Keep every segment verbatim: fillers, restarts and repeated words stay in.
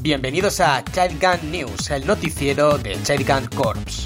Bienvenidos a Child Gun News, el noticiero de Child Gun Corps.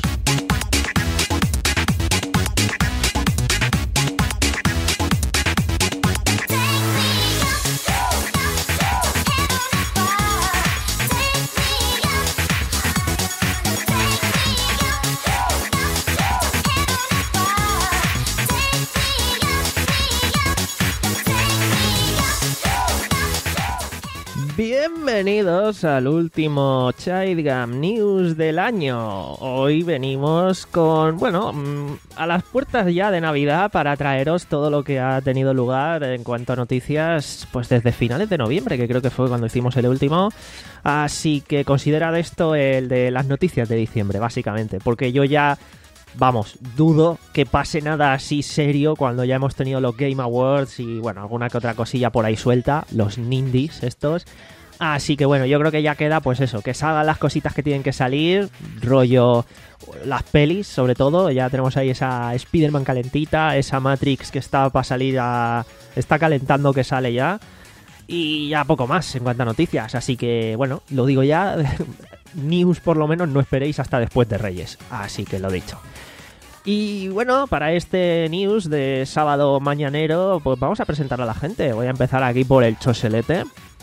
Bienvenidos al último Child Gun News del año. Hoy venimos con, bueno, a las puertas ya de Navidad para traeros todo lo que ha tenido lugar en cuanto a noticias, pues desde finales de noviembre, que creo que fue cuando hicimos el último. Así que considerad esto el de las noticias de diciembre, básicamente, porque yo ya... Vamos, dudo que pase nada así serio cuando ya hemos tenido los Game Awards y, bueno, alguna que otra cosilla por ahí suelta, los Nindies estos. Así que, bueno, yo creo que ya queda, pues eso, que salgan las cositas que tienen que salir, rollo las pelis, sobre todo. Ya tenemos ahí esa Spider-Man calentita, esa Matrix que está para salir a... está calentando que sale ya. Y ya poco más en cuanto a noticias, así que, bueno, lo digo ya, news por lo menos no esperéis hasta después de Reyes, así que lo dicho. Y bueno, para este news de sábado mañanero, pues vamos a presentar a la gente. Voy a empezar aquí por el Choselete.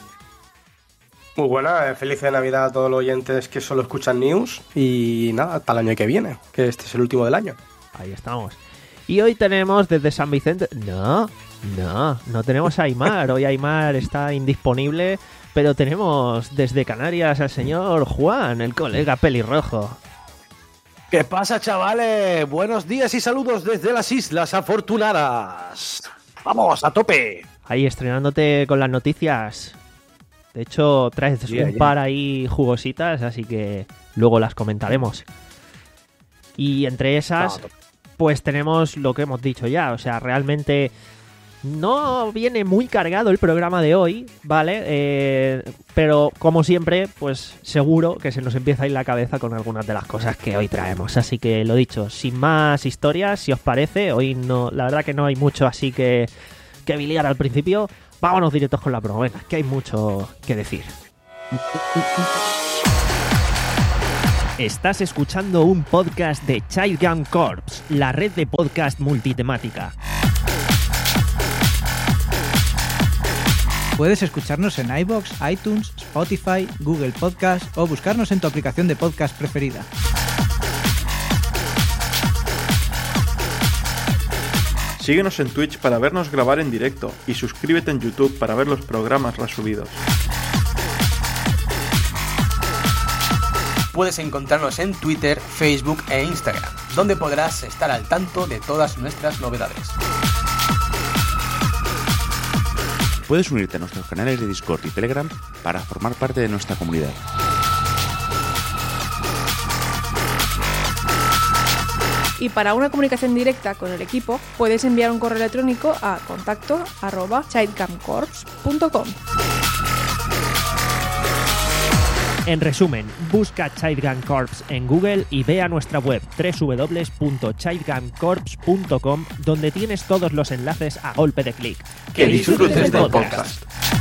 Muy buena, eh, feliz de Navidad a todos los oyentes que solo escuchan news. Y nada, hasta el año que viene, que este es el último del año. Ahí estamos. Y hoy tenemos desde San Vicente... No, no, no tenemos a Aymar. Hoy Aymar está indisponible, pero tenemos desde Canarias al señor Juan, el colega pelirrojo. ¿Qué pasa, chavales? Buenos días y saludos desde las Islas Afortunadas. ¡Vamos, a tope! Ahí, estrenándote con las noticias. De hecho, traes yeah, un yeah. par ahí jugositas, así que luego las comentaremos. Y entre esas, no, pues tenemos lo que hemos dicho ya. O sea, realmente no viene muy cargado el programa de hoy, ¿vale? Eh, pero, como siempre, pues seguro que se nos empieza a ir la cabeza con algunas de las cosas que hoy traemos. Así que, lo dicho, sin más historias, si os parece, hoy no, la verdad que no hay mucho así que, que biliar al principio. Vámonos directos con la promo, venga, que hay mucho que decir. Estás escuchando un podcast de Child Gun Corps, la red de podcast multitemática. Puedes escucharnos en iVoox, iTunes, Spotify, Google Podcast o buscarnos en tu aplicación de podcast preferida. Síguenos en Twitch para vernos grabar en directo y suscríbete en YouTube para ver los programas resubidos. Puedes encontrarnos en Twitter, Facebook e Instagram, donde podrás estar al tanto de todas nuestras novedades. Puedes unirte a nuestros canales de Discord y Telegram para formar parte de nuestra comunidad. Y para una comunicación directa con el equipo, puedes enviar un correo electrónico a contacto arroba childguncorps punto com. En resumen, busca Child Gun Corps en Google y ve a nuestra web doble u doble u doble u punto child gun corps punto com, donde tienes todos los enlaces a golpe de clic. ¡Que disfrutes del podcast!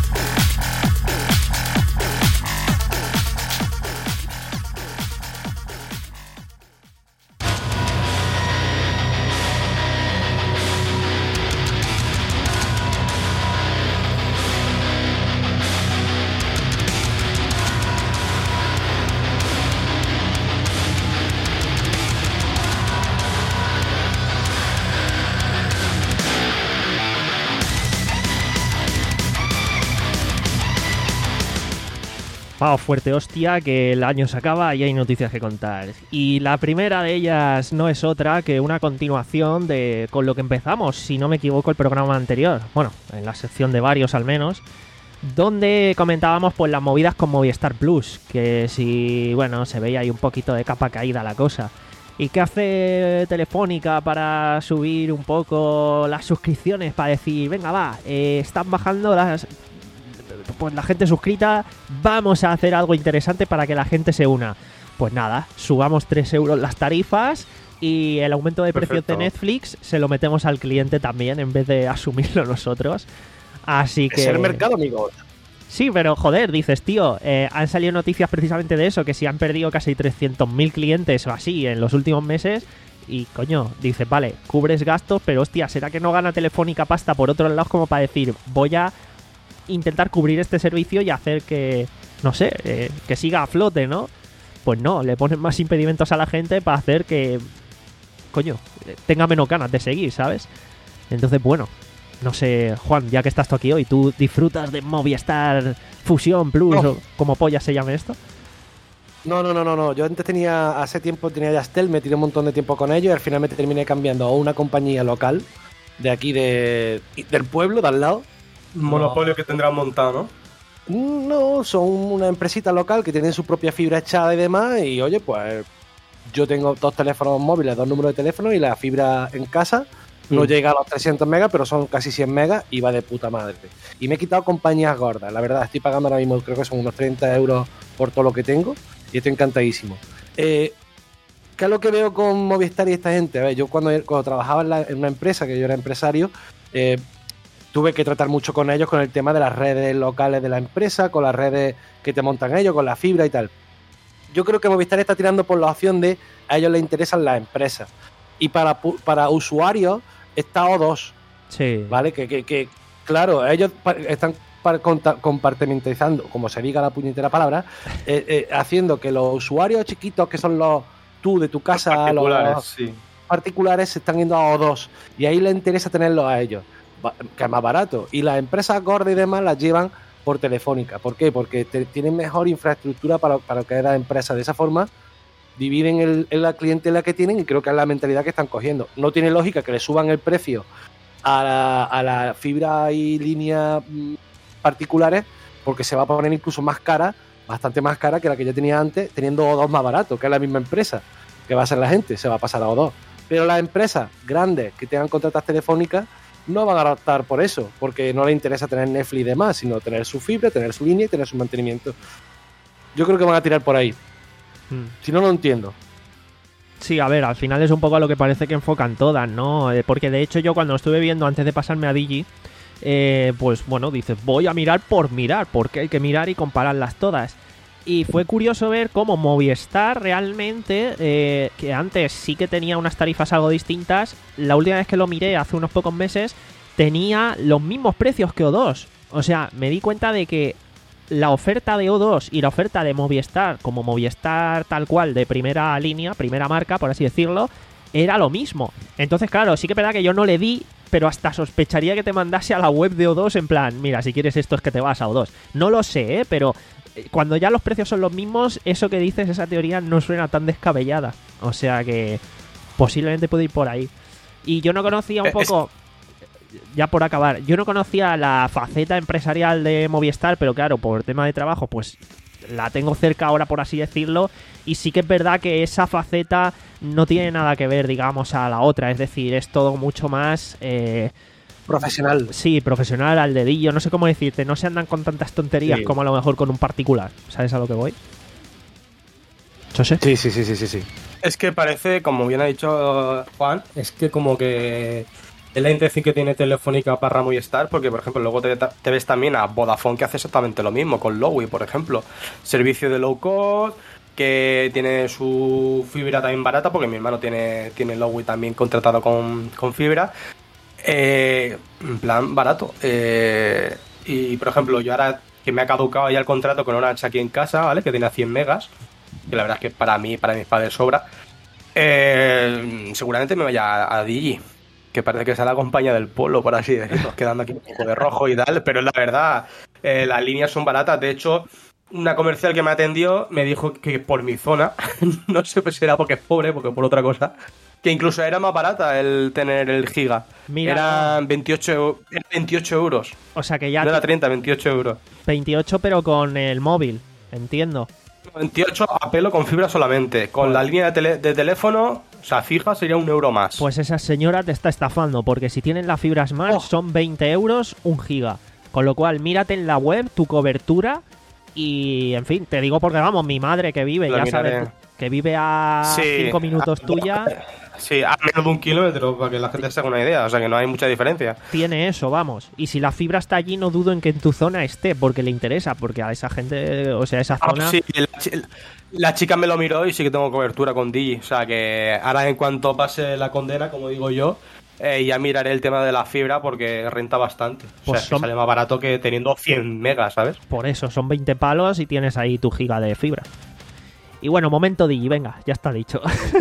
Vamos fuerte, hostia, que el año se acaba y hay noticias que contar. Y la primera de ellas no es otra que una continuación de con lo que empezamos, si no me equivoco, el programa anterior. Bueno, en la sección de varios al menos, donde comentábamos pues las movidas con Movistar Plus, que si, bueno, se veía ahí un poquito de capa caída la cosa. ¿Y qué hace Telefónica para subir un poco las suscripciones? Para decir, venga va, eh, están bajando las... pues la gente suscrita, vamos a hacer algo interesante para que la gente se una. Pues nada, subamos tres euros las tarifas y el aumento de precios de Netflix se lo metemos al cliente también en vez de asumirlo nosotros. Así que... Es el mercado, amigos. Sí, pero joder, dices, tío, eh, han salido noticias precisamente de eso, que si han perdido casi trescientos mil clientes o así en los últimos meses. Y coño, dices, vale, cubres gastos, pero hostia, ¿será que no gana Telefónica pasta por otros lados como para decir, voy a intentar cubrir este servicio y hacer que, no sé, eh, que siga a flote, ¿no? Pues no, le ponen más impedimentos a la gente para hacer que, coño, tenga menos ganas de seguir, ¿sabes? Entonces, bueno, no sé, Juan, ya que estás tú aquí hoy, ¿tú disfrutas de Movistar Fusión Plus No. o como polla se llame esto? No, no, no, no, no. Yo antes tenía, hace tiempo tenía Yastel, me tiré un montón de tiempo con ellos y al final me terminé cambiando a una compañía local de aquí de, del pueblo, de al lado. Monopolio que tendrán montado, ¿no? No, son una empresita local que tienen su propia fibra echada y demás. Y oye, pues yo tengo dos teléfonos móviles, dos números de teléfono y la fibra en casa no Mm. llega a los trescientos megas, pero son casi cien megas y va de puta madre. Y me he quitado compañías gordas, la verdad. Estoy pagando ahora mismo, creo que son unos treinta euros por todo lo que tengo y estoy encantadísimo. Eh, ¿Qué es lo que veo con Movistar y esta gente? A ver, yo cuando, cuando trabajaba en, la- en una empresa, que yo era empresario, eh, tuve que tratar mucho con ellos con el tema de las redes locales de la empresa, con las redes que te montan ellos, con la fibra y tal. Yo creo que Movistar está tirando por la opción de a ellos les interesan las empresas. Y para, pu- para usuarios está O dos, Sí. ¿vale? Que, que, que claro, ellos pa- están par- conta- compartimentalizando, como se diga la puñetera palabra, eh, eh, haciendo que los usuarios chiquitos, que son los tú de tu casa, Particulares, los sí. particulares, se están yendo a O dos. Y ahí les interesa tenerlos a ellos, ba- que es más barato. Y las empresas gordas y demás las llevan por Telefónica. ¿Por qué? Porque te- tienen mejor infraestructura para, para lo que es la empresa. De esa forma dividen el, el- la clientela que tienen y creo que es la mentalidad que están cogiendo. No tiene lógica que le suban el precio a la, a la fibra y línea mm, particulares porque se va a poner incluso más cara, bastante más cara que la que yo tenía antes, teniendo O dos más barato, que es la misma empresa. Que va a ser la gente, se va a pasar a O dos. Pero las empresas grandes que tengan contratas telefónicas no van a optar por eso, porque no les interesa tener Netflix y demás, sino tener su fibra, tener su línea y tener su mantenimiento. Yo creo que van a tirar por ahí. Mm. Si no, no entiendo. Sí, a ver, al final es un poco a lo que parece que enfocan todas, ¿no? Eh, porque de hecho yo cuando estuve viendo antes de pasarme a Digi, eh, pues bueno, dices, voy a mirar por mirar, porque hay que mirar y compararlas todas. Y fue curioso ver cómo Movistar realmente, eh, que antes sí que tenía unas tarifas algo distintas, la última vez que lo miré hace unos pocos meses, tenía los mismos precios que O dos. O sea, me di cuenta de que la oferta de O dos y la oferta de Movistar, como Movistar tal cual, de primera línea, primera marca, por así decirlo, era lo mismo. Entonces, claro, sí que es verdad que yo no le di, pero hasta sospecharía que te mandase a la web de O dos en plan, mira, si quieres esto es que te vas a O dos. No lo sé, ¿eh? Pero cuando ya los precios son los mismos, eso que dices, esa teoría no suena tan descabellada. O sea que posiblemente puede ir por ahí. Y yo no conocía un poco... Ya por acabar, yo no conocía la faceta empresarial de Movistar, pero claro, por tema de trabajo, pues la tengo cerca ahora, por así decirlo, y sí que es verdad que esa faceta no tiene nada que ver, digamos, a la otra, es decir, es todo mucho más... Eh, profesional. Sí, profesional, al dedillo, no sé cómo decirte, no se andan con tantas tonterías Sí. como a lo mejor con un particular, ¿sabes a lo que voy? ¿Yo sé? Sí, sí, sí, sí, sí, sí. Es que parece, como bien ha dicho Juan, es que como que es la intención que tiene Telefónica para Movistar, porque por ejemplo luego te, te ves también a Vodafone que hace exactamente lo mismo con Lowy, por ejemplo, servicio de low cost que tiene su fibra también barata, porque mi hermano tiene, tiene Lowy también contratado con, con fibra, eh, en plan barato. Eh, y por ejemplo yo ahora que me ha caducado ya el contrato con Orange aquí en casa, ¿vale? Que tiene cien megas, que la verdad es que para mí, para mis padres sobra. Eh, seguramente me vaya a, a Digi, que parece que sea la compañía del pueblo, por así decirlo, quedando aquí un poco de rojo y tal, pero es la verdad, eh, las líneas son baratas. De hecho, una comercial que me atendió me dijo que por mi zona, no sé si era porque es pobre, porque por otra cosa, que incluso era más barata el tener el giga. Mira, Eran veintiocho, veintiocho euros. O sea que ya... No era treinta, veintiocho euros. veintiocho pero con el móvil, entiendo. veintiocho a pelo con fibra solamente. Con la línea de, tele- de teléfono, o sea, fija, sería un euro más. Pues esa señora te está estafando, porque si tienen la fibra Smart Oh. son veinte euros, un giga. Con lo cual, mírate en la web tu cobertura y, en fin, te digo porque, vamos, mi madre que vive, La ya miraré. sabes, que vive a Sí. cinco minutos Ah, tuya, Sí, a menos de un kilómetro, para que la gente se haga una idea. O sea, que no hay mucha diferencia. Tiene eso, vamos. Y si la fibra está allí, no dudo en que en tu zona esté, porque le interesa, porque a esa gente, o sea, esa zona... Ah, sí, la, la chica me lo miró y sí que tengo cobertura con Digi. O sea, que ahora en cuanto pase la condena, como digo yo, eh, ya miraré el tema de la fibra porque renta bastante. O Pues sea, son- que sale más barato que teniendo cien megas, ¿sabes? Por eso, son veinte palos y tienes ahí tu giga de fibra. Y bueno, momento Digi, venga, ya está dicho.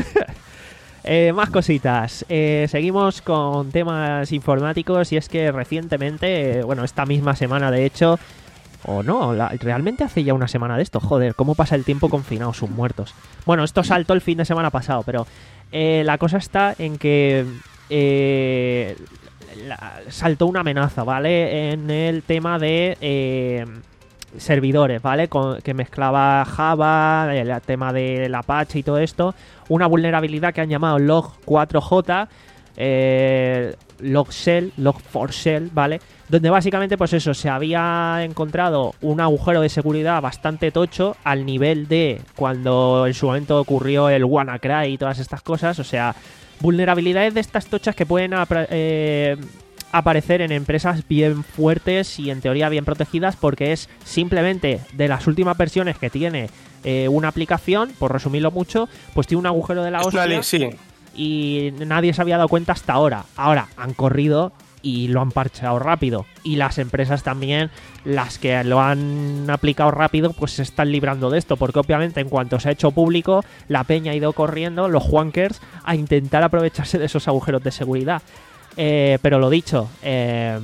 Eh, más cositas. Eh, seguimos con temas informáticos y es que recientemente, eh, bueno, esta misma semana de hecho, o no, la- realmente hace ya una semana de esto, joder, cómo pasa el tiempo confinados, sus muertos. Bueno, esto saltó el fin de semana pasado, pero eh, la cosa está en que eh, la- saltó una amenaza, ¿vale? En el tema de... eh, servidores, ¿vale? Con, que mezclaba Java, el tema del Apache y todo esto. Una vulnerabilidad que han llamado log cuatro j, eh, log shell, log cuatro shell, ¿vale? Donde básicamente, pues eso, se había encontrado un agujero de seguridad bastante tocho al nivel de cuando en su momento ocurrió el WannaCry y todas estas cosas. O sea, vulnerabilidades de estas tochas que pueden apra- eh, aparecer en empresas bien fuertes y en teoría bien protegidas, porque es simplemente de las últimas versiones que tiene eh, una aplicación, por resumirlo mucho, pues tiene un agujero de la Es una hostia li- sí. y nadie se había dado cuenta hasta ahora. Ahora han corrido y lo han parcheado rápido, y las empresas también, las que lo han aplicado rápido, pues se están librando de esto, porque obviamente en cuanto se ha hecho público, la peña ha ido corriendo, los juankers, a intentar aprovecharse de esos agujeros de seguridad. Eh, pero lo dicho, eh,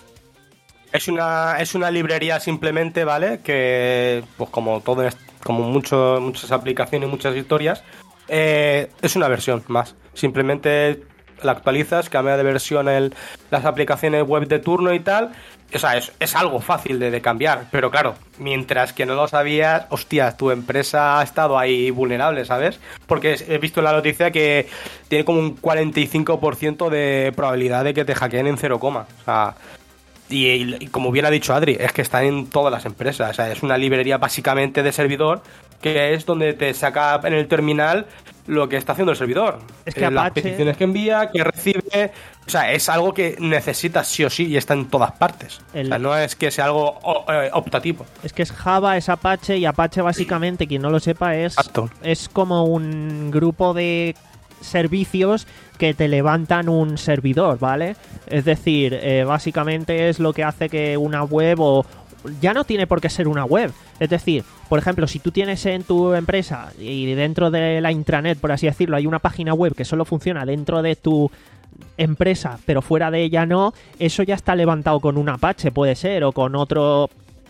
Es una, es una librería simplemente, ¿vale? Que, pues como todo, es- como mucho, muchas aplicaciones y muchas historias, eh, es una versión más. Simplemente la actualizas, cambia de versión el, las aplicaciones web de turno y tal. O sea, es, es algo fácil de, de cambiar. Pero claro, mientras que no lo sabías, hostia, tu empresa ha estado ahí vulnerable, ¿sabes? Porque he visto en la noticia que tiene como un cuarenta y cinco por ciento de probabilidad de que te hackeen en cero coma. O sea... Y, y- y como bien ha dicho Adri, es que está en todas las empresas. O sea, es una librería básicamente de servidor, que es donde te saca en el terminal lo que está haciendo el servidor. Es que Eh, las Apache- peticiones que envía, que recibe. O sea, es algo que necesitas sí o sí y está en todas partes. El- O sea, no es que sea algo o- eh, optativo. es que es Java, es Apache, y Apache básicamente, quien no lo sepa, es, Exacto. es como un grupo de servicios que te levantan un servidor, ¿vale? Es decir, eh, básicamente es lo que hace que una web, o ya no tiene por qué ser una web, es decir, por ejemplo, si tú tienes en tu empresa y dentro de la intranet, por así decirlo, hay una página web que solo funciona dentro de tu empresa, pero fuera de ella no, eso ya está levantado con un Apache, puede ser, o con otro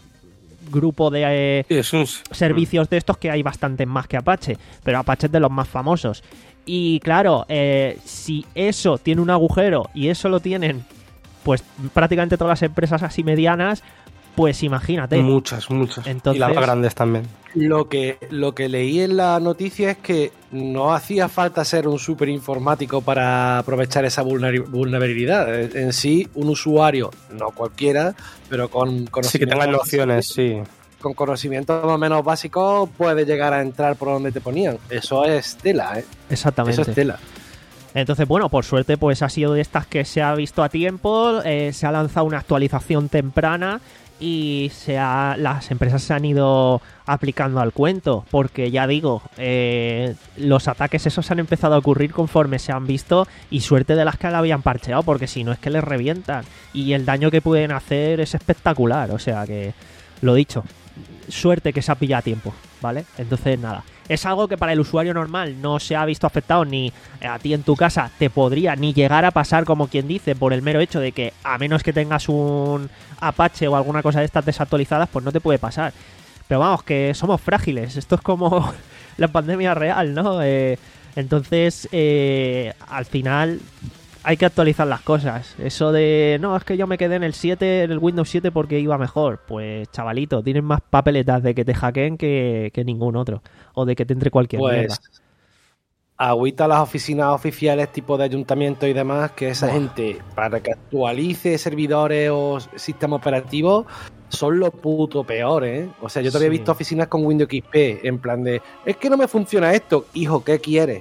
grupo de eh, Sí, es un- servicios de estos, que hay bastantes más que Apache, pero Apache es de los más famosos. Y claro, eh, si eso tiene un agujero y eso lo tienen pues prácticamente todas las empresas así medianas, pues imagínate. Muchas, muchas. Entonces- Y las más grandes también. Lo que, lo que leí en la noticia es que no hacía falta ser un super informático para aprovechar esa vulner- vulnerabilidad. En en sí, un usuario, no cualquiera, pero con Sí, que conocimientos, tengan nociones, sí. con conocimientos más o menos básicos, puede llegar a entrar por donde te ponían. Eso es tela, ¿eh? Exactamente. Eso es tela. Entonces, bueno, por suerte, pues ha sido de estas que se ha visto a tiempo, eh, se ha lanzado una actualización temprana y se ha- las empresas se han ido aplicando al cuento, porque ya digo, eh, los ataques esos han empezado a ocurrir conforme se han visto, y suerte de las que la habían parcheado, porque si no es que les revientan, y el daño que pueden hacer es espectacular. O sea que, lo dicho, suerte que se ha pillado a tiempo, ¿vale? Entonces, nada. Es algo que para el usuario normal no se ha visto afectado, ni a ti en tu casa te podría ni llegar a pasar, como quien dice, por el mero hecho de que, a menos que tengas un Apache o alguna cosa de estas desactualizadas, pues no te puede pasar. Pero vamos, que somos frágiles. Esto es como la pandemia real, ¿no? Eh, entonces, eh, al final hay que actualizar las cosas. Eso de, no, es que yo me quedé en el siete, en el Windows siete porque iba mejor. Pues, chavalito, tienes más papeletas de que te hackeen que, que ningún otro. O de que te entre cualquier mierda. Pues agüita las oficinas oficiales tipo de ayuntamiento y demás, que esa Buah. gente, para que actualice servidores o sistemas operativos, son los puto peores, ¿eh? O sea, yo te había Sí. visto oficinas con Windows X P, en plan de, es que no me funciona esto, hijo, ¿qué quieres?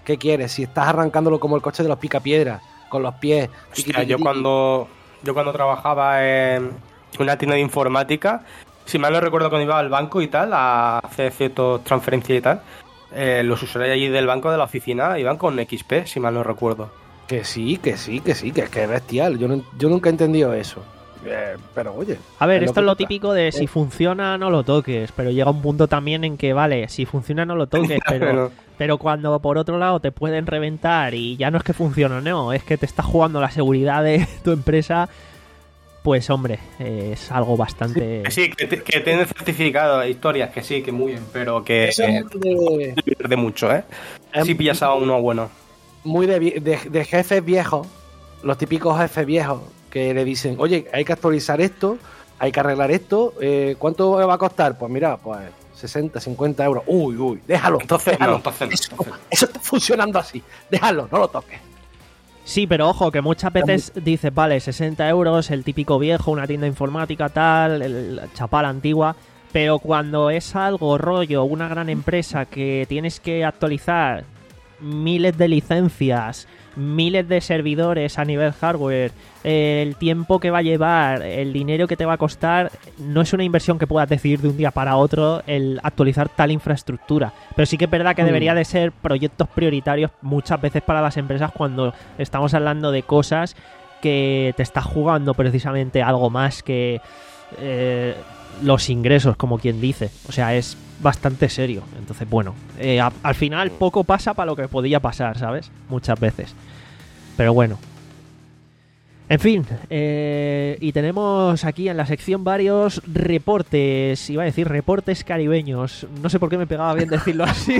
¿Qué quieres? Si estás arrancándolo como el coche de los picapiedras, con los pies. Hostia, yo cuando yo cuando trabajaba en una tienda de informática, si mal no recuerdo, cuando iba al banco y tal, a hacer ciertas transferencias y tal, eh, los usuarios allí del banco, de la oficina, iban con X P, si mal no recuerdo. Que sí, que sí, que sí, que es que es bestial. Yo, no, yo nunca he entendido eso. Eh, pero oye. A ver, es esto lo es lo que típico de si funciona no lo toques, pero llega un punto también en que, vale, si funciona no lo toques, pero, Bueno. pero cuando por otro lado te pueden reventar y ya no es que funcione, no, es que te estás jugando la seguridad de tu empresa, pues hombre, eh, es algo bastante... Sí, que, te- que tienen certificado, historias, que sí, que muy bien, pero que Eso eh, es de, pierde mucho, ¿eh? es Si pillas a uno bueno. muy de, vie- de, de jefes viejos, los típicos jefes viejos que le dicen, oye, hay que actualizar esto, hay que arreglar esto, eh, ¿cuánto va a costar? Pues mira, pues sesenta, cincuenta euros. Uy, uy, déjalo. Entonces, déjalo. no, entonces no, eso, entonces no. eso está funcionando así. Déjalo, no lo toques. Sí, pero ojo, que muchas veces dices, vale, sesenta euros, el típico viejo, una tienda informática tal, el chapal antigua, pero cuando es algo rollo, una gran empresa que tienes que actualizar miles de licencias, miles de servidores a nivel hardware, eh, el tiempo que va a llevar, el dinero que te va a costar, no es una inversión que puedas decidir de un día para otro el actualizar tal infraestructura. Pero sí que es verdad que Mm. debería de ser proyectos prioritarios muchas veces para las empresas cuando estamos hablando de cosas que te estás jugando precisamente algo más que eh, los ingresos, como quien dice. O sea, es bastante serio. Entonces, bueno, eh, a- al final poco pasa para lo que podía pasar, ¿sabes? Muchas veces. Pero bueno. En fin, eh, y tenemos aquí en la sección varios reportes, iba a decir reportes caribeños. No sé por qué me pegaba bien decirlo así.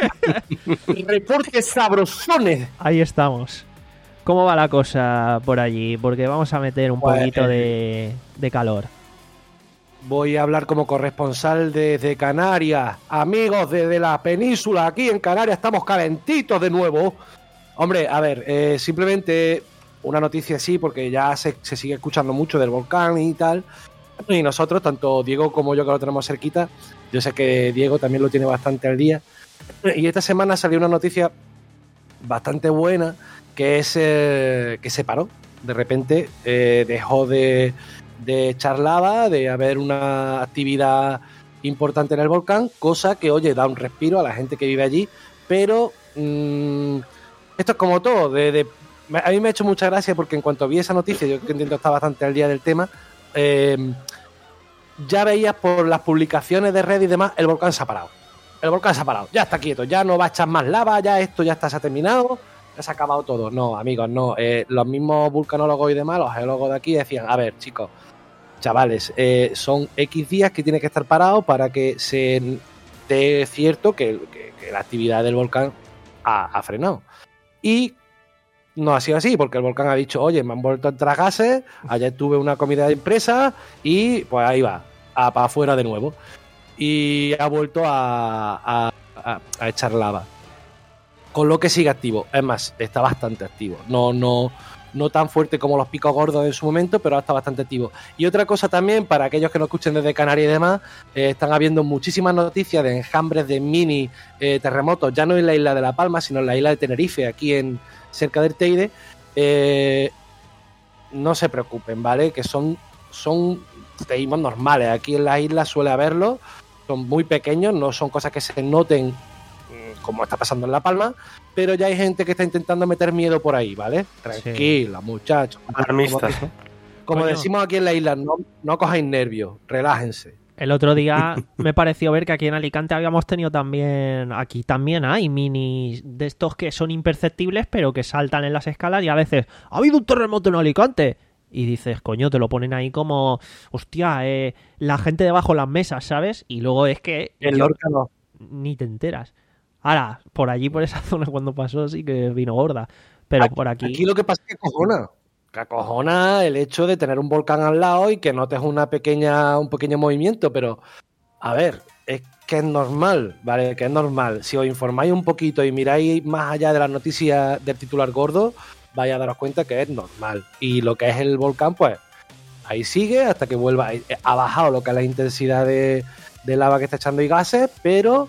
Reportes sabrosones. Ahí estamos. ¿Cómo va la cosa por allí? Porque vamos a meter un Pues, poquito de, de calor. Voy a hablar como corresponsal desde Canarias. Amigos desde la península, aquí en Canarias estamos calentitos de nuevo. Hombre, a ver, eh, simplemente una noticia así, porque ya se, se sigue escuchando mucho del volcán y tal. Y nosotros, tanto Diego como yo que lo tenemos cerquita, yo sé que Diego también lo tiene bastante al día. Y esta semana salió una noticia bastante buena, que es eh, que se paró. De repente eh, dejó de, de echar lava, de haber una actividad importante en el volcán, cosa que, oye, da un respiro a la gente que vive allí, pero mmm, esto es como todo. De, de, a mí me ha hecho mucha gracia porque en cuanto vi esa noticia, yo que entiendo está bastante al día del tema, eh, ya veías por las publicaciones de red y demás, el volcán se ha parado. El volcán se ha parado, ya está quieto, ya no va a echar más lava, ya esto ya está, se ha terminado, ya se ha acabado todo. No, amigos, no. Eh, los mismos vulcanólogos y demás, los geólogos de aquí decían, a ver, chicos, chavales, eh, son X días que tiene que estar parado para que se dé cierto que, que, que la actividad del volcán ha, ha frenado. Y no ha sido así, porque el volcán ha dicho, oye, me han vuelto a entrar gases, ayer tuve una comida de empresa y pues ahí va, a, para afuera de nuevo. Y ha vuelto a, a, a, a echar lava. Con lo que sigue activo. Es más, está bastante activo. No, no, no tan fuerte como los picos gordos en su momento, pero está bastante activo. Y otra cosa también, para aquellos que nos escuchen desde Canarias y demás, eh, están habiendo muchísimas noticias de enjambres de mini eh, terremotos, ya no en la isla de La Palma, sino en la isla de Tenerife, aquí en cerca del Teide. Eh, no se preocupen, ¿vale? Que son, son seísmos normales. Aquí en las islas suele haberlo. Son muy pequeños, no son cosas que se noten como está pasando en La Palma, pero ya hay gente que está intentando meter miedo por ahí, ¿vale? Tranquila, sí. Muchachos. Alarmistas, como, como decimos aquí en la isla, no, no cojáis nervios, relájense. El otro día me pareció ver que aquí en Alicante habíamos tenido también, aquí también hay minis de estos que son imperceptibles, pero que saltan en las escalas y a veces, ¿ha habido un terremoto en Alicante? Y dices, coño, te lo ponen ahí como, hostia, eh, la gente debajo de las mesas, ¿sabes? Y luego es que el Lorca no. Ni te enteras. Ahora, por allí, por esa zona, cuando pasó, sí que vino gorda. Pero aquí, por aquí... Aquí lo que pasa es que acojona. Que acojona el hecho de tener un volcán al lado y que notes una pequeña, un pequeño movimiento, pero, a ver, es que es normal, ¿vale? Que es normal. Si os informáis un poquito y miráis más allá de las noticias del titular gordo, vais a daros cuenta que es normal. Y lo que es el volcán, pues, ahí sigue hasta que vuelva. Ha bajado lo que es la intensidad de, de lava que está echando y gases, pero...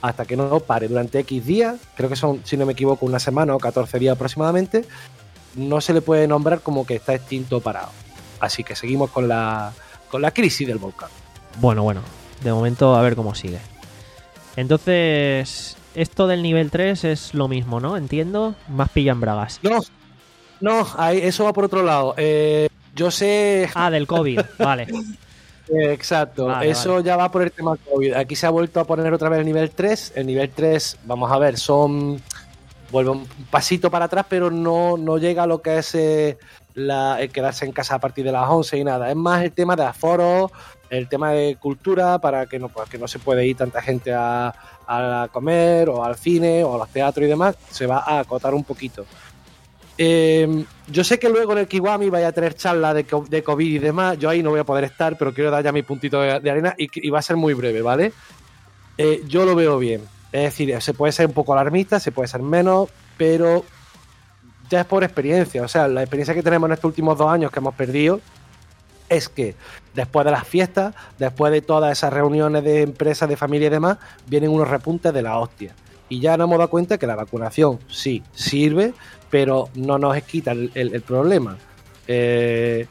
hasta que no pare durante X días, creo que son, si no me equivoco, una semana o catorce días aproximadamente, no se le puede nombrar como que está extinto o parado. Así que seguimos con la, con la crisis del volcán. Bueno, bueno, de momento a ver cómo sigue. Entonces, esto del nivel tres es lo mismo, ¿no? Entiendo, más pillan bragas. No, no, ahí, eso va por otro lado. Eh, yo sé... Ah, del COVID, vale. Eh, exacto, vale, eso vale. ya va por el tema COVID. Aquí se ha vuelto a poner otra vez el nivel tres. El nivel tres, vamos a ver, son... Vuelve un pasito para atrás, pero no, no llega a lo que es eh, la, el quedarse en casa a partir de las once y nada. Es más el tema de aforos, el tema de cultura, para que no, pues, que no se puede ir tanta gente a, a comer o al cine o a los teatros y demás. Se va a acotar un poquito. Eh, yo sé que luego en el Kiwami vaya a tener charlas de, de COVID y demás. Yo ahí no voy a poder estar, pero quiero dar ya mi puntito de, de arena y, y va a ser muy breve, ¿vale? Eh, yo lo veo bien. Es decir, se puede ser un poco alarmista, se puede ser menos, pero ya es por experiencia. O sea, la experiencia que tenemos en estos últimos dos años que hemos perdido es que después de las fiestas, después de todas esas reuniones de empresas, de familia y demás, vienen unos repuntes de la hostia. Y ya nos hemos dado cuenta que la vacunación sí sirve, pero no nos quita el, el, el problema. Eh...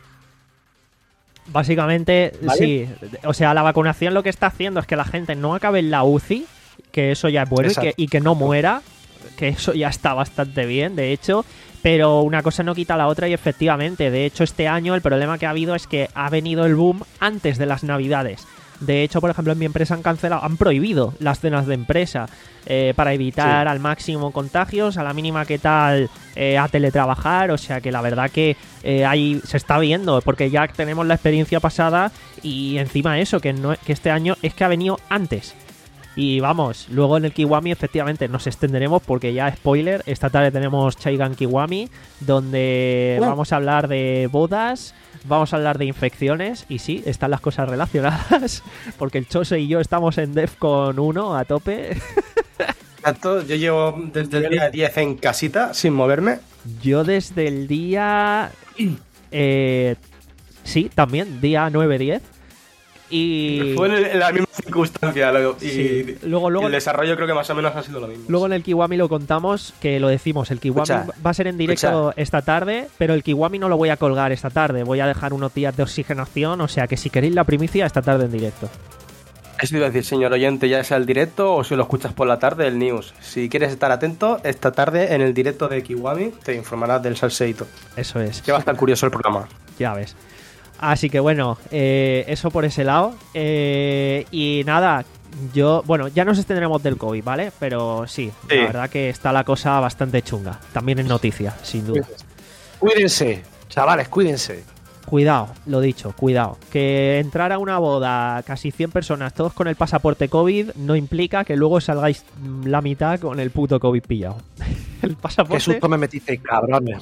Básicamente, ¿vale? Sí. O sea, la vacunación lo que está haciendo es que la gente no acabe en la U C I, que eso ya es bueno, y que, y que no muera, que eso ya está bastante bien, de hecho, pero una cosa no quita la otra y efectivamente, de hecho este año el problema que ha habido es que ha venido el boom antes de las navidades. De hecho, por ejemplo, en mi empresa han cancelado, han prohibido las cenas de empresa eh, para evitar sí. al máximo contagios, a la mínima que tal eh, a teletrabajar, o sea que la verdad que eh, ahí se está viendo, porque ya tenemos la experiencia pasada y encima eso, que, no, que este año es que ha venido antes. Y vamos, luego en el Kiwami efectivamente nos extenderemos porque ya spoiler, esta tarde tenemos Chaigan Kiwami, donde uh. vamos a hablar de bodas, vamos a hablar de infecciones y sí, están las cosas relacionadas porque el Chose y yo estamos en Defcon uno a tope. Exacto, yo llevo desde el día diez en casita sin moverme. Yo desde el día... Eh, sí, también, día nueve diez. Y... Fue en la misma circunstancia lo, y, sí. luego, luego, y el desarrollo creo que más o menos ha sido lo mismo. Luego en el Kiwami lo contamos, que lo decimos, el Kiwami escucha, va a ser en directo escucha. esta tarde, pero el Kiwami no lo voy a colgar esta tarde, voy a dejar unos días de oxigenación, o sea que si queréis la primicia, esta tarde en directo. Eso iba a decir, señor oyente, ya sea el directo o si lo escuchas por la tarde, el news. Si quieres estar atento, esta tarde en el directo de Kiwami te informarás del salseíto. Eso es. Que va a estar curioso el programa. Ya ves. Así que bueno, eh, eso por ese lado. Eh, y nada, yo, bueno, ya nos extenderemos del COVID, ¿vale? Pero sí, sí, la verdad que está la cosa bastante chunga. También es noticia, sin duda. Cuídense, chavales, cuídense. Cuidado, lo dicho, cuidado. Que entrar a una boda casi cien personas, todos con el pasaporte COVID, no implica que luego salgáis la mitad con el puto COVID pillado. El pasaporte... Qué susto me metisteis, cabrones.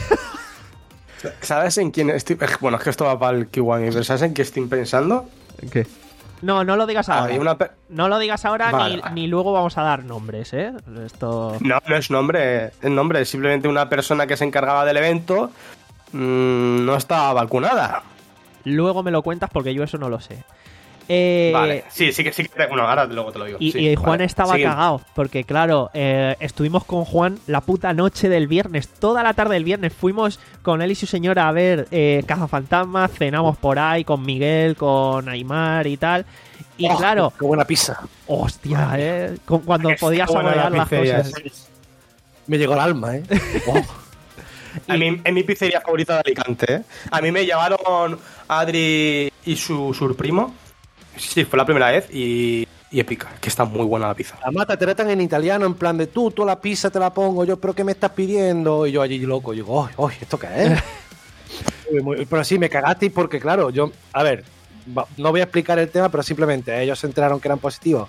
¿Sabes en quién estoy? Bueno, es que esto va para el Kiwami, pero ¿sabes en qué estoy pensando? ¿En qué? No, no lo digas ahora. Ah, una pe... No lo digas ahora vale. ni, ni luego vamos a dar nombres, ¿eh? Esto... No, no es nombre, es nombre, es simplemente una persona que se encargaba del evento mmm, no estaba vacunada. Luego me lo cuentas porque yo eso no lo sé. Eh, vale, sí, sí que sí que bueno, ahora luego te lo digo. Y, sí, y Juan vale. estaba Siguiente. cagado, porque claro, eh, estuvimos con Juan la puta noche del viernes, toda la tarde del viernes, fuimos con él y su señora a ver eh, Cazafantasmas, cenamos por ahí con Miguel, con Aymar y tal. Y oh, claro... ¡Qué buena pizza! Hostia, eh, con, cuando podías saborear las cosas. Me llegó el alma, eh. Oh. A mí, en mi pizzería favorita de Alicante, ¿eh? A mí me llevaron Adri y su, su primo. Sí, fue la primera vez y, y épica, que está muy buena la pizza. Además te tratan en italiano, en plan de tú, tú la pizza te la pongo, yo, pero ¿qué me estás pidiendo? Y yo allí loco, yo digo, ¡ay, ay, ¿esto qué es? Pero sí, me cagasteis porque, claro, yo, a ver, no voy a explicar el tema, pero simplemente ellos se enteraron que eran positivos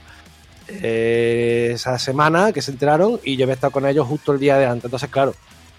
eh, esa semana que se enteraron y yo había estado con ellos justo el día de antes. Entonces, claro,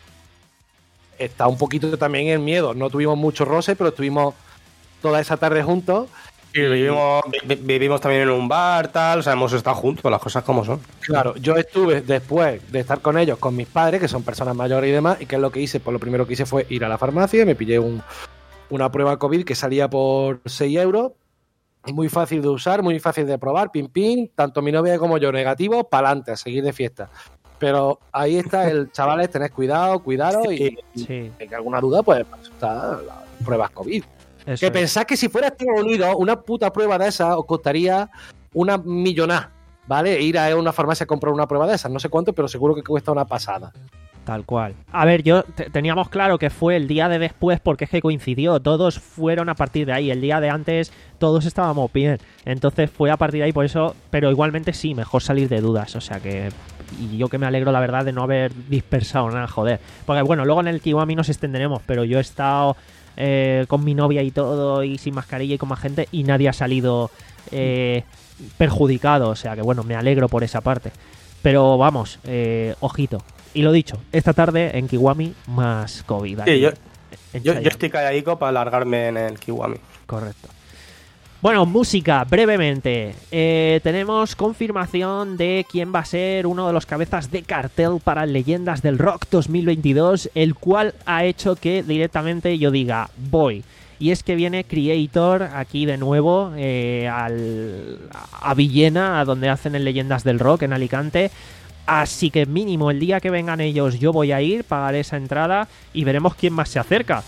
está un poquito también el miedo. No tuvimos mucho roce, pero estuvimos toda esa tarde juntos. Y vivimos, vivimos también en un bar, tal, o sea, hemos estado juntos, las cosas como son. Claro, yo estuve después de estar con ellos, con mis padres, que son personas mayores y demás, y ¿qué es lo que hice? Pues lo primero que hice fue ir a la farmacia, me pillé un, una prueba COVID que salía por seis euros, muy fácil de usar, muy fácil de probar, pim pim, tanto mi novia como yo negativos, para adelante, a seguir de fiesta. Pero ahí está el chavales, tened cuidado, cuidaros sí, y, sí. y que alguna duda, pues está las pruebas COVID. Eso que es. pensás que si fuera Estados Unidos, una puta prueba de esas os costaría una millonada, ¿vale? Ir a una farmacia a comprar una prueba de esas, no sé cuánto, pero seguro que cuesta una pasada. Tal cual. A ver, yo te- teníamos claro que fue el día de después porque es que coincidió. Todos fueron a partir de ahí. El día de antes todos estábamos bien. Entonces fue a partir de ahí por eso. Pero igualmente sí, mejor salir de dudas. O sea que... Y yo que me alegro, la verdad, de no haber dispersado nada, joder. Porque bueno, luego en el Kiwami nos extenderemos. Pero yo he estado eh, con mi novia y todo y sin mascarilla y con más gente y nadie ha salido eh, perjudicado. O sea que bueno, me alegro por esa parte. Pero vamos, eh, ojito. Y lo dicho, esta tarde en Kiwami más COVID. Sí, aquí, yo, en yo, Chaya. yo estoy calladico para alargarme en el Kiwami. Correcto. Bueno, música, brevemente. Eh, tenemos confirmación de quién va a ser uno de los cabezas de cartel para Leyendas del Rock dos mil veintidós, el cual ha hecho que directamente yo diga, voy. Y es que viene Creator aquí de nuevo eh, al, a Villena, a donde hacen el Leyendas del Rock en Alicante. Así que mínimo el día que vengan ellos yo voy a ir, pagaré esa entrada y veremos quién más se acerca.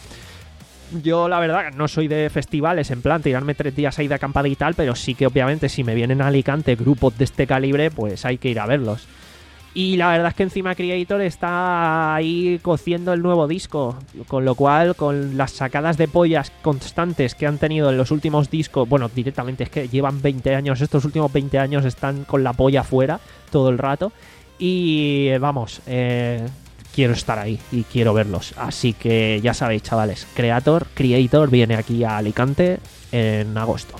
Yo la verdad no soy de festivales en plan tirarme tres días ahí de acampada y tal, pero sí que obviamente si me vienen a Alicante grupos de este calibre pues hay que ir a verlos. Y la verdad es que encima Creator está ahí cociendo el nuevo disco, con lo cual con las sacadas de pollas constantes que han tenido en los últimos discos, bueno directamente es que llevan veinte años, estos últimos veinte años están con la polla fuera todo el rato. Y vamos, eh, quiero estar ahí y quiero verlos. Así que ya sabéis, chavales, Creator, Creator viene aquí a Alicante en agosto.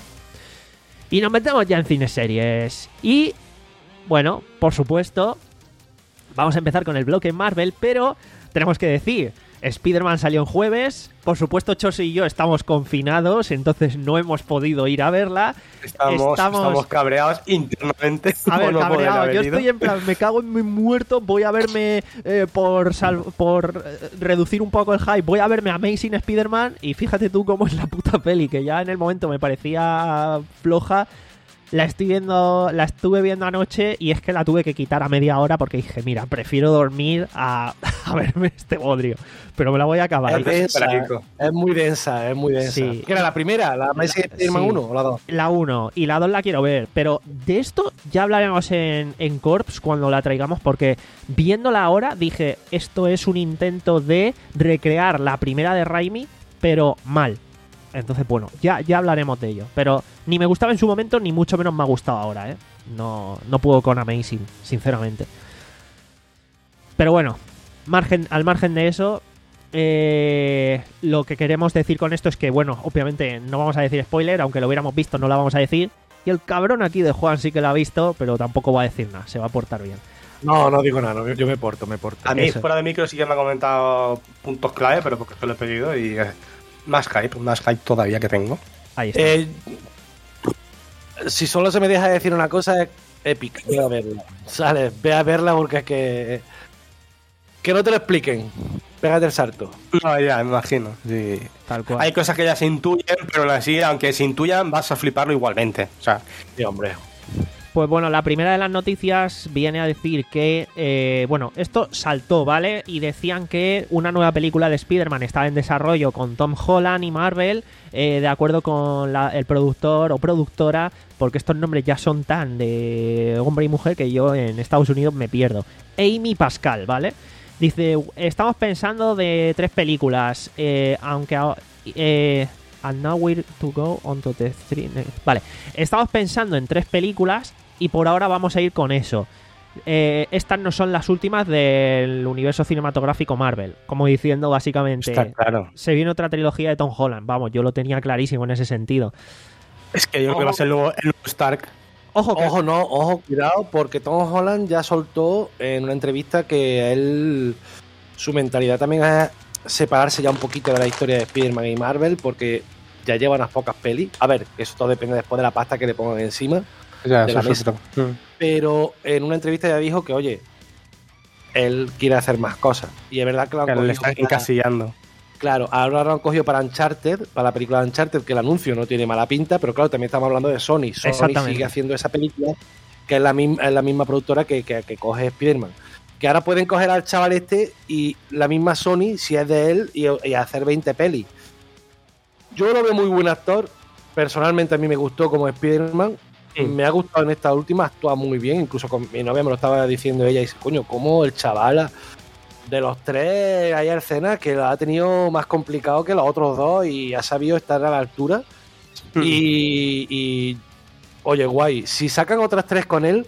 Y nos metemos ya en cines series. Y, bueno, por supuesto, vamos a empezar con el bloque Marvel, pero tenemos que decir... Spider-Man salió en jueves, por supuesto Chosi y yo estamos confinados, entonces no hemos podido ir a verla. Estamos, Estamos- estamos cabreados internamente. A ver, por no poder cabreado, haber yo ido. estoy en plan, me cago en mi muerto, voy a verme eh, por sal- por eh, reducir un poco el hype, voy a verme Amazing Spider-Man y fíjate tú cómo es la puta peli, que ya en el momento me parecía floja. La estoy viendo, la estuve viendo anoche y es que la tuve que quitar a media hora porque dije, mira, prefiero dormir a, a verme este bodrio. Pero me la voy a acabar. Es densa, Perico. es muy densa, es muy densa. Sí. ¿Qué era la primera? ¿La Amazing Spider-Man sí. uno o la dos? La uno y la dos la quiero ver, pero de esto ya hablaremos en, en Corps cuando la traigamos, porque viéndola ahora dije, esto es un intento de recrear la primera de Raimi, pero mal. Entonces, bueno, ya, ya hablaremos de ello. Pero ni me gustaba en su momento, ni mucho menos me ha gustado ahora, ¿eh? No, no puedo con Amazing, sinceramente. Pero bueno, margen, al margen de eso, eh, lo que queremos decir con esto es que, bueno, obviamente no vamos a decir spoiler, aunque lo hubiéramos visto no la vamos a decir. Y el cabrón aquí de Juan sí que la ha visto, pero tampoco va a decir nada, se va a portar bien. No, no digo nada, no, yo me porto, me porto. A mí, Eso. fuera de micro, sí que me ha comentado puntos clave, pero porque se lo he pedido y eh, más hype, más hype todavía que tengo. Ahí está. Eh, si solo se me deja decir una cosa, es Epic. Ve a verla. Sale, ve a verla porque es que. Que no te lo expliquen. Pégate el salto. No, ya, me imagino. Sí. Tal cual. Hay cosas que ya se intuyen, pero aún así, aunque se intuyan, vas a fliparlo igualmente. O sea, Sí, hombre. Pues bueno, la primera de las noticias viene a decir que, eh, bueno, esto saltó, ¿vale? Y decían que una nueva película de Spider-Man estaba en desarrollo con Tom Holland y Marvel, eh, de acuerdo con la- el productor o productora, porque estos nombres ya son tan de hombre y mujer que yo en Estados Unidos me pierdo. Amy Pascal, ¿vale? Dice, estamos pensando de tres películas, eh, aunque... a- Eh, And now we're to go on to the three next. Vale, estamos pensando en tres películas y por ahora vamos a ir con eso. Eh, estas no son las últimas del universo cinematográfico Marvel. Como diciendo, básicamente, está claro. se viene otra trilogía de Tom Holland. Vamos, yo lo tenía clarísimo en ese sentido. Es que yo creo que va a ser el nuevo, el nuevo Stark. Ojo, que Ojo, no, ojo, cuidado, porque Tom Holland ya soltó en una entrevista que él. Su mentalidad también es separarse ya un poquito de la historia de Spider-Man y Marvel, porque ya lleva unas pocas pelis. A ver, eso todo depende después de la pasta que le pongan encima. Ya, de eso la es mesa. otro. Mm. Pero en una entrevista ya dijo que, oye, él quiere hacer más cosas. Y es verdad que lo han Que le cogido están ya- encasillando. Claro, ahora lo han cogido para Uncharted, para la película de Uncharted, que el anuncio no tiene mala pinta, pero claro, también estamos hablando de Sony. Sony sigue haciendo esa película, que es la misma, es la misma productora que, que, que coge Spider-Man. Que ahora pueden coger al chaval este y la misma Sony, si es de él, y, y hacer veinte pelis. Yo lo veo muy buen actor. Personalmente a mí me gustó como Spider-Man. Sí. Me ha gustado en esta última, actúa muy bien. Incluso con mi novia me lo estaba diciendo ella y dice, coño, ¿cómo el chaval de los tres hay escenas que lo ha tenido más complicado que los otros dos y ha sabido estar a la altura? Mm. Y, y oye, guay, si sacan otras tres con él...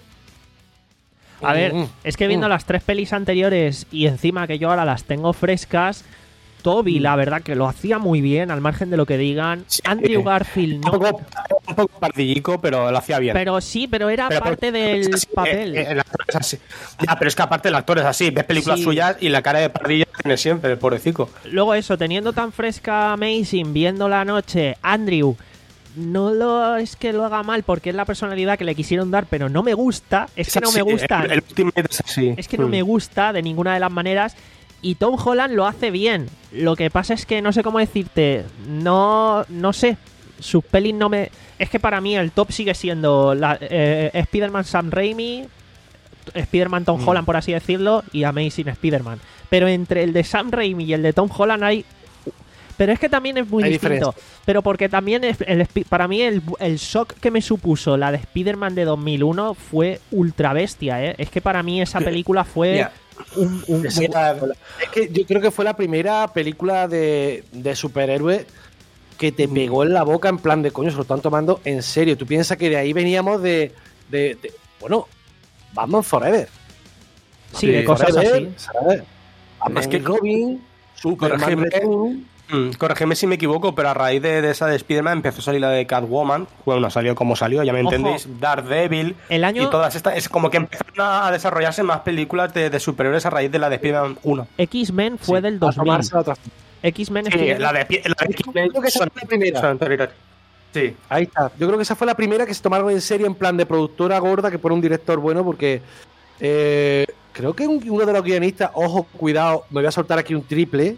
A ver, mm, es que viendo mm. las tres pelis anteriores y encima que yo ahora las tengo frescas, Toby, la verdad que lo hacía muy bien, al margen de lo que digan. Sí, Andrew Garfield no. Un poco, un poco pardillico, pero lo hacía bien. Pero sí, pero era pero, parte pero, del es así, papel. Eh, el actor es así. Ya, pero es que aparte el actor es así. Ves películas sí. suyas y la cara de pardillo tiene siempre, el pobrecito. Luego eso, teniendo tan fresca Amazing, viendo la noche, Andrew, no lo es que lo haga mal porque es la personalidad que le quisieron dar, pero no me gusta. Es, es que así, no me gusta. El, el Ultimate es así. Es que no mm. me gusta de ninguna de las maneras. Y Tom Holland lo hace bien. Lo que pasa es que no sé cómo decirte. No, no sé. Sus pelis no me... Es que para mí el top sigue siendo la, eh, Spider-Man Sam Raimi, Spider-Man Tom mm. Holland, por así decirlo, y Amazing Spider-Man. Pero entre el de Sam Raimi y el de Tom Holland hay... Pero es que también es muy hay distinto. Diferencia. Pero porque también es el, para mí el, el shock que me supuso la de Spider-Man de dos mil uno fue ultra bestia, ¿eh? Es que para mí esa película fue... Yeah. Un, un... Es que yo creo que fue la primera película de, de superhéroe que te pegó en la boca en plan de coño, se lo están tomando en serio. Tú piensas que de ahí veníamos de, de, de bueno, Batman Forever. Sí, de, de cosas Forever, así. ¿Sabes? Es que Robin, Superman, Mm, corrígeme si me equivoco, pero a raíz de, de esa de Spider-Man empezó a salir la de Catwoman. Bueno, salió como salió, ya me Ojo. entendéis. Daredevil el año... y todas estas. Es como que empezaron a desarrollarse más películas de, de superhéroes a raíz de la de Spider-Man uno. X-Men fue sí, del dos mil. X-Men sí, es la de, la de X-Men. Creo que esa fue la primera. Sí. Ahí está. Yo creo que esa fue la primera que se tomaron en serio en plan de productora gorda, que pone un director bueno, porque eh, creo que un, uno de los guionistas, ojo, cuidado, me voy a soltar aquí un triple.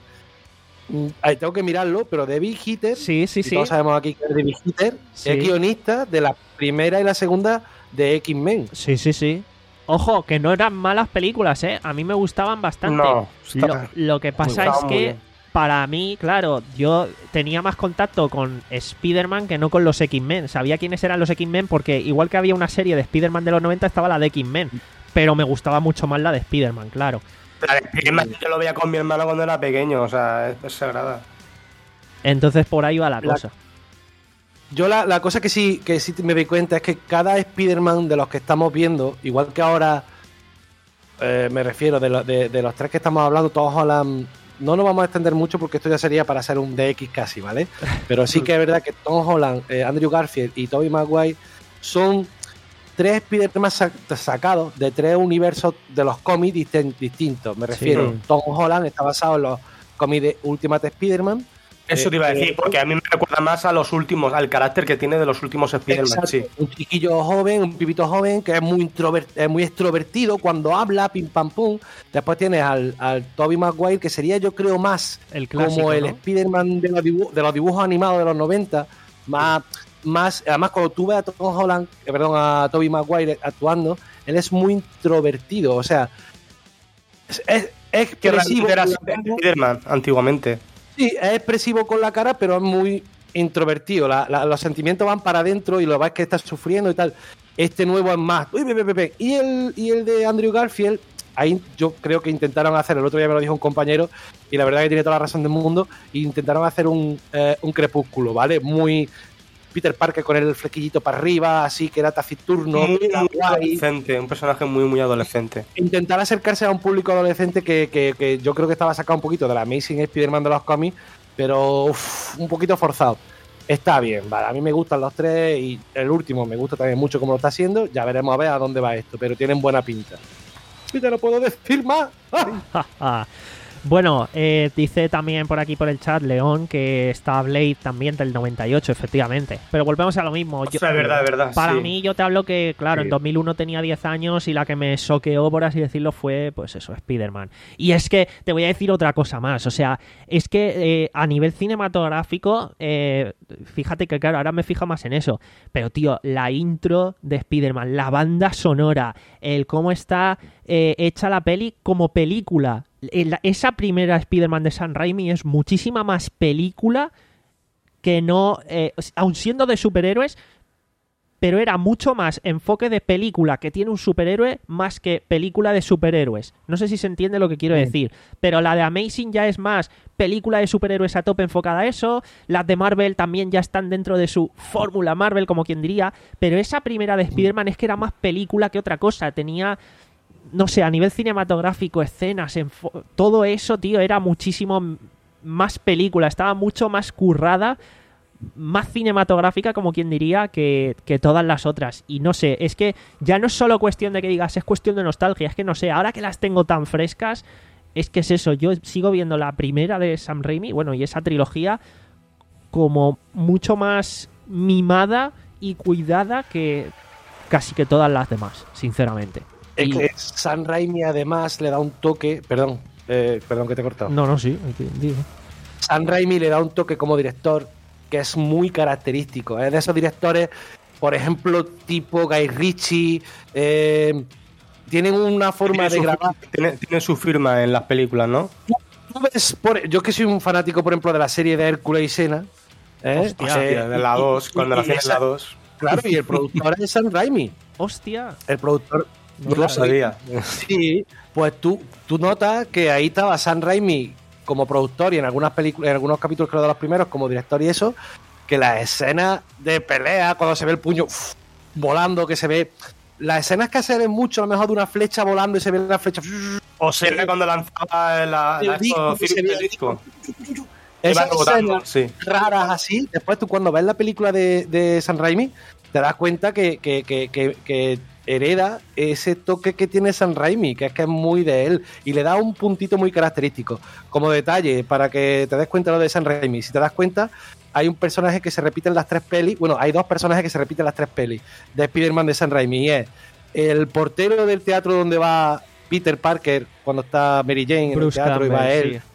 Ahí tengo que mirarlo, pero David Hitter, sí, sí, sí. todos sabemos aquí que David Hitter sí. es guionista de la primera y la segunda de X-Men. Sí, sí, sí. Ojo, que no eran malas películas, ¿eh? A mí me gustaban bastante. No, está, lo, lo que pasa es que bien. Para mí, claro, yo tenía más contacto con Spider-Man que no con los X-Men. Sabía quiénes eran los X-Men porque igual que había una serie de Spider-Man de los noventa, estaba la de X-Men. Pero me gustaba mucho más la de Spider-Man, claro. La de Spider-Man yo lo veía con mi hermano cuando era pequeño, o sea, es, es sagrada. Entonces por ahí va la, la cosa. Yo la, la cosa que sí, que sí me doy cuenta es que cada Spider-Man de los que estamos viendo, igual que ahora, eh, me refiero, de, lo, de, de los tres que estamos hablando, todos Holland... No nos vamos a extender mucho porque esto ya sería para hacer un D X casi, ¿vale? Pero sí que es verdad que Tom Holland, eh, Andrew Garfield y Tobey Maguire son tres Spider-Man sacados de tres universos de los cómics dist- distintos. Me refiero, sí. Tom Holland está basado en los cómics de Ultimate Spider-Man. Eso te iba a decir, porque a mí me recuerda más a los últimos, al carácter que tiene de los últimos Spider-Man. Sí. Un chiquillo joven, un pibito joven que es muy introvert, es muy extrovertido cuando habla, pim pam pum. Después tienes al, al Tobey Maguire, que sería yo creo más el clásico, como el ¿no? Spider-Man de los, dibu- de los dibujos animados de los noventa. Más, más, además cuando tú ves a Tom Holland, eh, perdón, a Tobey Maguire actuando, él es muy introvertido, o sea, es, es, es expresivo. Era Spider-Man antiguamente. Sí, es expresivo con la cara, pero es muy introvertido. La, la, los sentimientos van para adentro y lo ves que está sufriendo y tal. Este nuevo es más. Uy, pe, pe, pe. Y, el, y el de Andrew Garfield, ahí yo creo que intentaron hacer, el otro día me lo dijo un compañero, y la verdad que tiene toda la razón del mundo, intentaron hacer un, eh, un crepúsculo, ¿vale? Muy Peter Parker con el flequillito para arriba, así que era taciturno. Muy, muy adolescente, un personaje muy, muy adolescente. Intentar acercarse a un público adolescente que, que, que yo creo que estaba sacado un poquito de la Amazing Spider-Man de los cómics, pero uf, un poquito forzado. Está bien, vale, a mí me gustan los tres y el último me gusta también mucho como lo está haciendo. Ya veremos a ver a dónde va esto, pero tienen buena pinta. Y te lo puedo decir más. Bueno, eh, dice también por aquí por el chat León que está Blade también del noventa y ocho, efectivamente. Pero volvemos a lo mismo. O Yo, sea, es verdad, es verdad. para sí. mí, yo te hablo que, claro, Sí. en dos mil uno tenía diez años y la que me soqueó, por así decirlo, fue, pues eso, Spider-Man. Y es que te voy a decir otra cosa más. O sea, es que eh, a nivel cinematográfico, eh, fíjate que, claro, ahora me fijo más en eso. Pero, tío, la intro de Spider-Man, la banda sonora, el cómo está eh, hecha la peli como película. El- esa primera Spider-Man de Sam Raimi es muchísima más película que no, eh, aun siendo de superhéroes, pero era mucho más enfoque de película que tiene un superhéroe más que película de superhéroes. No sé si se entiende lo que quiero decir, pero la de Amazing ya es más película de superhéroes a tope enfocada a eso, las de Marvel también ya están dentro de su fórmula Marvel, como quien diría, pero esa primera de Spider-Man es que era más película que otra cosa, tenía... No sé, a nivel cinematográfico, escenas, enfo- todo eso, tío, era muchísimo m- más película, estaba mucho más currada, más cinematográfica, como quien diría, que, que todas las otras. Y no sé, es que ya no es solo cuestión de que digas, es cuestión de nostalgia, es que no sé, ahora que las tengo tan frescas, es que es eso, yo sigo viendo la primera de Sam Raimi, bueno, y esa trilogía, como mucho más mimada y cuidada que casi que todas las demás, sinceramente. Es Y- que Sam Raimi además le da un toque, perdón, eh, perdón que te he cortado. No, no, sí, hay que- digo. Sam Raimi le da un toque como director que es muy característico. Es de esos directores, por ejemplo, tipo Guy Ritchie, eh, tienen una forma Tiene de su, grabar. tiene, tiene su firma en las películas, ¿no? Tú ves, por- yo que soy un fanático, por ejemplo, de la serie de Hércules y Senna. ¿eh? Hostia, Eh, de la y- dos, y- cuando y la hacían en esa- la dos. Claro, y el productor es Sam Raimi. Hostia. El productor. No lo sabía. Sí, pues tú, tú notas que ahí estaba Sam Raimi como productor y en algunas películas, en algunos capítulos, creo de los primeros, como director y eso, que las escenas de pelea, cuando se ve el puño uf, volando, que se ve. Las escenas que se ven mucho, a lo mejor de una flecha volando y se ve la flecha. O sea, cuando lanzaba la, El la disco, esto, que se el ve el disco. Esas Iba rebotando, escenas sí. raras así, después tú cuando ves la película de, de Sam Raimi, te das cuenta que, que, que, que, que hereda ese toque que tiene Sam Raimi, que es que es muy de él, y le da un puntito muy característico. Como detalle, para que te des cuenta de lo de Sam Raimi, si te das cuenta, hay un personaje que se repite en las tres pelis, bueno, hay dos personajes que se repiten en las tres pelis de Spider-Man de Sam Raimi, y es el portero del teatro donde va Peter Parker cuando está Mary Jane en Bruce el teatro y va Campbell, él. sí.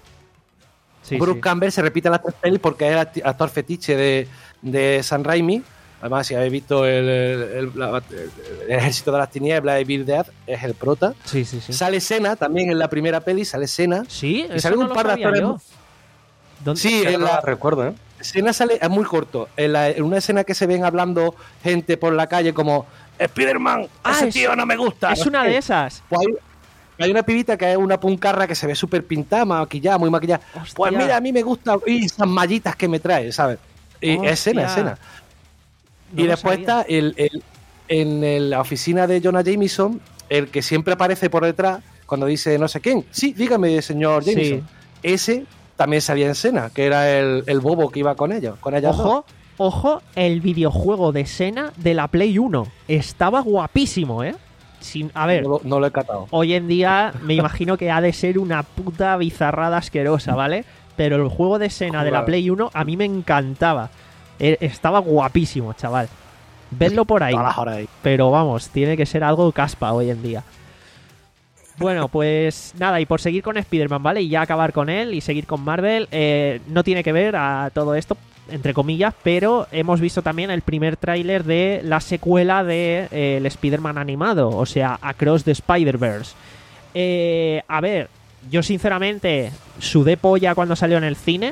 Sí, Bruce sí. Campbell se repite en las tres pelis porque es el acti- actor fetiche de, de Sam Raimi. Además, si habéis visto el, el- el- la- el Ejército de las Tinieblas de Bill Death, es el prota. Sí, sí, sí. Sale Senna también en la primera peli, sale Senna. Sí, Y eso sale no un lo par de sabía actores. yo. ¿Dónde- Sí, Que en no la la recuerdo, ¿eh? escena sale, es muy corto. En, la- en una escena que se ven hablando gente por la calle como Spider-Man, Ah, ese es- tío no me gusta. Es no sé una qué. de esas. Pues hay, hay una pibita que es una puncarra que se ve súper pintada, maquillada, muy maquillada. Hostia. Pues mira, a mí me gusta y esas mallitas que me trae, ¿sabes? Y Hostia. escena, escena. No y lo después sabía. está el, el- en el- la oficina de Jonah Jameson, el que siempre aparece por detrás cuando dice no sé quién. Sí, dígame, señor Sí. Jameson. Ese también salía en escena, que era el, el bobo que iba con ellos. Con ellas dos. Ojo, ojo, el videojuego de Senna de la Play uno. Estaba guapísimo, ¿eh? Sin, a ver, No, lo- no lo he catado. hoy en día me imagino que ha de ser una puta bizarrada asquerosa, ¿vale? Pero el juego de Senna de la Joder. Play uno a mí me encantaba. Eh, Estaba guapísimo, chaval. Vedlo por ahí. Todas las horas ahí. Pero vamos, tiene que ser algo caspa hoy en día. Bueno, pues nada, y por seguir con Spider-Man, ¿vale? Y ya acabar con él y seguir con Marvel, eh, no tiene que ver a todo esto, entre comillas, pero hemos visto también el primer tráiler de la secuela de eh, el Spider-Man animado, o sea, Across the Spider-Verse. Eh, a ver, yo sinceramente sudé polla cuando salió en el cine,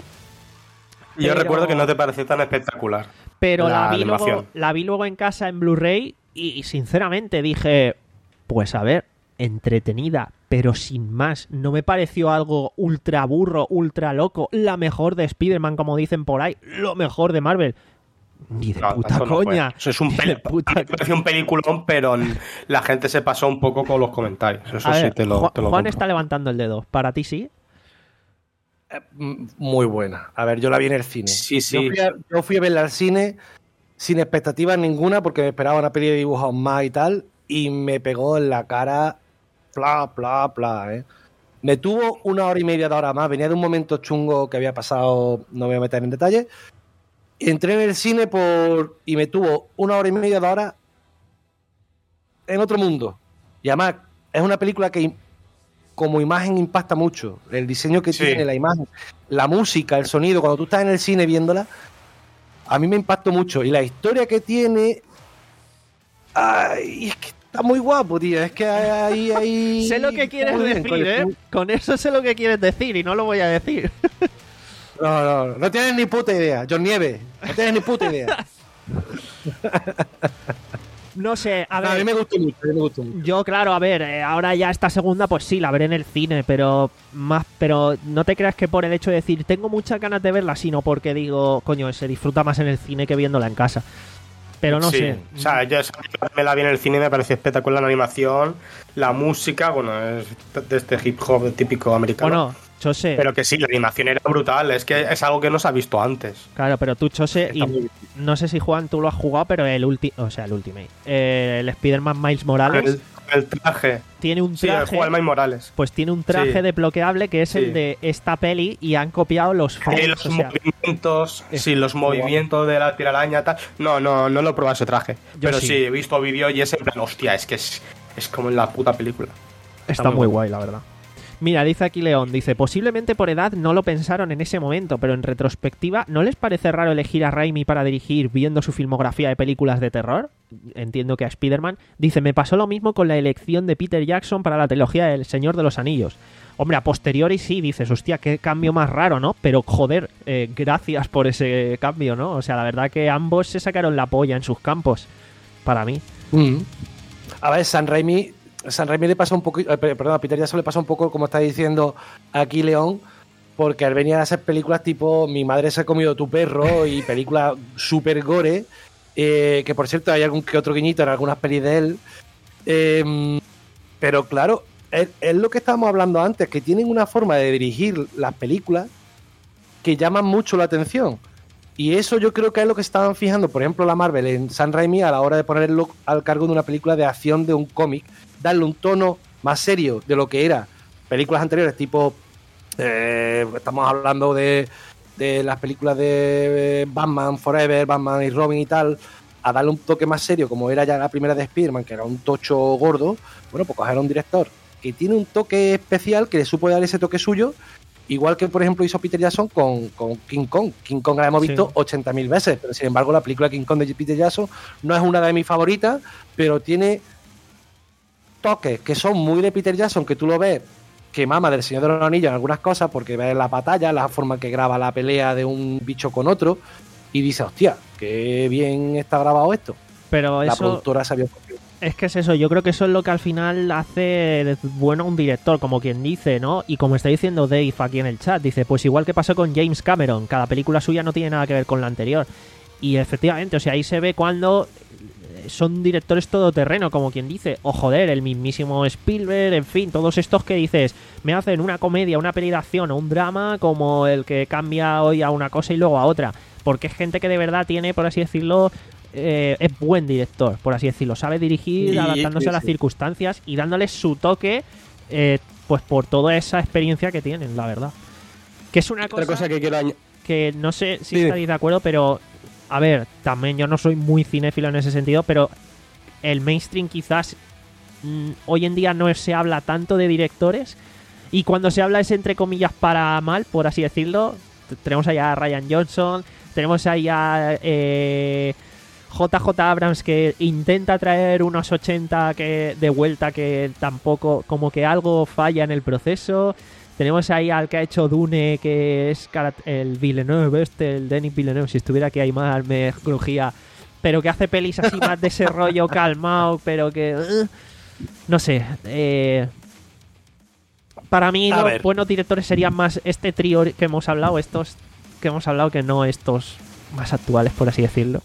Yo Pero- recuerdo que no te pareció tan espectacular. pero la, La vi luego, animación. la vi luego en casa en Blu-ray y, y sinceramente dije, pues a ver, entretenida, pero sin más. No me pareció algo ultra burro, ultra loco, la mejor de Spider-Man, como dicen por ahí, lo mejor de Marvel. Ni de No, puta eso no fue. coña. Eso es un Ni de peli- puta a mí me pareció un peliculón, pero la gente se pasó un poco con los comentarios. Eso A sí ver, te lo, Juan, te lo Juan compro. está levantando el dedo. ¿Para ti sí? Eh, m- Muy buena. A ver, yo la vi en el cine. Sí, sí. Yo fui a, yo fui a verla al cine sin expectativas ninguna porque me esperaba una peli de dibujos más y tal y me pegó en la cara pla, pla, pla, ¿eh? Me tuvo una hora y media de hora más. Venía de un momento chungo que había pasado, no me voy a meter en detalle. Entré en el cine por y me tuvo una hora y media de hora en otro mundo. Y además es una película que como imagen impacta mucho. El diseño que sí. tiene, la imagen, la música, el sonido. Cuando tú estás en el cine viéndola, a mí me impactó mucho. Y la historia que tiene... Ay, es que está muy guapo, tío. Es que ahí... ahí sé lo que quieres decir, bien, ¿eh? Con eso sé lo que quieres decir y no lo voy a decir. No, no, no tienes ni puta idea. John Nieves, no tienes ni puta idea. No sé, a ver... A mí me gustó mucho, a mí me gustó mucho. Yo, claro, a ver, eh, ahora ya esta segunda, pues sí, la veré en el cine, pero más, pero no te creas que por el hecho de decir tengo muchas ganas de verla, sino porque digo, coño, se disfruta más en el cine que viéndola en casa. Pero no sí. sé. O sea, yo me la vi en el cine y me pareció espectacular la animación, la música, bueno, es de este hip hop típico americano. Bueno, Chose. Pero que sí, la animación era brutal, es que es algo que no se ha visto antes. Claro, pero tú, Chose, y no sé si Juan tú lo has jugado, pero el ulti, o sea, el Ultimate, eh, el Spider-Man Miles Morales. El, el traje. Tiene un traje. Sí, el juego del Miles Morales. Pues tiene un traje sí. desbloqueable que es sí. el de esta peli y han copiado los frames. Sí, los o sea, movimientos, es, sí, los movimientos de la tiraraña tal. No, no, no lo he probado ese traje. Yo pero sí. sí, he visto vídeo y es en plan, hostia, es que es, es como en la puta película. Está, Está muy, muy guay, la verdad. Mira, dice aquí León, dice, posiblemente por edad no lo pensaron en ese momento, pero en retrospectiva, ¿no les parece raro elegir a Raimi para dirigir viendo su filmografía de películas de terror? Entiendo que a Spider-Man. Dice, me pasó lo mismo con la elección de Peter Jackson para la trilogía del Señor de los Anillos. Hombre, a posteriori sí, dices, hostia, qué cambio más raro, ¿no? Pero, joder, eh, gracias por ese cambio, ¿no? O sea, la verdad que ambos se sacaron la polla en sus campos, para mí. Mm. A ver, San Raimi... San Raimi le pasa un poco, eh, perdón, a Peter Jackson le pasa un poco, como está diciendo aquí León, porque él venía a hacer películas tipo Mi madre se ha comido tu perro y películas super gore, eh, que por cierto hay algún que otro guiñito en algunas pelis de él, eh, pero claro, es, es lo que estábamos hablando antes, que tienen una forma de dirigir las películas que llaman mucho la atención. Y eso yo creo que es lo que estaban fijando, por ejemplo, la Marvel en Sam Raimi a la hora de ponerlo al cargo de una película de acción de un cómic, darle un tono más serio de lo que era películas anteriores, tipo, eh, estamos hablando de, de las películas de Batman Forever, Batman y Robin y tal, a darle un toque más serio, como era ya la primera de Spider-Man, que era un tocho gordo. Bueno, pues coger a un director que tiene un toque especial, que le supo dar ese toque suyo, igual que, por ejemplo, hizo Peter Jackson con, con King Kong. King Kong la hemos visto sí. ochenta mil veces, pero sin embargo la película King Kong de Peter Jackson no es una de mis favoritas, pero tiene toques que son muy de Peter Jackson, que tú lo ves que mama del Señor de los Anillos en algunas cosas, porque ves la batalla, la forma que graba la pelea de un bicho con otro, y dices, hostia, qué bien está grabado esto. Pero la eso... productora sabía. Es que es eso, yo creo que eso es lo que al final hace bueno a un director, como quien dice, ¿no? Y como está diciendo Dave aquí en el chat, dice, pues igual que pasó con James Cameron, cada película suya no tiene nada que ver con la anterior. Y efectivamente, o sea, ahí se ve cuando son directores todoterreno, como quien dice, o joder, el mismísimo Spielberg, en fin, todos estos que dices, me hacen una comedia, una peli de acción o un drama como el que cambia hoy a una cosa y luego a otra. Porque es gente que de verdad tiene, por así decirlo... Eh, es buen director, por así decirlo, sabe dirigir y, adaptándose y, a las sí. circunstancias y dándoles su toque, eh, pues por toda esa experiencia que tienen, la verdad. Que es una cosa, Otra cosa que quiero añ- que no sé si sí. estáis de acuerdo, pero a ver, también yo no soy muy cinéfilo en ese sentido, pero el mainstream quizás mmm, hoy en día no se habla tanto de directores, y cuando se habla es entre comillas para mal, por así decirlo. Tenemos ahí a Ryan Johnson, tenemos ahí a... Eh, J J Abrams, que intenta traer unos ochenta que de vuelta, que tampoco, como que algo falla en el proceso. Tenemos ahí al que ha hecho Dune, que es el Villeneuve, este, el Denis Villeneuve, si estuviera aquí Aymar me crujía, pero que hace pelis así más de ese rollo calmado, pero que... Uh, no sé, eh, para mí los ver. buenos directores serían más este trío que hemos hablado, estos que hemos hablado, que no estos más actuales, por así decirlo.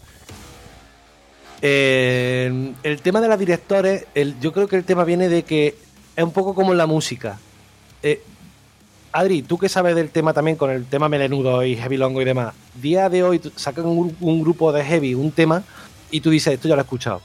Eh, el tema de los directores, el, yo creo que el tema viene de que es un poco como en la música. Eh, Adri, tú que sabes del tema también, con el tema melenudo y heavy longo y demás, día de hoy sacan un, un grupo de heavy, un tema, y tú dices, esto ya lo he escuchado,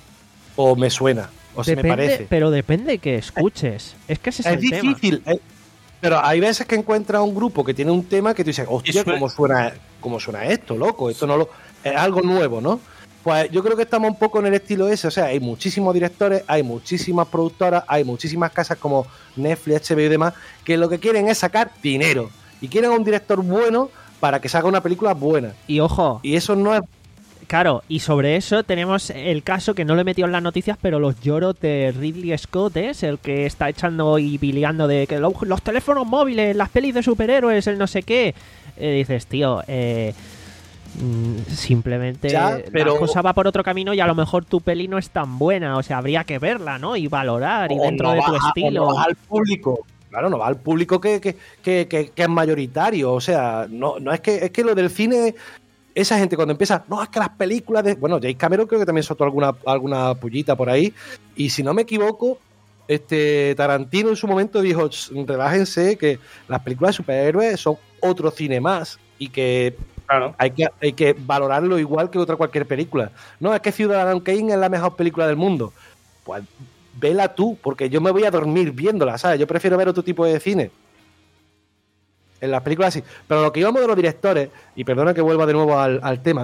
o me suena, o depende, se me parece. Pero depende que escuches. Es que ese es, es el difícil, tema. Es, Pero hay veces que encuentras un grupo que tiene un tema que tú dices, hostia, suena- ¿cómo suena, cómo suena esto, loco? Esto no lo, es algo nuevo, ¿no? Pues yo creo que estamos un poco en el estilo ese. O sea, hay muchísimos directores, hay muchísimas productoras, hay muchísimas casas como Netflix, H B O y demás, que lo que quieren es sacar dinero. Y quieren a un director bueno para que salga una película buena. Y ojo, Y eso no es... claro, y sobre eso tenemos el caso que no lo he metido en las noticias, pero los lloros de Ridley Scott, ¿eh? Es el que está echando y biliando de que lo- los teléfonos móviles, las pelis de superhéroes, el no sé qué. Eh, dices, tío, eh, mm, simplemente Ya, pero- la cosa va por otro camino y a lo mejor tu peli no es tan buena. O sea, habría que verla, ¿no? Y valorar, y o dentro no de tu va- o estilo. no va al público. Claro, no va al público que, que, que, que- que es mayoritario. O sea, no, no es que es que lo del cine, esa gente cuando empieza, no, es que las películas de. Bueno, James Cameron creo que también soltó alguna, alguna pullita por ahí. Y si no me equivoco, este Tarantino en su momento dijo, "Ch, relájense, que las películas de superhéroes son otro cine más. Y que Claro. hay que, hay que valorarlo igual que otra cualquier película. No, es que Ciudadano Kane es la mejor película del mundo. Pues vela tú, porque yo me voy a dormir viéndola, ¿sabes? Yo prefiero ver otro tipo de cine. En las películas sí. Pero lo que íbamos de los directores, y perdona que vuelva de nuevo al, al tema,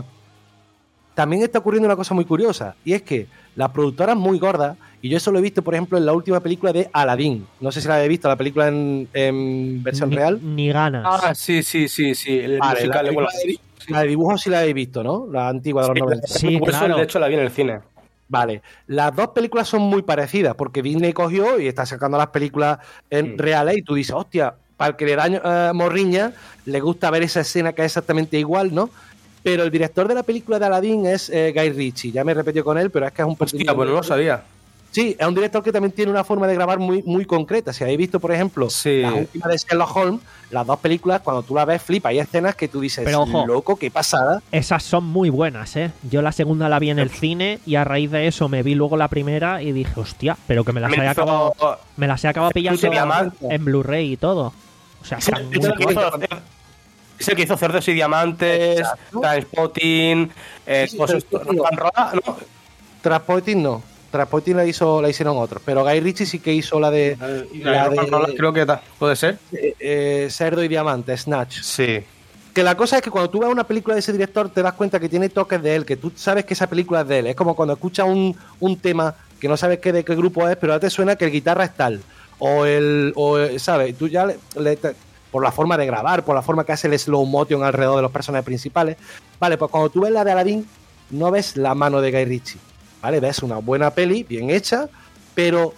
también está ocurriendo una cosa muy curiosa, y es que las productoras muy gordas, y yo eso lo he visto, por ejemplo, en la última película de Aladdin. No sé si la habéis visto, la película en, en versión ni, real. ni ganas. Ah, sí, sí, sí, sí. El Vale, musical la, de bueno, película de, la de dibujos sí la habéis visto, ¿no? La antigua de los sí, noventa. Sí, por eso, claro. de hecho, la vi en el cine. Vale, las dos películas son muy parecidas porque Disney cogió y está sacando las películas en Mm. reales y tú dices, hostia, para el que le da eh, morriña le gusta ver esa escena que es exactamente igual, ¿no? Pero el director de la película de Aladdin es eh, Guy Ritchie, ya me he repetido con él, pero es que es un Hostia, pues no lo sabía. Sí, es un director que también tiene una forma de grabar muy, muy concreta. Si habéis visto, por ejemplo, Sí. la última de Sherlock Holmes, las dos películas, cuando tú las ves, flipa. Hay escenas que tú dices, Pero ojo. loco, qué pasada. Esas son muy buenas, ¿eh? Yo la segunda la vi en el cine y a raíz de eso me vi luego la primera y dije, hostia, pero que me las Me he hizo- acabado, me las he acabado pillando Cerdos y Diamantes. en Blu-ray y todo. O sea, Es el, están es muy el que guapas. hizo, es el que hizo Cerdos y Diamantes, Exacto. Trainspotting, eh, Sí, cosas- pero- Rock and Roll, ¿no? Transporting no. Transporting la hizo, la hicieron otros. Pero Guy Ritchie sí que hizo la de La la de Rock and de- Roll, creo que ta- puede ser. eh, eh, Cerdo y Diamante, Snatch. Sí. Que la cosa es que cuando tú ves una película de ese director te das cuenta que tiene toques de él, que tú sabes que esa película es de él. Es como cuando escuchas un, un tema que no sabes qué, de qué grupo es, pero ahora te suena que el guitarra es tal. O el, o, eh, ¿sabes? Tú ya le, le- te- por la forma de grabar, por la forma que hace el slow motion alrededor de los personajes principales. Vale, pues cuando tú ves la de Aladdin, no ves la mano de Guy Ritchie. ¿Vale? Ves una buena peli, bien hecha, pero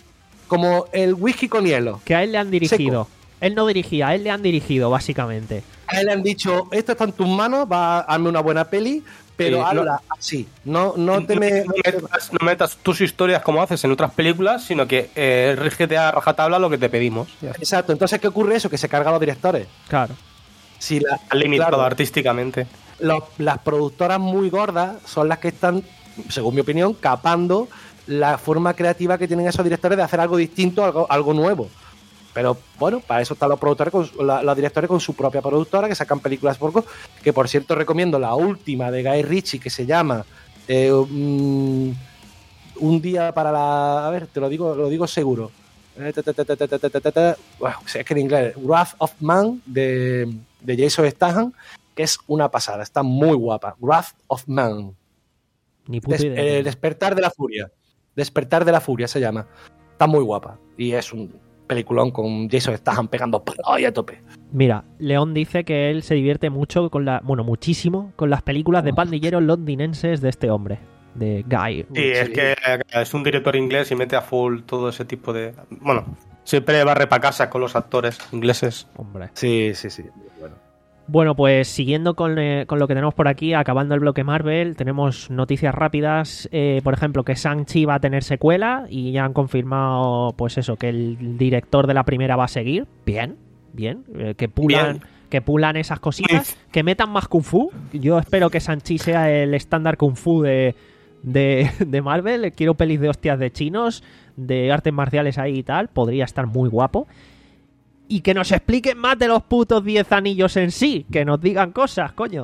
como el whisky con hielo. Que a él le han dirigido. Él no dirigía, a él le han dirigido, básicamente. A él le han dicho, esto está en tus manos, va a hazme una buena peli, pero Sí, hazla así. No, no te me... No metas, no metas tus historias como haces en otras películas, sino que eh, rígete a rajatabla lo que te pedimos. Ya está. Exacto, entonces ¿qué ocurre eso? Que se cargan los directores. Claro. Si la, Han limitado claro, artísticamente. los- las productoras muy gordas son las que están, según mi opinión, capando la forma creativa que tienen esos directores de hacer algo distinto, algo, algo nuevo. Pero bueno, para eso están los productores, con, su- la- los directores con su propia productora, que sacan películas por co- que por cierto recomiendo la última de Guy Ritchie, que se llama eh, mm, Un día para la... A ver, te lo digo, lo digo seguro. Eh, ta, ta, ta, ta, ta, ta, ta, ta, ta. Bueno, es que en inglés, Wrath of Man, de, de Jason Statham, que es una pasada, está muy guapa. Wrath of Man. Ni puta Des- idea. eh, Despertar de la Furia. Despertar de la Furia se llama. Está muy guapa. Y es un peliculón con Jason Statham pegando ¡ay! A tope. Mira, León dice que él se divierte mucho con la, bueno, muchísimo con las películas de pandilleros londinenses de este hombre, de Guy. Sí, es que eh, es un director inglés y mete a full todo ese tipo de... Bueno, siempre barre para casa con los actores ingleses. Hombre. Sí, sí, sí. Bueno. Bueno, pues siguiendo con, eh, con lo que tenemos por aquí, acabando el bloque Marvel, tenemos noticias rápidas, eh, por ejemplo, que Shang-Chi va a tener secuela y ya han confirmado, pues eso, que el director de la primera va a seguir. Bien, bien, eh, que pulan... Bien. Que pulan esas cositas, que metan más Kung Fu. Yo espero que Shang-Chi sea el estándar Kung Fu de, de, de Marvel. Quiero pelis de hostias de chinos, de artes marciales ahí y tal. Podría estar muy guapo. Y que nos expliquen más de los putos diez anillos en sí. Que nos digan cosas, coño.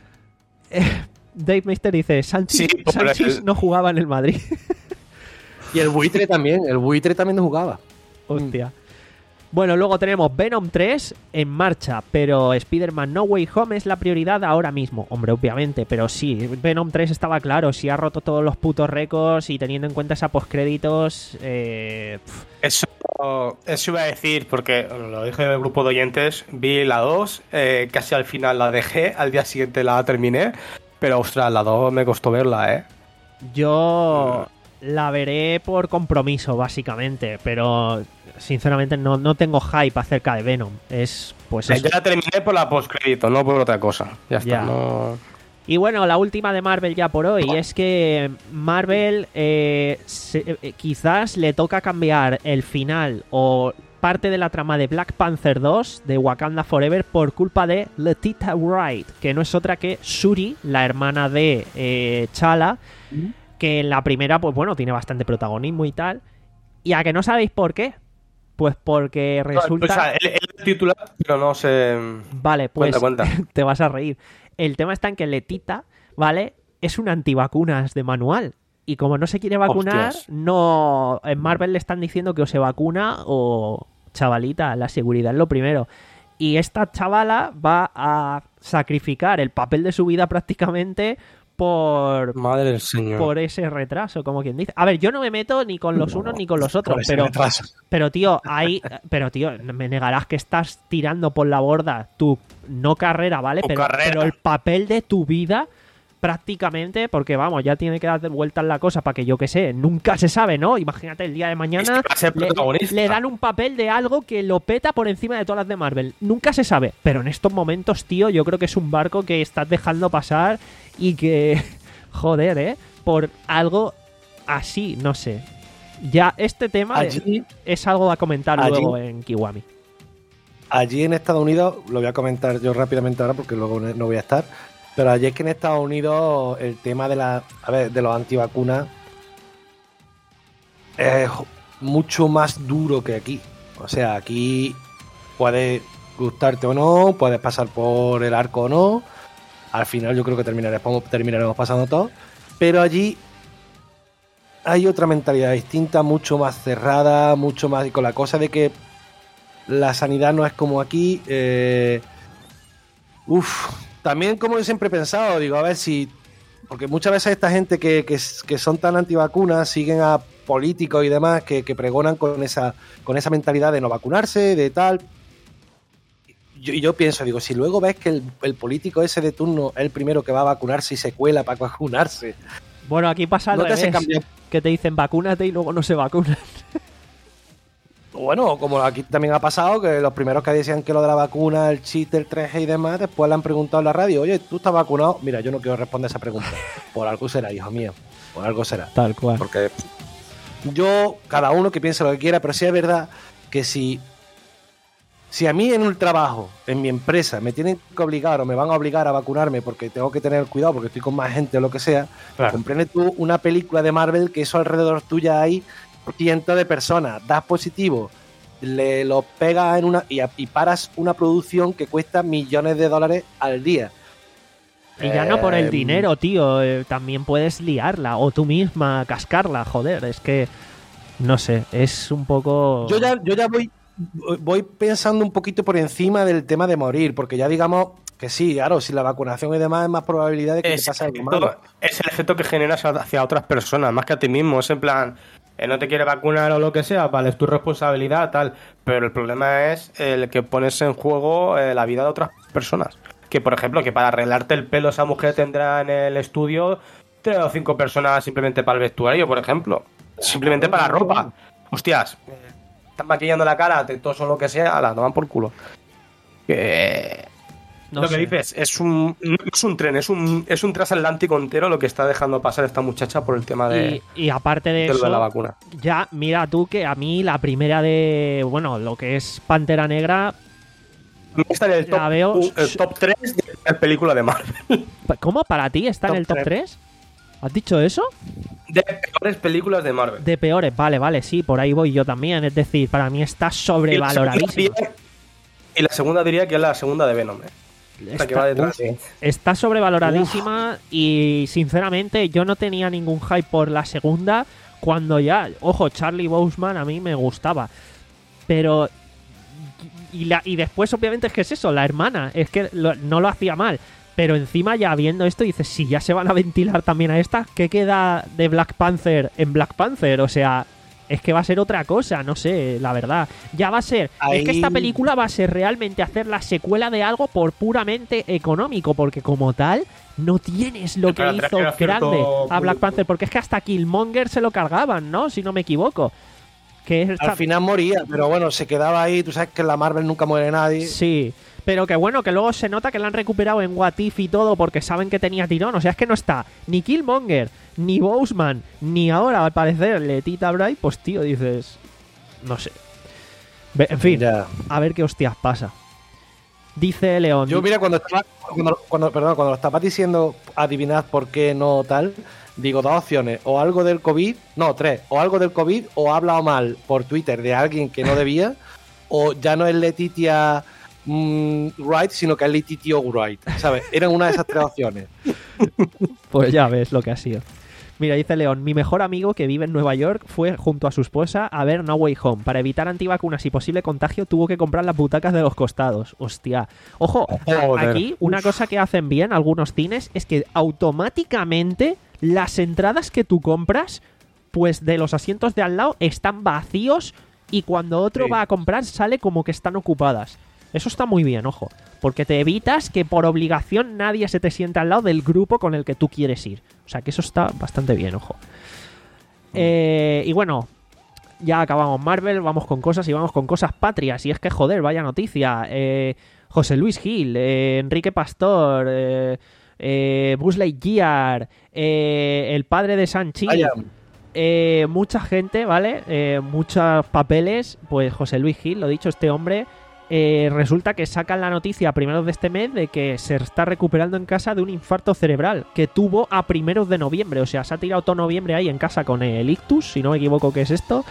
Eh, Dave Mister dice, Sánchez, Sí, por Sánchez el- no jugaba en el Madrid. Y el buitre también. El buitre también jugaba. Hostia. Bueno, luego tenemos Venom tres en marcha, pero Spider-Man No Way Home es la prioridad ahora mismo. Hombre, obviamente, pero sí, Venom tres estaba claro, si ha roto todos los putos récords y teniendo en cuenta esa postcréditos... Eh, eso, eso iba a decir, porque bueno, lo dije en el grupo de oyentes, vi la dos, eh, casi al final la dejé, al día siguiente la terminé, pero ostras, la dos me costó verla, ¿eh? Yo... La veré por compromiso, básicamente, pero sinceramente no, no tengo hype acerca de Venom. Es pues Yo eso. la terminé por la postcrédito, no por otra cosa. Ya está, Ya. no... Y bueno, la última de Marvel ya por hoy es que Marvel eh, se- eh, quizás le toca cambiar el final o parte de la trama de Black Panther dos de Wakanda Forever por culpa de Letitia Wright, que no es otra que Shuri, la hermana de eh, T'Challa, que en la primera, pues bueno, tiene bastante protagonismo y tal. ¿Y a que no sabéis por qué? Pues porque resulta... O sea, él, él es titular, pero no sé... Vale, pues Cuenta, cuenta. te vas a reír. El tema está en que Letita, ¿vale? Es una antivacunas de manual. Y como no se quiere vacunar, Hostias. no... En Marvel le están diciendo que o se vacuna o... Chavalita, la seguridad es lo primero. Y esta chavala va a sacrificar el papel de su vida prácticamente por... Madre del señor. por ese retraso, como quien dice. A ver, yo no me meto ni con los unos ni con los otros, Por ese pero... retraso. Pero tío, hay, pero tío, me negarás que estás tirando por la borda tu no carrera, ¿vale? Tu Pero, carrera. pero el papel de tu vida prácticamente, porque vamos, ya tiene que dar vueltas la cosa para que yo que sé, nunca se sabe, ¿no? Imagínate el día de mañana Es que va a ser le, protagonista. le dan un papel de algo que lo peta por encima de todas las de Marvel. Nunca se sabe, pero en estos momentos, tío, yo creo que es un barco que estás dejando pasar y que joder, ¿eh? Por algo así, no sé. Ya este tema Allí, es algo a comentar allí- luego en Kiwami. allí en Estados Unidos, lo voy a comentar yo rápidamente ahora porque luego no voy a estar, pero allí es que en Estados Unidos el tema de la, a ver, de los antivacunas es mucho más duro que aquí. O sea, aquí puede gustarte o no, puedes pasar por el arco o no. Al final yo creo que terminaremos, terminaremos pasando todo. Pero allí hay otra mentalidad distinta, mucho más cerrada, mucho más... Y con la cosa de que la sanidad no es como aquí. Eh, uf, también como yo siempre he pensado, digo, a ver si... Porque muchas veces esta gente que, que, que son tan antivacunas siguen a políticos y demás que, que pregonan con esa, con esa mentalidad de no vacunarse, de tal... Yo, y yo pienso, digo, si luego ves que el, el político ese de turno es el primero que va a vacunarse y se cuela para vacunarse, Bueno, aquí pasa al no te hace revés, cambiar. que te dicen vacúnate y luego no se vacunan. Bueno, como aquí también ha pasado, que los primeros que decían que lo de la vacuna, el chiste, el tres G y demás, después le han preguntado en la radio, oye, ¿tú estás vacunado? Mira, yo no quiero responder esa pregunta. Por algo será, hijo mío. Por algo será. Tal cual. Porque yo, cada uno que piense lo que quiera, pero sí es verdad que si, si a mí en un trabajo, en mi empresa, me tienen que obligar o me van a obligar a vacunarme porque tengo que tener cuidado, porque estoy con más gente o lo que sea, Claro. comprende tú una película de Marvel que eso alrededor tuya hay cientos de personas, das positivo, le lo pegas en una y, y paras una producción que cuesta millones de dólares al día. Y ya no por el Eh, dinero, tío, eh, también puedes liarla o tú misma cascarla, joder, es que no sé, es un poco... Yo ya, yo ya voy, voy pensando un poquito por encima del tema de morir, porque ya digamos que sí, claro, si la vacunación y demás es más probabilidad de que Es, te pase algo malo. es el efecto que generas hacia otras personas, más que a ti mismo. Es en plan, eh, no te quieres vacunar o lo que sea, vale, es tu responsabilidad, tal. Pero el problema es el que pones en juego eh, la vida de otras personas. Que, por ejemplo, que para arreglarte el pelo esa mujer tendrá en el estudio tres o cinco personas simplemente para el vestuario, por ejemplo. Simplemente para la ropa. Hostias, eh, están maquillando la cara, te todos o lo que sea, la toman por culo. Que... No lo sé. que dices, es un, no es un tren, es un, es un transatlántico entero lo que está dejando pasar esta muchacha por el tema de, Y, y aparte de de lo eso, de la vacuna. ya mira tú que a mí la primera de, bueno, lo que es Pantera Negra, Está en el top, La veo- uh, el top tres de la película de Marvel. ¿cómo para ti está en Top el top tres. tres? ¿Has dicho eso? De peores películas de Marvel. De peores, vale, vale, sí, por ahí voy yo también, es decir, para mí está Y la, sobrevaloradísimo. segunda diría, y la segunda diría que es la segunda de Venom. ¿eh? La que va Está, detrás. sí. está sobrevaloradísima y sinceramente yo no tenía ningún hype por la segunda cuando ya, ojo, Charlie Boseman a mí me gustaba, pero y, la, y después, obviamente, es que es eso, la hermana, es que lo, no lo hacía mal. Pero encima, ya viendo esto, dices, si ya se van a ventilar también a esta, ¿qué queda de Black Panther en Black Panther? O sea, es que va a ser otra cosa, no sé, la verdad. Ya va a ser... Ahí... Es que esta película va a ser realmente hacer la secuela de algo por puramente económico, porque como tal, no tienes lo que hizo grande a Black Panther, porque es que hasta Killmonger se lo cargaban, ¿no? Si no me equivoco. Que es esta... Al final moría, pero bueno, se quedaba ahí. Tú sabes que en la Marvel nunca muere nadie. Sí, pero que bueno, que luego se nota que la han recuperado en What If y todo porque saben que tenía tirón. O sea, es que no está ni Killmonger, ni Boseman, ni ahora, al parecer, Letitia Wright. Pues tío, dices... No sé. En fin, ya. A ver qué hostias pasa. Dice León... Yo mira, cuando estaba... Cuando, cuando, perdón, cuando lo estabas diciendo adivinad por qué no tal... Digo, dos opciones, o algo del COVID, no, tres, o algo del COVID, o ha hablado mal por Twitter de alguien que no debía, o ya no es Letitia mmm, Wright, sino que es Letitia Wright, ¿sabes? Eran una de esas tres opciones. Pues ya ves lo que ha sido. Mira, dice León, mi mejor amigo que vive en Nueva York fue junto a su esposa a ver No Way Home. Para evitar antivacunas y posible contagio tuvo que comprar las butacas de los costados. Hostia. Ojo, oh, aquí una Uf. cosa que hacen bien algunos cines es que automáticamente las entradas que tú compras, pues de los asientos de al lado están vacíos y cuando otro sí. va a comprar sale como que están ocupadas. Eso está muy bien, ojo, porque te evitas que por obligación nadie se te sienta al lado del grupo con el que tú quieres ir. O sea, que eso está bastante bien, ojo. Mm. Eh, y bueno, ya acabamos Marvel, vamos con cosas y vamos con cosas patrias. Y es que, joder, vaya noticia. Eh, José Luis Gil, eh, Enrique Pastor, eh, eh, Buzz Lightyear, eh, el padre de Shang-Chi... Eh, mucha gente, ¿vale? Eh, muchos papeles. Pues José Luis Gil, lo dicho, este hombre... Eh, resulta que sacan la noticia a primeros de este mes de que se está recuperando en casa de un infarto cerebral que tuvo a primeros de noviembre. O sea, se ha tirado todo noviembre ahí en casa con el ictus, si no me equivoco que es esto,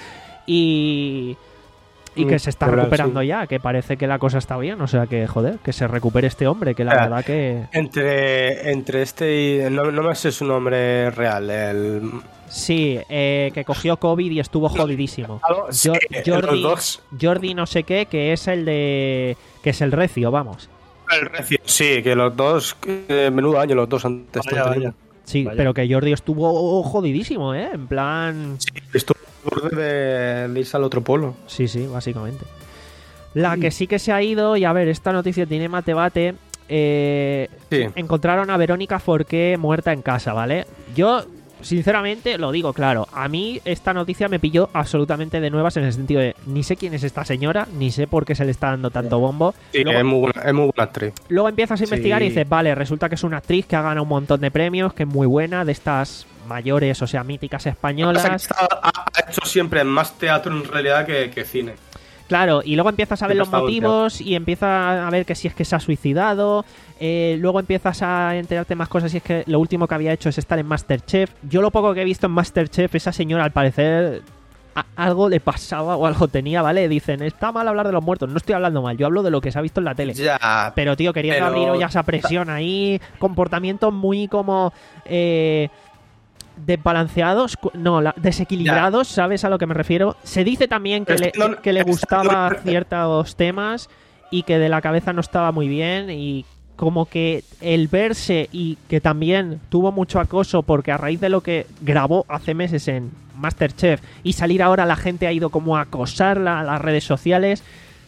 y, y que se está recuperando sí. ya, que parece que la cosa está bien. O sea, que joder, que se recupere este hombre, que la ah, verdad que... Entre, entre este y... No, no me sé su nombre real, el... Sí, eh, que cogió COVID y estuvo jodidísimo. Sí, Jordi, dos. Jordi no sé qué, que es el de... que es el recio, vamos. El recio, sí, que los dos... Eh, menudo año los dos antes. Vaya, vaya. Sí, vaya. Pero que Jordi estuvo jodidísimo, ¿eh? En plan... Sí, estuvo borde de, de irse al otro polo. Sí, sí, básicamente. La que sí que se ha ido, y a ver, esta noticia tiene más debate... Eh, sí. Encontraron a Verónica Forqué muerta en casa, ¿vale? Yo... Sinceramente, lo digo claro, a mí esta noticia me pilló absolutamente de nuevas en el sentido de ni sé quién es esta señora, ni sé por qué se le está dando tanto bombo. Sí, luego, es, muy buena, es muy buena actriz. Luego empiezas a investigar sí. y dices, vale, resulta que es una actriz que ha ganado un montón de premios, que es muy buena, de estas mayores, o sea, míticas españolas. Ha, ha hecho siempre más teatro en realidad que, que cine. Claro, y luego empiezas a ver los motivos y empiezas a ver que si es que se ha suicidado, eh, luego empiezas a enterarte más cosas y es que lo último que había hecho es estar en MasterChef. Yo lo poco que he visto en MasterChef, esa señora al parecer a- algo le pasaba o algo tenía, ¿vale? Dicen, está mal hablar de los muertos, no estoy hablando mal, yo hablo de lo que se ha visto en la tele. Ya, pero tío, queriendo pero... abrir ya esa presión ahí, comportamientos muy como... Eh, desbalanceados, no, la, desequilibrados, ya. ¿Sabes a lo que me refiero? Se dice también que, le, no, que le gustaba ciertos temas y que de la cabeza no estaba muy bien y como que el verse y que también tuvo mucho acoso porque a raíz de lo que grabó hace meses en MasterChef y salir ahora la gente ha ido como a acosarla a las redes sociales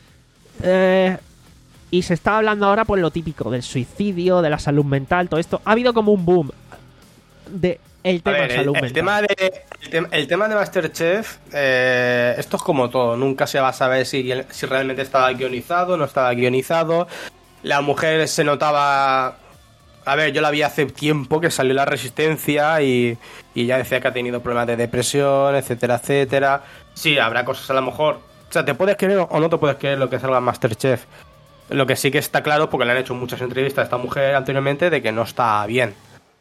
eh, y se está hablando ahora pues lo típico del suicidio, de la salud mental, todo esto. Ha habido como un boom de el tema ver, de salud el, mental. El tema de, el, tema, el tema de MasterChef, eh, esto es como todo. Nunca se va a saber si, si realmente estaba guionizado o no estaba guionizado. La mujer se notaba... A ver, yo la vi hace tiempo que salió La Resistencia y, y ya decía que ha tenido problemas de depresión, etcétera, etcétera. Sí, habrá cosas a lo mejor... O sea, te puedes creer o no te puedes creer lo que salga en MasterChef. Lo que sí que está claro, porque le han hecho muchas entrevistas a esta mujer anteriormente, de que no está bien.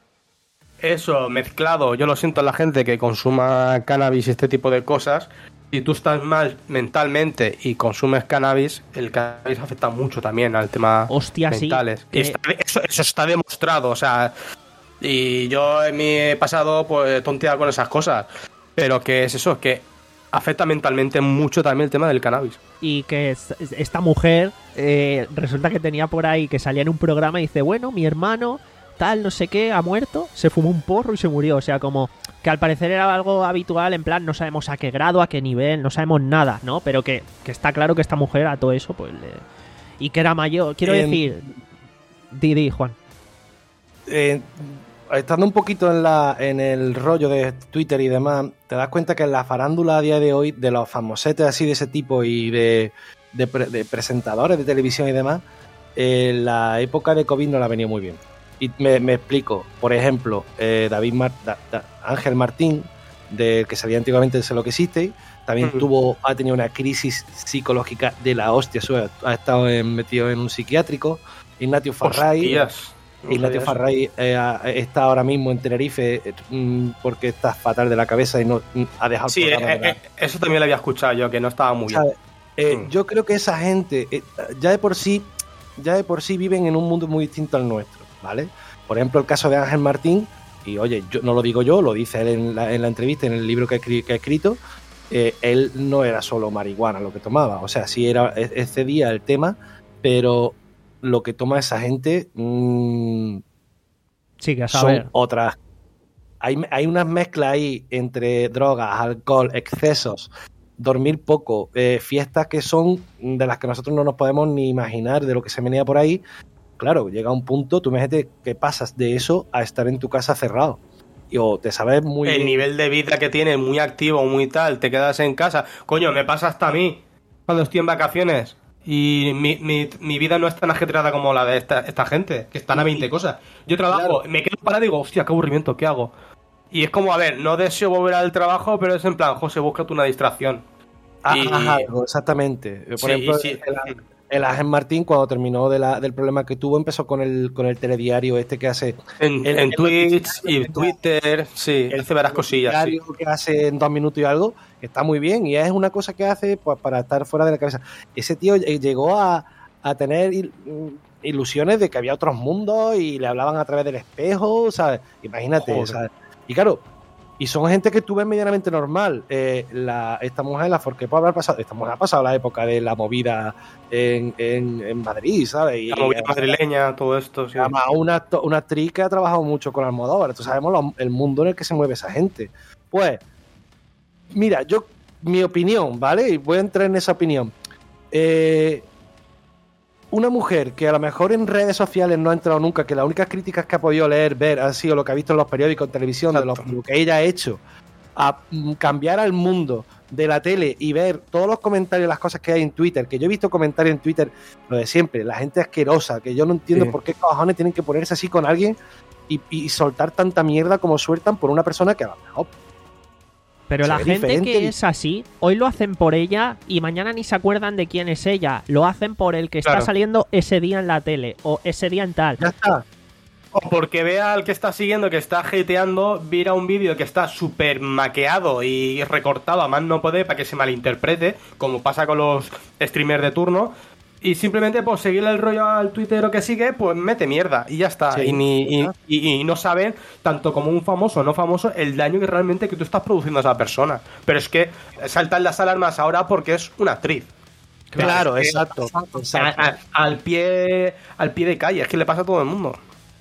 Eso mezclado, yo lo siento a la gente que consuma cannabis y este tipo de cosas. Si tú estás mal mentalmente y consumes cannabis, el cannabis afecta mucho también al tema Hostia, mentales. Sí, y está, eso, eso está demostrado, o sea, y yo en mi pasado pues tonteaba con esas cosas, pero que es eso, que afecta mentalmente mucho también el tema del cannabis. Y que es- esta mujer eh, resulta que tenía por ahí que salía en un programa y dice, bueno, mi hermano tal, no sé qué, ha muerto, se fumó un porro y se murió. O sea, como que al parecer era algo habitual, en plan, no sabemos a qué grado, a qué nivel, no sabemos nada, ¿no? Pero que, que está claro que esta mujer a todo eso, pues le... Y que era mayor, quiero En- decir... Didi, Juan. Eh, estando un poquito en, la, en el rollo de Twitter y demás, te das cuenta que en la farándula a día de hoy, de los famosetes así de ese tipo y de, de, pre- de presentadores de televisión y demás, eh, la época de COVID no la ha venido muy bien. Y me, me explico. Por ejemplo, eh, David Mar- Da- Da- Ángel Martín, del que salía antiguamente de Sé lo que existe, también Ujú. tuvo, ha tenido una crisis psicológica de la hostia, su- ha estado en- metido en un psiquiátrico. Ignacio Farray. Hostias. No Ignacio sabía eso. Farray eh, ha- está ahora mismo en Tenerife eh, mm, porque está fatal de la cabeza y no mm, ha dejado el Sí, programa eh, de la- eh, eso también lo había escuchado yo, que no estaba muy bien. ¿sabes? Eh, Mm. Yo creo que esa gente eh, ya de por sí ya de por sí viven en un mundo muy distinto al nuestro, ¿vale? Por ejemplo, el caso de Ángel Martín, y oye, yo no lo digo yo, lo dice él en la, en la entrevista, en el libro que ha, escri- que ha escrito, eh, él no era solo marihuana lo que tomaba, o sea, sí era e- ese día el tema, pero lo que toma esa gente mm, Sí, que a son saber. otras. Hay, hay unas mezclas ahí entre drogas, alcohol, excesos, dormir poco, eh, fiestas que son de las que nosotros no nos podemos ni imaginar de lo que se venía por ahí. Claro, llega un punto, tú imagínate que pasas de eso a estar en tu casa cerrado. Y, o te sabes muy El bien- nivel de vida que tienes, muy activo, muy tal, te quedas en casa. Coño, me pasa hasta a mí cuando estoy en vacaciones. Y mi, mi, mi vida no es tan ajetreada como la de esta, esta gente, que están a veinte cosas. Yo trabajo, me quedo parado y digo, hostia, qué aburrimiento, ¿qué hago? Y es como, a ver, no deseo volver al trabajo, pero es en plan, José, búscate una distracción. Ah, y- haz algo, exactamente. Por Sí, ejemplo, sí. el, el Ángel Martín, cuando terminó de la, del problema que tuvo, empezó con el, con el telediario este que hace. En, el- en el Twitch noticiario y que- Twitter, sí, el hace varias cosillas, sí. diario que hace en dos minutos y algo, que está muy bien, y es una cosa que hace pues para estar fuera de la cabeza. Ese tío eh, llegó a, a tener il- ilusiones de que había otros mundos y le hablaban a través del espejo, ¿sabes? Imagínate, Joder. ¿sabes? Y claro, y son gente que tú ves medianamente normal. Eh, la, esta mujer, la Forqué, puede haber pasado, esta mujer ha pasado la época de la movida en, en, en Madrid, ¿sabes? Y, La movida y- madrileña, todo esto, sí. Además, una, acto- una actriz que ha trabajado mucho con Almodóvar, entonces sabemos lo- el mundo en el que se mueve esa gente. Pues, mira, yo, mi opinión, ¿vale? Y voy a entrar en esa opinión. Eh, una mujer que a lo mejor en redes sociales no ha entrado nunca, que las únicas críticas que ha podido leer, ver, han sido lo que ha visto en los periódicos, en televisión, de lo, Exacto. lo que ella ha hecho, a mm, cambiar al mundo de la tele y ver todos los comentarios, las cosas que hay en Twitter, que yo he visto comentarios en Twitter, lo de siempre, la gente asquerosa, que yo no entiendo Sí. por qué cojones tienen que ponerse así con alguien y, y soltar tanta mierda como sueltan por una persona que a lo mejor Pero se la ve gente diferente que y- es así, hoy lo hacen por ella y mañana ni se acuerdan de quién es ella. Lo hacen por el que está Claro. saliendo ese día en la tele o ese día en tal. ya está. O porque vea al que está siguiendo, que está hateando, viera un vídeo que está súper maqueado y recortado a más no poder para que se malinterprete, como pasa con los streamers de turno, y simplemente por seguirle el rollo al tuitero que sigue, pues mete mierda y ya está. Sí, y, ni, y, ya está. y- y no saben, tanto como un famoso o no famoso, el daño que realmente que tú estás produciendo a esa persona. Pero es que saltan las alarmas ahora porque es una actriz. Claro, es que- exacto. exacto. A- a- al pie al pie de calle, es que le pasa a todo el mundo.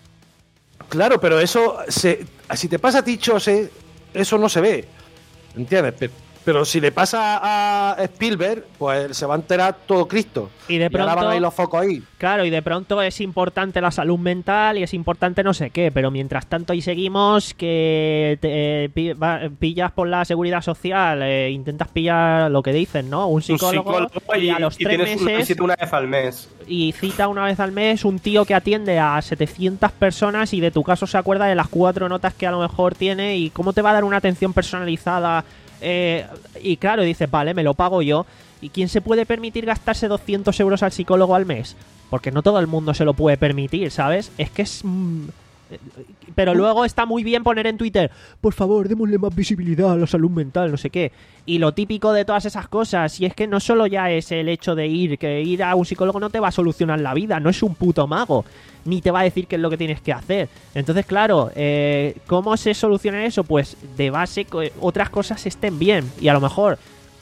Claro, pero eso, se, si te pasa a ti, Chose, eso no se ve. ¿Entiendes? Pero, pero si le pasa a Spielberg, pues se va a enterar todo Cristo. Y de ahora van pronto- a ir los focos ahí. Claro, y de pronto es importante la salud mental y es importante no sé qué, pero mientras tanto ahí seguimos que te, eh, pi- va- pillas por la seguridad social, eh, intentas pillar lo que dicen, ¿no? Un psicólogo, Un psicólogo y, a los y tres tienes una meses visita una vez al mes. y cita una vez al mes un tío que atiende a setecientas personas y de tu caso se acuerda de las cuatro notas que a lo mejor tiene y cómo te va a dar una atención personalizada. Eh, y claro, dices, vale, me lo pago yo. ¿Y quién se puede permitir gastarse doscientos euros al psicólogo al mes? Porque no todo el mundo se lo puede permitir, ¿sabes? Es que es... mm, pero luego está muy bien poner en Twitter, por favor, démosle más visibilidad a la salud mental, no sé qué. Y lo típico de todas esas cosas, y es que no solo ya es el hecho de ir, que ir a un psicólogo no te va a solucionar la vida, no es un puto mago, ni te va a decir qué es lo que tienes que hacer. Entonces, claro, eh, ¿cómo se soluciona eso? Pues de base co- otras cosas estén bien, y a lo mejor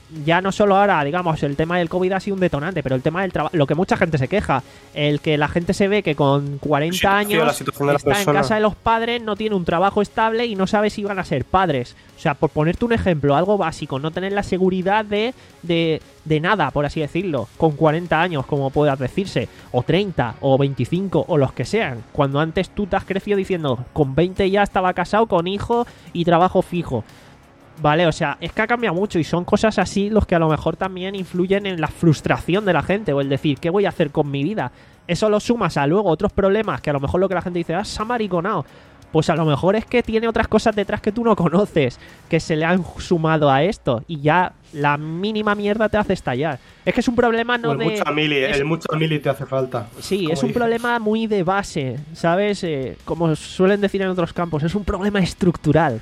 ya no solo ahora, digamos, el tema del COVID ha sido un detonante, pero el tema del trabajo, lo que mucha gente se queja, el que la gente se ve que con cuarenta años está en casa de los padres, no tiene un trabajo estable y no sabe si van a ser padres. O sea, por ponerte un ejemplo, algo básico, no tener la seguridad de, de, de nada, por así decirlo, con cuarenta años, como pueda decirse, o treinta, o veinticinco, o los que sean, cuando antes tú te has crecido diciendo, con veinte ya estaba casado, con hijo y trabajo fijo. Vale, o sea, es que ha cambiado mucho y son cosas así los que a lo mejor también influyen en la frustración de la gente o el decir, ¿qué voy a hacer con mi vida? Eso lo sumas a luego otros problemas que a lo mejor lo que la gente dice, ah, se ha mariconado. Pues a lo mejor es que tiene otras cosas detrás que tú no conoces, que se le han sumado a esto y ya la mínima mierda te hace estallar. Es que es un problema no el de... Mucha mili, es... El mucho mili te hace falta. Sí, es un dices. problema muy de base, ¿sabes? Eh, como suelen decir en otros campos, es un problema estructural.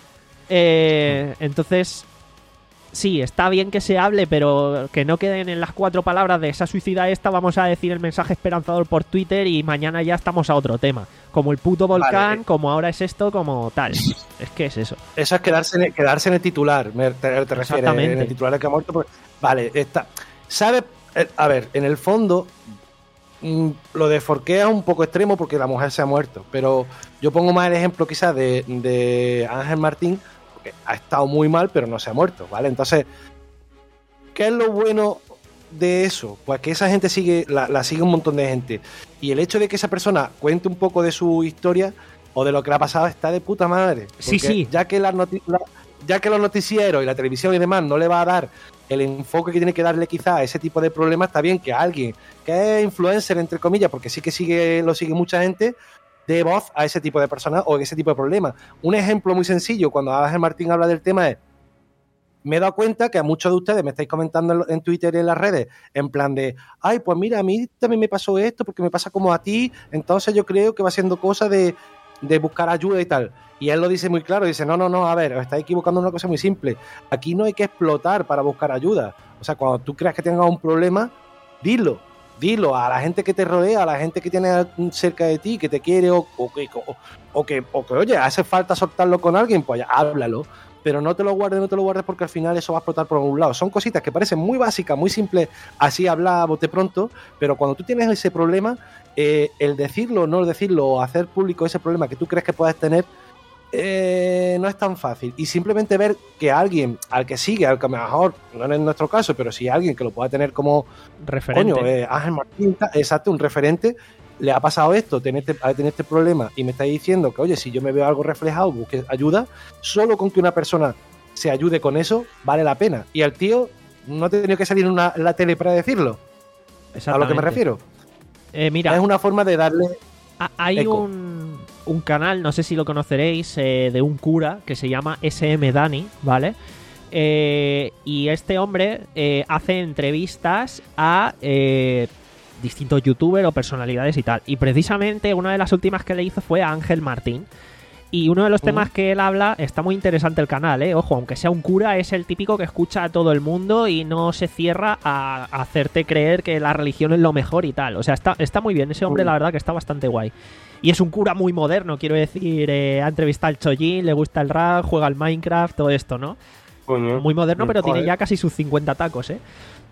Eh, entonces, sí, está bien que se hable, pero que no queden en las cuatro palabras de esa suicida esta, vamos a decir el mensaje esperanzador por Twitter y mañana ya estamos a otro tema. Como el puto volcán, vale. Como ahora es esto, como tal. Es que es eso. Eso es quedarse en el, quedarse en el titular, me, te, te refieres, en el titular que ha muerto. Pues, vale, está. ¿Sabes? A ver, en el fondo, mmm, lo de Forqué es un poco extremo porque la mujer se ha muerto, pero yo pongo más el ejemplo quizás de, de Ángel Martín, ha estado muy mal, pero no se ha muerto, ¿vale? Entonces, ¿qué es lo bueno de eso? Pues que esa gente sigue, la, la sigue un montón de gente. Y el hecho de que esa persona cuente un poco de su historia o de lo que le ha pasado está de puta madre. Sí, sí. Ya que, las noti- la, ya que los noticieros y la televisión y demás no le va a dar el enfoque que tiene que darle quizá a ese tipo de problemas, está bien que alguien que es influencer, entre comillas, porque sí que sigue lo sigue mucha gente, de voz a ese tipo de personas o ese tipo de problemas. Un ejemplo muy sencillo, cuando Ángel Martín habla del tema es, me he dado cuenta que a muchos de ustedes me estáis comentando en Twitter y en las redes, en plan de, ay, pues mira, a mí también me pasó esto, porque me pasa como a ti, entonces yo creo que va siendo cosa de, de buscar ayuda y tal. Y él lo dice muy claro, dice, no, no, no, a ver, os estáis equivocando en una cosa muy simple. Aquí no hay que explotar para buscar ayuda. O sea, cuando tú creas que tengas un problema, dilo. Dilo a la gente que te rodea, a la gente que tiene cerca de ti, que te quiere o, o, o, o, que, o que, oye, hace falta soltarlo con alguien, pues ya, háblalo. Pero no te lo guardes, no te lo guardes porque al final eso va a explotar por algún lado. Son cositas que parecen muy básicas, muy simples, así habla a bote pronto, pero cuando tú tienes ese problema, eh, el decirlo o no decirlo, o hacer público ese problema que tú crees que puedes tener, Eh, no es tan fácil. Y simplemente ver que alguien al que sigue, al que mejor, no es nuestro caso, pero si alguien que lo pueda tener como referente, coño, eh, Ángel Martín, exacto, un referente, le ha pasado esto, tiene este, tiene este problema y me está diciendo que, oye, si yo me veo algo reflejado, busque ayuda, solo con que una persona se ayude con eso, vale la pena. Y al tío no ha tenido que salir en, una, en la tele para decirlo. A lo que me refiero. Eh, mira, es una forma de darle... Hay un, un canal, no sé si lo conoceréis, eh, de un cura que se llama S M Dani, ¿vale? Eh, y este hombre eh, hace entrevistas a eh, distintos youtubers o personalidades y tal. Y precisamente una de las últimas que le hizo fue a Ángel Martín. Y uno de los temas que él habla, está muy interesante el canal, ¿eh? Ojo, aunque sea un cura, es el típico que escucha a todo el mundo y no se cierra a, a hacerte creer que la religión es lo mejor y tal. O sea, está, está muy bien. Ese hombre, la verdad, que está bastante guay. Y es un cura muy moderno, quiero decir. Eh, ha entrevistado al Chollín, le gusta el rap, juega al Minecraft, todo esto, ¿no? Coño. Muy moderno, pero Joder. Tiene ya casi sus cincuenta tacos, ¿eh?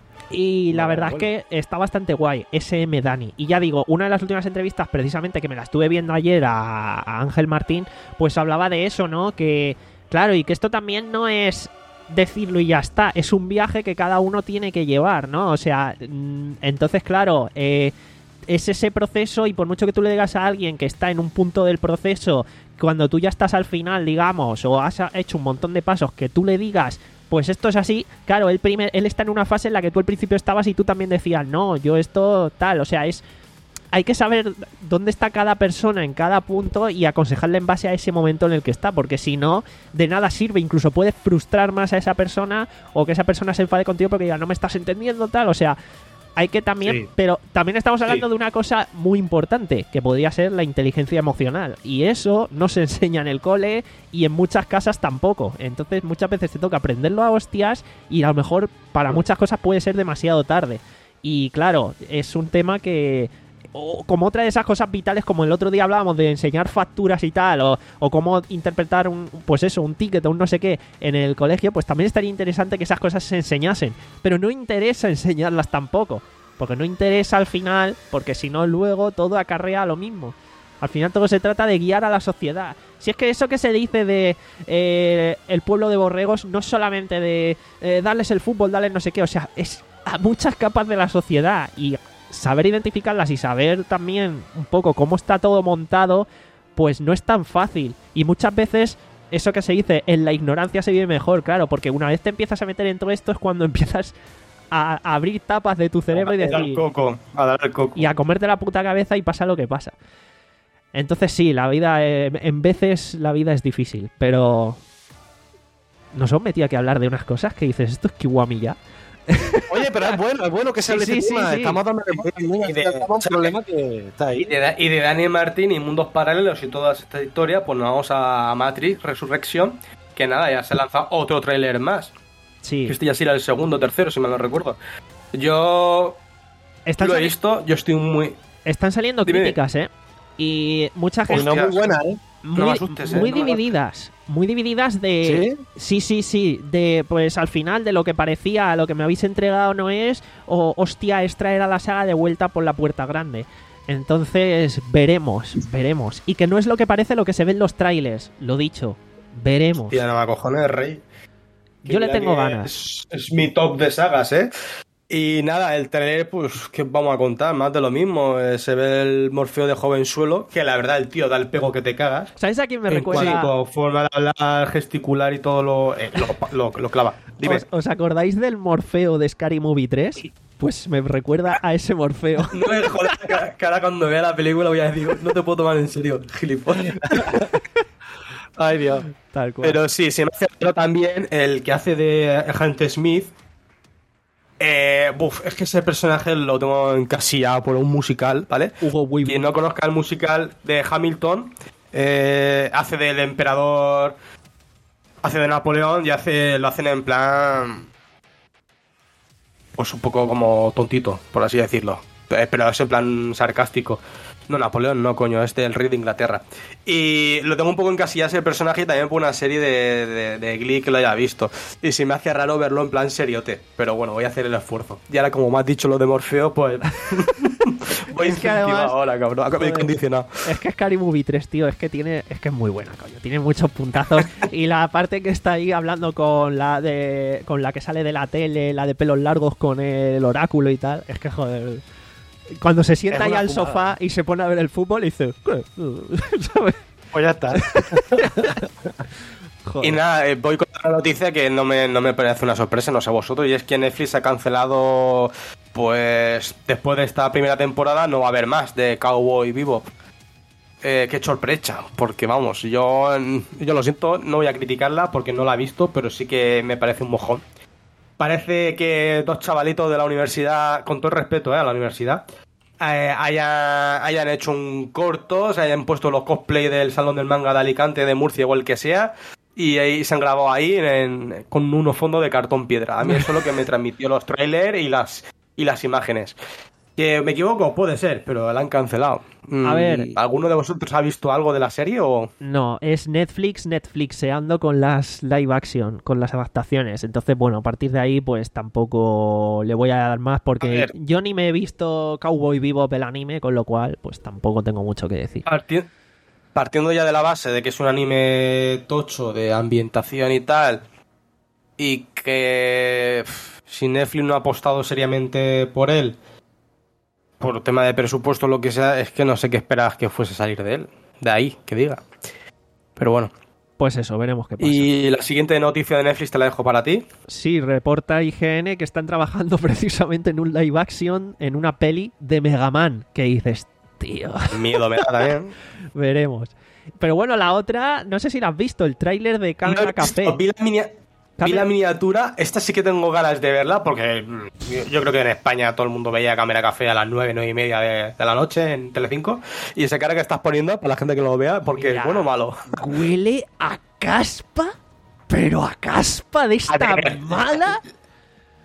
Y la verdad es que está bastante guay, S M Dani. Y ya digo, una de las últimas entrevistas, precisamente que me la estuve viendo ayer a, a Ángel Martín, pues hablaba de eso, ¿no? Que, claro, y que esto también no es decirlo y ya está, es un viaje que cada uno tiene que llevar, ¿no? O sea, entonces, claro, eh, es ese proceso y por mucho que tú le digas a alguien que está en un punto del proceso, cuando tú ya estás al final, digamos, o has hecho un montón de pasos, que tú le digas... Pues esto es así, claro, él, primer, él está en una fase en la que tú al principio estabas y tú también decías, no, yo esto tal, o sea, es hay que saber dónde está cada persona en cada punto y aconsejarle en base a ese momento en el que está, porque si no, de nada sirve, incluso puedes frustrar más a esa persona o que esa persona se enfade contigo porque diga, no me estás entendiendo, tal, o sea... Hay que también, sí. Pero también estamos hablando sí. de una cosa muy importante, que podría ser la inteligencia emocional. Y eso no se enseña en el cole y en muchas casas tampoco. Entonces muchas veces te toca aprenderlo a hostias y a lo mejor para muchas cosas puede ser demasiado tarde. Y claro, es un tema que o como otra de esas cosas vitales, como el otro día hablábamos de enseñar facturas y tal, o, o cómo interpretar un, pues eso, un ticket o un no sé qué en el colegio, pues también estaría interesante que esas cosas se enseñasen. Pero no interesa enseñarlas tampoco, porque no interesa al final, porque si no luego todo acarrea lo mismo. Al final todo se trata de guiar a la sociedad. Si es que eso que se dice de eh, el pueblo de borregos no es solamente de eh, darles el fútbol, darles no sé qué, o sea, es a muchas capas de la sociedad, y saber identificarlas y saber también un poco cómo está todo montado, pues no es tan fácil. Y muchas veces eso que se dice, en la ignorancia se vive mejor, claro, porque una vez te empiezas a meter en todo esto es cuando empiezas a, a abrir tapas de tu cerebro y decir... A dar el coco, a dar el coco. Y a comerte la puta cabeza y pasa lo que pasa. Entonces sí, la vida, eh, en veces la vida es difícil, pero... Nos hemos metido aquí a hablar de unas cosas que dices, esto es Kiwami ya. Oye, pero es bueno, es bueno que se hable Sí, de sí, este tema. sí, sí. Estamos dando Y de- un problema que está Y ahí. de, y de Dani Martín y Mundos Paralelos y toda esta historia, pues nos vamos a Matrix Resurrección, que nada, ya se lanza otro tráiler más. Sí. Este ya será el segundo o tercero, si mal no recuerdo. Yo Están, lo he sali- visto, yo estoy muy... están saliendo Dime. críticas, ¿eh? Y mucha Pues gente... no muy buena, ¿eh? muy, no me asustes, ¿eh? muy No me divididas, muy divididas de... ¿Sí? Sí, sí, sí, de pues al final de lo que parecía, lo que me habéis entregado no es, o hostia, es traer a la saga de vuelta por la puerta grande. Entonces, veremos, veremos. Y que no es lo que parece lo que se ve en los trailers, lo dicho, veremos. Tía, no me cojones, rey. Yo le Mira tengo que ganas. Es, es mi top de sagas, ¿eh? Y nada, el trailer, pues, ¿qué vamos a contar? Más de lo mismo. Eh, se ve el Morfeo de Jovenzuelo, que la verdad el tío da el pego que te cagas. ¿Sabes a quién me En recuerda? cuanto a forma de hablar, gesticular y todo lo, eh, lo, lo- lo clava. Dime. ¿Os, os acordáis del Morfeo de Scary Movie tres? Pues me recuerda a ese Morfeo. No me jodas, que- que ahora cuando vea la película voy a decir, no te puedo tomar en serio, gilipollas. Ay, Dios. Tal cual. Pero sí, se me hace raro también el que hace de Agent Smith. Eh, buf, es que ese personaje lo tengo encasillado por un musical, ¿vale? Hugo Weaving. Quien no conozca el musical de Hamilton, eh, hace del emperador, hace de Napoleón y hace lo hacen en plan... Pues un poco como tontito, por así decirlo. Eh, Pero es en plan sarcástico. No, Napoleón, no, coño, este es el rey de Inglaterra. Y lo tengo un poco encasillado ese personaje y también por una serie de, de, de Glee que lo haya visto. Y se me hace raro verlo en plan seriote. Pero bueno, voy a hacer el esfuerzo. Y ahora, como me has dicho lo de Morfeo, pues. voy Es que incentivado además- ahora, cabrón. Acabo de Joder. condicionado. Es que Scary Movie tres, tío, es que tiene, es que es muy buena, coño. Tiene muchos puntazos. Y la parte que está ahí hablando con la de. Con la que sale de la tele, la de pelos largos con el oráculo y tal. Es que joder. Cuando se sienta Es ahí una al fumada. sofá y se pone a ver el fútbol y dice. ¿Qué? ¿Sabes? Pues ya está. Joder. Y nada, eh, voy con una noticia que no me, no me parece una sorpresa, no sé vosotros, y es que Netflix ha cancelado, pues, después de esta primera temporada no va a haber más de Cowboy Bebop. Eh, qué sorpresa, porque vamos, yo, yo lo siento, no voy a criticarla porque no la he visto, pero sí que me parece un mojón. Parece que dos chavalitos de la universidad, con todo el respeto eh, a la universidad, eh, haya- hayan hecho un corto, se hayan puesto los cosplay del Salón del Manga de Alicante, de Murcia o el que sea, y ahí se han grabado ahí en- con unos fondos de cartón piedra. A mí eso es lo que me transmitió los trailers y las, y las imágenes. Que me equivoco, puede ser, pero la han cancelado. Mm, A ver. ¿Alguno de vosotros ha visto algo de la serie o...? No, es Netflix Netflixeando con las live action, con las adaptaciones. Entonces, bueno, a partir de ahí, pues tampoco le voy a dar más A porque ver. yo ni me he visto Cowboy Bebop el anime, con lo cual, pues tampoco tengo mucho que decir. Parti- Partiendo ya de la base de que es un anime tocho de ambientación y tal, y que pff, si Netflix no ha apostado seriamente por él, por tema de presupuesto o lo que sea, es que no sé qué esperas que fuese a salir de él, de ahí, que diga. Pero bueno. Pues eso, veremos qué pasa. Y la siguiente noticia de Netflix te la dejo para ti. Sí, reporta I G N que están trabajando precisamente en un live action, en una peli de Mega Man. Que dices, tío, Miedo me da también. veremos. Pero bueno, la otra, no sé si la has visto, el tráiler de No he Camera visto, Café. vi la minia- Vi Camera- la miniatura, esta sí que tengo ganas de verla porque mm, yo- yo creo que en España todo el mundo veía Cámara Café a las nueve, nueve y media de, de la noche en Telecinco, y esa cara que estás poniendo para la gente que lo vea porque Mira. es bueno o malo. Huele a caspa, pero a caspa de esta A ver. mala.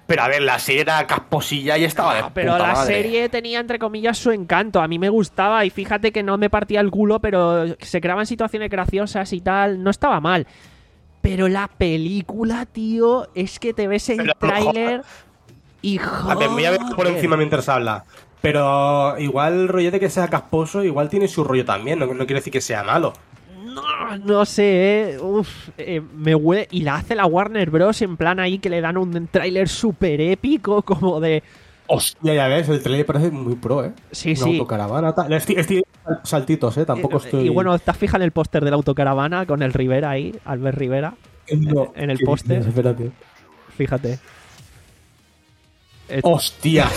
Pero a ver, la serie era casposilla y estaba de Ah, pero puta la madre. serie tenía, entre comillas, su encanto. A mí me gustaba y fíjate que no me partía el culo, pero se creaban situaciones graciosas y tal. No estaba mal. Pero la película, tío, es que te ves el Pero, tráiler y A ver, voy a ver por joder. encima mientras habla. Pero igual el rollo de que sea casposo, igual tiene su rollo también. No, no quiere decir que sea malo. No, no sé, eh. Uf, eh, me huele. Y la hace la Warner Bros. En plan ahí que le dan un tráiler súper épico, como de. Hostia, ya ves, el trailer parece muy pro, ¿eh? Sí, Una sí. autocaravana, tal. Estoy, estoy saltitos, ¿eh? Tampoco Eh, estoy... Y bueno, estás fija en el póster de la autocaravana con el Rivera ahí, Albert Rivera. No, en el ¿qué póster. dices? Espérate. Fíjate. Eh, ¡Hostia!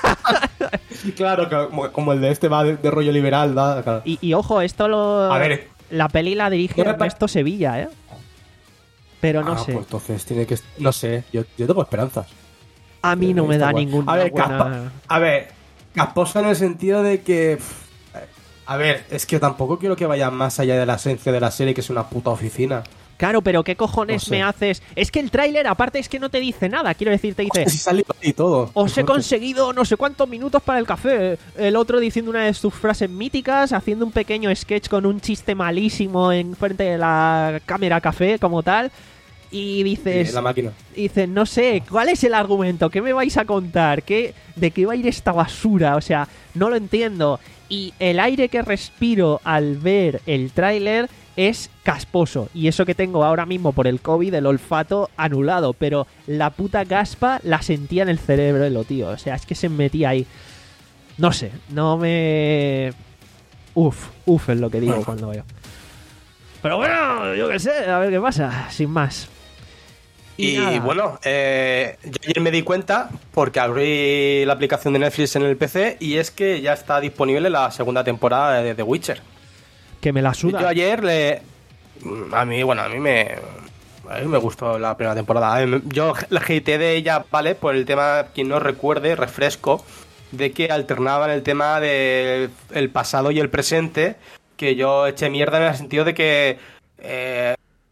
Sí, claro, que como, como el de este va de, de rollo liberal, ¿da? Claro. Y, y ojo, esto lo. A ver. La peli la dirige No me pa- Ernesto Sevilla, ¿eh? Pero no Ah, sé. pues entonces tiene que... No sé, yo, yo tengo esperanzas. A mí no me Está da guay. ninguna A ver, buena... caspa- a ver, casposa en el sentido de que... pff, A ver, es que tampoco quiero que vaya más allá de la esencia de la serie, que es una puta oficina. Claro, pero ¿qué cojones No sé. me haces? Es que el tráiler, aparte, es que no te dice nada. Quiero decir, te dice... Si sale y todo. Os he Qué fuerte. conseguido no sé cuántos minutos para el café. El otro diciendo una de sus frases míticas, haciendo un pequeño sketch con un chiste malísimo en frente de la cámara café como tal. Y dices... Sí, la máquina. Y dices, no sé, ¿cuál es el argumento? ¿Qué me vais a contar? ¿Qué, ¿De qué va a ir esta basura? O sea, no lo entiendo. Y el aire que respiro al ver el tráiler es casposo. Y eso que tengo ahora mismo por el COVID, el olfato anulado. Pero la puta caspa la sentía en el cerebro, tío. O sea, es que se metía ahí. No sé, no me... Uf, uf es lo que digo cuando veo. Pero bueno, yo qué sé, a ver qué pasa, sin más. Y, nada. bueno, eh, yo ayer me di cuenta porque abrí la aplicación de Netflix en el P C y es que ya está disponible la segunda temporada de The Witcher. Que me la Yo suda. ayer le... A mí, bueno, a mí me... A mí me gustó la primera temporada. A mí- Yo la hateé de ella, ¿vale? Por el tema, quien no recuerde, refresco, de que alternaban el tema del el pasado y el presente, que yo eché mierda en el sentido de que... eh,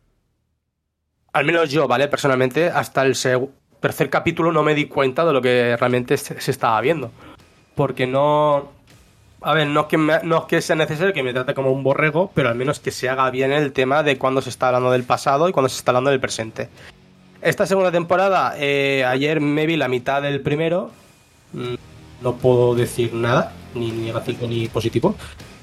al menos yo, ¿vale? Personalmente, hasta el seg- tercer capítulo no me di cuenta de lo que realmente se, se estaba viendo. Porque no... A ver, no es, que me- no es que sea necesario que me trate como un borrego, pero al menos que se haga bien el tema de cuando se está hablando del pasado y cuando se está hablando del presente. Esta segunda temporada, eh, ayer me vi la mitad del primero. Mm, No puedo decir nada, ni negativo ni positivo.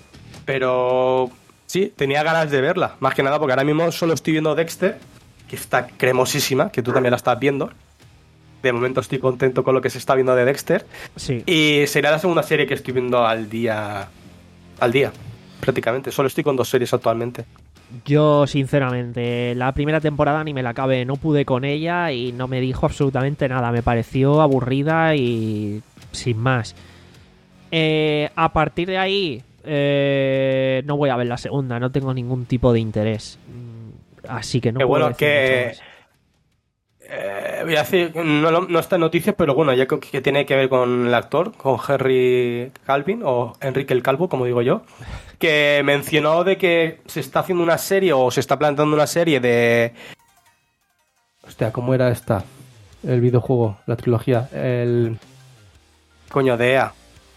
Pero sí, tenía ganas de verla. Más que nada porque ahora mismo solo estoy viendo Dexter, que está cremosísima, que tú también la estás viendo. De momento estoy contento con lo que se está viendo de Dexter. Sí. Y sería la segunda serie que estoy viendo al día. Al día, prácticamente. Solo estoy con dos series actualmente. Yo, sinceramente, la primera temporada ni me la acabé, no pude con ella y no me dijo absolutamente nada. Me pareció aburrida y sin más. Eh, a partir de ahí, eh, no voy a ver la segunda, no tengo ningún tipo de interés. Mm, Así que no Qué puedo bueno, decir que- mucho más. Eh, voy a decir, no, no, no está en noticias, pero bueno, ya que, que tiene que ver con el actor, con Henry Calvin, o Enrique el Calvo, como digo yo, que mencionó de que se está haciendo una serie, o se está planteando una serie de... Hostia, ¿cómo era esta? El videojuego, la trilogía, el... Coño, de E A.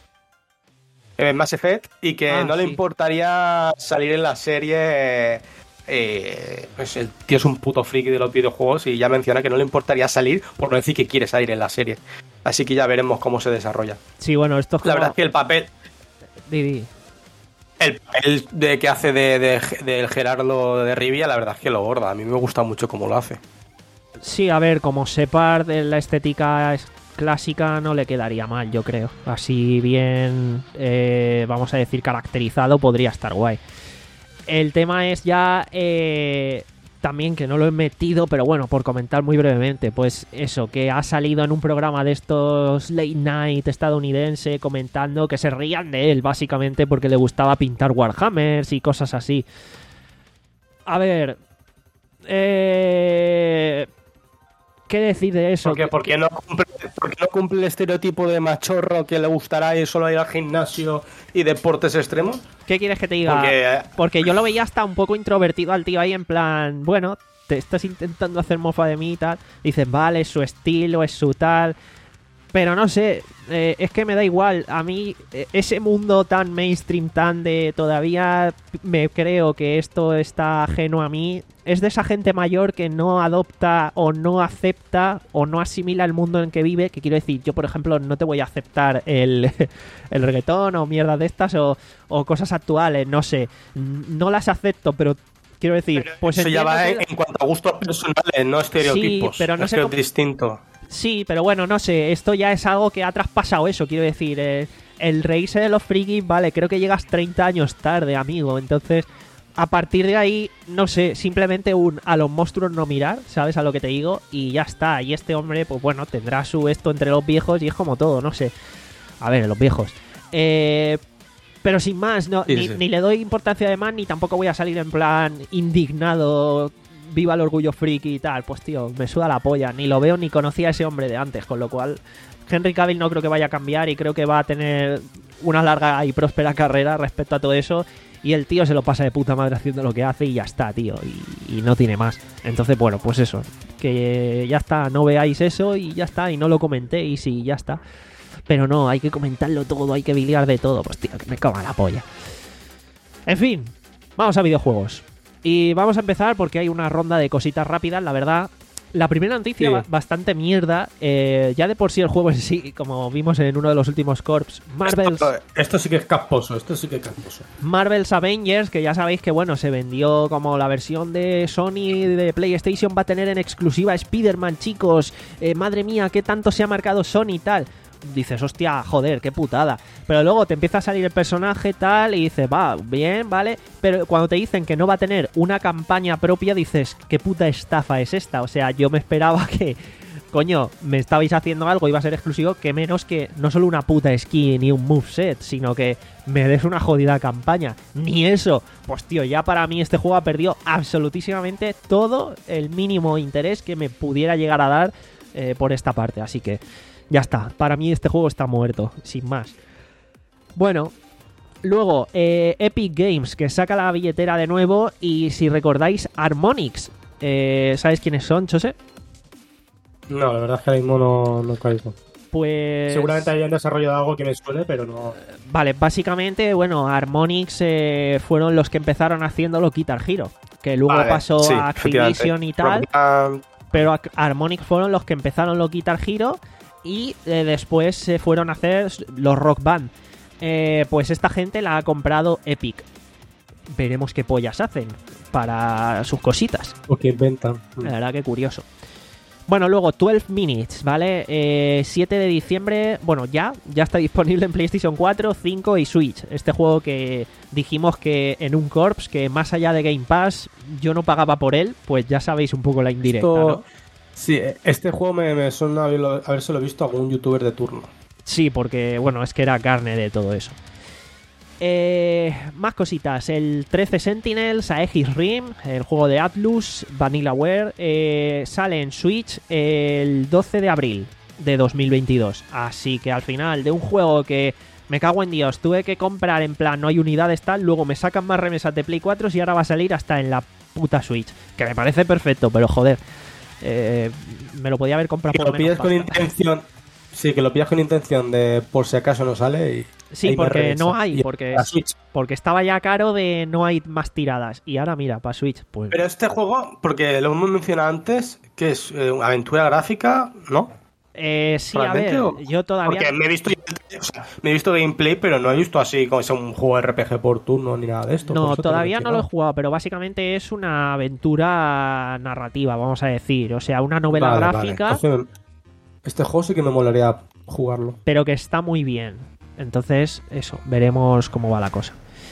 Eh, Mass Effect, y que Ah, no le sí. importaría salir en la serie... Eh, pues el tío es un puto friki de los videojuegos y ya menciona que no le importaría salir, por no decir que quiere salir en la serie. Así que ya veremos cómo se desarrolla. Sí, bueno, esto es como... La verdad es que el papel, Di, di. el papel de que hace de, de- del Gerardo de Rivia, la verdad es que lo borda. A mí me gusta mucho cómo lo hace. Sí, a ver, como Separ de la estética es- clásica no le quedaría mal, yo creo. Así bien, eh, vamos a decir, caracterizado, podría estar guay. El tema es ya eh, también que no lo he metido, pero bueno, por comentar muy brevemente, pues eso, que ha salido en un programa de estos late night estadounidense comentando que se rían de él, básicamente porque le gustaba pintar Warhammers y cosas así. A ver, eh, ¿qué decir de eso? Porque, porque, no cumple, porque no cumple el estereotipo de machorro que le gustará ir solo ir al gimnasio y deportes extremos. ¿Qué quieres que te diga? Porque, Porque yo lo veía hasta un poco introvertido al tío ahí en plan, bueno, te estás intentando hacer mofa de mí y tal. Dices, vale, es su estilo, es su tal... Pero no sé, eh, es que me da igual. A mí, eh, ese mundo tan mainstream, tan de todavía me creo que esto está ajeno a mí, es de esa gente mayor que no adopta o no acepta o no asimila el mundo en que vive. Que quiero decir, yo por ejemplo no te voy a aceptar el, el reggaetón o mierda de estas o, o cosas actuales, no sé. No las acepto, pero... Quiero decir, pero pues eso ya va en, que... en cuanto a gustos personales, no estereotipos. Sí, pero no es sé que cómo... es distinto. Sí, pero bueno, no sé, esto ya es algo que ha traspasado eso, quiero decir, eh, el reírse de los frikis, vale, creo que llegas treinta años tarde, amigo, entonces, a partir de ahí, no sé, simplemente un a los monstruos no mirar, ¿sabes a lo que te digo? Y ya está, y este hombre, pues bueno, tendrá su esto entre los viejos y es como todo, no sé, a ver, los viejos, eh... Pero sin más, no, sí, ni, sí. ni le doy importancia de más, ni tampoco voy a salir en plan indignado, viva el orgullo friki y tal. Pues tío, me suda la polla, ni lo veo ni conocía a ese hombre de antes, con lo cual Henry Cavill no creo que vaya a cambiar y creo que va a tener una larga y próspera carrera respecto a todo eso. Y el tío se lo pasa de puta madre haciendo lo que hace y ya está, tío, y, y no tiene más. Entonces, bueno, pues eso, que ya está, no veáis eso y ya está, y no lo comentéis y ya está. Pero no, hay que comentarlo todo, hay que biliar de todo. Pues tío, que me coma la polla. En fin, vamos a videojuegos. Y vamos a empezar porque hay una ronda de cositas rápidas, la verdad. La primera noticia, sí. bastante mierda. Eh, ya de por sí el juego en sí, como vimos en uno de los últimos corps, Marvel's... Esto, esto sí que es casposo, esto sí que es casposo. Marvel's Avengers, que ya sabéis que bueno, se vendió como la versión de Sony de PlayStation, va a tener en exclusiva Spider-Man, chicos. Eh, madre mía, qué tanto se ha marcado Sony y tal. Dices, hostia, joder, qué putada. Pero luego te empieza a salir el personaje tal y dices, va, bien, vale. Pero cuando te dicen que no va a tener una campaña propia, dices, qué puta estafa es esta. O sea, yo me esperaba que, coño, me estabais haciendo algo, iba a ser exclusivo, que menos que no solo una puta skin ni un moveset, sino que me des una jodida campaña. Ni eso. Pues tío, ya para mí este juego ha perdido absolutísimamente todo el mínimo interés que me pudiera llegar a dar eh, por esta parte. Así que... ya está, para mí este juego está muerto, sin más. Bueno, luego eh, Epic Games, que saca la billetera de nuevo. Y si recordáis, Harmonix, eh, ¿sabes quiénes son, Chose? No, la verdad es que ahora mismo no, no caigo. Pues... seguramente hayan desarrollado algo que me suene, pero no... Vale, básicamente, bueno, Harmonix eh, fueron los que empezaron haciéndolo Guitar Hero, que luego vale, pasó sí, a Activision y tal. Rock, Pero Harmonix fueron los que empezaron los Guitar Hero y eh, después se fueron a hacer los Rock Band. Eh, pues esta gente la ha comprado Epic. Veremos qué pollas hacen para sus cositas. o que inventan. La verdad que curioso. Bueno, luego doce Minutes, ¿vale? Eh, siete de diciembre, bueno, ya, ya está disponible en PlayStation cuatro, cinco y Switch. Este juego que dijimos que en un Corps, que más allá de Game Pass, yo no pagaba por él, pues ya sabéis un poco la indirecta, Esto... ¿no? Sí, este juego me, me suena haberlo, habérselo visto a algún youtuber de turno. Sí, porque, bueno, es que era carne de todo eso. Eh, más cositas. El trece Sentinels, Aegis Rim, el juego de Atlus, Vanillaware, eh, sale en Switch el doce de abril de dos mil veintidós. Así que al final de un juego que me cago en Dios, tuve que comprar en plan, no hay unidades tal, luego me sacan más remesas de Play cuatro y ahora va a salir hasta en la puta Switch. Que me parece perfecto, pero joder, eh, me lo podía haber comprado Que por lo menos pilles con pasta. intención... Sí, que lo pillas con intención de por si acaso no sale y... Sí, ahí me porque regresa. no hay, Y porque, la Switch. porque estaba ya caro de no hay más tiradas. Y ahora mira, para Switch, pues... Pero este juego, porque lo hemos mencionado antes, que es eh, una aventura gráfica, ¿no? Eh, sí, a ¿Realmente ver, o- yo todavía... Porque me he visto, o sea, me he visto gameplay, pero no he visto así como sea un juego R P G por turno ni nada de esto. por No, eso te todavía no lo he mencionaba. jugado, pero básicamente es una aventura narrativa, vamos a decir. O sea, una novela Vale, vale. gráfica, Entonces, este juego sí que me molaría jugarlo. pero que está muy bien. Entonces, eso, veremos cómo va la cosa.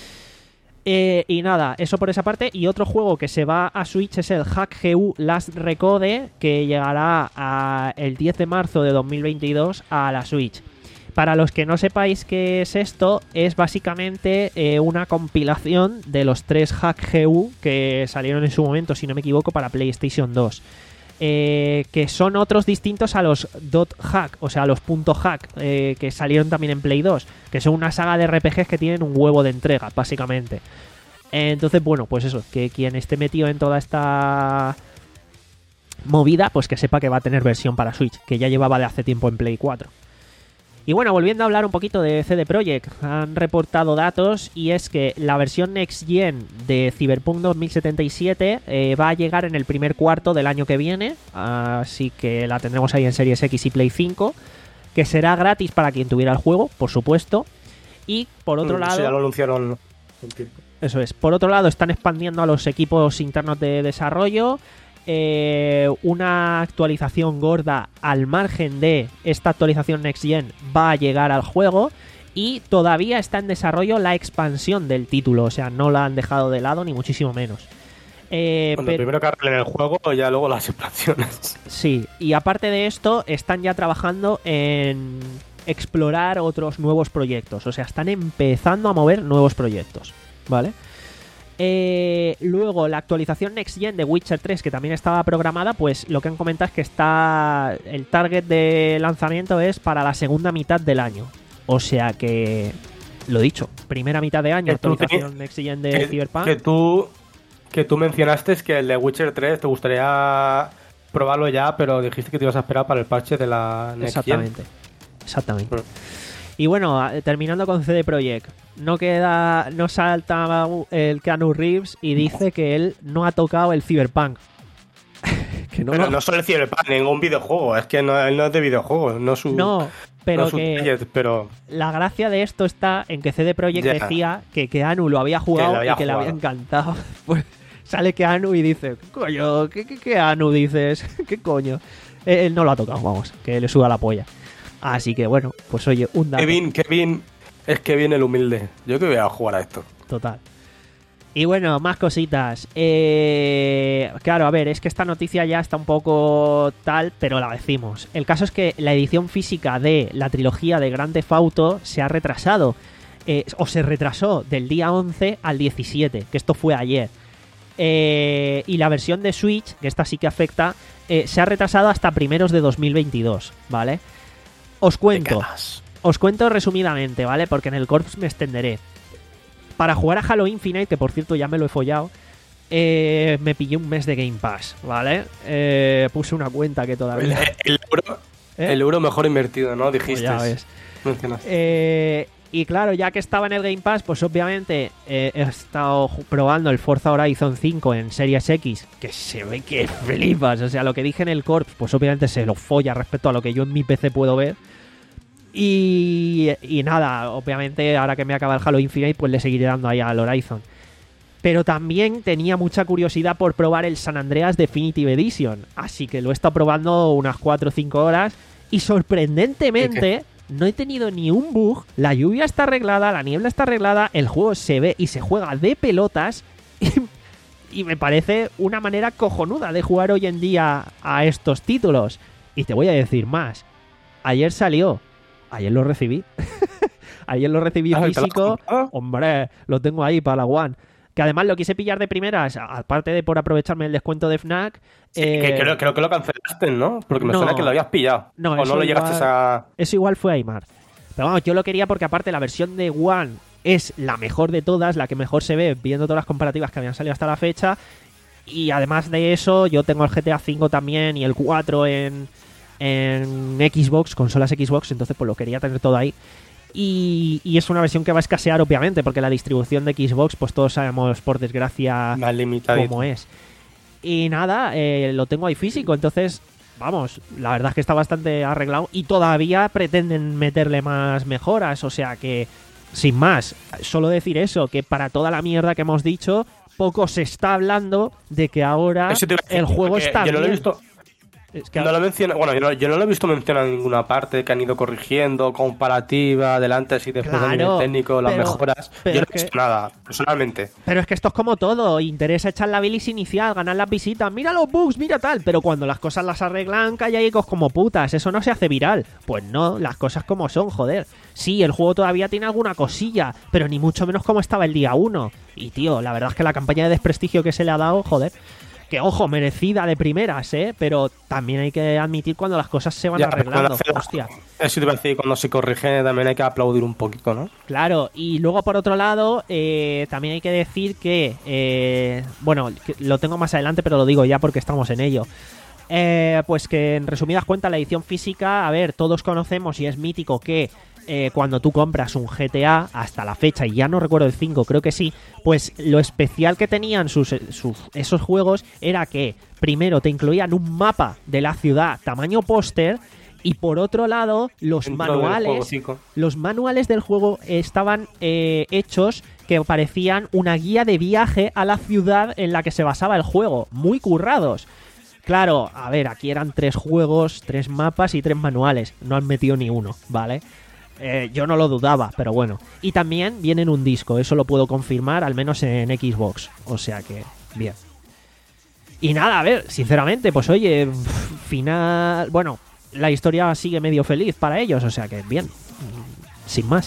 Eh, y nada, eso por esa parte. Y otro juego que se va a Switch es el Hack G U Last Recode, que llegará a el diez de marzo de dos mil veintidós a la Switch. Para los que no sepáis qué es esto, es básicamente eh, una compilación de los tres Hack G U que salieron en su momento, si no me equivoco, para PlayStation dos. Eh, que son otros distintos a los dot hack, o sea, a los punto hack, eh, que salieron también en Play dos, que son una saga de R P Gs que tienen un huevo de entrega, básicamente. Entonces, bueno, pues eso, que quien esté metido en toda esta movida, pues que sepa que va a tener versión para Switch, que ya llevaba de hace tiempo en Play cuatro. Y bueno, volviendo a hablar un poquito de C D Projekt, han reportado datos y es que la versión Next Gen de Cyberpunk dos mil setenta y siete eh, va a llegar en el primer cuarto del año que viene, así que la tendremos ahí en Series X y Play cinco, que será gratis para quien tuviera el juego, por supuesto. Y por otro lado... Sí, ya lo anunciaron. Eso es. Por otro lado, están expandiendo a los equipos internos de desarrollo. Eh, una actualización gorda al margen de esta actualización Next Gen va a llegar al juego y todavía está en desarrollo la expansión del título, o sea, no la han dejado de lado ni muchísimo menos. Eh, bueno, pero... primero que arreglen el juego y ya luego las expansiones. Sí, y aparte de esto, están ya trabajando en explorar otros nuevos proyectos, o sea, están empezando a mover nuevos proyectos, ¿vale? Eh, luego la actualización Next Gen de Witcher tres, que también estaba programada, pues lo que han comentado es que está el target de lanzamiento es para la segunda mitad del año, o sea que lo dicho, primera mitad de año actualización Next Gen de que, Cyberpunk. Que tú, que tú mencionaste que el de Witcher tres te gustaría probarlo ya, pero dijiste que te ibas a esperar para el parche de la Next Exactamente, Gen. exactamente. Mm. Y bueno, terminando con C D Projekt, no queda, no salta el Keanu Reeves y dice que él no ha tocado el Cyberpunk. que no pero lo... no solo el Cyberpunk, ningún videojuego, es que no, él no es de videojuegos, no su... No, pero no su que target, pero... la gracia de esto está en que C D Projekt yeah. decía que Keanu lo había jugado que había y que jugado. le había encantado. Pues sale Keanu y dice, coño, ¿qué, qué Keanu dices? ¿Qué coño? Él no lo ha tocado, vamos, que le suba la polla. Así que bueno, pues oye, un dato. Kevin, Kevin, es Kevin el humilde. Yo que voy a jugar a esto. Total. Y bueno, más cositas. Eh, claro, a ver, es que esta noticia ya está un poco tal, pero la decimos. El caso es que la edición física de la trilogía de Grand Theft Auto se ha retrasado. Eh, o se retrasó del día once al diecisiete, que esto fue ayer. Eh, y la versión de Switch, que esta sí que afecta, eh, se ha retrasado hasta primeros de dos mil veintidós, ¿vale? Os cuento, os cuento resumidamente, ¿vale? Porque en el Corps me extenderé. Para jugar a Halo Infinite, que por cierto ya me lo he follado, eh, me pillé un mes de Game Pass, ¿vale? Eh, puse una cuenta que todavía... El, el, euro, ¿Eh? el euro mejor invertido, ¿no? Dijiste. Pues ya ves. Eh, y claro, ya que estaba en el Game Pass, pues obviamente eh, he estado probando el Forza Horizon cinco en Series X, que se ve que flipas. O sea, lo que dije en el Corps, pues obviamente se lo folla respecto a lo que yo en mi P C puedo ver. Y, y nada, obviamente ahora que me acaba el Halo Infinite, pues le seguiré dando ahí al Horizon. Pero también tenía mucha curiosidad por probar el San Andreas Definitive Edition, así que lo he estado probando unas cuatro o cinco horas y sorprendentemente no he tenido ni un bug. La lluvia está arreglada, la niebla está arreglada, el juego se ve y se juega de pelotas y, y me parece una manera cojonuda de jugar hoy en día a estos títulos. Y te voy a decir más, ayer salió. Ayer lo recibí. Ayer lo recibí físico. Hombre, lo tengo ahí para la One. Que además lo quise pillar de primeras, aparte de por aprovecharme el descuento de Fnac. Sí, eh... que creo, creo que lo cancelaste, ¿no? Porque me no, suena que lo habías pillado. No, o no lo llegaste igual, a... Eso igual fue a Aymar. Pero vamos, yo lo quería porque aparte la versión de One es la mejor de todas, la que mejor se ve, viendo todas las comparativas que habían salido hasta la fecha. Y además de eso, yo tengo el G T A cinco también y el cuatro en... en Xbox, consolas Xbox, entonces pues lo quería tener todo ahí. Y, y es una versión que va a escasear obviamente, porque la distribución de Xbox, pues todos sabemos por desgracia cómo es. Y nada, eh, lo tengo ahí físico, entonces vamos, la verdad es que está bastante arreglado y todavía pretenden meterle más mejoras, o sea que sin más, solo decir eso, que para toda la mierda que hemos dicho, poco se está hablando de que ahora decir, el juego está yo bien. No lo he visto. Es que no lo menciona, bueno, yo no, yo no lo he visto mencionado en ninguna parte, que han ido corrigiendo, comparativa, delante y después claro, del nivel técnico, las pero, mejoras. Pero yo no he visto que, nada, personalmente. Pero es que esto es como todo, interesa echar la bilis inicial, ganar las visitas, mira los bugs, mira tal, pero cuando las cosas las arreglan, calladicos como putas, eso no se hace viral. Pues no, las cosas como son, joder. Sí, el juego todavía tiene alguna cosilla, pero ni mucho menos como estaba el día uno. Y tío, la verdad es que la campaña de desprestigio que se le ha dado, joder... Que, ojo, merecida de primeras, ¿eh? Pero también hay que admitir cuando las cosas se van ya, arreglando. Hace, Hostia. Eso te iba a decir, cuando se corrige también hay que aplaudir un poquito, ¿no? Claro, y luego por otro lado, eh, también hay que decir que, eh, bueno, que lo tengo más adelante, pero lo digo ya porque estamos en ello. Eh, pues que en resumidas cuentas la edición física, a ver, todos conocemos y es mítico que eh, cuando tú compras un G T A hasta la fecha, y ya no recuerdo el cinco, creo que sí, pues lo especial que tenían sus, sus esos juegos era que primero te incluían un mapa de la ciudad tamaño póster y por otro lado los Dentro del manuales juego, chico. los manuales del juego estaban eh, hechos que parecían una guía de viaje a la ciudad en la que se basaba el juego, muy currados. Claro, a ver, aquí eran tres juegos, tres mapas y tres manuales. No han metido ni uno, ¿vale? Eh, yo no lo dudaba, pero bueno. Y también viene en un disco, eso lo puedo confirmar, al menos en Xbox. O sea que, bien. Y nada, a ver, sinceramente, pues oye, final... Bueno, la historia sigue medio feliz para ellos, o sea que, bien. Sin más.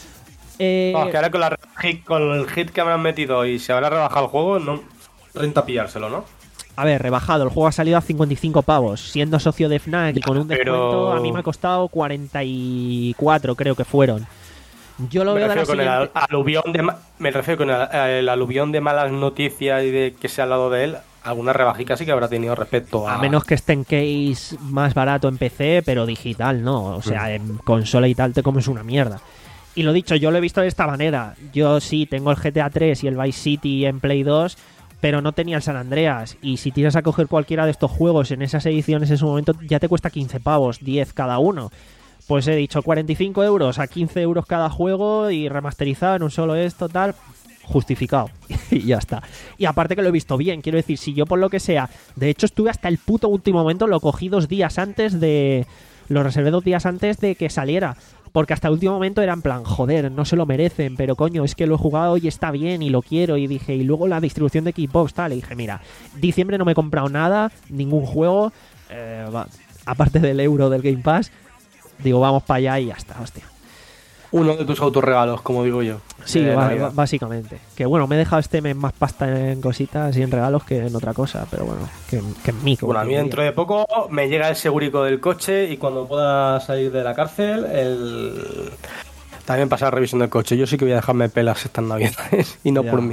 Eh... No, que ahora con, la, con el hit que habrán metido y se habrá rebajado el juego, no renta pillárselo, ¿no? A ver, rebajado, el juego ha salido a cincuenta y cinco pavos. Siendo socio de Fnac y con un Pero... descuento, a mí me ha costado cuarenta y cuatro, creo que fueron. Yo lo me veo de la refiero con siguiente... el aluvión de ma- Me refiero con el, el aluvión de malas noticias y de que se ha hablado de él. Alguna rebajica sí que habrá tenido respecto a... A menos que esté en case más barato en P C, pero digital no. O sea, mm. en consola y tal te comes una mierda. Y lo dicho, yo lo he visto de esta manera. Yo sí tengo el G T A tres y el Vice City en Play dos... pero no tenía el San Andreas, y si tiras a coger cualquiera de estos juegos en esas ediciones en su momento ya te cuesta quince pavos, diez cada uno. Pues he dicho cuarenta y cinco euros a quince euros cada juego y remasterizado en un solo esto, tal, justificado. Y ya está. Y aparte que lo he visto bien, quiero decir, si yo por lo que sea, de hecho estuve hasta el puto último momento, lo cogí dos días antes de... Lo reservé dos días antes de que saliera. Porque hasta el último momento era en plan, joder, no se lo merecen, pero coño, es que lo he jugado y está bien y lo quiero. Y dije, y luego la distribución de Xbox, tal. Y dije, mira, diciembre no me he comprado nada, ningún juego, eh, va, aparte del euro del Game Pass. Digo, vamos para allá y ya está, hostia. Uno de tus autorregalos, como digo yo. Sí, eh, b- b- básicamente. Que bueno, me he dejado este mes más pasta en cositas y en regalos que en otra cosa, pero bueno, que, que en mí. Bueno, a mí dentro de poco me llega el segurico del coche y cuando pueda salir de la cárcel, el... también pasar revisión del coche. Yo sí que voy a dejarme pelas estas navidades y no Ya. por mí.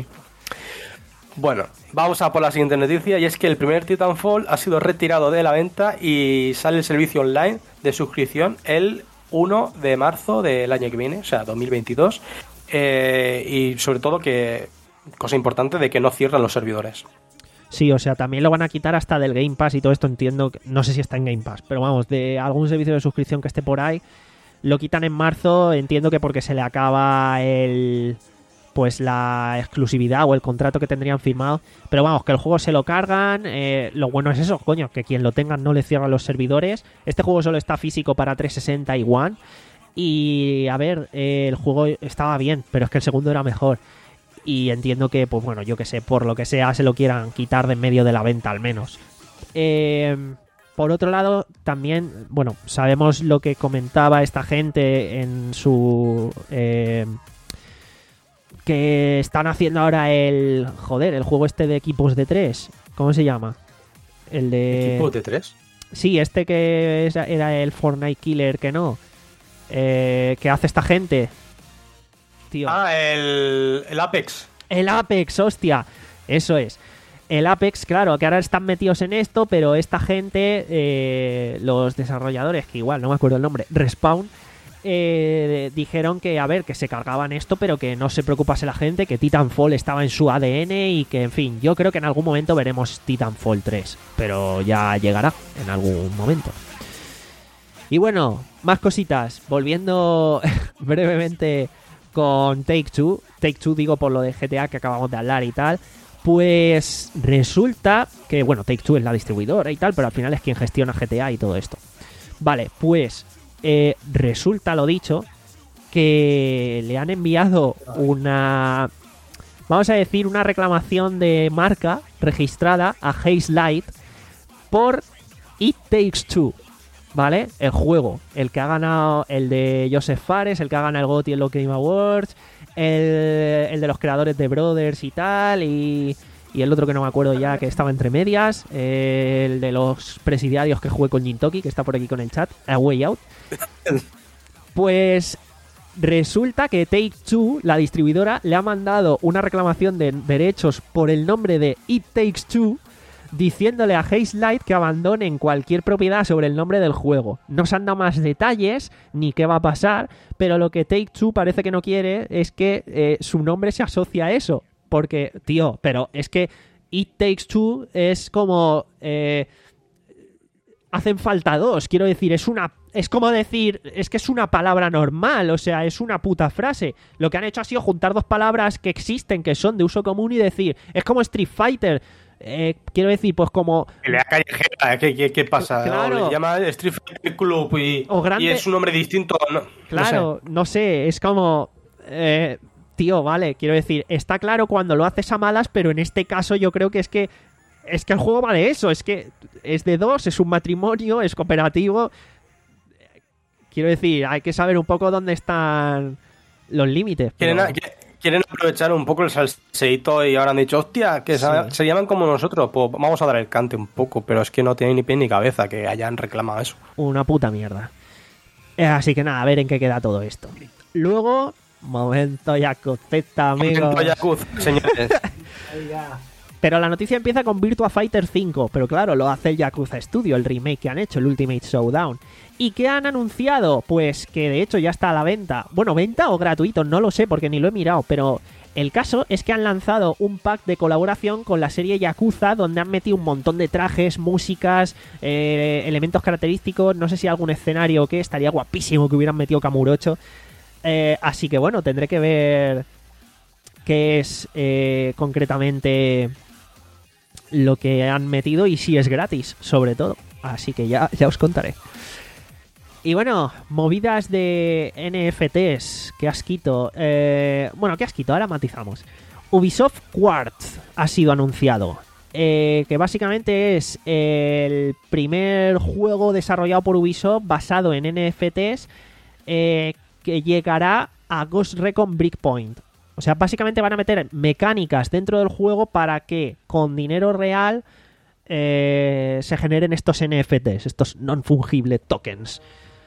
Bueno, vamos a por la siguiente noticia y es que el primer Titanfall ha sido retirado de la venta y sale el servicio online de suscripción el uno de marzo del año que viene, o sea, dos mil veintidós. Eh, y sobre todo que, cosa importante, de que no cierran los servidores. Sí, o sea, también lo van a quitar hasta del Game Pass y todo esto, entiendo, que- no sé si está en Game Pass, pero vamos, de algún servicio de suscripción que esté por ahí, lo quitan en marzo, entiendo que porque se le acaba el pues la exclusividad o el contrato que tendrían firmado, pero vamos, que el juego se lo cargan, eh, lo bueno es eso, coño, que quien lo tenga no le cierra los servidores. Este juego solo está físico para trescientos sesenta y One, y a ver, eh, el juego estaba bien, pero es que el segundo era mejor. Y entiendo que, pues bueno, yo que sé, por lo que sea, se lo quieran quitar de en medio de la venta al menos. Eh, por otro lado, también, bueno, sabemos lo que comentaba esta gente en su... Eh, que están haciendo ahora el... Joder, el juego este de equipos de tres. ¿Cómo se llama? El de... ¿Equipo de tres? Sí, este que es- era el Fortnite Killer, que no. Eh, ¿Qué hace esta gente? Tío. Ah, el, el Apex. El Apex, hostia. Eso es. El Apex, claro, que ahora están metidos en esto, pero esta gente, eh, los desarrolladores, que igual no me acuerdo el nombre, Respawn, eh, dijeron que, a ver, que se cargaban esto, pero que no se preocupase la gente, que Titanfall estaba en su A D N y que, en fin, yo creo que en algún momento veremos Titanfall tres, pero ya llegará en algún momento. Y bueno, más cositas. Volviendo brevemente con Take-Two. Take-Two digo por lo de G T A que acabamos de hablar y tal. Pues resulta que, bueno, Take-Two es la distribuidora y tal, pero al final es quien gestiona G T A y todo esto. Vale, pues eh, resulta, lo dicho, que le han enviado una... Vamos a decir, una reclamación de marca registrada a Haze Light por It Takes Two. ¿Vale? El juego, el que ha ganado el de Joseph Fares, el que ha ganado el GOTY en los Game Awards, el, el de los creadores de Brothers y tal, y, y el otro que no me acuerdo ya, que estaba entre medias, eh, el de los presidiarios que jugué con Jintoki, que está por aquí con el chat, A Way Out. Pues resulta que Take-Two, la distribuidora, le ha mandado una reclamación de derechos por el nombre de It Takes Two, diciéndole a Hazelight que abandonen cualquier propiedad sobre el nombre del juego. No se han dado más detalles ni qué va a pasar, pero lo que Take-Two parece que no quiere es que eh, su nombre se asocie a eso. Porque, tío, pero es que It Takes Two es como... Eh, hacen falta dos, quiero decir, es una... Es como decir, es que es una palabra normal, o sea, es una puta frase. Lo que han hecho ha sido juntar dos palabras que existen, que son de uso común y decir, es como Street Fighter. Eh, quiero decir, pues como... Pelea callejera, ¿qué, qué, qué pasa? Claro. O le llama Street Fighter Club y, O grande... y es un nombre distinto. No, claro, no sé. no sé, es como... Eh, tío, vale, quiero decir, está claro cuando lo haces a malas, pero en este caso yo creo que es que... Es que el juego va de eso, es que es de dos, es un matrimonio, es cooperativo... Quiero decir, hay que saber un poco dónde están los límites. Quieren, Pero... a, quieren aprovechar un poco el salseíto y ahora han dicho, hostia, que Sí. se, se llaman como nosotros, pues vamos a dar el cante un poco, pero es que no tiene ni pie ni cabeza que hayan reclamado eso. Una puta mierda. Eh, Así que nada, a ver en qué queda todo esto. Luego, momento Yakuza, amigo. Momento Yakuza, señores. Pero la noticia empieza con Virtua Fighter cinco, pero claro, lo hace el Yakuza Studio, el remake que han hecho, el Ultimate Showdown. ¿Y qué han anunciado? Pues que de hecho ya está a la venta. Bueno, venta o gratuito, no lo sé porque ni lo he mirado, pero el caso es que han lanzado un pack de colaboración con la serie Yakuza donde han metido un montón de trajes, músicas, eh, elementos característicos, no sé si algún escenario o qué, estaría guapísimo que hubieran metido Kamurocho. Eh, así que bueno, tendré que ver qué es eh, concretamente lo que han metido y si es gratis, sobre todo. Así que ya, ya os contaré. Y bueno, movidas de N F Ts, que asquito. Eh, bueno, qué asquito, ahora matizamos. Ubisoft Quartz ha sido anunciado. Eh, que básicamente es el primer juego desarrollado por Ubisoft basado en N F Ts eh, que llegará a Ghost Recon Breakpoint. O sea, básicamente van a meter mecánicas dentro del juego para que con dinero real eh, se generen estos N F Ts, estos non-fungible tokens.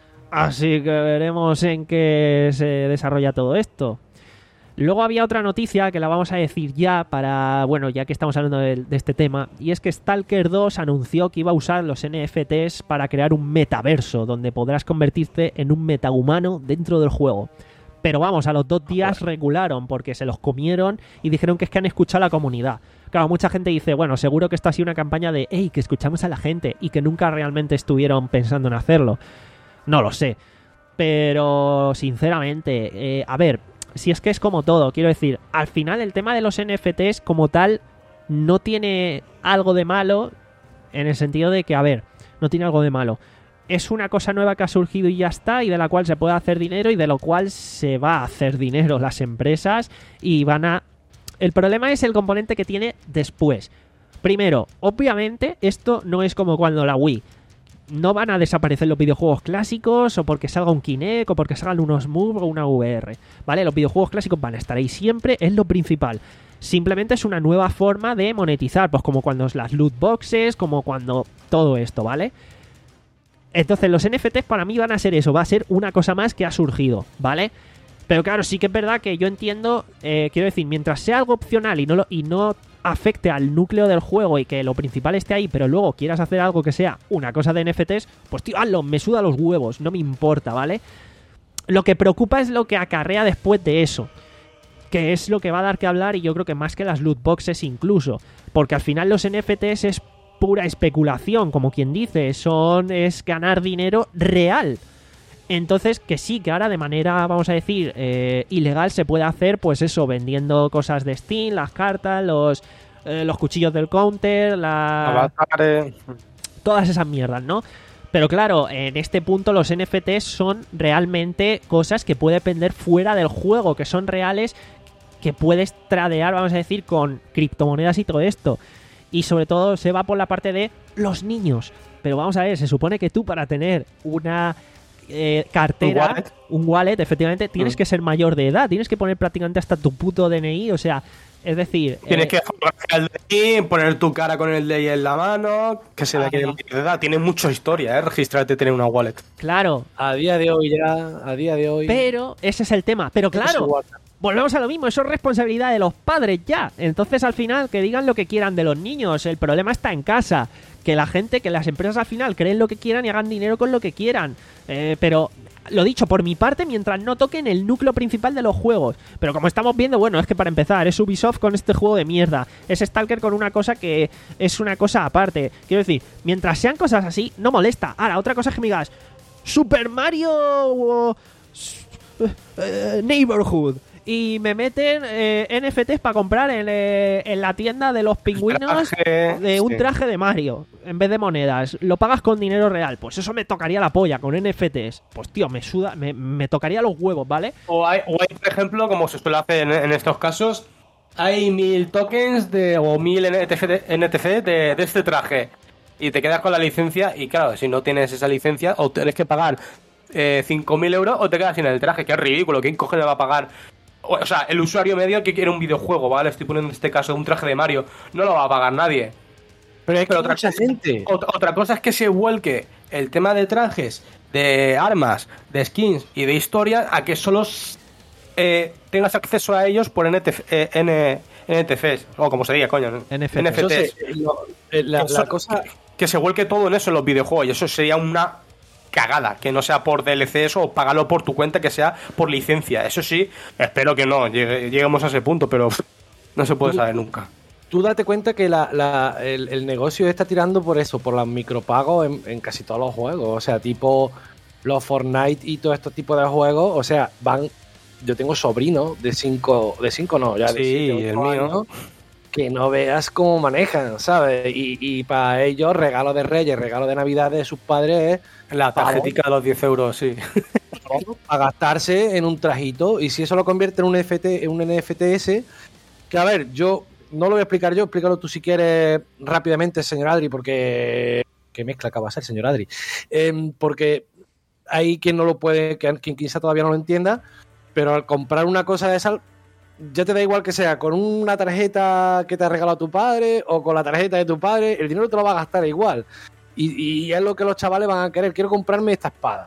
Así que veremos en qué se desarrolla todo esto. Luego había otra noticia que la vamos a decir ya para, bueno, ya que estamos hablando de, de este tema, y es que Stalker dos anunció que iba a usar los N F Ts para crear un metaverso donde podrás convertirte en un metahumano dentro del juego. Pero vamos, a los dos días regularon porque se los comieron y dijeron que es que han escuchado a la comunidad. Claro, mucha gente dice, bueno, seguro que esto ha sido una campaña de, hey, que escuchamos a la gente y que nunca realmente estuvieron pensando en hacerlo. No lo sé. Pero, sinceramente, eh, a ver, si es que es como todo, quiero decir, al final el tema de los N F Ts como tal no tiene algo de malo en el sentido de que, a ver, no tiene algo de malo. Es una cosa nueva que ha surgido y ya está, y de la cual se puede hacer dinero y de lo cual se va a hacer dinero las empresas y van a... El problema es el componente que tiene después. Primero, obviamente, esto no es como cuando la Wii. No van a desaparecer los videojuegos clásicos o porque salga un Kinect o porque salgan unos Move o una V R, ¿vale? Los videojuegos clásicos van a estar ahí siempre, es lo principal. Simplemente es una nueva forma de monetizar, pues como cuando las loot boxes, como cuando todo esto, ¿vale? Entonces los N F Ts para mí van a ser eso, va a ser una cosa más que ha surgido, ¿vale? Pero claro, sí que es verdad que yo entiendo, eh, quiero decir, mientras sea algo opcional y no, lo, y no afecte al núcleo del juego y que lo principal esté ahí, pero luego quieras hacer algo que sea una cosa de N F Ts, pues tío, hazlo, me suda los huevos, no me importa, ¿vale? Lo que preocupa es lo que acarrea después de eso, que es lo que va a dar que hablar y yo creo que más que las loot boxes incluso, porque al final los N F Ts es pura especulación, como quien dice, son es ganar dinero real. Entonces, que sí, que ahora de manera, vamos a decir, eh, ilegal se puede hacer, pues eso, vendiendo cosas de Steam, las cartas, los, eh, los cuchillos del counter, la... Avatares. Todas esas mierdas, ¿no? Pero claro, en este punto los N F Ts son realmente cosas que puedes vender fuera del juego, que son reales, que puedes tradear, vamos a decir, con criptomonedas y todo esto. Y sobre todo se va por la parte de los niños. Pero vamos a ver, se supone que tú para tener una... Eh, cartera, un wallet. un wallet, efectivamente, tienes mm. que ser mayor de edad, tienes que poner prácticamente hasta tu puto D N I, o sea, es decir... Tienes eh, que fotografiar el D N I, poner tu cara con el D N I en la mano, que se vea que de edad. Tiene mucha historia, ¿eh? Registrarte, tener una wallet. Claro. A día de hoy ya, a día de hoy... Pero ese es el tema, pero claro, volvemos a lo mismo, eso es responsabilidad de los padres ya. Entonces al final que digan lo que quieran de los niños, el problema está en casa. Que la gente, que las empresas al final creen lo que quieran y hagan dinero con lo que quieran. Eh, pero, lo dicho, por mi parte, mientras no toquen el núcleo principal de los juegos. Pero como estamos viendo, bueno, es que para empezar, es Ubisoft con este juego de mierda. Es Stalker con una cosa que es una cosa aparte. Quiero decir, mientras sean cosas así, no molesta. Ahora, otra cosa es que me digas, Super Mario uh, Neighborhood. Y me meten eh, N F Tes para comprar en, eh, en la tienda de los pingüinos traje, de un sí. traje de Mario en vez de monedas. Lo pagas con dinero real. Pues eso me tocaría la polla con N F Tes. Pues tío, me suda, me, me tocaría los huevos, ¿vale? O hay, o hay, por ejemplo, como se suele hacer en, en estos casos, hay mil tokens de o mil N F C de, de este traje. Y te quedas con la licencia y claro, si no tienes esa licencia, o tienes que pagar eh, cinco mil euros o te quedas sin el traje, que es ridículo. ¿Quién coge le va a pagar? O sea, el usuario medio que quiere un videojuego, ¿vale? Estoy poniendo en este caso un traje de Mario. No lo va a pagar nadie. Pero es que Pero otra, mucha gente. Otra, otra cosa es que se vuelque el tema de trajes, de armas, de skins y de historia a que solo eh, tengas acceso a ellos por N T F, eh, N, N T Fs, o como se diga, coño. N F Ts. N F Ts. Entonces, lo- eh, la, Que la so- cosa... Que se vuelque todo en eso en los videojuegos. Y eso sería una cagada, que no sea por D L Cs o pagarlo por tu cuenta, que sea por licencia. Eso sí, espero que no llegue- lleguemos a ese punto, pero pff, no se puede saber nunca. Tú date cuenta que la, la- el, el negocio está tirando por eso, por los micropagos en, en casi todos los juegos. O sea, tipo los Fortnite y todo este tipo de juegos. O sea, van. Yo tengo sobrinos de cinco, de cinco no, ya de Sí, siete, el ocho mío. años, que no veas cómo manejan, ¿sabes? Y, y para ellos, regalo de Reyes, regalo de Navidad de sus padres es La tarjetica de los diez euros, sí. para gastarse en un trajito. Y si eso lo convierte en un F T, en un N F T S, que a ver, yo no lo voy a explicar yo, explícalo tú si quieres rápidamente, señor Adri, porque qué mezcla acaba de ser, señor Adri. Em, porque hay quien no lo puede, que- quien quizá todavía no lo entienda, pero al comprar una cosa de esa, ya te da igual que sea con una tarjeta que te ha regalado tu padre o con la tarjeta de tu padre, el dinero te lo va a gastar igual. Y, y es lo que los chavales van a querer. Quiero comprarme esta espada.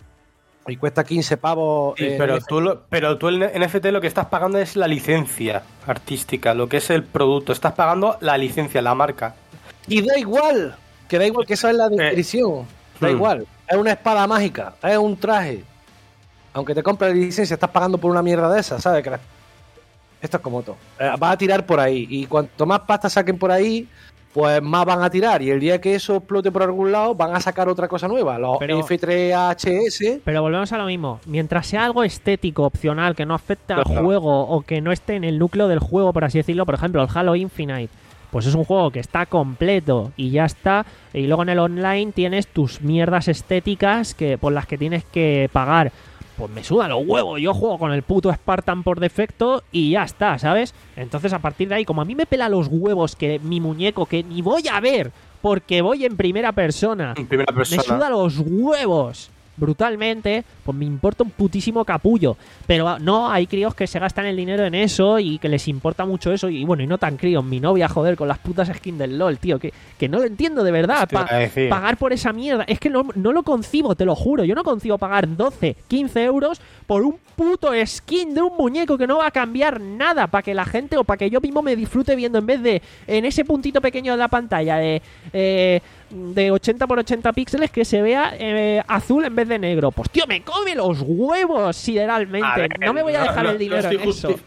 Y cuesta quince pavos. Sí, eh, pero, en tú lo, pero tú el N F T lo que estás pagando es la licencia artística, lo que es el producto. Estás pagando la licencia, la marca. Y da igual, que da igual que eso es la descripción. Da Hmm. igual. Es una espada mágica, es un traje. Aunque te compres la licencia, estás pagando por una mierda de esa, ¿sabes? Que la- Esto es como todo. Eh, vas a tirar por ahí. Y cuanto más pasta saquen por ahí, pues más van a tirar. Y el día que eso explote por algún lado, van a sacar otra cosa nueva. Los Pero- F tres H S. Pero volvemos a lo mismo. Mientras sea algo estético, opcional, que no afecte al Ajá. juego o que no esté en el núcleo del juego, por así decirlo, por ejemplo, el Halo Infinite, pues es un juego que está completo y ya está. Y luego en el online tienes tus mierdas estéticas que por las que tienes que pagar. Pues me suda los huevos. Yo juego con el puto Spartan por defecto y ya está, ¿sabes? Entonces a partir de ahí, como a mí me pela los huevos que mi muñeco, que ni voy a ver porque voy en primera persona, En primera me persona. suda los huevos brutalmente, pues me importa un putísimo capullo. Pero no, hay críos que se gastan el dinero en eso y que les importa mucho eso. Y bueno, y no tan críos, mi novia, joder, con las putas skins del LOL, tío, que, que no lo entiendo de verdad. Te iba Pa- a decir. pagar por esa mierda, es que no, no lo concibo, te lo juro. Yo no concibo pagar doce, quince euros por un puto skin de un muñeco que no va a cambiar nada para que la gente o para que yo mismo me disfrute viendo, en vez de en ese puntito pequeño de la pantalla de, eh, de ochenta por ochenta píxeles, que se vea eh, azul en vez de negro. Pues tío, me come los huevos, sideralmente. A ver, no me voy a dejar no- el no dinero estoy en eso. justi-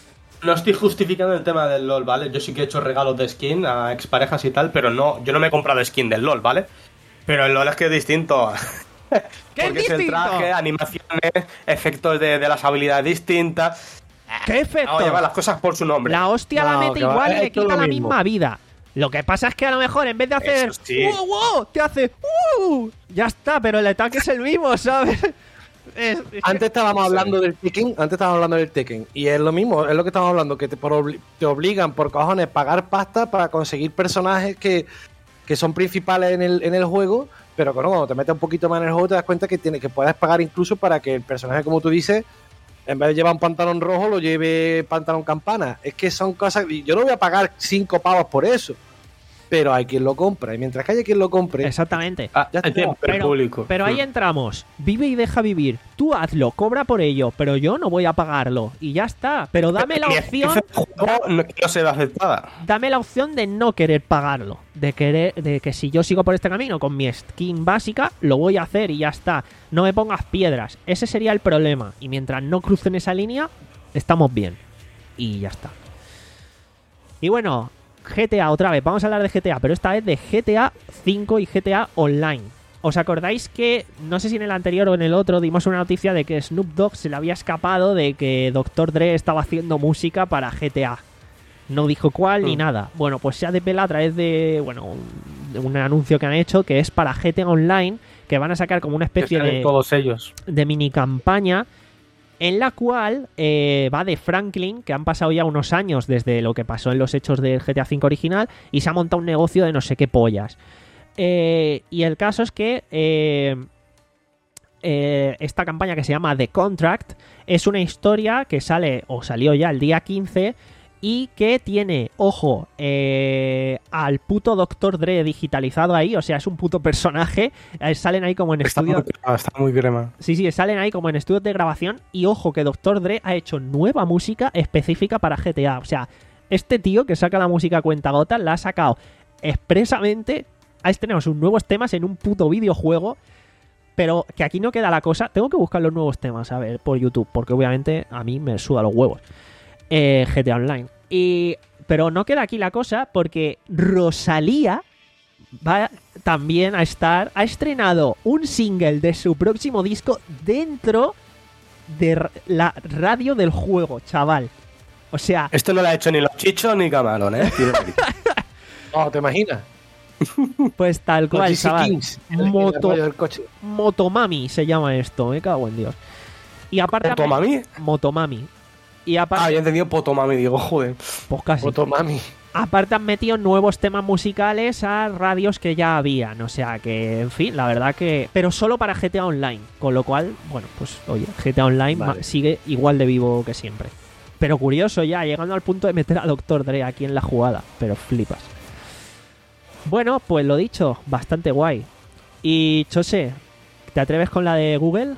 No estoy justificando el tema del LOL, ¿vale? Yo sí que he hecho regalos de skin a exparejas y tal, pero no, yo no me he comprado skin del LOL, ¿vale? Pero el LOL es que es distinto. ¿Qué Porque es el distinto? traje, animaciones, efectos de, de las habilidades distintas. ¿Qué efecto? Vamos a llevar las cosas por su nombre. La hostia la No, mete que va, igual y es le todo quita lo la mismo. misma vida. Lo que pasa es que a lo mejor en vez de hacer Eso sí. ¡wow, wow! Te hace ¡uh! Ya está, pero el ataque es el mismo, ¿sabes? Es- es- Antes estábamos hablando del Tekken, antes estábamos hablando del Tekken, y es lo mismo, es lo que estamos hablando, que te, por obli- te obligan por cojones a pagar pasta para conseguir personajes que, que son principales en el, en el juego, pero que no, cuando te metes un poquito más en el juego te das cuenta que, tiene, que puedes pagar incluso para que el personaje, como tú dices, en vez de llevar un pantalón rojo, lo lleve pantalón campana. Es que son cosas, y yo no voy a pagar cinco pavos por eso. pero hay quien lo compra. Y mientras que haya quien lo compre, Exactamente. Ah, Ya hay está. tiempo, el Pero, público. pero ahí Mm. entramos. Vive y deja vivir. Tú hazlo, cobra por ello, pero yo no voy a pagarlo. Y ya está. Pero dame la Y opción, el juego no, no se ve aceptada. dame la opción de no querer pagarlo. De querer, de que si yo sigo por este camino con mi skin básica, lo voy a hacer y ya está. No me pongas piedras. Ese sería el problema. Y mientras no crucen esa línea, estamos bien. Y ya está. Y bueno, G T A otra vez. Vamos a hablar de G T A, pero esta vez de G T A cinco y G T A Online. ¿Os acordáis que, no sé si en el anterior o en el otro, dimos una noticia de que Snoop Dogg se le había escapado de que doctor Dre estaba haciendo música para G T A? No dijo cuál ni Mm. nada. Bueno, pues se ha desvelado a través de, bueno, un, de un anuncio que han hecho que es para G T A Online, que van a sacar como una Que especie salen de, todos ellos. de mini campaña en la cual eh, va de Franklin, que han pasado ya unos años desde lo que pasó en los hechos del G T A cinco original, y se ha montado un negocio de no sé qué pollas. Eh, y el caso es que eh, eh, esta campaña que se llama The Contract es una historia que sale o salió ya el día quince y que tiene, ojo, eh, al puto doctor Dre digitalizado ahí, o sea, es un puto personaje, eh, salen ahí como en Está estudio... muy crema, está muy crema. Sí, sí, salen ahí como en estudios de grabación y ojo que doctor Dre ha hecho nueva música específica para G T A. O sea, este tío que saca la música a cuentagotas la ha sacado expresamente. Ahí tenemos sus nuevos temas en un puto videojuego, pero que aquí no queda la cosa. Tengo que buscar los nuevos temas, a ver, por YouTube, porque obviamente a mí me suda los huevos. Eh, G T A Online. Y, pero no queda aquí la cosa porque Rosalía va también a estar, ha estrenado un single de su próximo disco dentro de r- la radio del juego, chaval. O sea, Esto no lo ha hecho ni los chichos ni Camarón, ¿eh? no, ¿te imaginas? pues tal Los cual, G C chaval. Kings, el- el Moto, rollo del coche. Motomami se llama esto, me cago en Dios. Y aparte, ¿Potomami? Motomami. Y aparte, Ah, había entendido Potomami, digo, joder. pues casi. Motomami. Aparte han metido nuevos temas musicales a radios que ya habían. O sea que, en fin, la verdad que... Pero solo para G T A Online. Con lo cual, bueno, pues oye, G T A Online Vale. ma- sigue igual de vivo que siempre. Pero curioso ya, llegando al punto de meter a doctor Dre aquí en la jugada. Pero flipas. Bueno, pues lo dicho, bastante guay. Y, Chose, ¿te atreves con la de Google?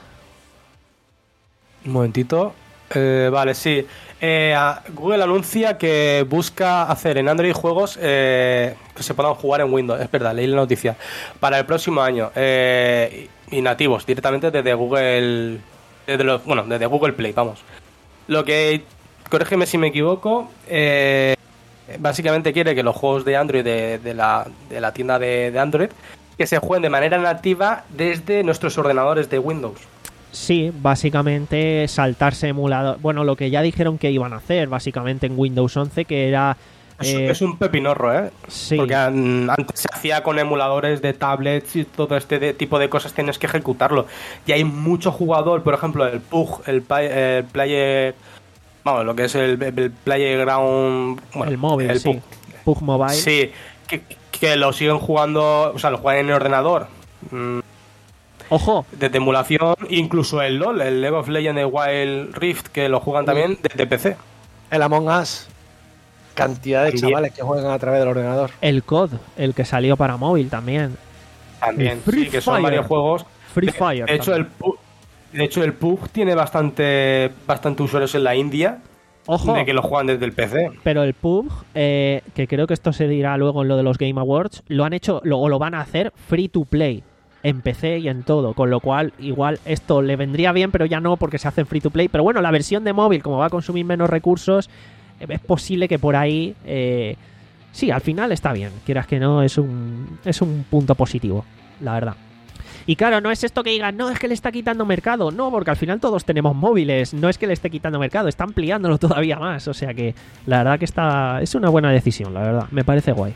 Un momentito. Eh, vale, sí. Eh, a- Google anuncia que busca hacer en Android juegos eh, que se puedan jugar en Windows. Es verdad, leí la noticia. Para el próximo año. Eh, y nativos, directamente desde Google. Desde los, bueno, desde Google Play, vamos. Lo que. Corrígeme si me equivoco. Eh, básicamente quiere que los juegos de Android de, de la, de la tienda de, de Android que se jueguen de manera nativa desde nuestros ordenadores de Windows. Sí, básicamente saltarse emulador. Bueno, lo que ya dijeron que iban a hacer, básicamente en Windows once, que era... Es, eh, es un pepinorro, ¿eh? sí, Porque an- antes se hacía con emuladores de tablets y todo este de- tipo de cosas tienes que ejecutarlo. Y hay mucho jugador, por ejemplo, el P U G, el, Play- el Player... Vamos, lo que es el, el Playground... Bueno, el móvil, el sí. P U G. P U G Mobile. Sí, que, que lo siguen jugando, o sea, lo juegan en el ordenador. Mm, Ojo, desde emulación, incluso el LoL, el League of Legends Wild Rift, que lo juegan también desde P C. El Among Us. Cantidad de También. chavales que juegan a través del ordenador. el C O D, el que salió para móvil también. También, El Free sí, que son Fire. varios juegos. Free De- Fire. De hecho, el también. P U G, de hecho, el P U G tiene bastante, bastante usuarios en la India Ojo, de que lo juegan desde el P C. pero el P U B G, eh, que creo que esto se dirá luego en lo de los Game Awards, lo han hecho, lo, o lo van a hacer free to play. En P C y en todo, con lo cual igual esto le vendría bien, pero ya no porque se hace en free to play. Pero bueno, la versión de móvil, como va a consumir menos recursos, eh, es posible que por ahí eh, sí, al final está bien, quieras que no, es un es un punto positivo, la verdad. Y claro, no es esto que digan, no, es que le está quitando mercado, no, porque al final todos tenemos móviles, no es que le esté quitando mercado, está ampliándolo todavía más, o sea que la verdad que está es una buena decisión, la verdad, me parece guay.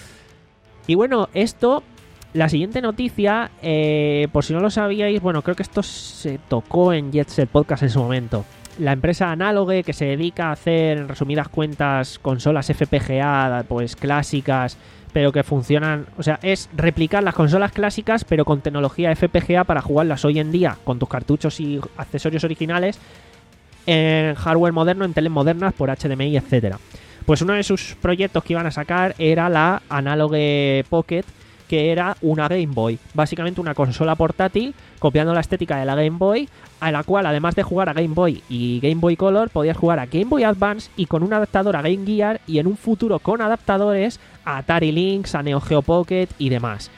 Y bueno, esto... La siguiente noticia, eh, por si no lo sabíais, bueno, creo que esto se tocó en Jet Set Podcast en su momento. La empresa Analogue, que se dedica a hacer, en resumidas cuentas, consolas F P G A, pues clásicas, pero que funcionan, o sea, es replicar las consolas clásicas, pero con tecnología F P G A para jugarlas hoy en día, con tus cartuchos y accesorios originales, en hardware moderno, en teles modernas, por H D M I, etcétera. Pues uno de sus proyectos que iban a sacar era la Analogue Pocket, que era una Game Boy. Básicamente una consola portátil copiando la estética de la Game Boy, a la cual además de jugar a Game Boy y Game Boy Color, podías jugar a Game Boy Advance y con un adaptador a Game Gear, y en un futuro con adaptadores a Atari Lynx, a Neo Geo Pocket y demás.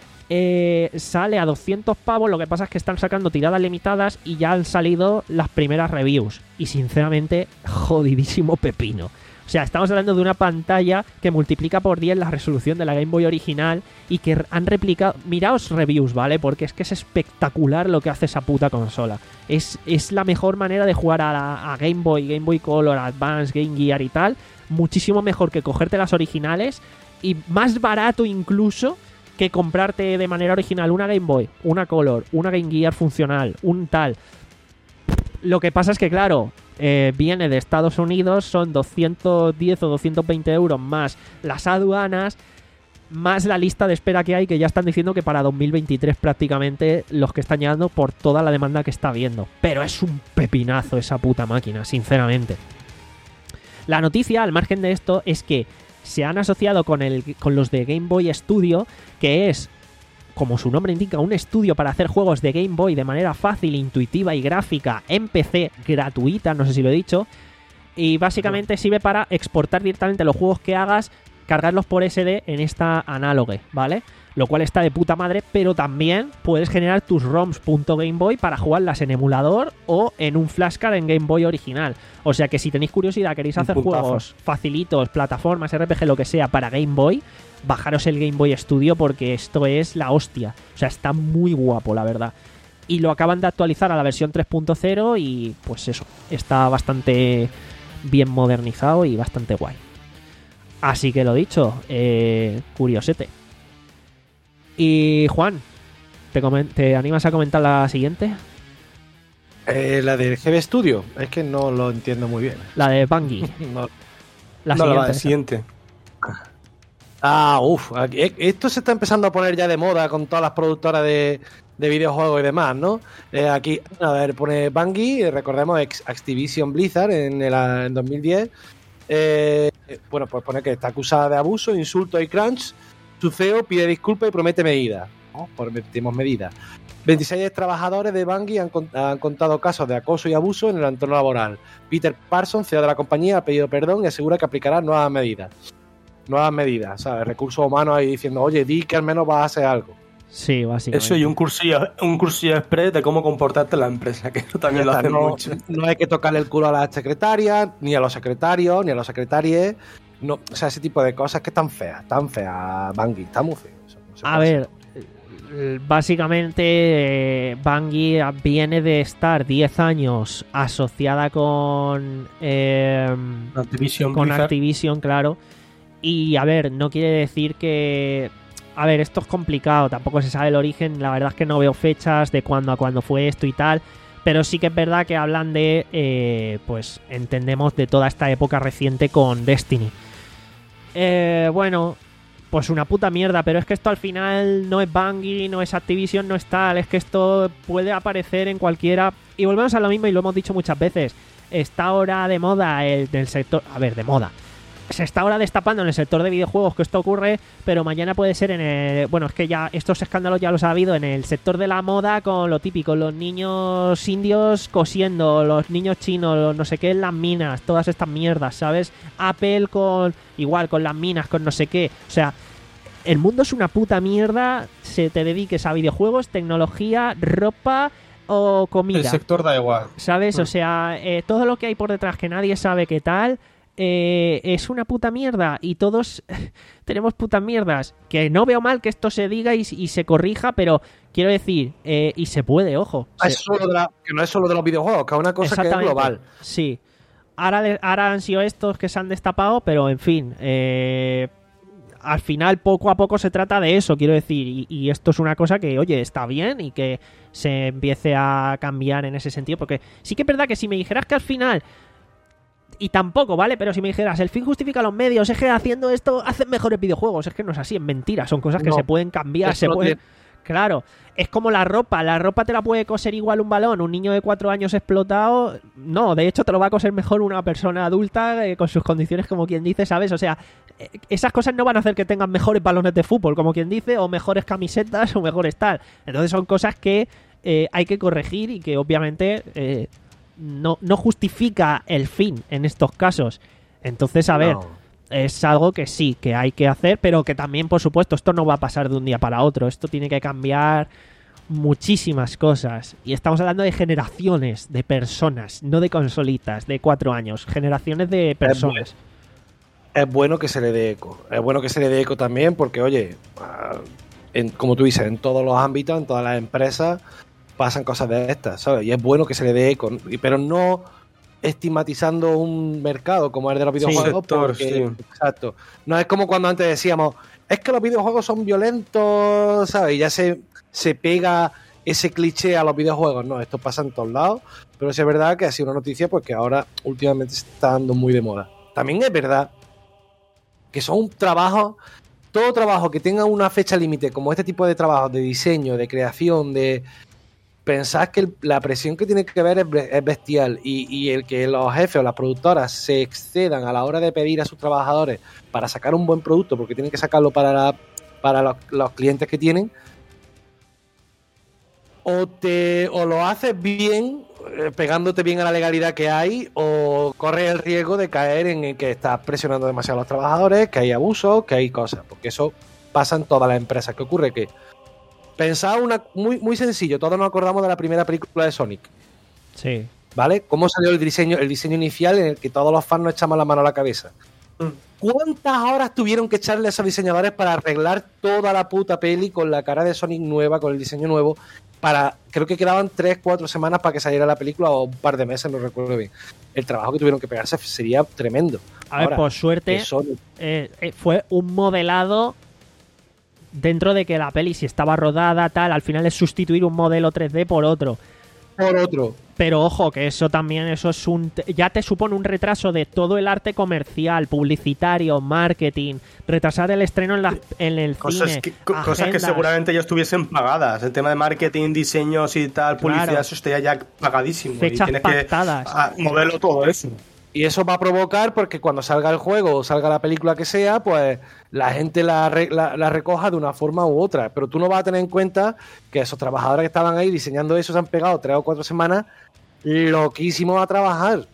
Eh, sale a doscientos pavos, lo que pasa es que están sacando tiradas limitadas y ya han salido las primeras reviews. Y sinceramente, jodidísimo pepino. O sea, estamos hablando de una pantalla que multiplica por diez la resolución de la Game Boy original y que han replicado... Miraos reviews, ¿vale? Porque es que es espectacular lo que hace esa puta consola. Es, es la mejor manera de jugar a, la, a Game Boy, Game Boy Color, Advance, Game Gear y tal. Muchísimo mejor que cogerte las originales y más barato incluso que comprarte de manera original una Game Boy, una Color, una Game Gear funcional, un tal. Lo que pasa es que, claro... Eh, viene de Estados Unidos, son doscientos diez o doscientos veinte euros más las aduanas, más la lista de espera que hay, que ya están diciendo que para dos mil veintitrés prácticamente los que están llegando por toda la demanda que está habiendo. Pero es un pepinazo esa puta máquina, sinceramente. La noticia, al margen de esto, es que se han asociado con, el, con los de Game Boy Studio, que es, como su nombre indica, un estudio para hacer juegos de Game Boy de manera fácil, intuitiva y gráfica en P C, gratuita, no sé si lo he dicho, y básicamente sirve para exportar directamente los juegos que hagas, cargarlos por S D en esta Analogue, ¿vale? Lo cual está de puta madre, pero también puedes generar tus ROMs .gameboy para jugarlas en emulador o en un flashcard en Game Boy original. O sea que si tenéis curiosidad, queréis hacer juegos facilitos, plataformas, R P G, lo que sea, para Game Boy, bajaros el Game Boy Studio porque esto es la hostia. O sea, está muy guapo, la verdad. Y lo acaban de actualizar a la versión tres punto cero y pues eso, está bastante bien modernizado y bastante guay. Así que lo dicho, eh, curiosete. Y Juan, ¿te, ¿te animas a comentar la siguiente? Eh, la del G B Studio, es que no lo entiendo muy bien. La de Bungie. no, la no, siguiente. la siguiente. Ah, uff, esto se está empezando a poner ya de moda con todas las productoras de, de videojuegos y demás, ¿no? Eh, aquí, a ver, pone Bungie, recordemos Activision Blizzard en el en dos mil diez. Eh, bueno, pues pone que está acusada de abuso, insulto y crunch. Su C E O pide disculpas y promete medidas, ¿no? Prometimos medidas. veintiséis trabajadores de Bungie han, han contado casos de acoso y abuso en el entorno laboral. Peter Parsons, C E O de la compañía, ha pedido perdón y asegura que aplicará nuevas medidas. Nuevas medidas, ¿sabes? Recursos humanos ahí diciendo, oye, di que al menos vas a hacer algo. Sí, básicamente. Eso y un cursillo, un cursillo express de cómo comportarte en la empresa, que eso también lo hacen no, mucho. No hay que tocarle el culo a las secretarias, ni a los secretarios, ni a los secretarios. No, o sea, ese tipo de cosas que están feas, tan feas, Bungie, está muy feo. Eso, no se a ver, hacer. Básicamente eh, Bungie viene de estar diez años asociada con eh, Activision, con Blizzard. Activision, claro. Y a ver, no quiere decir que... A ver, esto es complicado, tampoco se sabe el origen, la verdad es que no veo fechas de cuándo a cuándo fue esto y tal, pero sí que es verdad que hablan de, eh, pues entendemos, de toda esta época reciente con Destiny. Eh, bueno, pues una puta mierda, pero es que esto al final no es Bungie, no es Activision, no es tal, es que esto puede aparecer en cualquiera... Y volvemos a lo mismo y lo hemos dicho muchas veces, está ahora de moda el del sector... A ver, de moda... Se está ahora destapando en el sector de videojuegos que esto ocurre, pero mañana puede ser en el... Bueno, es que ya estos escándalos ya los ha habido en el sector de la moda con lo típico, los niños indios cosiendo, los niños chinos, los no sé qué en las minas, todas estas mierdas, ¿sabes? Apple con... Igual, con las minas, con no sé qué. O sea, el mundo es una puta mierda, se te dediques a videojuegos, tecnología, ropa o comida. El sector da igual. ¿Sabes? O sea, eh, todo lo que hay por detrás que nadie sabe qué tal... Eh, es una puta mierda y todos tenemos putas mierdas, que no veo mal que esto se diga y, y se corrija, pero quiero decir, eh, y se puede, ojo, Ah, se, es solo de la, que no es solo de los videojuegos, que es una cosa que es global. Sí, ahora, de, ahora han sido estos que se han destapado, pero en fin, eh, al final poco a poco se trata de eso, quiero decir, y, y esto es una cosa que, oye, está bien y que se empiece a cambiar en ese sentido, porque sí que es verdad que si me dijeras que al final... Y tampoco, ¿vale? Pero si me dijeras, el fin justifica los medios, es que haciendo esto hacen mejores videojuegos. Es que no es así, es mentira. Son cosas que no, se pueden cambiar, se no pueden tiene... Claro, es como la ropa. La ropa te la puede coser igual un balón. Un niño de cuatro años explotado, no. De hecho, te lo va a coser mejor una persona adulta eh, con sus condiciones, como quien dice, ¿sabes? O sea, eh, esas cosas no van a hacer que tengan mejores balones de fútbol, como quien dice, o mejores camisetas o mejores tal. Entonces son cosas que eh, hay que corregir y que obviamente eh, no, no justifica el fin en estos casos. Entonces, a ver... No. Es algo que sí, que hay que hacer, pero que también, por supuesto, esto no va a pasar de un día para otro. Esto tiene que cambiar muchísimas cosas. Y estamos hablando de generaciones de personas, no de consolitas de cuatro años. Generaciones de personas. Es bueno que se le dé eco. Es bueno que se le dé eco también porque, oye, en, como tú dices, en todos los ámbitos, en todas las empresas, pasan cosas de estas, ¿sabes? Y es bueno que se le dé eco, pero no... estigmatizando un mercado como el de los videojuegos, sí, sector, porque, sí. Exacto. No es como cuando antes decíamos, es que los videojuegos son violentos, ¿sabes? Y ya se, se pega ese cliché a los videojuegos. No, esto pasa en todos lados, pero sí es verdad que ha sido una noticia pues que ahora últimamente se está dando muy de moda. También es verdad que son trabajos, todo trabajo que tenga una fecha límite, como este tipo de trabajos de diseño, de creación, de... Pensad que el, la presión que tiene que ver es, es bestial y, y el que los jefes o las productoras se excedan a la hora de pedir a sus trabajadores para sacar un buen producto, porque tienen que sacarlo para, la, para los, los clientes que tienen, o, te, o lo haces bien, eh, pegándote bien a la legalidad que hay, o corres el riesgo de caer en el que estás presionando demasiado a los trabajadores, que hay abusos, que hay cosas, porque eso pasa en todas las empresas. ¿Qué ocurre? Que pensad una muy, muy sencillo, todos nos acordamos de la primera película de Sonic. Sí. ¿Vale? ¿Cómo salió el diseño, el diseño inicial en el que todos los fans nos echamos la mano a la cabeza? ¿Cuántas horas tuvieron que echarle a esos diseñadores para arreglar toda la puta peli con la cara de Sonic nueva, con el diseño nuevo? Para, creo que quedaban tres, cuatro semanas para que saliera la película, o un par de meses, no recuerdo bien. El trabajo que tuvieron que pegarse sería tremendo. A ver, Ahora, por suerte, Sonic... eh, eh, fue un modelado dentro de que la peli, si estaba rodada, tal, al final es sustituir un modelo tres D por otro. Por otro. Pero ojo, que eso también, eso es un... ya te supone un retraso de todo el arte comercial, publicitario, marketing, retrasar el estreno en, la, en el cosas cine, que, co- cosas que agendas. seguramente ya estuviesen pagadas. El tema de marketing, diseños y tal, publicidad, Claro. eso estaría ya pagadísimo. Fechas y tienes pactadas. que ah, moverlo todo eso. Y eso va a provocar porque cuando salga el juego o salga la película que sea, pues la gente la, re, la, la recoja de una forma u otra. Pero tú no vas a tener en cuenta que esos trabajadores que estaban ahí diseñando eso se han pegado tres o cuatro semanas loquísimos a trabajar.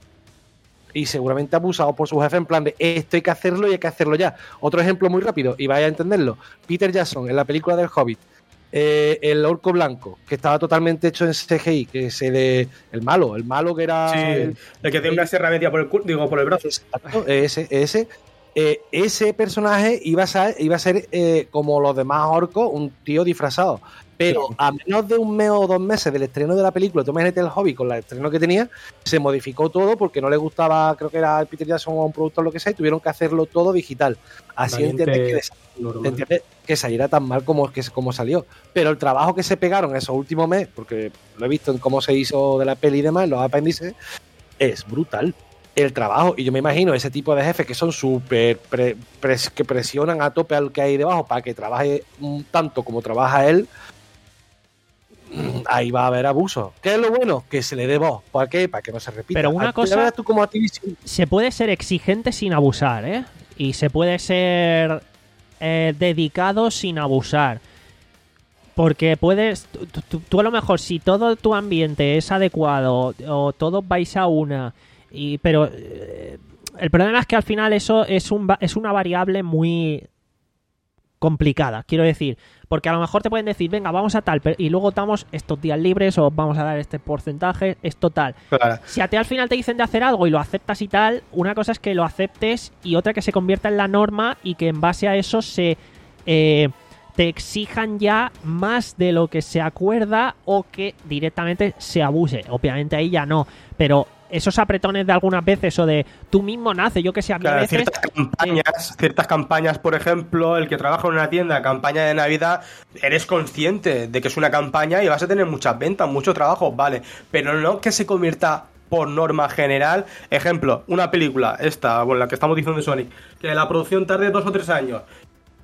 Y seguramente abusados por su jefe en plan de esto hay que hacerlo y hay que hacerlo ya. Otro ejemplo muy rápido, y vaya a entenderlo. Peter Jackson en la película del Hobbit. Eh, el orco blanco, que estaba totalmente hecho en C G I, que se le... el malo, el malo que era... Sí, el, el que tiene una sierra metida por el culo, digo, por el brazo. Exacto, ese, ese, eh, ese personaje iba a ser, iba a ser eh, como los demás orcos, un tío disfrazado. Pero a menos de un mes o dos meses del estreno de la película, tú imagínate el Hobbit con el estreno que tenía, se modificó todo porque no le gustaba, creo que era el Peter Jackson o un productor lo que sea, y tuvieron que hacerlo todo digital. Así entiendes que, entiendes que saliera tan mal como, que, como salió. Pero el trabajo que se pegaron esos últimos meses, porque lo he visto en cómo se hizo de la peli y demás, los apéndices, es brutal. El trabajo, y yo me imagino ese tipo de jefes que son súper pre, pres, que presionan a tope al que hay debajo para que trabaje tanto como trabaja él. Ahí va a haber abuso. ¿Qué es lo bueno? Que se le dé voz. ¿Para qué? Para que no se repita. Pero una cosa, tú como Activision... se puede ser exigente sin abusar, ¿eh? Y se puede ser eh, dedicado sin abusar. Porque puedes... Tú, tú, tú a lo mejor, si todo tu ambiente es adecuado o todos vais a una... y pero eh, el problema es que al final eso es, un, es una variable muy complicada, quiero decir, porque a lo mejor te pueden decir, venga, vamos a tal, y luego damos estos días libres o vamos a dar este porcentaje, es total. Claro. Si a ti al final te dicen de hacer algo y lo aceptas y tal, una cosa es que lo aceptes y otra que se convierta en la norma y que en base a eso se eh, te exijan ya más de lo que se acuerda o que directamente se abuse. Obviamente ahí ya no, pero esos apretones de algunas veces o de tú mismo nace, yo que sé, a mí Claro, a veces... ciertas campañas, ciertas campañas, por ejemplo, el que trabaja en una tienda, campaña de Navidad, eres consciente de que es una campaña y vas a tener muchas ventas, mucho trabajo, vale, pero no que se convierta por norma general. Ejemplo, una película, esta, bueno, la que estamos diciendo de Sonic, que la producción tarde dos o tres años.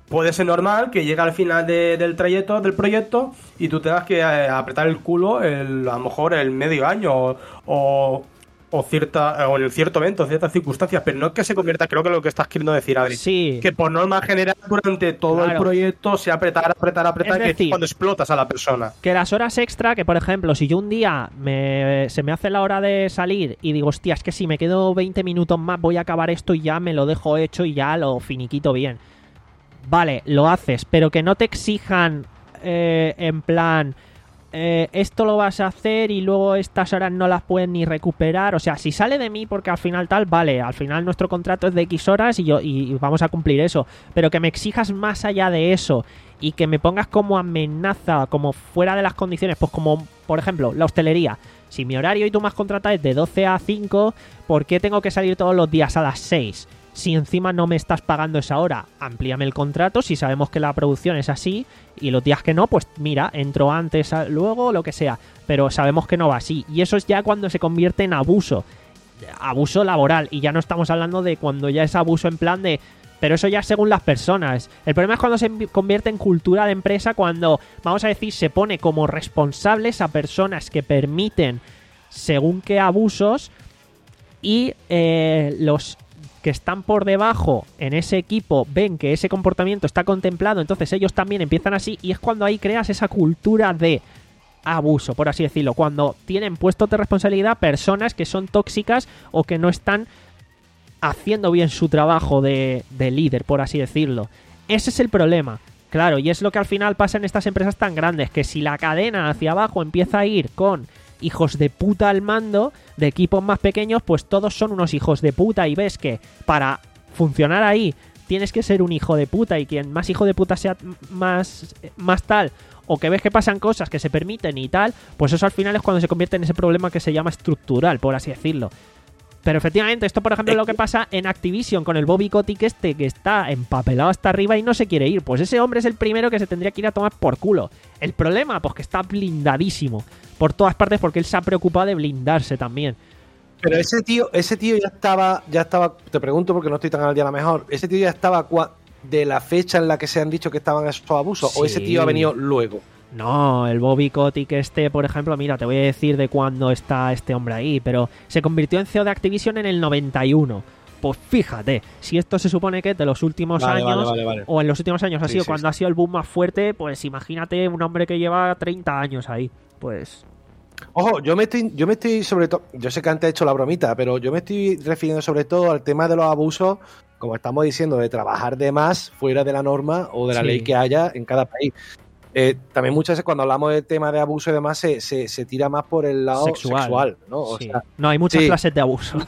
puede ser normal que llegue al final de, del trayecto del proyecto y tú tengas que eh, apretar el culo el, a lo mejor el medio año o, o, o cierta o en cierto evento, ciertas circunstancias, pero no es que se convierta, creo que lo que estás queriendo decir, Adri, sí, que por norma general durante todo claro. el proyecto se apretar, apretar, apretar, Es que decir, es cuando explotas a la persona. que las horas extra, que por ejemplo, si yo un día me, se me hace la hora de salir y digo, hostia, es que si me quedo veinte minutos más voy a acabar esto y ya me lo dejo hecho y ya lo finiquito bien. Vale, lo haces, pero que no te exijan eh, en plan, eh, esto lo vas a hacer y luego estas horas no las puedes ni recuperar. O sea, si sale de mí porque al final tal, vale, al final nuestro contrato es de X horas y, yo, y vamos a cumplir eso. Pero que me exijas más allá de eso y que me pongas como amenaza, como fuera de las condiciones, pues como, por ejemplo, la hostelería. Si mi horario y tú me has contratado es de doce a cinco, ¿por qué tengo que salir todos los días a las seis? Si encima no me estás pagando esa hora, amplíame el contrato. Si sabemos que la producción es así y los días que no, pues mira, entro antes, luego, lo que sea. Pero sabemos que no va así. Y eso es ya cuando se convierte en abuso. Abuso laboral. Y ya no estamos hablando de cuando ya es abuso en plan de... Pero eso ya según las personas. El problema es cuando se convierte en cultura de empresa, cuando, vamos a decir, se pone como responsables a personas que permiten según qué abusos y eh, los... que están por debajo en ese equipo ven que ese comportamiento está contemplado, entonces ellos también empiezan así y es cuando ahí creas esa cultura de abuso, por así decirlo, cuando tienen puestos de responsabilidad personas que son tóxicas o que no están haciendo bien su trabajo de, de líder, por así decirlo. Ese es el problema, claro, y es lo que al final pasa en estas empresas tan grandes, que si la cadena hacia abajo empieza a ir con hijos de puta al mando de equipos más pequeños, pues todos son unos hijos de puta y ves que para funcionar ahí tienes que ser un hijo de puta y quien más hijo de puta sea más, más tal, o que ves que pasan cosas que se permiten y tal, pues eso al final es cuando se convierte en ese problema que se llama estructural, por así decirlo. Pero efectivamente, esto por ejemplo es lo que pasa en Activision con el Bobby Kotick este que está empapelado hasta arriba y no se quiere ir. Pues ese hombre es el primero que se tendría que ir a tomar por culo. El problema, pues que está blindadísimo por todas partes porque él se ha preocupado de blindarse también. Pero ese tío, ese tío ya estaba, ya estaba, te pregunto porque no estoy tan al día a lo mejor, ese tío ya estaba cua- de la fecha en la que se han dicho que estaban esos abusos, Sí. o ese tío ha venido luego. No, el Bobby Kotick este, por ejemplo, mira, te voy a decir de cuándo está este hombre ahí, pero se convirtió en C E O de Activision en el noventa y uno. Pues fíjate, si esto se supone que de los últimos Vale, años, vale, vale, vale. o en los últimos años ha Sí, sido sí, cuando sí. ha sido el boom más fuerte, pues imagínate un hombre que lleva treinta años ahí. Pues... Ojo, yo me estoy, yo me estoy sobre todo, yo sé que antes he hecho la bromita, pero yo me estoy refiriendo sobre todo al tema de los abusos, como estamos diciendo, de trabajar de más fuera de la norma o de la Sí. ley que haya en cada país. Eh, también muchas veces cuando hablamos del tema de abuso y demás se, se, se tira más por el lado Sexual. sexual, ¿no? O Sí. sea, No, hay muchas sí. clases de abuso.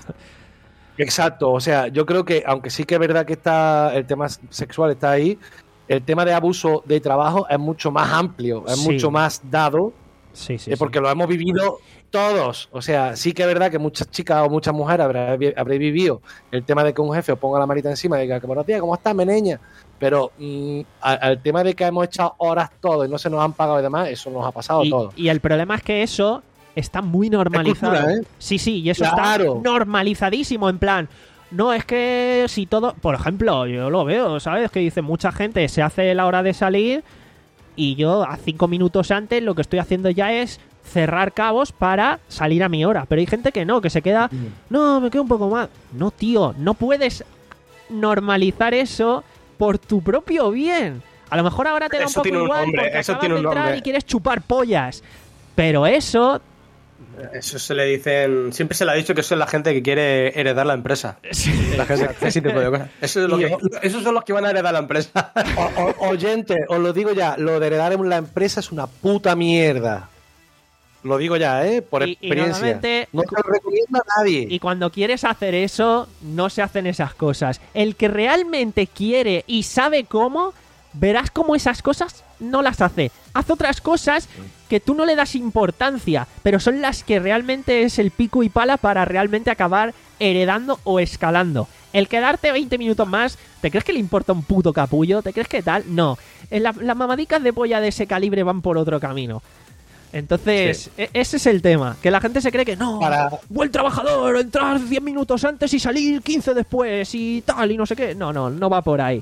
exacto, o sea, yo creo que aunque sí que es verdad que está el tema sexual está ahí, el tema de abuso de trabajo es mucho más amplio, es Sí. mucho más dado, Sí, sí, eh, porque sí. lo hemos vivido todos. O sea, sí que es verdad que muchas chicas o muchas mujeres habrán habré vivido el tema de que un jefe os ponga la manita encima y diga, buenos días, ¿cómo estás, meneña? Pero mm, al, al tema de que hemos echado horas todo y no se nos han pagado y demás, eso nos ha pasado Y, todo. y el problema es que eso está muy normalizado. cultura, ¿eh? Sí, sí, y eso Claro. está normalizadísimo, en plan... No, es que si todo... Por ejemplo, yo lo veo, ¿sabes? Que dice mucha gente se hace la hora de salir y yo a cinco minutos antes lo que estoy haciendo ya es cerrar cabos para salir a mi hora. Pero hay gente que no, que se queda... No, me quedo un poco más. No, tío, no puedes normalizar eso por tu propio bien. A lo mejor ahora te da un Eso poco tiene un igual nombre, porque eso acabas tiene de un entrar nombre. y quieres chupar pollas. Pero eso... Eso se le dicen. Siempre se le ha dicho que eso es la gente que quiere heredar la empresa. La gente que hace ese tipo de cosas. Eso es lo Y que, yo- esos son los que van a heredar la empresa. O- o- oyente, os lo digo ya, lo de heredar en la empresa es una puta mierda. Lo digo ya, ¿eh? Por Y- y experiencia. normalmente- No te lo recomiendo a nadie. Y cuando quieres hacer eso, no se hacen esas cosas. El que realmente quiere y sabe cómo, verás cómo esas cosas no las hace. Haz otras cosas que tú no le das importancia, pero son las que realmente es el pico y pala para realmente acabar heredando o escalando. El quedarte veinte minutos más, ¿te crees que le importa un puto capullo? ¿Te crees que tal? No. En la- las mamadicas de polla de ese calibre van por otro camino. Entonces, e- ese es el tema. Que la gente se cree que no, Para- buen trabajador, entrar diez minutos antes y salir quince después y tal y no sé qué. No, no, no va por ahí.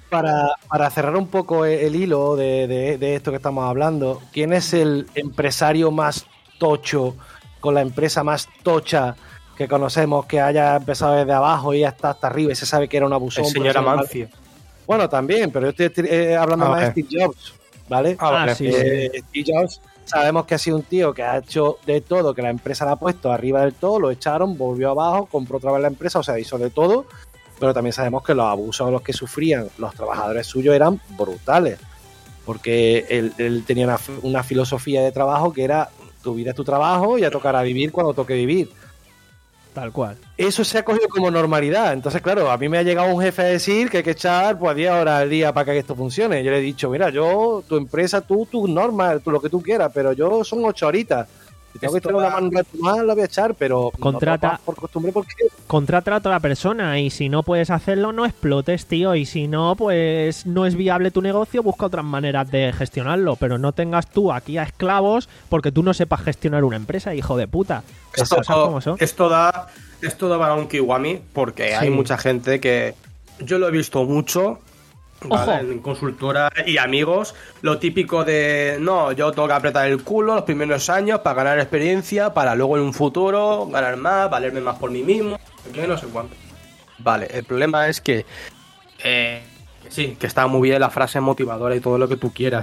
para, para cerrar un poco el, el hilo de, de, de esto que estamos hablando, ¿quién es el empresario más tocho, con la empresa más tocha que conocemos, que haya empezado desde abajo y hasta hasta arriba y se sabe que era un abusón? El señor Amancio. Bueno, también, pero yo estoy eh, hablando Ah, más de vale. Steve Jobs, ¿vale? Ah, vale. Ah, sí, Eh, Steve Jobs, sabemos que ha sido un tío que ha hecho de todo, que la empresa la ha puesto arriba del todo, lo echaron, volvió abajo, compró otra vez la empresa, o sea, hizo de todo, pero también sabemos que los abusos a los que sufrían los trabajadores suyos eran brutales, porque él, él tenía una, una filosofía de trabajo que era: tu vida es tu trabajo y ya tocará vivir cuando toque vivir. Tal cual. Eso se ha cogido como normalidad. Entonces, claro, a mí me ha llegado un jefe a decir que hay que echar pues diez horas al día para que esto funcione. Yo le he dicho: mira, yo, tu empresa, tú, tus normas, tú, lo que tú quieras, pero yo son ocho horitas. Si tengo que Esto echar una va- mano un rato más, la voy a echar, pero Contrata- no por costumbre, porque Contrata a otra persona y si no puedes hacerlo, no explotes, tío. Y si no, pues no es viable tu negocio, busca otras maneras de gestionarlo. Pero no tengas tú aquí a esclavos porque tú no sepas gestionar una empresa, hijo de puta. Las Esto, cosas como son. esto da esto da para un kiwami porque Sí. hay mucha gente que yo lo he visto mucho, ¿vale? Ojo. En consultora y amigos, lo típico de no, yo tengo que apretar el culo los primeros años para ganar experiencia, para luego en un futuro ganar más, valerme más por mí mismo, que no sé cuánto. Vale, el problema es que eh, que sí, que está muy bien la frase motivadora y todo lo que tú quieras,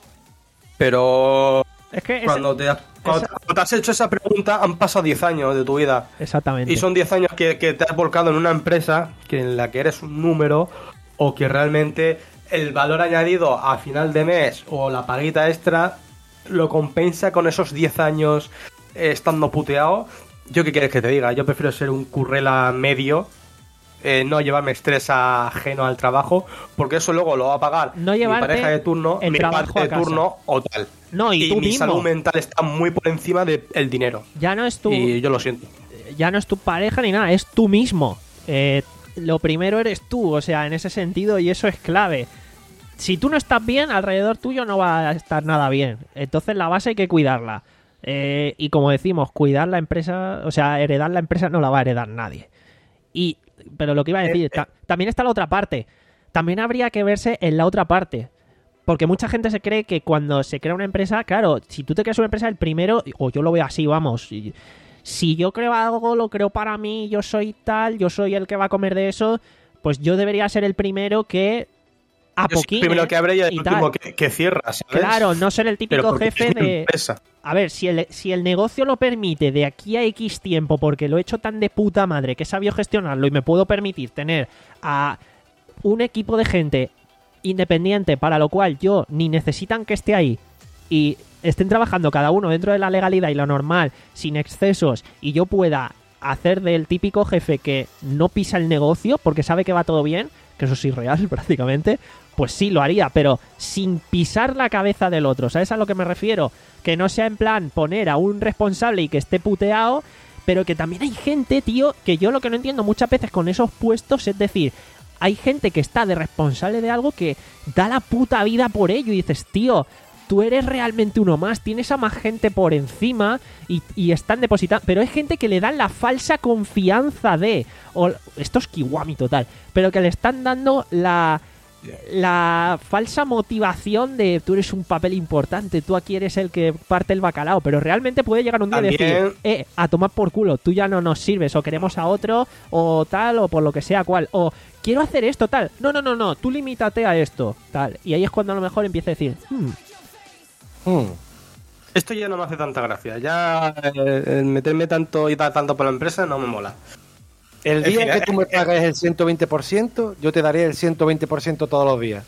pero Es que es- cuando te, has, cuando esa- te has hecho esa pregunta han pasado diez años de tu vida. Exactamente. Y son diez años que, que te has volcado en una empresa que en la que eres un número o que realmente el valor añadido a final de mes o la paguita extra lo compensa con esos diez años eh, estando puteado. ¿Yo qué quieres que te diga? Yo prefiero ser un currela medio, eh, no llevarme estrés ajeno al trabajo, porque eso luego lo va a pagar No mi llevarte pareja de turno, el mi trabajo padre a de casa. turno o tal. No, y tú mi mismo. salud mental está muy por encima del dinero. Ya no es tu, Y yo lo siento. ya no es tu pareja ni nada, es tú mismo. Eh, lo primero eres tú, o sea, en ese sentido, y eso es clave. Si tú no estás bien, alrededor tuyo no va a estar nada bien. Entonces la base hay que cuidarla. Eh, y como decimos, cuidar la empresa, o sea, heredar la empresa no la va a heredar nadie. Y, pero lo que iba a decir, ta- también está la otra parte. También habría que verse en la otra parte. Porque mucha gente se cree que cuando se crea una empresa, claro, si tú te creas una empresa, el primero, o yo lo veo así, vamos, y- si yo creo algo, lo creo para mí, yo soy tal, yo soy el que va a comer de eso, pues yo debería ser el primero que a Yo soy el poquín primero que abre y el y último tal. que, que cierra, ¿sabes? Claro, no ser el Pero típico porque jefe es una de... empresa. A ver, si el, si el negocio lo permite de aquí a X tiempo, porque lo he hecho tan de puta madre que he sabido gestionarlo y me puedo permitir tener a un equipo de gente independiente para lo cual yo ni necesitan que esté ahí y estén trabajando cada uno dentro de la legalidad y lo normal, sin excesos, y yo pueda hacer del típico jefe que no pisa el negocio porque sabe que va todo bien, que eso es irreal prácticamente, pues sí, lo haría, pero sin pisar la cabeza del otro. ¿Sabes a lo que me refiero? Que no sea en plan poner a un responsable y que esté puteado, pero que también hay gente, tío, que yo lo que no entiendo muchas veces con esos puestos es decir, hay gente que está de responsable de algo que da la puta vida por ello y dices, tío, tú eres realmente uno más, tienes a más gente por encima y, y están depositando, pero hay gente que le dan la falsa confianza de, o esto es kiwami total, pero que le están dando la la falsa motivación de tú eres un papel importante, tú aquí eres el que parte el bacalao, pero realmente puede llegar un día y También- decir, eh, a tomar por culo, tú ya no nos sirves, o queremos a otro, o tal, o por lo que sea cual, o quiero hacer esto, tal, no, no, no, no, tú limítate a esto, tal, y ahí es cuando a lo mejor empieza a decir, hmm, Hmm. Esto ya no me hace tanta gracia. Ya eh, el meterme tanto y dar tanto por la empresa no me mola. El En día fin, que eh, tú me eh, pagues el ciento veinte por ciento, yo te daré el ciento veinte por ciento todos los días.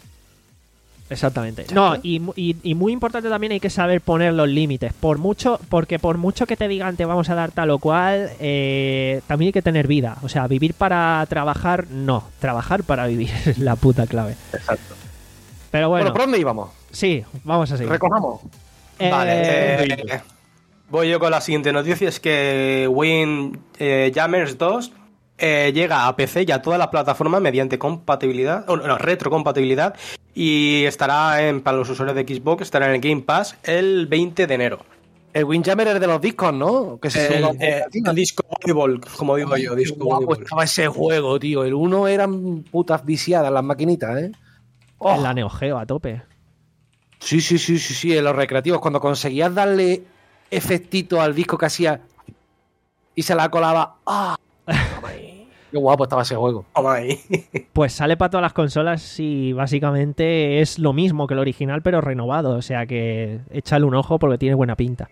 exactamente. No, y, mu- y, y muy importante también hay que saber poner los límites. Por mucho, porque por mucho que te digan te vamos a dar tal o cual, eh, también hay que tener vida. O sea, vivir para trabajar, no. Trabajar para vivir es la puta clave. Exacto. Pero Bueno, bueno, ¿por dónde íbamos? sí, vamos a seguir. Recojamos. Eh, Vale, eh, voy yo con la siguiente noticia. Es que Win eh, Jammers dos eh, llega a P C y a todas las plataformas mediante compatibilidad, o no, retrocompatibilidad, y estará en, para los usuarios de Xbox, estará en el Game Pass el veinte de enero. El Windjammer es de los discos, ¿no? Que se El, suma- eh, el disco volleyball, como digo yo, Qué disco guapo volleyball. estaba ese juego, tío. El uno eran putas viciadas las maquinitas, ¿eh? Oh. En la Neo Geo a tope. Sí, sí, sí, sí, sí, en los recreativos, cuando conseguías darle efectito al disco que hacía y se la colaba. ¡Ah! Qué guapo estaba ese juego. Toma ahí. Pues sale para todas las consolas y básicamente es lo mismo que el original, pero renovado. O sea que échale un ojo porque tiene buena pinta.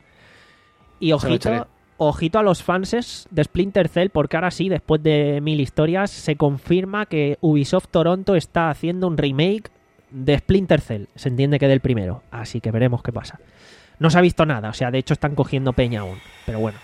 Y Se lo ojito, echaré. ojito a los fanses de Splinter Cell, porque ahora sí, después de mil historias, se confirma que Ubisoft Toronto está haciendo un remake de Splinter Cell. Se entiende que del primero. Así que veremos qué pasa. No se ha visto nada, o sea, de hecho están cogiendo peña aún. Pero bueno.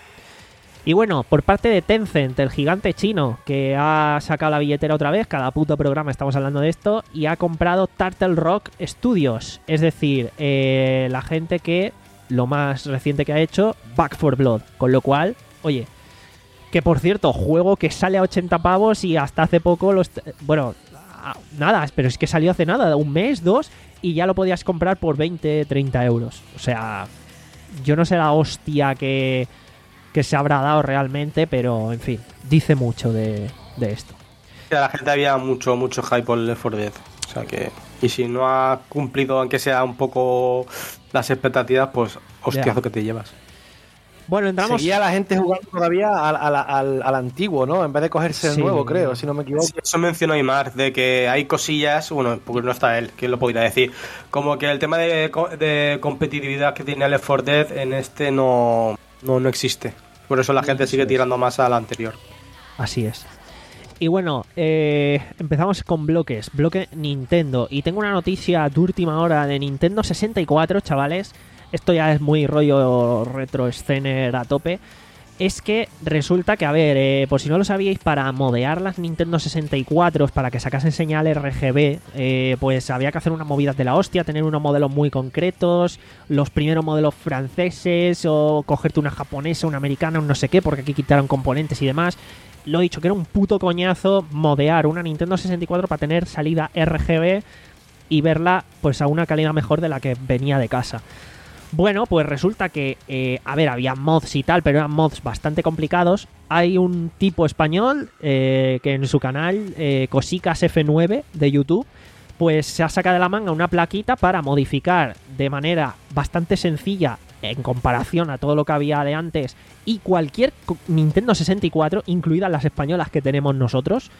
Y bueno, por parte de Tencent, el gigante chino, que ha sacado la billetera otra vez, cada puto programa estamos hablando de esto, y ha comprado Turtle Rock Studios. Es decir, eh, la gente que, lo más reciente que ha hecho, Back four Blood. Con lo cual, oye, que por cierto, juego que sale a ochenta pavos y hasta hace poco, los bueno, nada, pero es que salió hace nada, un mes, dos, y ya lo podías comprar por veinte, treinta euros. O sea, yo no sé la hostia que... que se habrá dado realmente, pero en fin, dice mucho de, de esto. La gente había mucho, mucho hype por el Left four Dead. O sea que. Y si no ha cumplido, aunque sea un poco las expectativas, pues hostiazo Ya. que te llevas. Bueno, entramos... Seguía la gente jugando todavía al, al, al, al antiguo, ¿no? En vez de cogerse el Sí. nuevo, creo, si no me equivoco. Sí, eso mencionó Aymar, de que hay cosillas, bueno, porque no está él, ¿quién lo podría decir? Como que el tema de, co- de competitividad que tiene el Left four Dead en este no, no, no existe. Por eso la gente sigue tirando más al anterior. Así es. Y bueno, eh, empezamos con bloques. Bloque Nintendo. Y tengo una noticia de última hora de Nintendo sesenta y cuatro, chavales. Esto ya es muy rollo retro scener a tope. Es que resulta que, a ver, eh, por si no lo sabíais, para modear las Nintendo sesenta y cuatro, para que sacasen señal R G B, eh, pues había que hacer unas movidas de la hostia, tener unos modelos muy concretos, los primeros modelos franceses, o cogerte una japonesa, una americana, un no sé qué, porque aquí quitaron componentes y demás. Lo he dicho, que era un puto coñazo modear una Nintendo sesenta y cuatro para tener salida R G B y verla pues a una calidad mejor de la que venía de casa. Bueno, pues resulta que, eh, a ver, había mods y tal, pero eran mods bastante complicados. Hay un tipo español eh, que en su canal, eh, Cosicas F nueve de YouTube, pues se ha sacado de la manga una plaquita para modificar de manera bastante sencilla en comparación a todo lo que había de antes y cualquier co- Nintendo sesenta y cuatro, incluidas las españolas que tenemos nosotros,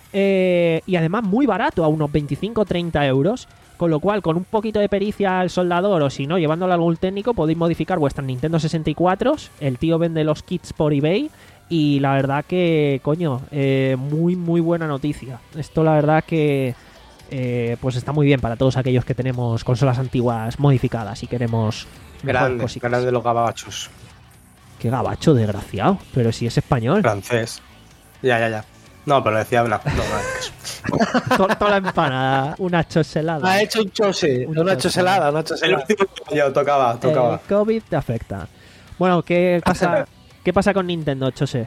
eh, y además muy barato, a unos veinticinco o treinta euros. Con lo cual, con un poquito de pericia al soldador, o si no, llevándolo a algún técnico, podéis modificar vuestras Nintendo sesenta y cuatro. El tío vende los kits por eBay. Y la verdad que, coño, eh, muy, muy buena noticia. Esto la verdad que eh, pues está muy bien para todos aquellos que tenemos consolas antiguas modificadas y queremos mejor Grande, cositas. grande los gabachos. Qué gabacho, desgraciado. Pero si es español. Francés. Ya, ya, ya. No, pero decía una. No, no, To- Toda la empanada, una choselada. Ha hecho un chose, Una una choselada, una el choselada. último año tocaba, tocaba. El COVID te afecta. Bueno, ¿qué pasa, ¿qué pasa con Nintendo, Chose?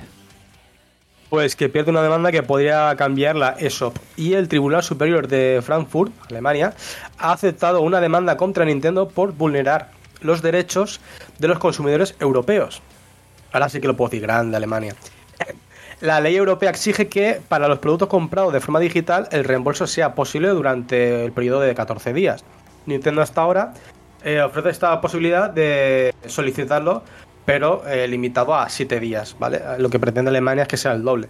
Pues que pierde una demanda que podría cambiar la E S O P. Y el Tribunal Superior de Frankfurt, Alemania, ha aceptado una demanda contra Nintendo por vulnerar los derechos de los consumidores europeos. Ahora sí que lo puedo decir, grande Alemania. La ley europea exige que para los productos comprados de forma digital el reembolso sea posible durante el periodo de catorce días. Nintendo hasta ahora eh, ofrece esta posibilidad de solicitarlo, pero eh, limitado a siete días, ¿vale? Lo que pretende Alemania es que sea el doble.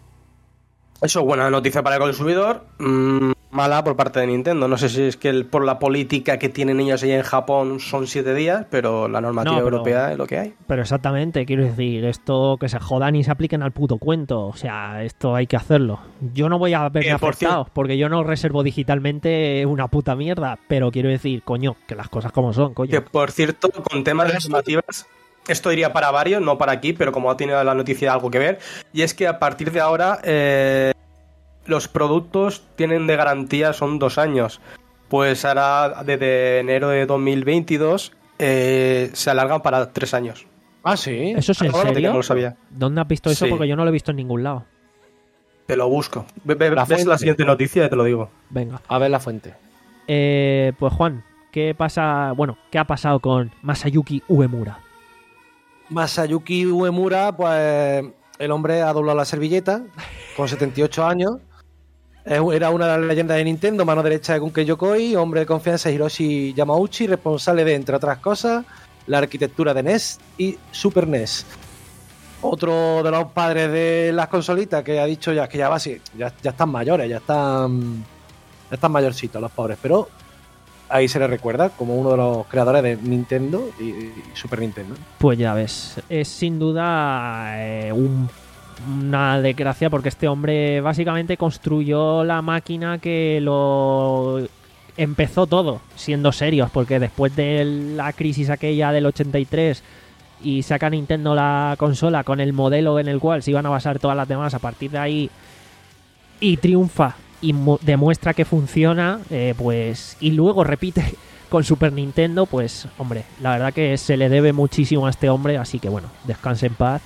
Eso es buena noticia para el consumidor, mmm, mala por parte de Nintendo. No sé si es que el, por la política que tienen ellos allá en Japón son siete días, pero la normativa No, pero- europea es lo que hay. Pero exactamente, quiero decir, esto que se jodan y se apliquen al puto cuento. O sea, esto hay que hacerlo. Yo no voy a verme Eh, por afectado, cierto- porque yo no reservo digitalmente una puta mierda. Pero quiero decir, coño, que las cosas como son, coño. Que por cierto, con temas normativas, esto iría para varios, no para aquí, pero como ha tenido la noticia algo que ver, y es que a partir de ahora eh, los productos tienen de garantía, son dos años. Pues ahora desde enero de dos mil veintidós eh, se alargan para tres años. Ah, sí. ¿Eso es en Ahora no serio? lo sabía. ¿Dónde has visto eso? Sí. Porque yo no lo he visto en ningún lado. Te lo busco. Ve- ve- La ves fuente. la siguiente noticia y te lo digo. Venga. A ver la fuente. Eh, pues Juan, ¿qué pasa? Bueno, ¿qué ha pasado con Masayuki Uemura? Masayuki Uemura, pues el hombre ha doblado la servilleta con setenta y ocho años. Era una de las leyendas de Nintendo, mano derecha de Gunpei Yokoi, hombre de confianza de Hiroshi Yamauchi, responsable de, entre otras cosas, la arquitectura de N E S y Super N E S. Otro de los padres de las consolitas que ha dicho ya que ya va así, ya, ya están mayores, ya están, ya están mayorcitos los pobres, pero ahí se le recuerda como uno de los creadores de Nintendo y, y Super Nintendo. Pues ya ves, es sin duda eh, un una desgracia porque este hombre básicamente construyó la máquina que lo empezó todo, siendo serios, porque después de la crisis aquella del ochenta y tres y saca Nintendo la consola con el modelo en el cual se iban a basar todas las demás a partir de ahí y triunfa y demuestra que funciona, eh, pues y luego repite con Super Nintendo, pues hombre, la verdad que se le debe muchísimo a este hombre, así que bueno, descanse en paz.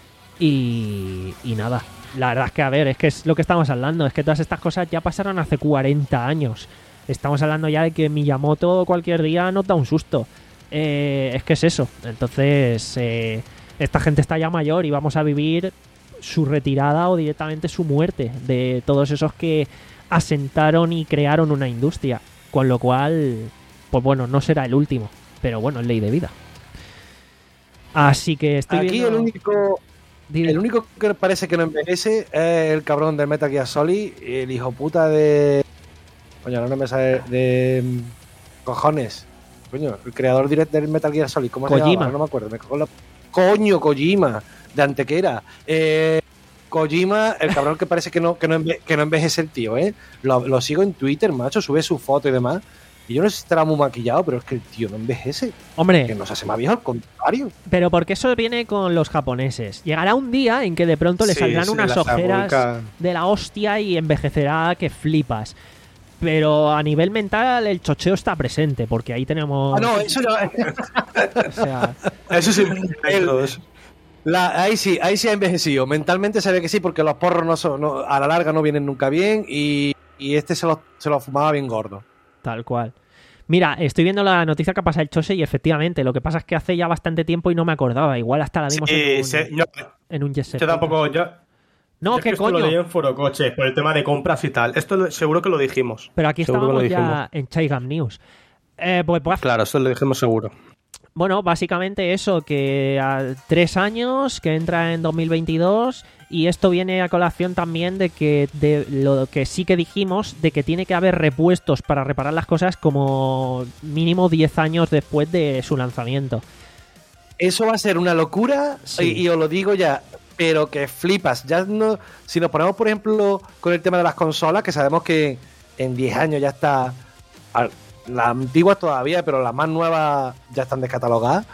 Y, y nada, la verdad es que a ver, es que es lo que estamos hablando, es que todas estas cosas ya pasaron hace cuarenta años. Estamos hablando ya de que Miyamoto cualquier día nos da un susto. Eh, es que es eso. Entonces, eh, esta gente está ya mayor y vamos a vivir su retirada o directamente su muerte de todos esos que asentaron y crearon una industria. Con lo cual, pues bueno, no será el último, pero bueno, es ley de vida. Así que estoy Aquí viendo... el único... El único que parece que no envejece es el cabrón de Metal Gear Solid, el hijo puta de... Coño, ahora no me sale de... Cojones. Coño, el creador directo del Metal Gear Solid, ¿cómo Kojima. se llama? No me acuerdo, me cago en la... Coño, Kojima, de Antequera. Eh, Kojima, el cabrón que parece que no, que no, enve... que no envejece el tío, ¿eh? Lo, lo sigo en Twitter, macho, sube su foto y demás. Y yo no sé si estará muy maquillado, pero es que el tío no envejece. Hombre. Que no se hace más viejo, al contrario. Pero porque eso viene con los japoneses. Llegará un día en que de pronto le Sí, saldrán sí, unas la ojeras sabuca. de la hostia y envejecerá que flipas. Pero a nivel mental el chocheo está presente, porque ahí tenemos... Ah, no, eso ya... O sea, Eso sí, El- todos. La, ahí sí, ahí sí ha envejecido. Mentalmente se ve que sí, porque los porros no son, no- a la larga no vienen nunca bien y, y este se lo, se lo fumaba bien gordo. tal cual. Mira, estoy viendo la noticia que pasa el Chose y efectivamente, lo que pasa es que hace ya bastante tiempo y no me acordaba. Igual hasta la vimos Sí, en, un, se- no, en un Jet Set. yo tampoco, yo, No, yo es ¿qué que esto lo coño? leí en Foro Coches por el tema de compras y tal. Esto lo- seguro que lo dijimos. Pero aquí Seguro que lo estábamos ya dijimos. en Chaigam News. Eh, pues, pues, Claro, esto lo dijimos seguro. bueno, básicamente eso, que a tres años, que entra en dos mil veintidós, y esto viene a colación también de que de lo que sí que dijimos, de que tiene que haber repuestos para reparar las cosas como mínimo diez años después de su lanzamiento. Eso va a ser una locura, Sí. y, y os lo digo ya, pero que flipas. Ya no, si nos ponemos, por ejemplo, con el tema de las consolas, que sabemos que en diez años ya está. al- Las antiguas todavía, pero las más nuevas ya están descatalogadas.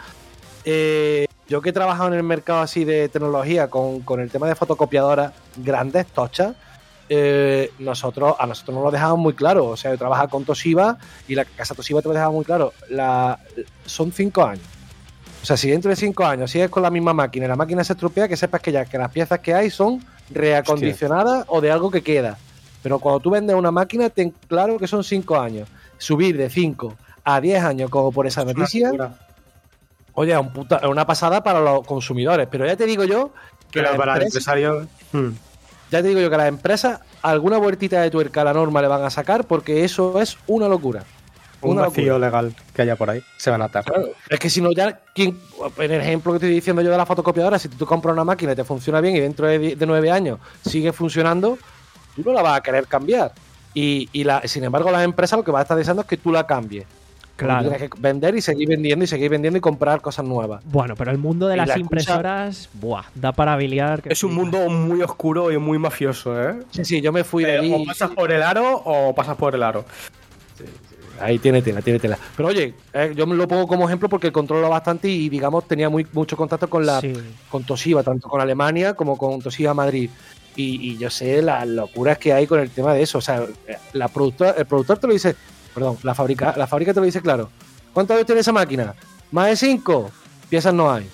Eh, yo que he trabajado en el mercado así de tecnología con, con el tema de fotocopiadoras grandes, tochas, eh, nosotros a nosotros nos lo dejaban muy claro. O sea, yo trabajaba con Toshiba y la casa Toshiba te lo dejaba muy claro. La, son cinco años. O sea, si dentro de cinco años sigues con la misma máquina y la máquina se estropea, que sepas que ya que las piezas que hay son reacondicionadas o de algo que queda. Pero cuando tú vendes una máquina, ten claro que son cinco años. Subir de cinco a diez años como por esa noticia, oye, es un puta- es una pasada para los consumidores. Pero ya te digo yo que Pero las para el empresas- empresario. hmm. ya te digo yo que las empresas alguna vueltita de tuerca a la norma le van a sacar porque eso es una locura. Un Una vacío locura. legal que haya por ahí. Se van a atar. Claro, es que si no ya, ¿quién, en el ejemplo que estoy diciendo yo de la fotocopiadora, si tú compras una máquina y te funciona bien y dentro de, die- de nueve años sigue funcionando, tú no la vas a querer cambiar. Y, y la, sin embargo, las empresas lo que va a estar deseando es que tú la cambies. Claro. Porque tienes que vender y seguir vendiendo y seguir vendiendo y comprar cosas nuevas. Bueno, pero el mundo de Y las la excusa- impresoras, buah, da para biliar. que Es un flipas. mundo muy oscuro y muy mafioso, ¿eh? Sí, sí, yo me fui de Eh, allí. o pasas por el aro o pasas por el aro. Ahí tiene tela, tiene tela. Pero oye, eh, yo me lo pongo como ejemplo porque controlo bastante y, digamos, tenía muy, mucho contacto con la Sí. con Toshiba, tanto con Alemania como con Toshiba Madrid. Y, y yo sé las locuras que hay con el tema de eso. O sea, la productora, el productor te lo dice, perdón, la fábrica, la fábrica te lo dice claro. ¿Cuántos años tiene esa máquina? ¿Más de cinco? Piezas no hay.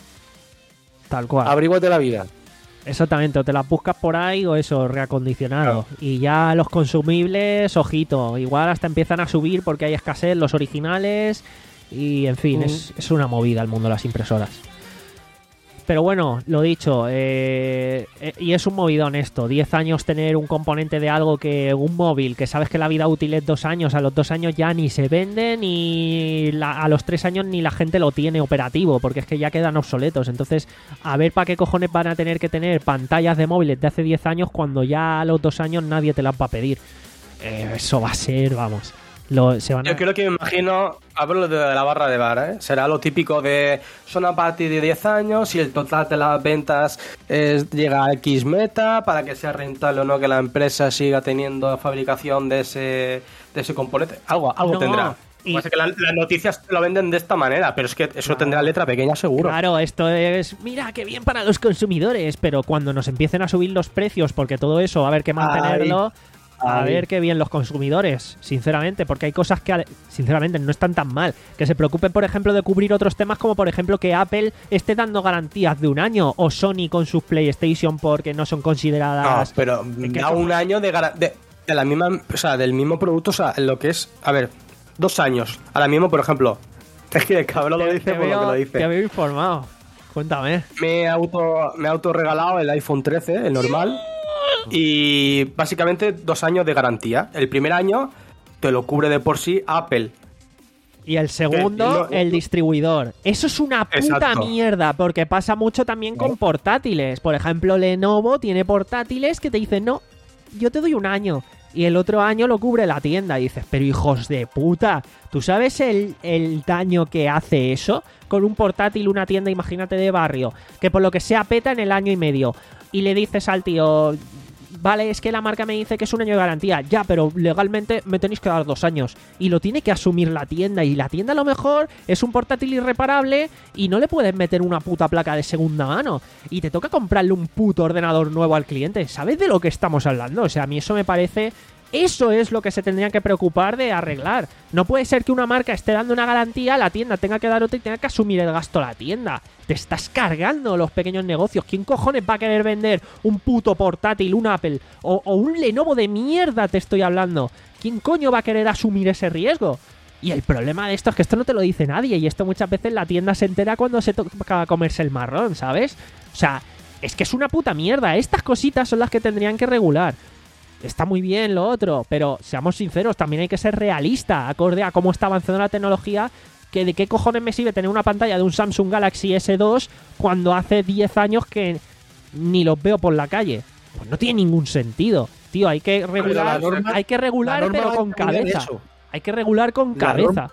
Tal cual. Averiguate la vida. Exactamente, o te las buscas por ahí o eso, reacondicionado. Y ya los consumibles, ojito, igual hasta empiezan a subir porque hay escasez, los originales. Y en fin, Ujú. es, es una movida el mundo de las impresoras. Pero bueno, lo dicho, eh, eh, y es un movidón esto, diez años tener un componente de algo que un móvil, que sabes que la vida útil es dos años, a los dos años ya ni se vende, ni la, a los tres años ni la gente lo tiene operativo, porque es que ya quedan obsoletos. Entonces, a ver para qué cojones van a tener que tener pantallas de móviles de hace diez años cuando ya a los dos años nadie te las va a pedir. Eh, eso va a ser, vamos... Lo, se van a... Yo creo que me imagino, hablo de la barra de bar, ¿eh? Será lo típico de son a partir de diez años y el total de las ventas es, llega a X meta para que sea rentable o no que la empresa siga teniendo fabricación de ese de ese componente. Algo, algo no, tendrá. y... Pasa que la, las noticias lo venden de esta manera, pero es que eso claro. tendrá letra pequeña seguro. Claro, esto es, mira, qué bien para los consumidores, pero cuando nos empiecen a subir los precios, porque todo eso va a haber que mantenerlo... Ay. A Ay. ver qué bien los consumidores, sinceramente, porque hay cosas que, sinceramente, no están tan mal. Que se preocupen, por ejemplo, de cubrir otros temas como, por ejemplo, que Apple esté dando garantías de un año o Sony con sus PlayStation porque no son consideradas... No, pero da un año de, de, de la misma, o sea, del mismo producto, o sea, lo que es, a ver, dos años. Ahora mismo, por ejemplo, es que el cabrón lo dice por lo que lo dice. Te había informado, cuéntame. Me he auto, me he auto regalado el iPhone trece, el normal. Y básicamente dos años de garantía. El primer año te lo cubre de por sí Apple. Y el segundo, no, el distribuidor. Eso es una puta exacto. mierda, porque pasa mucho también con portátiles. Por ejemplo, Lenovo tiene portátiles que te dicen, no, yo te doy un año. Y el otro año lo cubre la tienda. Y dices, pero hijos de puta, ¿tú sabes el, el daño que hace eso? Con un portátil, una tienda, imagínate, de barrio, que por lo que sea peta en el año y medio. Y le dices al tío... Vale, es que la marca me dice que es un año de garantía. Ya, pero legalmente me tenéis que dar dos años. Y lo tiene que asumir la tienda. Y la tienda a lo mejor es un portátil irreparable y no le puedes meter una puta placa de segunda mano. Y te toca comprarle un puto ordenador nuevo al cliente. ¿Sabes de lo que estamos hablando? O sea, a mí eso me parece... Eso es lo que se tendrían que preocupar de arreglar. No puede ser que una marca esté dando una garantía, la tienda tenga que dar otra y tenga que asumir el gasto la tienda. Te estás cargando los pequeños negocios. ¿Quién cojones va a querer vender un puto portátil, un Apple o, o un Lenovo de mierda, te estoy hablando? ¿Quién coño va a querer asumir ese riesgo? Y el problema de esto es que esto no te lo dice nadie. Y esto muchas veces la tienda se entera cuando se toca comerse el marrón, ¿sabes? O sea, es que es una puta mierda. Estas cositas son las que tendrían que regular. Está muy bien lo otro, pero seamos sinceros, también hay que ser realista, acorde a cómo está avanzando la tecnología, que de qué cojones me sirve tener una pantalla de un Samsung Galaxy ese dos cuando hace diez años que ni los veo por la calle. Pues no tiene ningún sentido. Tío, hay que regular, norma, hay que regular pero con cabeza. Eso. Hay que regular con la cabeza. Norma,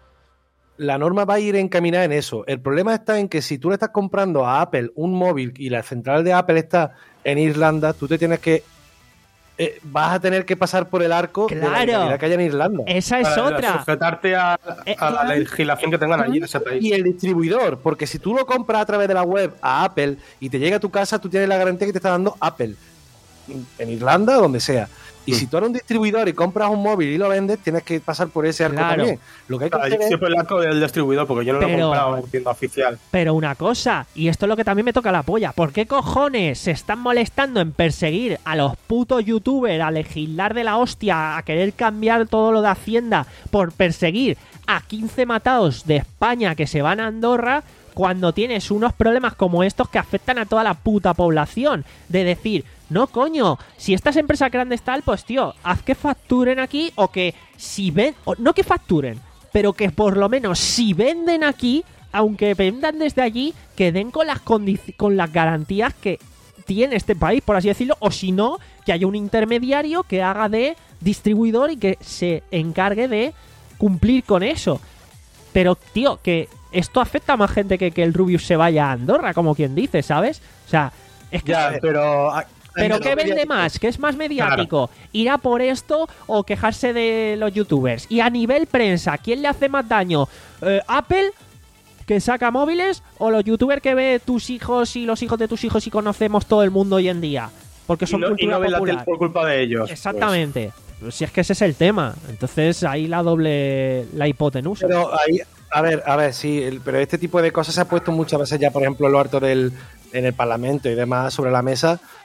la norma va a ir encaminada en eso. El problema está en que si tú le estás comprando a Apple un móvil y la central de Apple está en Irlanda, tú te tienes que Eh, vas a tener que pasar por el arco claro. de la legalidad que haya en Irlanda. Esa es para otra. Sujetarte a, a la legislación que tengan allí en ese país. Y el distribuidor, porque si tú lo compras a través de la web a Apple y te llega a tu casa, tú tienes la garantía que te está dando Apple. En Irlanda o donde sea. Y sí. si tú eres un distribuidor y compras un móvil y lo vendes, tienes que pasar por ese arco claro. también. Lo que hay que claro, yo siempre el arco del distribuidor, porque yo no pero, lo he comprado en tienda oficial. Pero una cosa, y esto es lo que también me toca la polla, ¿por qué cojones se están molestando en perseguir a los putos youtubers, a legislar de la hostia, a querer cambiar todo lo de Hacienda, por perseguir a quince matados de España que se van a Andorra, cuando tienes unos problemas como estos que afectan a toda la puta población? De decir... No, coño, si estas empresas grandes tal, pues tío, haz que facturen aquí o que si ven, o no que facturen, pero que por lo menos si venden aquí, aunque vendan desde allí, que den con las condic- con las garantías que tiene este país, por así decirlo, o si no, que haya un intermediario que haga de distribuidor y que se encargue de cumplir con eso. Pero, tío, que esto afecta a más gente que que el Rubius se vaya a Andorra, como quien dice, ¿sabes? O sea, es que... Ya, pero... ¿Pero qué vende más? ¿Qué es más mediático? Claro. ¿Ir a por esto o quejarse de los youtubers? Y a nivel prensa, ¿quién le hace más daño? Eh, ¿Apple, que saca móviles? ¿O los youtubers que ve tus hijos y los hijos de tus hijos y conocemos todo el mundo hoy en día? Porque son y no, cultura y no popular. La por culpa de ellos. Exactamente. Pues. Si es que ese es el tema. Entonces ahí la doble... la hipotenusa. Pero ahí... A ver, a ver, sí, el, pero este tipo de cosas se ha puesto muchas veces ya, por ejemplo, lo harto del, en el Parlamento y demás sobre la mesa,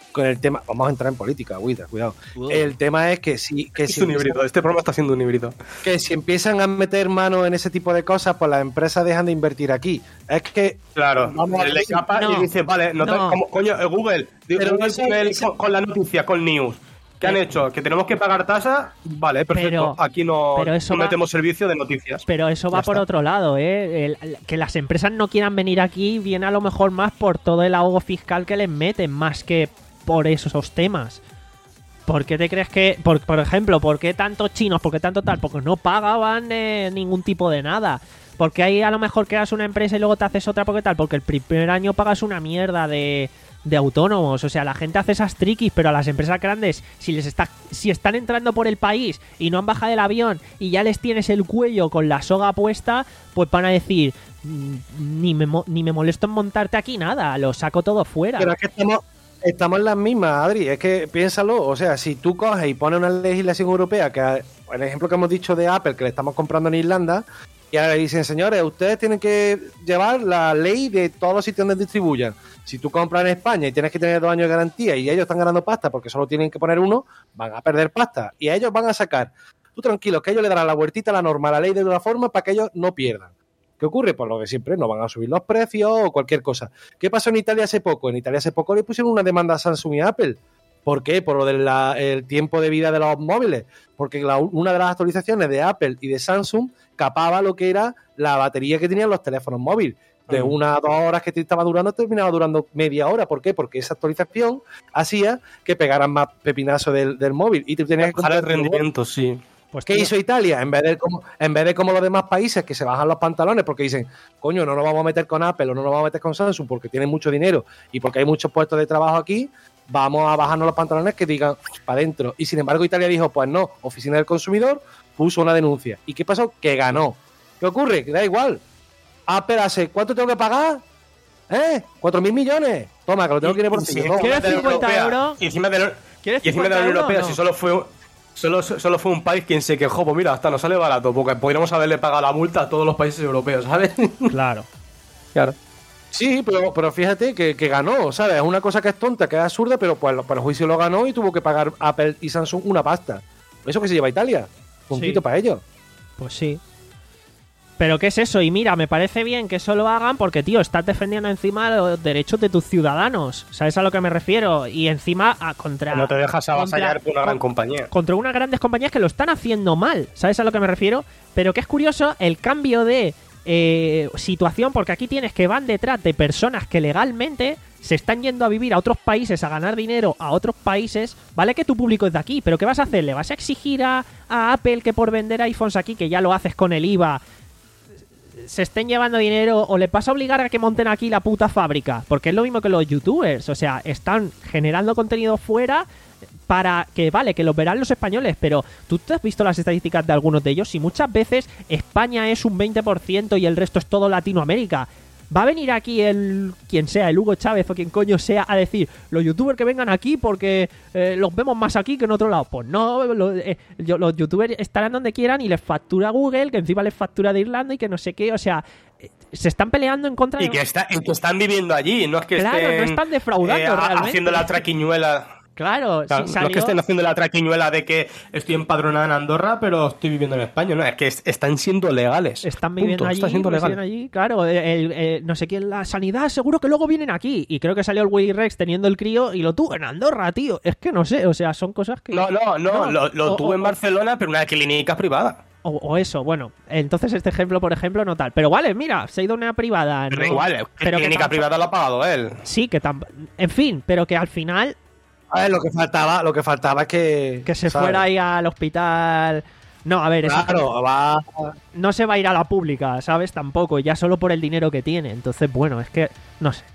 con el tema, vamos a entrar en política, cuida, cuidado. Uh. El tema es que si que Es si un híbrido, este programa está siendo un híbrido. que si empiezan a meter mano en ese tipo de cosas, pues las empresas dejan de invertir aquí. Es que Claro, vamos a le ver, escapa no. y dice, vale, no, te- No. como- coño, el Google, digo, Pero Google eso- con, el- eso- con- con la noticia, con News, ¿qué han hecho? Que tenemos que pagar tasa, vale, perfecto, Pero- aquí no, pero eso no va- metemos servicio de noticias. Pero eso va Ya por está. otro lado, ¿eh? El- el- que las empresas no quieran venir aquí viene a lo mejor más por todo el ahogo fiscal que les meten, más que por esos temas. ¿Por qué te crees que, por, por ejemplo, por qué tantos chinos, por qué tanto tal? Porque no pagaban eh, ningún tipo de nada. Porque ahí a lo mejor creas una empresa y luego te haces otra porque tal, porque el primer año pagas una mierda de, de autónomos. O sea, la gente hace esas triquis, pero a las empresas grandes, si les está, si están entrando por el país y no han bajado del avión y ya les tienes el cuello con la soga puesta, pues van a decir, "Mm, ni me, mo- ni me molesto en montarte aquí nada, lo saco todo fuera". pero es que estamos, estamos en las mismas, Adri. Es que piénsalo, o sea, si tú coges y pones una legislación europea, que el ejemplo que hemos dicho de Apple, que le estamos comprando en Irlanda, y ahora dicen, señores, ustedes tienen que llevar la ley de todos los sitios donde distribuyan. Si tú compras en España y tienes que tener dos años de garantía y ellos están ganando pasta porque solo tienen que poner uno, van a perder pasta. Y a ellos van a sacar, tú tranquilo, que ellos le darán la vueltita a la norma, a la ley de una forma para que ellos no pierdan. ¿Qué ocurre? Pues lo de siempre, no van a subir los precios o cualquier cosa. ¿Qué pasó en Italia hace poco? En Italia hace poco le pusieron una demanda a Samsung y Apple. ¿Por qué? Por lo del tiempo de vida de los móviles. Porque la, una de las actualizaciones de Apple y de Samsung capaba lo que era la batería que tenían los teléfonos móviles. De una a dos horas que te estaba durando, terminaba durando media hora. ¿Por qué? Porque esa actualización hacía que pegaran más pepinazo del, del móvil. Y tú tenías que Bajar el comprar un nuevo. rendimiento, sí. Pues ¿Qué tío, hizo Italia? En vez de como en vez de como los demás países que se bajan los pantalones porque dicen, coño, no nos vamos a meter con Apple o no nos vamos a meter con Samsung porque tienen mucho dinero y porque hay muchos puestos de trabajo aquí, vamos a bajarnos los pantalones que digan para adentro. Y sin embargo Italia dijo, pues no, Oficina del Consumidor puso una denuncia. ¿Y qué pasó? Que ganó. ¿Qué ocurre? Que da igual. Apple hace, ¿cuánto tengo que pagar? ¿Eh? ¿Cuatro mil millones? Toma, que lo tengo que ir por Sí, bolsillo. ¿Quieres de la cincuenta Europea, euros? Y encima de la, ¿Quieres y encima de la cincuenta Unión Europea, euros? si solo fue, solo, solo fue un país quien se quejó, pues mira, hasta nos sale barato, porque podríamos haberle pagado la multa a todos los países europeos, ¿sabes? claro. Claro. Sí, pero, pero fíjate que, que ganó, ¿sabes? Es una cosa que es tonta, que es absurda, pero pues por el juicio lo ganó y tuvo que pagar Apple y Samsung una pasta. Eso que se lleva a Italia. Puntito Sí. para ellos. Pues sí. Pero ¿qué es eso? Y mira, me parece bien que eso lo hagan porque, tío, estás defendiendo encima los derechos de tus ciudadanos. ¿Sabes a lo que me refiero? Y encima a, contra... No te dejas avasallar contra- por una gran con- compañía. Contra unas grandes compañías que lo están haciendo mal. ¿Sabes a lo que me refiero? Pero que es curioso el cambio de eh, situación, porque aquí tienes que van detrás de personas que legalmente se están yendo a vivir a otros países, a ganar dinero a otros países. Vale que tu público es de aquí, pero ¿qué vas a hacer? ¿Le vas a exigir a, a Apple que por vender iPhones aquí, que ya lo haces con el I V A, se estén llevando dinero, o le vas a obligar a que monten aquí la puta fábrica? Porque es lo mismo que los youtubers, o sea, están generando contenido fuera para que, vale, que los verán los españoles, pero ¿tú te has visto las estadísticas de algunos de ellos? Y muchas veces España es un veinte por ciento y el resto es todo Latinoamérica. ¿Va a venir aquí el quien sea, el Hugo Chávez o quien coño sea, a decir los youtubers que vengan aquí porque eh, los vemos más aquí que en otro lado? Pues no, lo- eh, yo- los youtubers estarán donde quieran y les factura Google, que encima les factura de Irlanda y que no sé qué, o sea, eh, se están peleando en contra Y de... que, está, y que están viviendo allí, no es que Claro, estén, no están defraudando ha- realmente. haciendo la traquiñuela. Claro, Claro, si No es que salió- estén haciendo la traquiñuela de que estoy empadronada en Andorra, pero estoy viviendo en España. No, es que es- están siendo legales. Están viviendo Punto, allí, están siendo residen legales. allí, claro, el, el- el- no sé quién, la sanidad, seguro que luego vienen aquí. Y creo que salió el Willy Rex teniendo el crío y lo tuvo en Andorra, tío. Es que no sé, o sea, son cosas que... No, no, no, No, lo, lo o- tuve o- en Barcelona, pero una clínica privada. O, o eso, bueno, entonces este ejemplo, por ejemplo, no tal. Pero vale, mira, se ha ido a una privada. Pero ¿no? igual, eh, Pero que clínica tampoco- privada la ha pagado él. Sí, que tam... En fin, pero que al final A ver, lo que faltaba, lo que faltaba es que. que se ¿sabes? fuera ahí al hospital... No, a ver, eso- Claro, va. no se va a ir a la pública, ¿sabes? Tampoco, ya solo por el dinero que tiene. Entonces, bueno, es que no sé.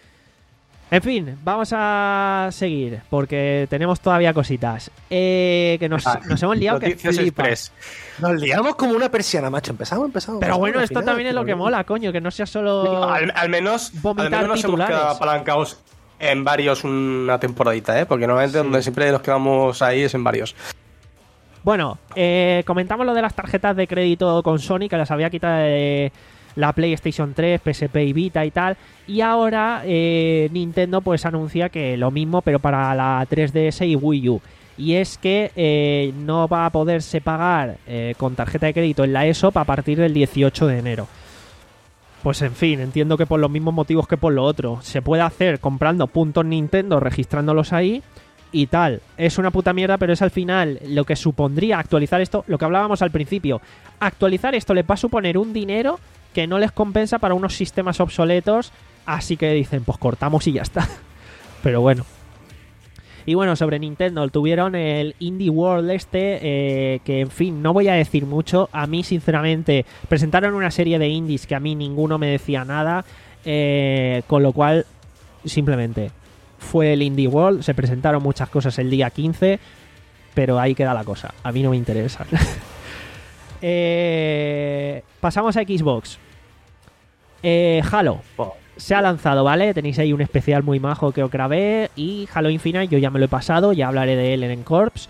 En fin, vamos a seguir, porque tenemos todavía cositas. Eh, que nos, Ah, nos hemos liado que Noticias flipas. Express. Nos liamos como una persiana, macho. Empezamos, empezamos. Pero empezamos, bueno, al esto final, también es lo pero que bueno. mola, coño, que no sea solo... Al, al menos, al vomitar menos nos hemos titulares. quedado apalancados en varios una temporadita, ¿eh? Porque normalmente donde siempre nos quedamos ahí es en varios. Bueno, eh, comentamos lo de las tarjetas de crédito con Sony, que las había quitado de, la PlayStation tres, P S P y Vita y tal. Y ahora eh, Nintendo pues anuncia que lo mismo, pero para la tres D S y Wii U. Y es que eh, no va a poderse pagar eh, con tarjeta de crédito en la ESOP a partir del dieciocho de enero. Pues en fin, entiendo que por los mismos motivos que por lo otro. Se puede hacer comprando puntos Nintendo, registrándolos ahí y tal. Es una puta mierda, pero es al final lo que supondría actualizar esto, lo que hablábamos al principio. Actualizar esto les va a suponer un dinero que no les compensa para unos sistemas obsoletos, así que dicen, pues cortamos y ya está. Pero bueno. Y bueno, sobre Nintendo, tuvieron el Indie World este, eh, que en fin, no voy a decir mucho. A mí, sinceramente, presentaron una serie de indies que a mí ninguno me decía nada, eh, con lo cual, simplemente, fue el Indie World, se presentaron muchas cosas el día quince, pero ahí queda la cosa, a mí no me interesa. eh, pasamos a Xbox. Eh, Halo. Se ha lanzado, ¿vale? Tenéis ahí un especial muy majo que os grabé. Y Halo Infinite, yo ya me lo he pasado. Ya hablaré de él en Corps.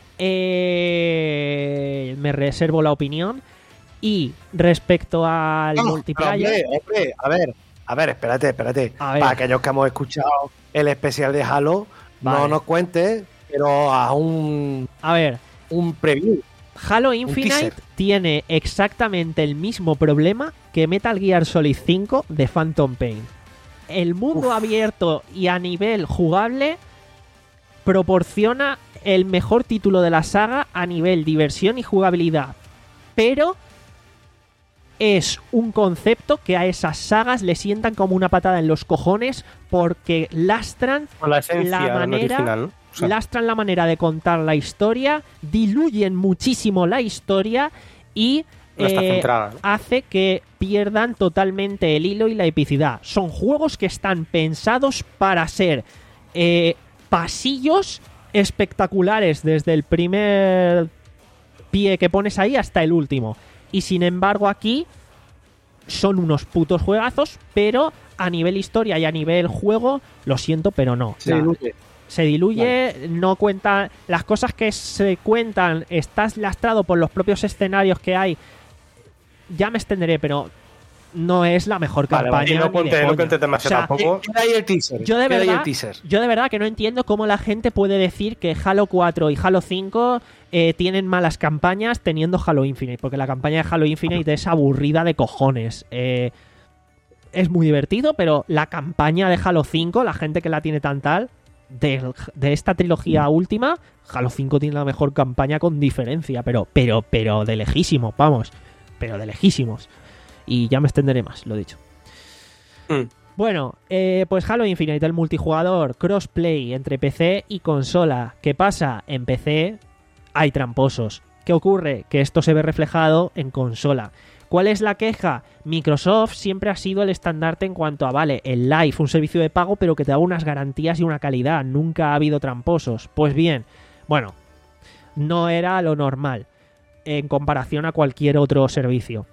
Eh, me reservo la opinión. Y respecto al no, multiplayer... Hombre, hombre, a ver, a ver, espérate, espérate. A ver. Para aquellos que hemos escuchado el especial de Halo, Vale. no nos cuentes, pero a un... A ver. Un preview. Halo Infinite teaser. tiene exactamente el mismo problema que Metal Gear Solid cinco de Phantom Pain. El mundo Uf. abierto y a nivel jugable proporciona el mejor título de la saga a nivel diversión y jugabilidad. Pero es un concepto que a esas sagas le sientan como una patada en los cojones porque lastran la, esencia, la manera... original, ¿no? O sea, lastran la manera de contar la historia, diluyen muchísimo la historia y no está eh, centrada, ¿no? hace que pierdan totalmente el hilo y la epicidad. Son juegos que están pensados para ser eh, pasillos espectaculares desde el primer pie que pones ahí hasta el último. Y sin embargo aquí son unos putos juegazos, pero a nivel historia y a nivel juego, lo siento, pero no. Se diluye. Se diluye, vale. No cuenta. Las cosas que se cuentan, estás lastrado por los propios escenarios que hay. Ya me extenderé, pero no es la mejor vale, campaña. Vale, no cuente, no cuente demasiado, o sea, tampoco. Queda ahí el teaser. Yo de, queda verdad, ahí el teaser. yo de verdad que no entiendo cómo la gente puede decir que Halo cuatro y Halo cinco eh, tienen malas campañas teniendo Halo Infinite, porque la campaña de Halo Infinite es aburrida de cojones. Eh, es muy divertido, pero la campaña de Halo cinco, la gente que la tiene tan tal, de, de esta trilogía última, Halo cinco tiene la mejor campaña con diferencia, pero, pero, pero de lejísimos, vamos, pero de lejísimos. Y ya me extenderé más, lo dicho. Mm. Bueno, eh, pues Halo Infinite, el multijugador crossplay entre P C y consola. ¿Qué pasa? En P C hay tramposos. ¿Qué ocurre? Que esto se ve reflejado en consola. ¿Cuál es la queja? Microsoft siempre ha sido el estandarte en cuanto a, vale, el Live, un servicio de pago, pero que te da unas garantías y una calidad. Nunca ha habido tramposos. Pues bien, bueno, no era lo normal en comparación a cualquier otro servicio.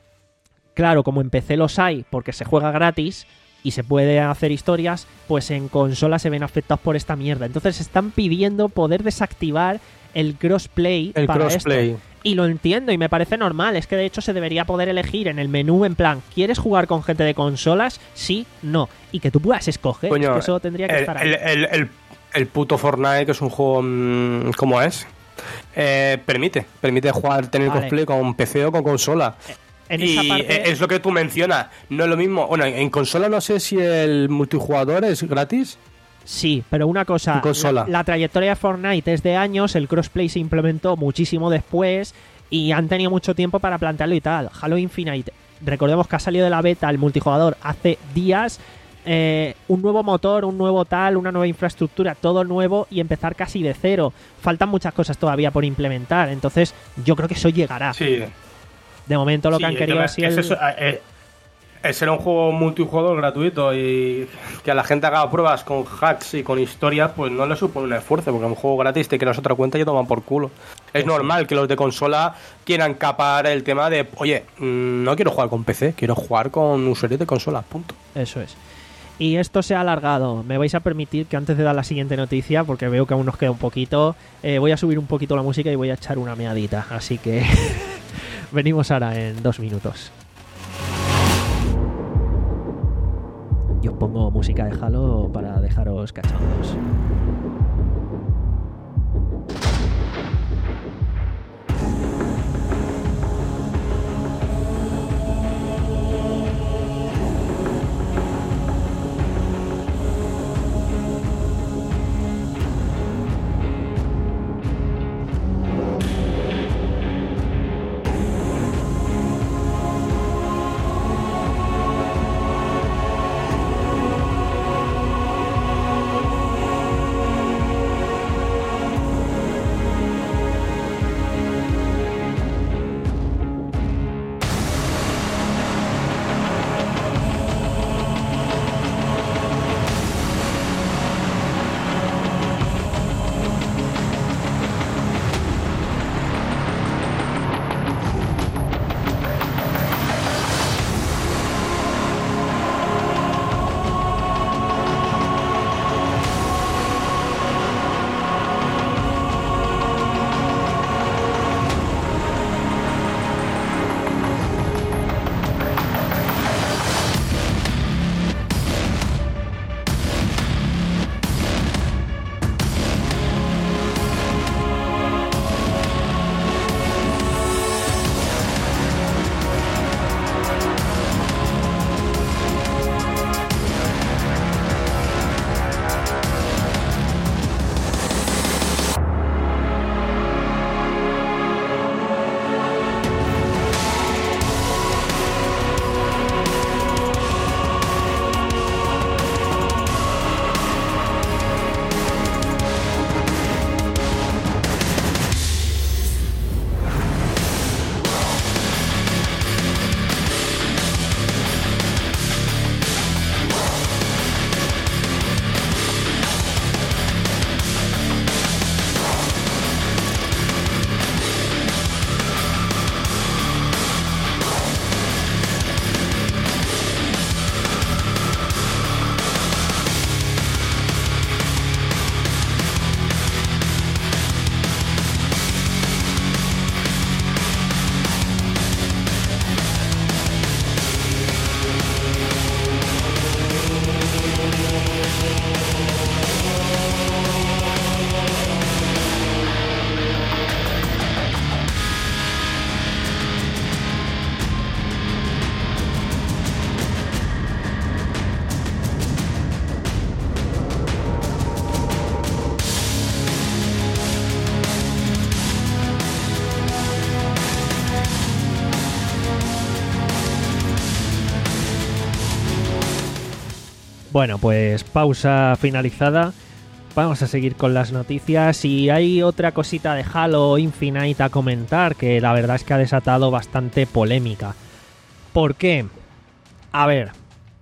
Claro, como en P C los hay, porque se juega gratis y se puede hacer historias, pues en consola se ven afectados por esta mierda. Entonces están pidiendo poder desactivar el crossplay el para crossplay. esto. Y lo entiendo y me parece normal. Es que de hecho se debería poder elegir en el menú en plan, ¿quieres jugar con gente de consolas? Sí, no. Y que tú puedas escoger. Coño, es que eso tendría que el, estar ahí. El, el, el, el puto Fortnite, que es un juego mmm, como es, eh, permite, permite jugar, tener vale. crossplay con P C o con consola. En y esa parte... es lo que tú mencionas, no es lo mismo. Bueno, en consola no sé si el multijugador es gratis. Sí, pero una cosa, la, la trayectoria de Fortnite es de años, el crossplay se implementó muchísimo después y han tenido mucho tiempo para plantearlo y tal. Halo Infinite, recordemos que ha salido de la beta el multijugador hace días, eh, un nuevo motor, un nuevo tal, una nueva infraestructura, todo nuevo y empezar casi de cero. Faltan muchas cosas todavía por implementar, entonces yo creo que eso llegará. Sí. De momento lo sí, que han querido es, es, el... eso, eh, es ser un juego multijugador gratuito y que a la gente haga pruebas con hacks y con historias, pues no le supone un esfuerzo, porque un juego gratis te creas otra cuenta y te toman por culo. Es eso. Normal que los de consola quieran capar el tema de, oye, no quiero jugar con P C, quiero jugar con usuarios de consola, punto. Eso es. Y esto se ha alargado. Me vais a permitir que antes de dar la siguiente noticia, porque veo que aún nos queda un poquito, eh, voy a subir un poquito la música y voy a echar una meadita. Así que venimos ahora en dos minutos. y os pongo música de Halo para dejaros cachondos. Bueno, pues pausa finalizada. Vamos a seguir con las noticias y hay otra cosita de Halo Infinite a comentar que la verdad es que ha desatado bastante polémica. ¿Por qué? A ver,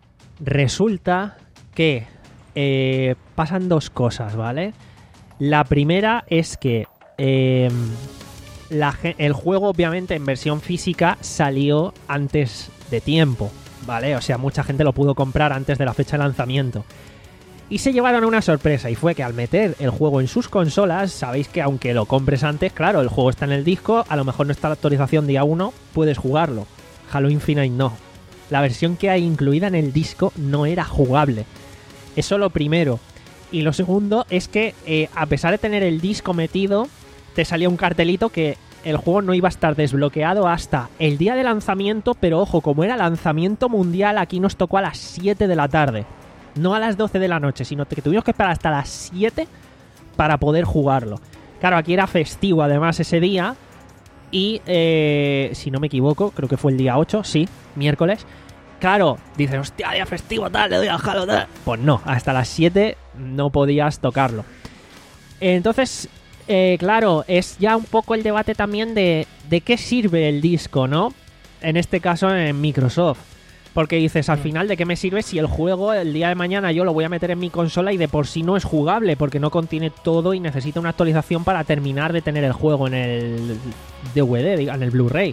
resulta que eh, pasan dos cosas, ¿vale? La primera es que eh, la, el juego obviamente en versión física salió antes de tiempo, ¿vale? O sea, mucha gente lo pudo comprar antes de la fecha de lanzamiento. Y se llevaron una sorpresa, y fue que al meter el juego en sus consolas, sabéis que aunque lo compres antes, claro, el juego está en el disco, a lo mejor no está la actualización día uno, puedes jugarlo. Halo Infinite no. La versión que hay incluida en el disco no era jugable. Eso lo primero. Y lo segundo es que, eh, a pesar de tener el disco metido, te salía un cartelito que el juego no iba a estar desbloqueado hasta el día de lanzamiento, pero ojo, como era lanzamiento mundial, aquí nos tocó a las siete de la tarde. No a las doce de la noche, sino que tuvimos que esperar hasta las siete para poder jugarlo. Claro, aquí era festivo además ese día. Y, eh, si no me equivoco, creo que fue el día ocho, sí, miércoles. Claro, dices, hostia, día festivo, tal, le doy al Halo, tal. Pues no, hasta las siete no podías tocarlo. Entonces, eh, claro, es ya un poco el debate también de, de qué sirve el disco, ¿no? En este caso en Microsoft. Porque dices, al final, ¿de qué me sirve si el juego el día de mañana yo lo voy a meter en mi consola y de por sí no es jugable? Porque no contiene todo y necesita una actualización para terminar de tener el juego en el D V D, en el Blu-ray.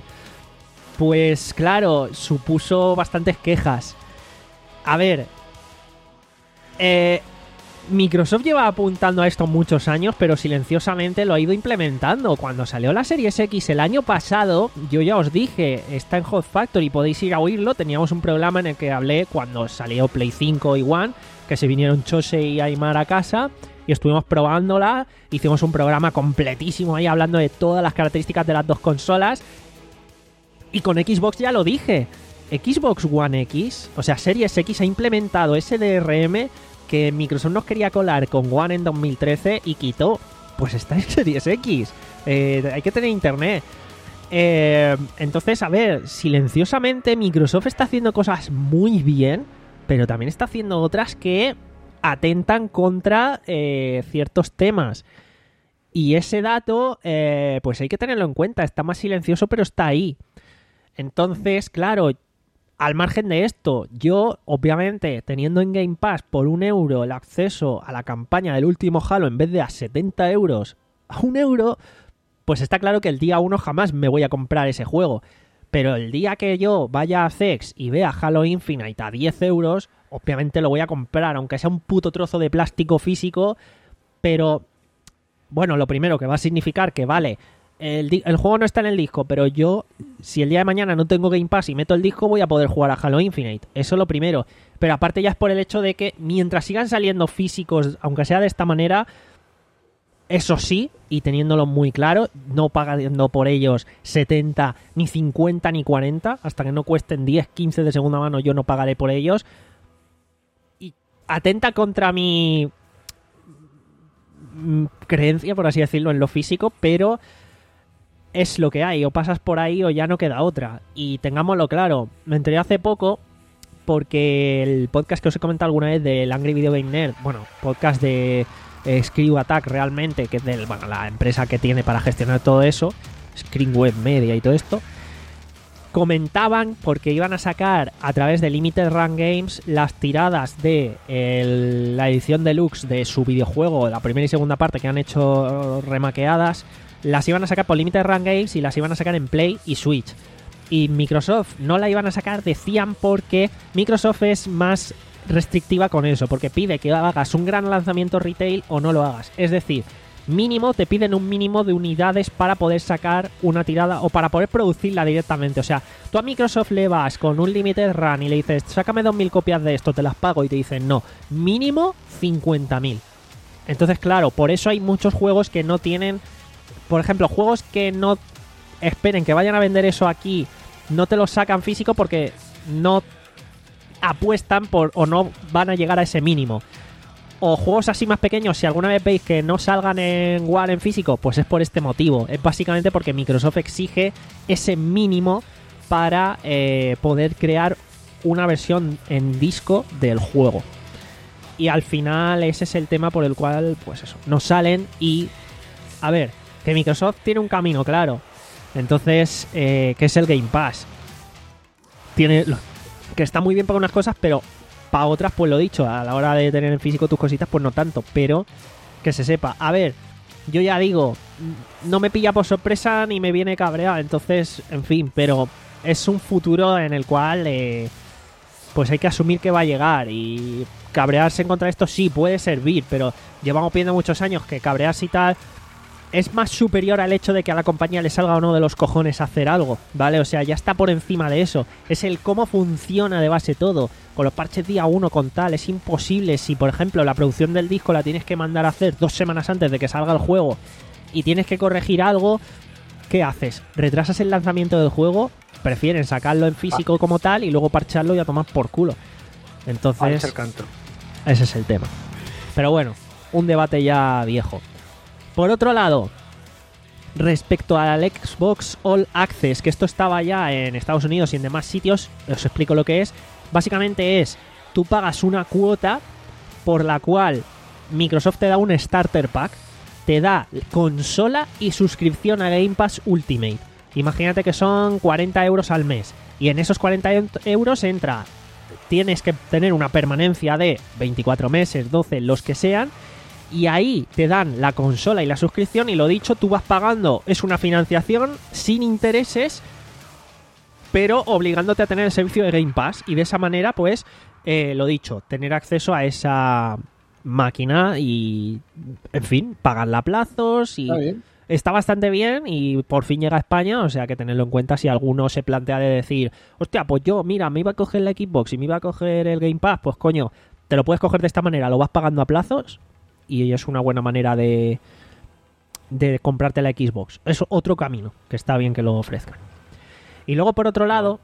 Pues claro, supuso bastantes quejas. A ver, eh, Microsoft lleva apuntando a esto muchos años, pero silenciosamente lo ha ido implementando. Cuando salió la Series X el año pasado, yo ya os dije, está en Hot Factory, podéis ir a oírlo. Teníamos un programa en el que hablé cuando salió Play cinco y One, que se vinieron Chose y Aymar a casa y estuvimos probándola. Hicimos un programa completísimo ahí hablando de todas las características de las dos consolas. Y con Xbox ya lo dije. Xbox One X, o sea, Series X ha implementado ese D R M que Microsoft nos quería colar con One en dos mil trece y quitó. Pues está en Series X. Eh, hay que tener internet. Eh, entonces, a ver, silenciosamente Microsoft está haciendo cosas muy bien, pero también está haciendo otras que atentan contra eh, ciertos temas. Y ese dato, eh, pues hay que tenerlo en cuenta. Está más silencioso, pero está ahí. Entonces, claro, al margen de esto, yo, obviamente, teniendo en Game Pass por un euro el acceso a la campaña del último Halo en vez de a setenta euros, a un euro, pues está claro que el día uno jamás me voy a comprar ese juego. Pero el día que yo vaya a Zex y vea Halo Infinite a diez euros, obviamente lo voy a comprar, aunque sea un puto trozo de plástico físico. Pero, bueno, lo primero que va a significar que, vale, El, el juego no está en el disco, pero yo, si el día de mañana no tengo Game Pass y meto el disco, voy a poder jugar a Halo Infinite. Eso es lo primero. Pero aparte ya es por el hecho de que mientras sigan saliendo físicos, aunque sea de esta manera, eso sí, y teniéndolo muy claro, no pagando por ellos setenta, ni cincuenta, ni cuarenta, hasta que no cuesten diez, quince de segunda mano, yo no pagaré por ellos. Y atenta contra mi creencia, por así decirlo, en lo físico, pero es lo que hay, o pasas por ahí o ya no queda otra. Y tengámoslo claro, me enteré hace poco porque el podcast que os he comentado alguna vez del Angry Video Game Nerd, bueno, podcast de eh, Screw Attack realmente, que es de bueno, la empresa que tiene para gestionar todo eso, Screen Web Media y todo esto, comentaban porque iban a sacar a través de Limited Run Games las tiradas de el, la edición deluxe de su videojuego, la primera y segunda parte que han hecho remaqueadas. Las iban a sacar por Limited Run Games y las iban a sacar en Play y Switch. Y Microsoft no la iban a sacar, decían, porque Microsoft es más restrictiva con eso, porque pide que hagas un gran lanzamiento retail o no lo hagas. Es decir, mínimo, te piden un mínimo de unidades para poder sacar una tirada o para poder producirla directamente. O sea, tú a Microsoft le vas con un Limited Run y le dices, sácame dos mil copias de esto, te las pago, y te dicen, no, mínimo cincuenta mil. Entonces, claro, por eso hay muchos juegos que no tienen... Por ejemplo, juegos que no esperen que vayan a vender eso aquí, no te los sacan físico porque no apuestan por o no van a llegar a ese mínimo. O juegos así más pequeños, si alguna vez veis que no salgan en One en físico, pues es por este motivo. Es básicamente porque Microsoft exige ese mínimo para eh, poder crear una versión en disco del juego. Y al final ese es el tema por el cual, pues eso, no salen. Y, a ver, que Microsoft tiene un camino claro. Entonces, eh, que es el Game Pass. Tiene que está muy bien para unas cosas, pero para otras, pues lo dicho, a la hora de tener en físico tus cositas, pues no tanto. Pero que se sepa. A ver, yo ya digo, no me pilla por sorpresa ni me viene cabreado. Entonces, en fin, pero es un futuro en el cual eh, pues hay que asumir que va a llegar. Y cabrearse en contra de esto sí puede servir, pero llevamos pidiendo muchos años que cabrearse y tal es más superior al hecho de que a la compañía le salga o no de los cojones hacer algo, ¿vale? O sea, ya está por encima de eso. Es el cómo funciona de base todo. Con los parches día uno, con tal, es imposible. Si, por ejemplo, la producción del disco la tienes que mandar a hacer dos semanas antes de que salga el juego y tienes que corregir algo, ¿qué haces? ¿Retrasas el lanzamiento del juego? Prefieren sacarlo en físico como tal y luego parcharlo y a tomar por culo. Entonces, el canto. Ese es el tema. Pero bueno, un debate ya viejo. Por otro lado, respecto al Xbox All Access, que esto estaba ya en Estados Unidos y en demás sitios, os explico lo que es. Básicamente es, tú pagas una cuota por la cual Microsoft te da un Starter Pack, te da consola y suscripción a Game Pass Ultimate. Imagínate que son cuarenta euros al mes. Y en esos cuarenta euros entra, tienes que tener una permanencia de veinticuatro meses, doce, los que sean. Y ahí te dan la consola y la suscripción. Y lo dicho, tú vas pagando, es una financiación sin intereses, pero obligándote a tener el servicio de Game Pass. Y de esa manera, pues, eh, lo dicho, tener acceso a esa máquina y, en fin, pagarla a plazos y... Está bien. Está bastante bien y por fin llega a España, o sea que tenerlo en cuenta si alguno se plantea de decir, hostia, pues yo, mira, me iba a coger la Xbox y me iba a coger el Game Pass, pues coño, te lo puedes coger de esta manera, lo vas pagando a plazos y es una buena manera de, de comprarte la Xbox. Es otro camino, que está bien que lo ofrezcan. Y luego, por otro lado,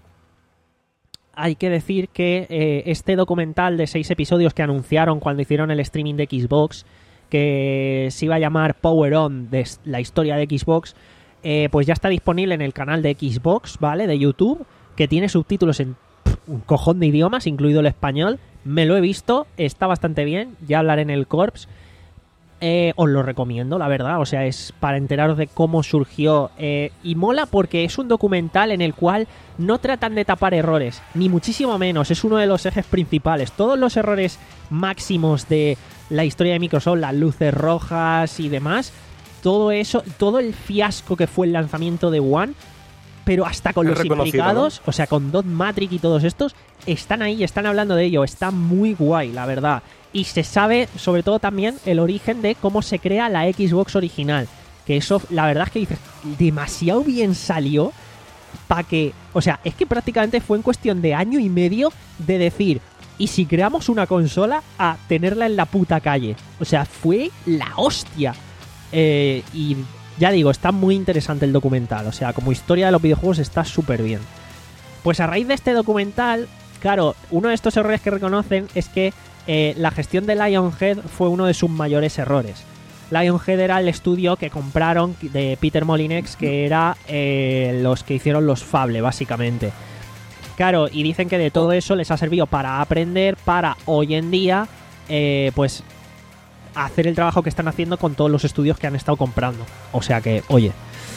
hay que decir que eh, este documental de seis episodios que anunciaron cuando hicieron el streaming de Xbox, que se iba a llamar Power On, de la historia de Xbox, eh, pues ya está disponible en el canal de Xbox, ¿vale? De YouTube, que tiene subtítulos en pff, un cojón de idiomas, incluido el español. Me lo he visto, está bastante bien, ya hablaré en el Corps. Eh, os lo recomiendo, la verdad, o sea, es para enteraros de cómo surgió. Eh, y mola porque es un documental en el cual no tratan de tapar errores, ni muchísimo menos, es uno de los ejes principales. Todos los errores máximos de la historia de Microsoft, las luces rojas y demás, todo eso, todo el fiasco que fue el lanzamiento de One, pero hasta con Es los implicados, ¿no? O sea, con Dot Matrix y todos estos, están ahí, están hablando de ello, está muy guay, la verdad. Y se sabe, sobre todo también, el origen de cómo se crea la Xbox original, que eso, la verdad es que dices, demasiado bien salió para que, o sea, es que prácticamente fue en cuestión de año y medio de decir, y si creamos una consola, a tenerla en la puta calle. O sea, fue la hostia. Eh, y ya digo, está muy interesante el documental. O sea, como historia de los videojuegos está súper bien. Pues a raíz de este documental, claro, uno de estos errores que reconocen es que eh, la gestión de Lionhead fue uno de sus mayores errores. Lionhead era el estudio que compraron de Peter Molyneux, que era eh, los que hicieron los Fable, básicamente. Claro, y dicen que de todo eso les ha servido para aprender, para hoy en día, eh, pues, hacer el trabajo que están haciendo con todos los estudios que han estado comprando. O sea que, oye.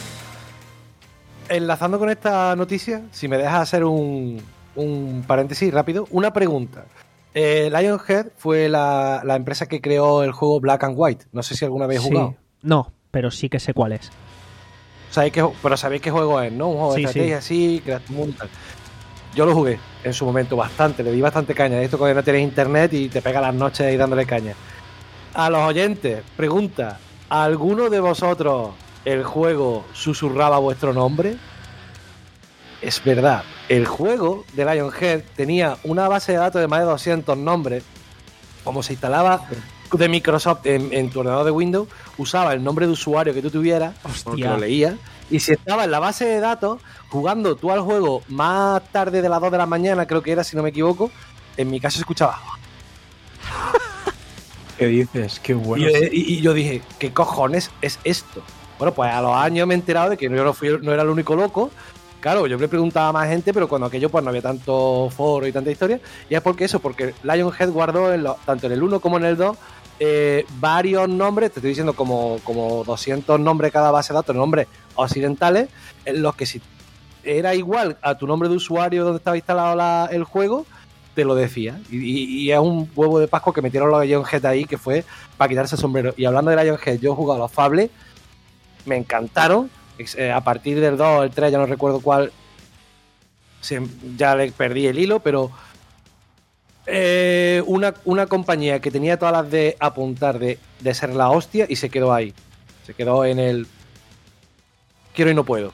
Enlazando con esta noticia, si me dejas hacer un, un paréntesis rápido, una pregunta. Eh, Lionhead fue la, la empresa que creó el juego Black and White. No sé si alguna vez he jugado. Sí. No, pero sí que sé cuál es. ¿Sabéis qué, pero sabéis qué juego es, ¿no? Un juego de Sí, estrategia así, Crash Moon y tal. Yo lo jugué en su momento bastante, le di bastante caña. Esto cuando no tienes internet y te pega las noches ahí dándole caña. A los oyentes, pregunta, ¿alguno de vosotros el juego susurraba vuestro nombre? Es verdad, el juego de Lionhead tenía una base de datos de más de doscientos nombres. Como se instalaba de Microsoft en, en tu ordenador de Windows, usaba el nombre de usuario que tú tuvieras, porque lo leías, y si estaba en la base de datos, jugando tú al juego más tarde de las dos de la mañana, creo que era, si no me equivoco, en mi caso se escuchaba. ¿Qué dices? Qué bueno. Y, y, y yo dije, ¿qué cojones es esto? Bueno, pues a los años me he enterado de que yo no, fui, no era el único loco. Claro, yo le preguntaba a más gente, pero cuando aquello pues no había tanto foro y tanta historia. Y es porque eso, porque Lionhead guardó en lo, tanto en el uno como en el dos eh, varios nombres, te estoy diciendo como, como doscientos nombres cada base de datos, nombres occidentales, en los que si era igual a tu nombre de usuario donde estaba instalado la, el juego, te lo decía. Y, y, y es un huevo de Pascua que metieron los Lionhead ahí, que fue para quitarse el sombrero. Y hablando de Lionhead, yo he jugado a los Fable, me encantaron. Eh, a partir del dos, el tres, ya no recuerdo cuál, ya le perdí el hilo, pero eh, una, una compañía que tenía todas las de apuntar de, de ser la hostia y se quedó ahí. Se quedó en el quiero y no puedo.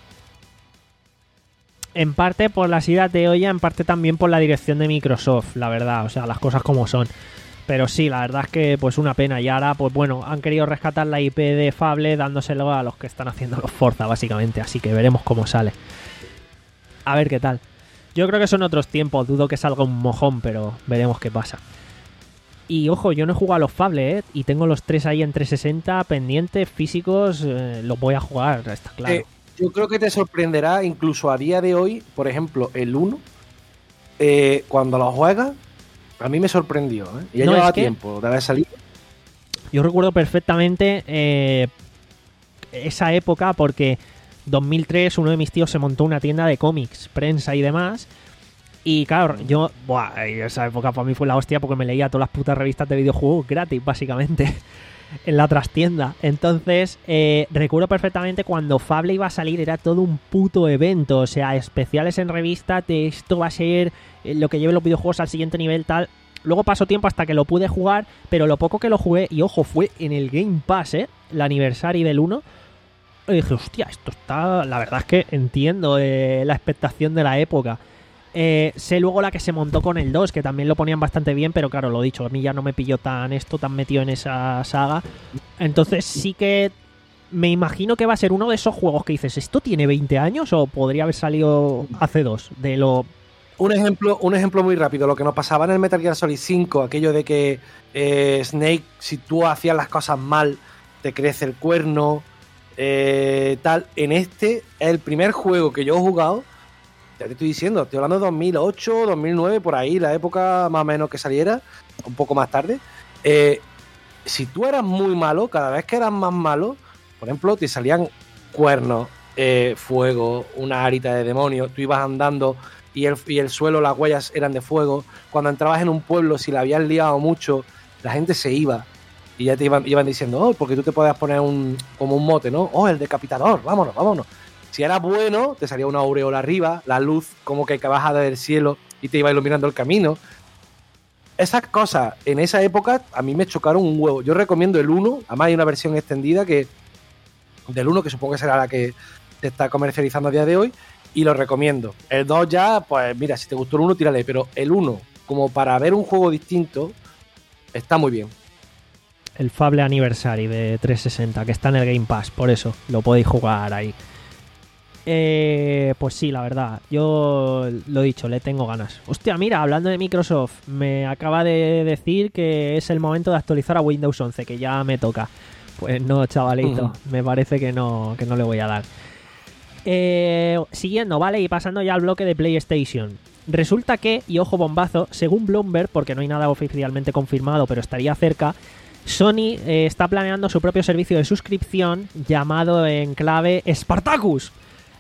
En parte por las idas de olla, en parte también por la dirección de Microsoft, la verdad, o sea, las cosas como son. Pero sí, la verdad es que pues una pena. Y ahora, pues bueno, han querido rescatar la I P de Fable dándoselo a los que están haciendo los Forza, básicamente. Así que veremos cómo sale. A ver qué tal. Yo creo que son otros tiempos. Dudo que salga un mojón, pero veremos qué pasa. Y ojo, yo no he jugado a los Fable, ¿eh? Y tengo los tres ahí en trescientos sesenta pendientes, físicos. Eh, los voy a jugar, está claro. Eh, yo creo que te sorprenderá, incluso a día de hoy, por ejemplo, el uno, eh, cuando lo juegas, a mí me sorprendió, ¿eh? Y ya no, llevaba es que tiempo de haber salido. Yo recuerdo perfectamente eh, esa época porque dos mil tres uno de mis tíos se montó una tienda de cómics, prensa y demás. Y claro, yo, buah, esa época para mí fue la hostia porque me leía todas las putas revistas de videojuegos gratis, básicamente, en la trastienda. Entonces, eh, recuerdo perfectamente cuando Fable iba a salir, era todo un puto evento. O sea, especiales en revista, de esto va a ser lo que lleve los videojuegos al siguiente nivel, tal. Luego pasó tiempo hasta que lo pude jugar, pero lo poco que lo jugué, y ojo, fue en el Game Pass, ¿eh? El aniversario del uno. Y dije, hostia, esto está... La verdad es que entiendo eh, la expectación de la época. Eh, sé luego la que se montó con el dos, que también lo ponían bastante bien, pero claro, lo dicho, a mí ya no me pilló tan esto, tan metido en esa saga. Entonces sí que me imagino que va a ser uno de esos juegos que dices, ¿esto tiene veinte años o podría haber salido hace dos? De lo... Un ejemplo, un ejemplo muy rápido, lo que nos pasaba en el Metal Gear Solid cinco, aquello de que eh, Snake, si tú hacías las cosas mal, te crece el cuerno, eh, tal. En este es el primer juego que yo he jugado, ya te estoy diciendo, estoy hablando de dos mil ocho, dos mil nueve, por ahí, la época más o menos que saliera, un poco más tarde. Eh, si tú eras muy malo, cada vez que eras más malo, por ejemplo, te salían cuernos, eh, fuego, una arita de demonio, tú ibas andando y el, y el suelo, las huellas eran de fuego. Cuando entrabas en un pueblo, si la habías liado mucho, la gente se iba y ya te iban, iban diciendo, oh, porque tú te podías poner un, como un mote, ¿no? Oh, el decapitador, vámonos, vámonos. Si eras bueno, te salía una aureola arriba, la luz como que baja del cielo y te iba iluminando el camino. Esas cosas, en esa época, a mí me chocaron un huevo. Yo recomiendo el uno, además hay una versión extendida que del uno, que supongo que será la que se está comercializando a día de hoy, y lo recomiendo. El dos ya, pues mira, si te gustó el uno, tírale, pero el uno, como para ver un juego distinto, está muy bien. El Fable Anniversary de trescientos sesenta, que está en el Game Pass, por eso lo podéis jugar ahí. Eh, pues sí, la verdad, yo lo he dicho, le tengo ganas. Hostia, mira, hablando de Microsoft, me acaba de decir que es el momento de actualizar a Windows once, que ya me toca. Pues no, chavalito, uh-huh. me parece que no, que no le voy a dar. Eh, siguiendo, ¿vale? Y pasando ya al bloque de PlayStation. Resulta que, y ojo bombazo, según Bloomberg, porque no hay nada oficialmente confirmado, pero estaría cerca, Sony eh, está planeando su propio servicio de suscripción llamado en clave Spartacus.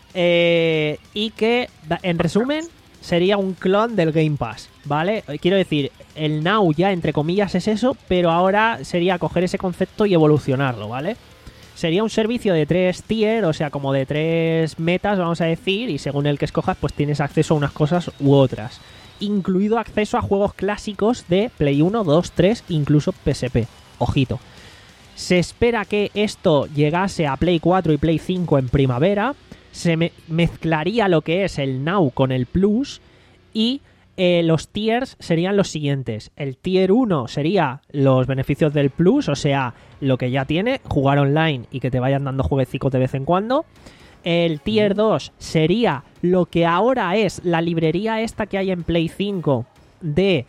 Eh, y que, en resumen, sería un clon del Game Pass, ¿vale? Quiero decir, el Now ya, entre comillas, es eso, pero ahora sería coger ese concepto y evolucionarlo, ¿vale? Sería un servicio de tres tier, o sea, como de tres metas, vamos a decir, y según el que escojas, pues tienes acceso a unas cosas u otras. Incluido acceso a juegos clásicos de Play uno, dos, tres, incluso P S P. Ojito. Se espera que esto llegase a Play cuatro y Play cinco en primavera. Se me mezclaría lo que es el Now con el Plus y eh, los tiers serían los siguientes. El tier uno sería los beneficios del Plus, o sea, lo que ya tiene, jugar online y que te vayan dando jueguecicos de vez en cuando. El tier dos sería lo que ahora es la librería esta que hay en Play cinco de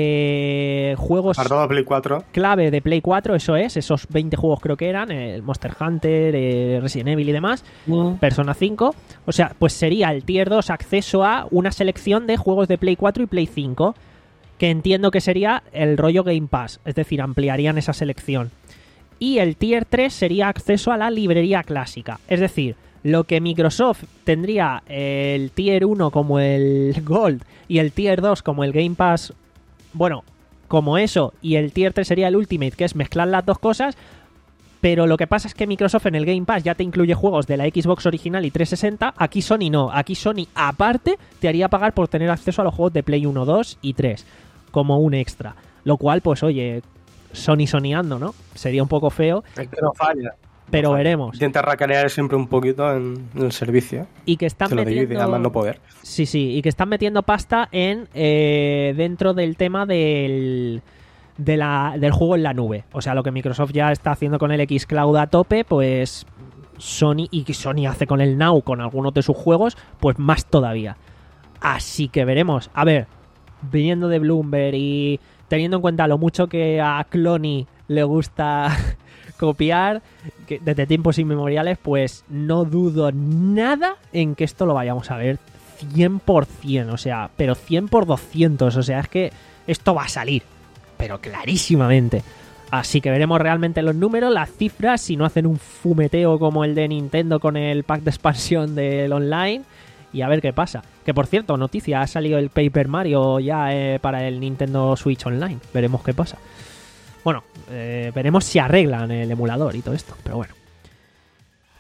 eh, juegos Play cuatro. Clave de Play cuatro, eso es, esos veinte juegos creo que eran, el Monster Hunter, eh, Resident Evil y demás, mm. Persona cinco, o sea, pues sería el tier dos acceso a una selección de juegos de Play cuatro y Play cinco, que entiendo que sería el rollo Game Pass, es decir, ampliarían esa selección. Y el tier tres sería acceso a la librería clásica, es decir, lo que Microsoft tendría el tier uno como el Gold y el tier dos como el Game Pass, bueno, como eso, y el tier tres sería el Ultimate, que es mezclar las dos cosas, pero lo que pasa es que Microsoft en el Game Pass ya te incluye juegos de la Xbox original y trescientos sesenta, aquí Sony no, aquí Sony aparte te haría pagar por tener acceso a los juegos de Play uno, dos y tres, como un extra, lo cual, pues oye, Sony soneando, ¿no? Sería un poco feo. Es que no falla. Pero veremos. Intenta racanear siempre un poquito en, en el servicio. Y que están Se lo metiendo... divide, además no poder. Sí, sí, y que están metiendo pasta en eh, dentro del tema del, de la, del juego en la nube. O sea, lo que Microsoft ya está haciendo con el xCloud a tope, pues Sony, y que Sony hace con el Now, con algunos de sus juegos, pues más todavía. Así que veremos. A ver, viniendo de Bloomberg y teniendo en cuenta lo mucho que a Clony le gusta copiar que desde tiempos inmemoriales, pues no dudo nada en que esto lo vayamos a ver cien por ciento, o sea, pero cien por doscientos, o sea, es que esto va a salir, pero clarísimamente. Así que veremos realmente los números, las cifras, si no hacen un fumeteo como el de Nintendo con el pack de expansión del online, y a ver qué pasa. Que por cierto, noticia, ha salido el Paper Mario ya eh, para el Nintendo Switch Online, veremos qué pasa. Bueno, eh, veremos si arreglan el emulador y todo esto, pero bueno.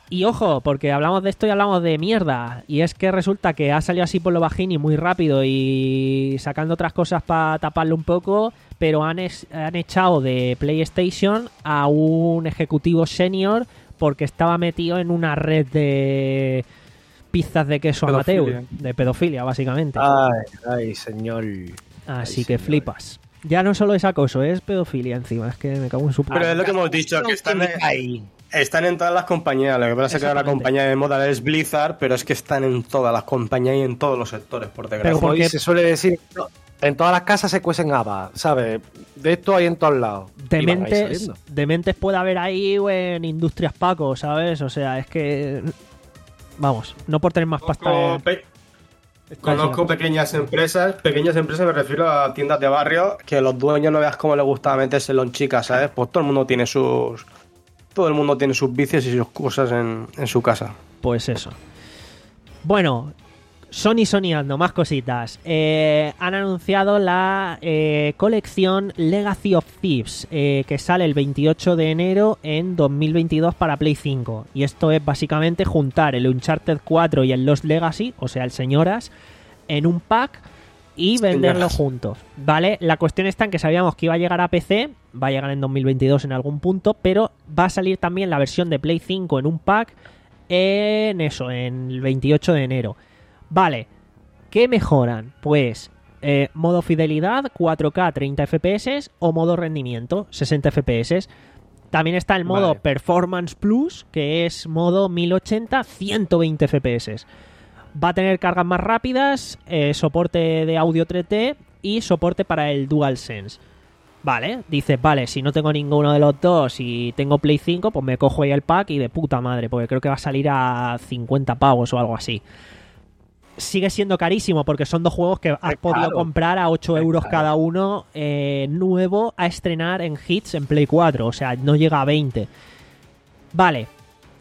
Y ojo, porque hablamos de esto y hablamos de mierda. Y es que resulta que ha salido así por lo bajín y muy rápido y sacando otras cosas para taparlo un poco, pero han, es, han echado de PlayStation a un ejecutivo senior porque estaba metido en una red de pizzas de queso Pedofilia. amateur, de pedofilia, básicamente. Ay, ay, señor. Así ay, que señor. flipas. Ya no solo es acoso, es pedofilia encima. Es que me cago en su puta. Pero es lo que hemos dicho, que están en, ahí. están en todas las compañías. Lo que pasa es que ahora la Exactamente. compañía de moda es Blizzard, pero es que están en todas las compañías y en todos los sectores, por desgracia. Pero Como porque- se suele decir, en todas las casas se cuecen habas, ¿sabes? De esto hay en todos lados. Y van a ir Dementes, saliendo. dementes puede haber ahí o en Industrias Paco, ¿sabes? O sea, es que... Vamos, no por tener más pasta... Conozco, pe- conozco pequeñas empresas, pequeñas empresas me refiero a tiendas de barrio, que los dueños no veas cómo les gusta metérselo en chicas, ¿sabes? Pues todo el mundo tiene sus... Todo el mundo tiene sus vicios y sus cosas en, en su casa. Pues eso. Bueno, Sony soñando, más cositas. Eh, han anunciado la eh, colección Legacy of Thieves, eh, que sale el veintiocho de enero en dos mil veintidós para Play cinco. Y esto es básicamente juntar el Uncharted cuatro y el Lost Legacy, o sea, el Señoras, en un pack y venderlo Señoras. juntos. ¿Vale? La cuestión está en que sabíamos que iba a llegar a P C, va a llegar en dos mil veintidós en algún punto, pero va a salir también la versión de Play cinco en un pack en eso, en el veintiocho de enero. Vale, ¿qué mejoran? Pues eh, modo fidelidad cuatro K treinta F P S o modo rendimiento sesenta F P S. También está el modo Vale. Performance Plus, que es modo mil ochenta ciento veinte F P S. Va a tener cargas más rápidas, eh, soporte de audio tres D y soporte para el DualSense. Vale, dices, vale, si no tengo ninguno de los dos y tengo Play cinco, pues me cojo ahí el pack y de puta madre, porque creo que va a salir a cincuenta pavos o algo así. Sigue siendo carísimo porque son dos juegos que has Es podido caro. comprar a ocho Es euros caro. cada uno, eh, nuevo a estrenar en Hits en Play cuatro, o sea, no llega a veinte. Vale.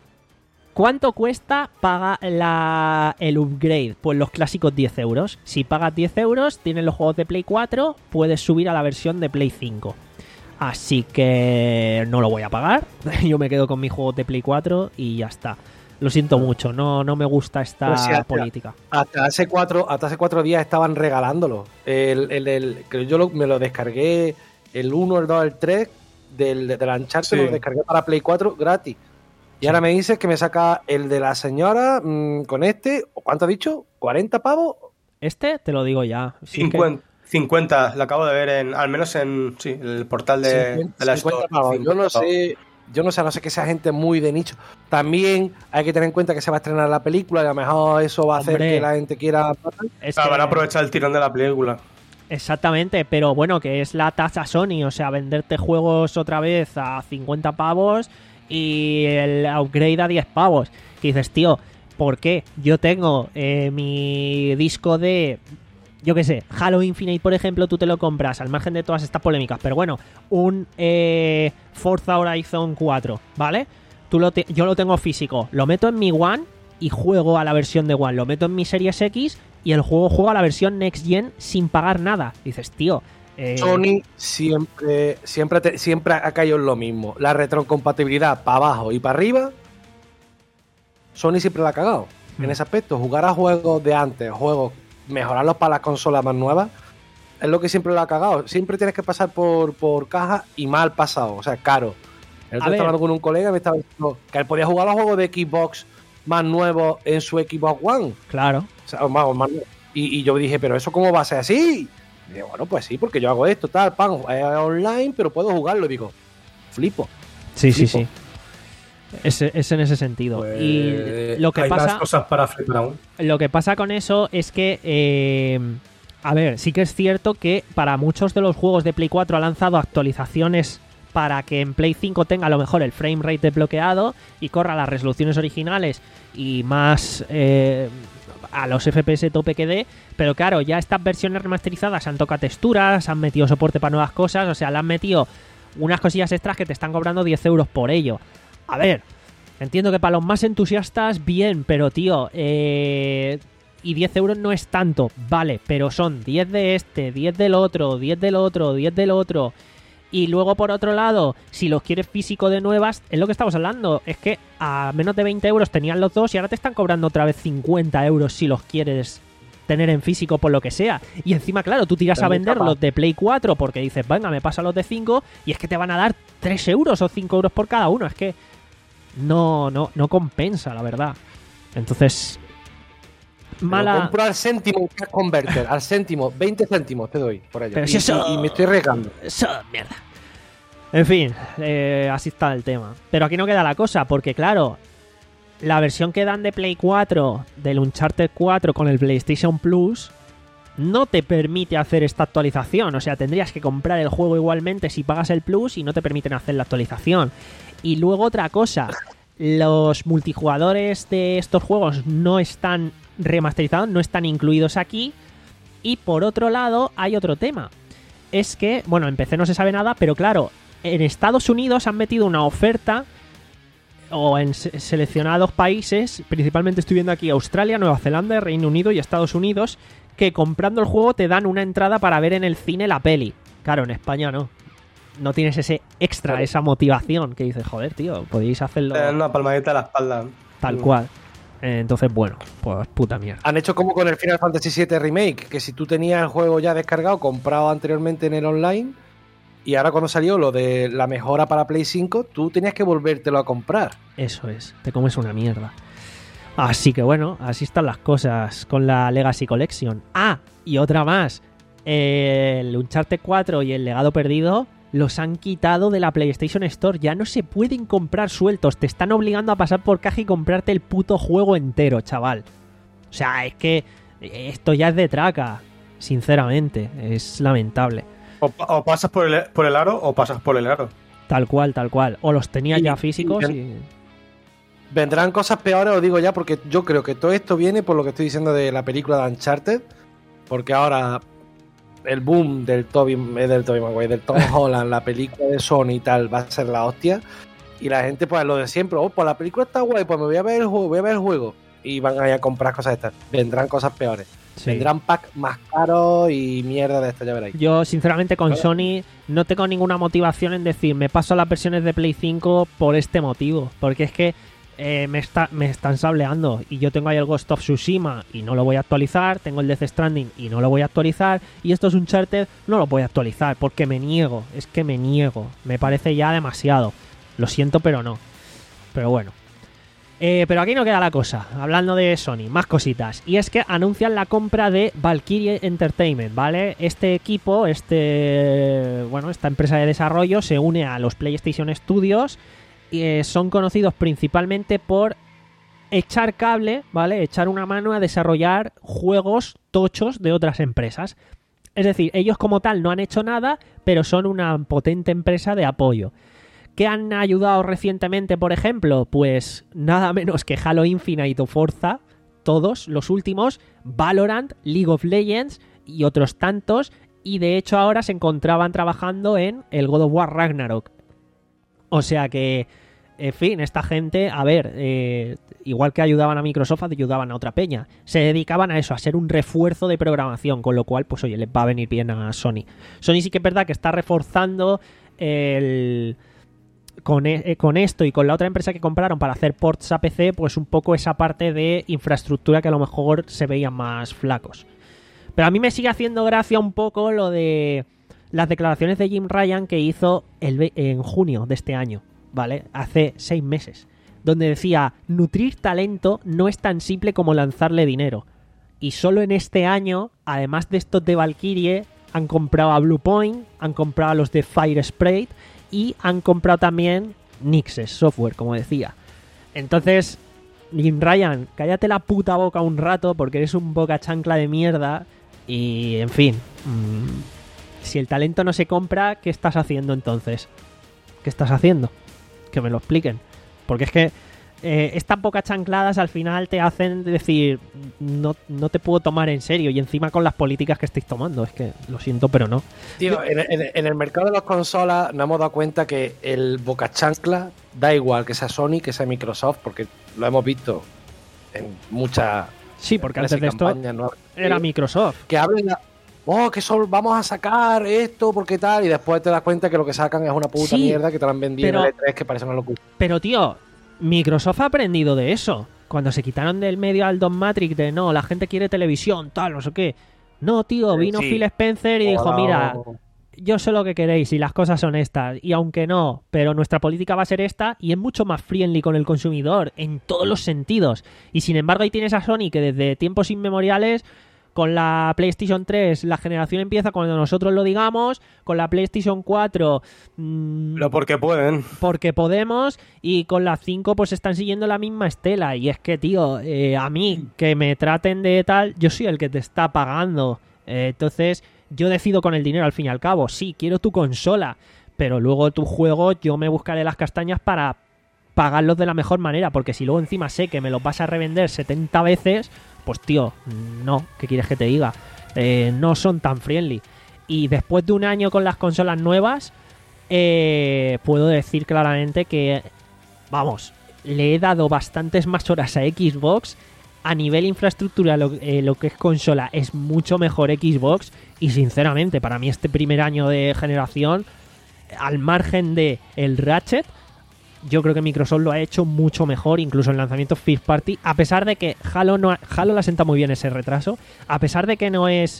¿Cuánto cuesta paga la, el upgrade? Pues los clásicos diez euros. Si pagas diez euros, tienes los juegos de Play cuatro, puedes subir a la versión de Play cinco. Así que no lo voy a pagar. Yo me quedo con mis juegos de Play cuatro y ya está. Lo siento mucho, no, no me gusta esta Pues sí, hasta- política. Hasta hace cuatro, hasta hace cuatro días estaban regalándolo. El, el, el- que yo lo- me lo descargué el uno, el dos, el tres del, del Uncharted, Sí. lo descargué para Play cuatro gratis. Y ahora me dices que me saca el de la señora mmm, con este, ¿cuánto ha dicho? ¿cuarenta pavos? Este te lo digo ya. Sí que- cincuenta, cincuenta, lo acabo de ver en, al menos en sí, el portal de, cincuenta de la cincuenta Store. pavos. Yo no cincuenta pavos. sé, yo no sé, a no sé que sea gente muy de nicho. También hay que tener en cuenta que se va a estrenar la película y a lo mejor eso va a hacer Hombre. que la gente quiera... es Ah, que- van a aprovechar el tirón de la película. Exactamente, pero bueno, que es la tasa Sony, o sea, venderte juegos otra vez a cincuenta pavos y el upgrade a diez pavos. Que dices, tío, ¿por qué? Yo tengo eh, mi disco de, yo qué sé, Halo Infinite, por ejemplo, tú te lo compras, al margen de todas estas polémicas, pero bueno, un eh, Forza Horizon cuatro, ¿vale? Tú lo te- yo lo tengo físico, lo meto en mi One y juego a la versión de One, lo meto en mi Series X y el juego juega a la versión Next Gen sin pagar nada. Dices, tío... eh, Sony siempre, siempre, te- siempre ha caído en lo mismo. La retrocompatibilidad para abajo y para arriba, Sony siempre la ha cagado. Mm. En ese aspecto, jugar a juegos de antes, juegos, mejorarlos para las consolas más nuevas, es lo que siempre lo ha cagado. Siempre tienes que pasar por, por caja y mal pasado, o sea, caro. El otro A día estaba ver. hablando con un colega y me estaba diciendo que él podía jugar los juegos de Xbox más nuevos en su Xbox One. Claro. O sea, vamos, más- y, y yo dije, pero ¿eso cómo va a ser así? Y dije, bueno, pues sí, porque yo hago esto, tal, pan, es online, pero puedo jugarlo. Y digo, flipo. Sí, sí, Flipo. sí. Es, es en ese sentido. Pues, y lo que hay pasa... más cosas para flipar aún. Lo que pasa con eso es que, eh, a ver, sí que es cierto que para muchos de los juegos de Play cuatro ha lanzado actualizaciones para que en Play cinco tenga a lo mejor el frame rate desbloqueado y corra las resoluciones originales y más eh, a los F P S tope que dé, pero claro, ya estas versiones remasterizadas han tocado texturas, han metido soporte para nuevas cosas, o sea, le han metido unas cosillas extras que te están cobrando diez euros por ello. A ver, entiendo que para los más entusiastas, bien, pero tío, eh, y diez euros no es tanto, vale, pero son diez de este, diez del otro, diez del otro, diez del otro, Y luego, por otro lado, si los quieres físico de nuevas, es lo que estamos hablando. Es que a menos de veinte euros tenían los dos y ahora te están cobrando otra vez cincuenta euros si los quieres tener en físico por lo que sea. Y encima, claro, tú tiras a vender los de Play cuatro porque dices, venga, me pasa los de cinco y es que te van a dar tres euros o cinco euros por cada uno. Es que no, no, no compensa, la verdad. Entonces, mala... Lo compro al céntimo, Cash Converter, al céntimo, veinte céntimos te doy por ello. Pero y, si eso... y, y me estoy regando. Eso, mierda. En fin, eh, así está el tema. Pero aquí no queda la cosa, porque claro, la versión que dan de Play cuatro del Uncharted cuatro con el PlayStation Plus no te permite hacer esta actualización. O sea, tendrías que comprar el juego igualmente si pagas el Plus y no te permiten hacer la actualización. Y luego otra cosa, los multijugadores de estos juegos no están remasterizados, no están incluidos aquí. Y por otro lado, hay otro tema. Es que, bueno, en P C no se sabe nada, pero claro, en Estados Unidos han metido una oferta, o en se- seleccionados países, principalmente estoy viendo aquí Australia, Nueva Zelanda, Reino Unido y Estados Unidos, que comprando el juego te dan una entrada para ver en el cine la peli. Claro, en España no. No tienes ese extra, Claro. esa motivación que dices, joder, tío, podéis hacerlo Te dan una palmadita a la espalda. tal Mm. cual. Eh, Entonces, bueno, pues puta mierda. Han hecho como con el Final Fantasy siete Remake, que si tú tenías el juego ya descargado, comprado anteriormente en el online, y ahora cuando salió lo de la mejora para Play cinco, tú tenías que volvértelo a comprar. Eso es, te comes una mierda. Así que bueno, así están las cosas con la Legacy Collection. Ah, y otra más. El Uncharted cuatro y el Legado Perdido los han quitado de la PlayStation Store. Ya no se pueden comprar sueltos. Te están obligando a pasar por caja y comprarte el puto juego entero, chaval. O sea, es que esto ya es de traca. Sinceramente, es lamentable. O, pa- o pasas por el, por el aro o pasas por el aro. Tal cual, tal cual. O los tenía Y- ya físicos y- y... Vendrán cosas peores, os digo ya, porque yo creo que todo esto viene por lo que estoy diciendo de la película de Uncharted, porque ahora el boom del Tobey, eh, del Tobey Maguire, del Tom Holland, la película de Sony y tal, va a ser la hostia, y la gente pues lo de siempre, oh, pues la película está guay, pues me voy a ver el juego, voy a ver el juego, y van a ir a comprar cosas estas. Vendrán cosas peores. Sí. Vendrán packs más caros y mierda de esto, ya veréis. Yo, sinceramente, con Claro. Sony no tengo ninguna motivación en decir me paso a las versiones de Play cinco por este motivo. Porque es que eh, me, está, me están sableando. Y yo tengo ahí el Ghost of Tsushima y no lo voy a actualizar. Tengo el Death Stranding y no lo voy a actualizar. Y esto es un Uncharted, no lo voy a actualizar porque me niego. Es que me niego. Me parece ya demasiado. Lo siento, pero no. Pero bueno. Eh, pero aquí no queda la cosa, hablando de Sony, más cositas. Y es que anuncian la compra de Valkyrie Entertainment, ¿vale? Este equipo, este bueno, esta empresa de desarrollo se une a los PlayStation Studios y eh, son conocidos principalmente por echar cable, ¿vale? Echar una mano a desarrollar juegos tochos de otras empresas. Es decir, ellos como tal no han hecho nada, pero son una potente empresa de apoyo. ¿Qué han ayudado recientemente, por ejemplo? Pues nada menos que Halo Infinite o Forza, todos los últimos, Valorant, League of Legends y otros tantos, y de hecho ahora se encontraban trabajando en el God of War Ragnarok. O sea que, en fin, esta gente, a ver, eh, igual que ayudaban a Microsoft, ayudaban a otra peña. Se dedicaban a eso, a ser un refuerzo de programación, con lo cual, pues oye, les va a venir bien a Sony. Sony sí que es verdad que está reforzando el... Con, e- con esto y con la otra empresa que compraron para hacer ports a P C, pues un poco esa parte de infraestructura que a lo mejor se veían más flacos. Pero a mí me sigue haciendo gracia un poco lo de las declaraciones de Jim Ryan que hizo el, ve- en junio de este año, ¿vale? Hace seis meses, donde decía, nutrir talento no es tan simple como lanzarle dinero. Y solo en este año, además de estos de Valkyrie, han comprado a Bluepoint, han comprado a los de Fire Sprite y han comprado también Nixes Software, como decía. Entonces, Jim Ryan, cállate la puta boca un rato porque eres un boca chancla de mierda. Y, en fin, mmm, si el talento no se compra, ¿qué estás haciendo entonces? ¿Qué estás haciendo? Que me lo expliquen. Porque es que eh, estas pocas chancladas al final te hacen decir, no, no te puedo tomar en serio. Y encima con las políticas que estáis tomando. Es que lo siento, pero no. Tío, en, en- en el mercado de las consolas nos hemos dado cuenta que el boca chancla da igual que sea Sony, que sea Microsoft, porque lo hemos visto en muchas Sí, porque antes empresas y de esto campañas, ¿no? era Microsoft. Que abren la, oh, que sol, vamos a sacar esto, porque tal, y después te das cuenta que lo que sacan es una puta Sí, mierda que te lo han vendido pero- en el E tres, que parece una locura. Pero, tío, Microsoft ha aprendido de eso. Cuando se quitaron del medio al Don Matrix de no, la gente quiere televisión, tal, no sé qué. No, tío, vino Sí. Phil Spencer y dijo, Hola. mira, yo sé lo que queréis y las cosas son estas. Y aunque no, pero nuestra política va a ser esta y es mucho más friendly con el consumidor en todos los sentidos. Y sin embargo ahí tienes a Sony que desde tiempos inmemoriales, con la PlayStation tres, la generación empieza cuando nosotros lo digamos, con la PlayStation cuatro... mmm, Pero porque pueden. porque podemos, y con las cinco pues están siguiendo la misma estela. Y es que, tío, eh, a mí que me traten de tal, yo soy el que te está pagando. Eh, entonces yo decido con el dinero al fin y al cabo. Sí, quiero tu consola, pero luego tu juego yo me buscaré las castañas para pagarlos de la mejor manera, porque si luego encima sé que me los vas a revender setenta veces, pues tío, no, ¿qué quieres que te diga? Eh, no son tan friendly. Y después de un año con las consolas nuevas, eh, puedo decir claramente que, vamos, le he dado bastantes más horas a Xbox. A nivel infraestructura, lo, eh, lo que es consola, es mucho mejor Xbox. Y sinceramente, para mí este primer año de generación, al margen de el Ratchet, yo creo que Microsoft lo ha hecho mucho mejor, incluso en lanzamientos first party, a pesar de que Halo no ha- Halo le asenta muy bien ese retraso, a pesar de que no es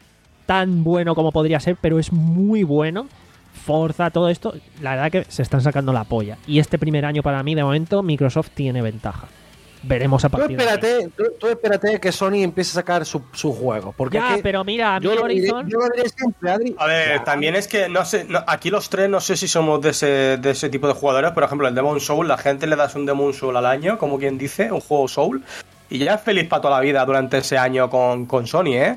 tan bueno como podría ser, pero es muy bueno. Forza, todo esto, la verdad que se están sacando la polla. Y este primer año para mí, de momento, Microsoft tiene ventaja. Veremos a Tú partir de ahí. espérate, tú, tú espérate que Sony empiece a sacar su, su juego. Porque Ya, es que pero mira, a mí yo, lo diré, Horizon... yo lo diré siempre, Adri. A ver, Ya, también es que, no sé, no- aquí los tres no sé si somos de ese, de ese tipo de jugadores. Por ejemplo, el Demon Soul, la gente le das un Demon Soul al año, como quien dice, un juego Soul, y ya es feliz para toda la vida durante ese año con, con Sony, ¿eh?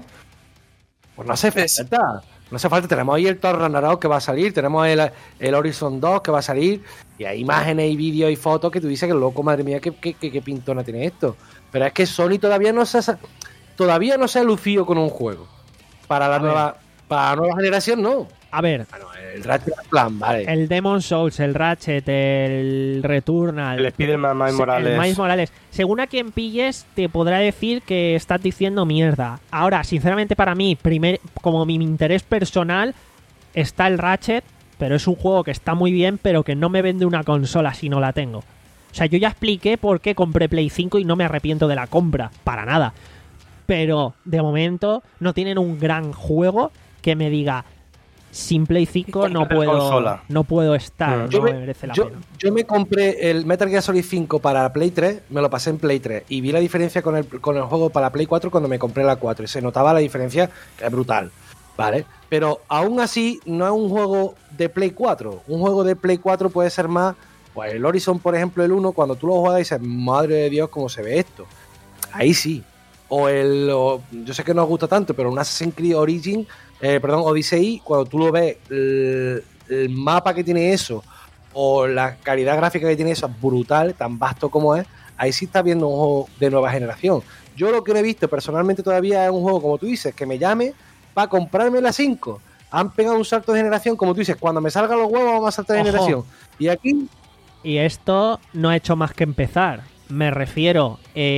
Pues no hace falta. No hace falta. Tenemos ahí el Thor Ragnarok que va a salir. Tenemos el, el Horizon dos que va a salir. Y hay imágenes y vídeos y fotos que tú dices que loco, madre mía, qué, qué, qué, qué pintona tiene esto. Pero es que Sony todavía no se ha, sa- todavía no se ha lucido con un juego. Para la A ver. nueva para la nueva generación, no. A ver, Bueno, el Ratchet Plan, vale. el Demon Souls, el Ratchet, el Returnal... El Spider-Man Miles Se- Morales. el Miles Morales. Según a quien pilles, te podrá decir que estás diciendo mierda. Ahora, sinceramente, para mí, primer, como mi interés personal, está el Ratchet, pero es un juego que está muy bien, pero que no me vende una consola si no la tengo. O sea, yo ya expliqué por qué compré Play cinco y no me arrepiento de la compra, para nada. Pero, de momento, no tienen un gran juego que me diga... Sin Play cinco no Comprar puedo, consola. no puedo estar, Mm. no Yo me me, merece la yo, pena. yo me compré el Metal Gear Solid cinco para Play tres, me lo pasé en Play tres y vi la diferencia con el, con el juego para Play cuatro cuando me compré la cuatro y se notaba la diferencia, que es brutal, ¿vale? Pero aún así no es un juego de Play cuatro, un juego de Play cuatro puede ser más, pues el Horizon, por ejemplo, el uno, cuando tú lo juegas dices, madre de Dios, cómo se ve esto. Ahí sí. O el, o- yo sé que no os gusta tanto, pero un Assassin's Creed Origin, eh, perdón, Odyssey, cuando tú lo ves, el, el mapa que tiene eso, o la calidad gráfica que tiene eso, es brutal, tan vasto como es, ahí sí estás viendo un juego de nueva generación. Yo lo que no he visto personalmente todavía es un juego, como tú dices, que me llame para comprarme la cinco. Han pegado un salto de generación, como tú dices, cuando me salgan los huevos vamos a saltar de Ojo. generación. Y aquí, Y esto no ha hecho más que empezar. Me refiero,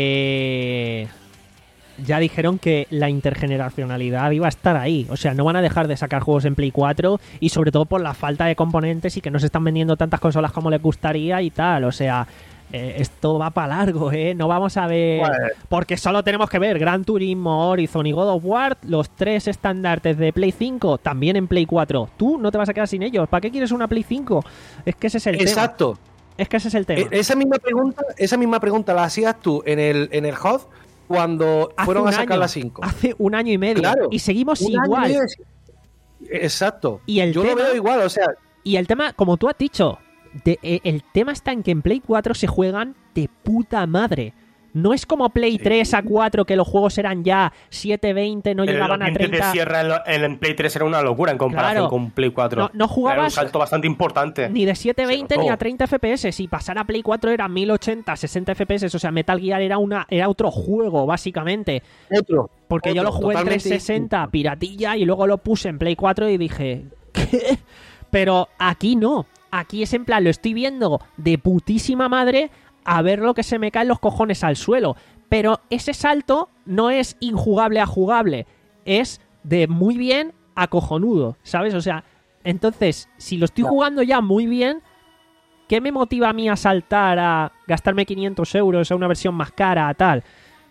eh, ya dijeron que la intergeneracionalidad iba a estar ahí. O sea, no van a dejar de sacar juegos en Play cuatro y sobre todo por la falta de componentes y que no se están vendiendo tantas consolas como les gustaría y tal. O sea, eh, esto va para largo, ¿eh? No vamos a ver... Pues- Porque solo tenemos que ver Gran Turismo, Horizon y God of War, los tres estandartes de Play cinco, también en Play cuatro. Tú no te vas a quedar sin ellos. ¿Para qué quieres una Play cinco? Es que ese es el tema. exacto. Es que ese es el tema. E- Esa misma pregunta, esa misma pregunta la hacías tú en el en el H O D cuando Hace fueron a un sacar año, la cinco. Hace un año y medio. Claro. Y seguimos Un año igual. y medio de- Exacto. Y el Yo tema- lo veo igual, o sea, Y el tema, como tú has dicho, de- eh, el tema está en que en Play cuatro se juegan de puta madre. No es como Play tres a cuatro, que los juegos eran ya siete veinte, no El llegaban a ambiente de treinta. cierre en, lo- en Play tres era una locura en comparación Claro. con Play cuatro. No- no jugabas- Era un salto bastante importante. Ni de siete veinte Se ni notó. a treinta F P S. Si pasar a Play cuatro era mil ochenta, sesenta F P S. O sea, Metal Gear era, una, era otro juego, básicamente. otro. Porque yo otro, lo jugué en totalmente trescientos sesenta, distinto. piratilla, y luego lo puse en Play cuatro y dije, ¿qué? Pero aquí no. Aquí es en plan, lo estoy viendo de putísima madre a ver lo que se me caen los cojones al suelo. Pero ese salto no es injugable a jugable. Es de muy bien a cojonudo, ¿sabes? O sea, entonces, si lo estoy jugando ya muy bien, ¿qué me motiva a mí a saltar a gastarme quinientos euros a una versión más cara, a tal?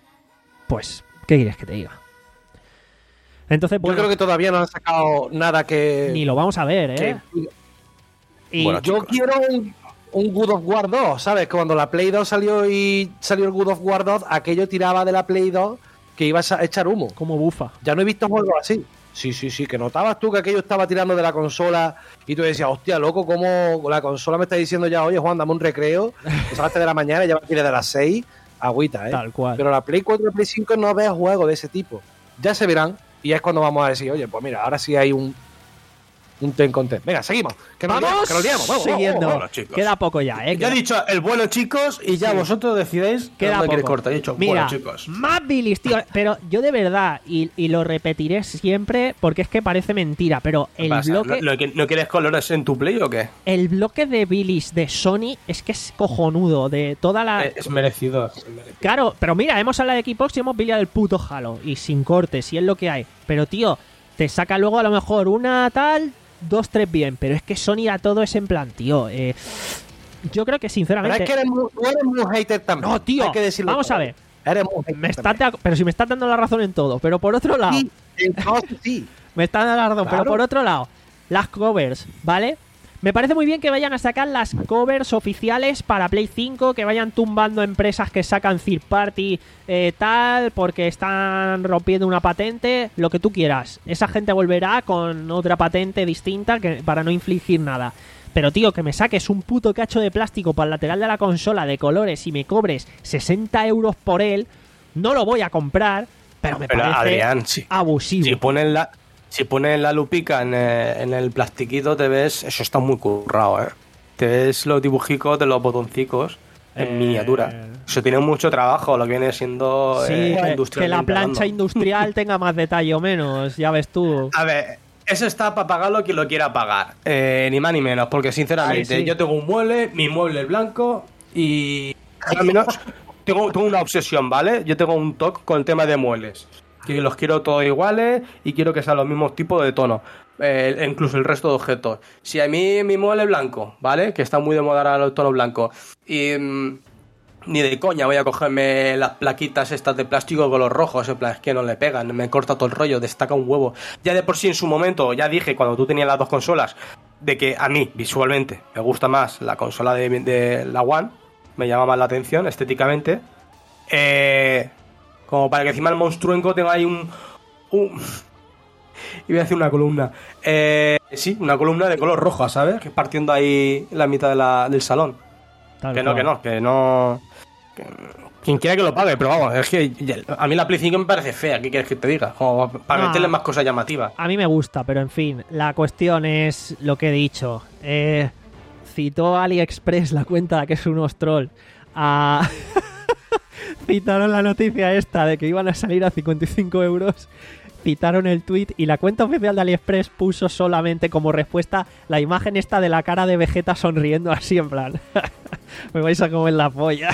Pues, ¿qué quieres que te diga? Entonces, bueno, yo creo que todavía no han sacado nada que... Ni lo vamos a ver, ¿eh? Que... Y bueno, yo quiero un, un God of War dos, ¿sabes? Cuando la Play dos salió y salió el God of War dos, aquello tiraba de la Play dos que ibas a echar humo. Como bufa. Ya no he visto juegos así. Sí, sí, sí, que notabas tú que aquello estaba tirando de la consola y tú decías, hostia, loco, cómo la consola me está diciendo ya, oye, Juan, dame un recreo, que saliste de la mañana y ya tienes de las seis, agüita, ¿eh? Tal cual. Pero la Play cuatro y la Play cinco no ves juegos de ese tipo. Ya se verán y es cuando vamos a decir, oye, pues mira, ahora sí hay un un ten con ten. Venga, seguimos. Que nos vamos liamos, que nos liamos. Vamos, siguiendo. vamos, vamos, chicos. Queda poco ya, ¿eh? Ya he dicho el bueno, chicos, y ya Sí. vosotros decidáis Queda dónde queréis poco. cortar. He dicho, Mira, bueno, chicos. más bilis, tío. Pero yo de verdad, y, y lo repetiré siempre porque es que parece mentira, pero ¿Qué el pasa? bloque, ¿No, no, ¿No quieres colores en tu Play o qué? el bloque de bilis de Sony es que es cojonudo. De toda la. Eh, es merecido. es merecido. Claro, pero mira, hemos hablado de Xbox y hemos pillado el puto Halo. Y sin cortes, y es lo que hay. Pero, tío, te saca luego a lo mejor una tal, dos, tres bien. Pero es que Sony a todo es en plan, tío. Eh, yo creo que Pero sinceramente. es que eres muy, tú eres muy hater también. No, tío. Hay que decirlo Vamos todo. a ver. Eres muy hater Me está también. te- pero si me estás dando la razón en todo. Pero por otro lado. Sí, entonces sí. Me están dando la razón, Claro. pero por otro lado, las covers, ¿vale? Me parece muy bien que vayan a sacar las covers oficiales para Play cinco, que vayan tumbando empresas que sacan third party eh, tal, porque están rompiendo una patente, lo que tú quieras. Esa gente volverá con otra patente distinta que, para no infligir nada. Pero, tío, que me saques un puto cacho de plástico para el lateral de la consola de colores y me cobres sesenta euros por él, no lo voy a comprar, pero me Pero, parece Adrián, sí. abusivo. Si ponen la, si ponen la lupica en, eh, en el plastiquito, te ves. Eso está muy currado, ¿eh? Te ves los dibujicos de los botoncicos en Eh, miniatura. Eso tiene mucho trabajo, lo que viene siendo. Sí, eh, que- que la industrialmente plancha hablando. industrial tenga más detalle o menos, ya ves tú. A ver, eso está para pagarlo quien lo quiera pagar. Eh, ni más ni menos, porque sinceramente, Ay, sí. yo tengo un mueble, mi mueble es blanco y. Al menos tengo, tengo una obsesión, ¿vale? Yo tengo un toque con el tema de muebles. Que los quiero todos iguales y quiero que sean los mismos tipos de tono. Eh, incluso el resto de objetos. Si a mí mi mueble es blanco, ¿vale? Que está muy de moda ahora los tonos blancos. Y. mm, ni de coña voy a cogerme las plaquitas estas de plástico con los rojos, en plan, es que no le pegan, me corta todo el rollo, destaca un huevo. Ya de por sí en su momento, ya dije cuando tú tenías las dos consolas, de que a mí, visualmente, me gusta más la consola de, de la One, me llama más la atención estéticamente. Eh, como para que encima el monstruenco tenga ahí un... un iba a decir una columna. Eh, sí, una columna de color roja, ¿sabes? Que es partiendo ahí la mitad de la, del salón. Tal Que no, cual. que no, que no... que- quien quiera que lo pague, pero vamos, es que a mí la Play cinco me parece fea, ¿qué quieres que te diga? Como para Ah. meterle más cosas llamativas. A mí me gusta, pero en fin, la cuestión es lo que he dicho. Eh, citó AliExpress la cuenta que es unos troll. A... Citaron la noticia esta de que iban a salir a cincuenta y cinco euros. Citaron el tweet y la cuenta oficial de AliExpress puso solamente como respuesta la imagen esta de la cara de Vegeta sonriendo así en plan. Me vais a comer la polla.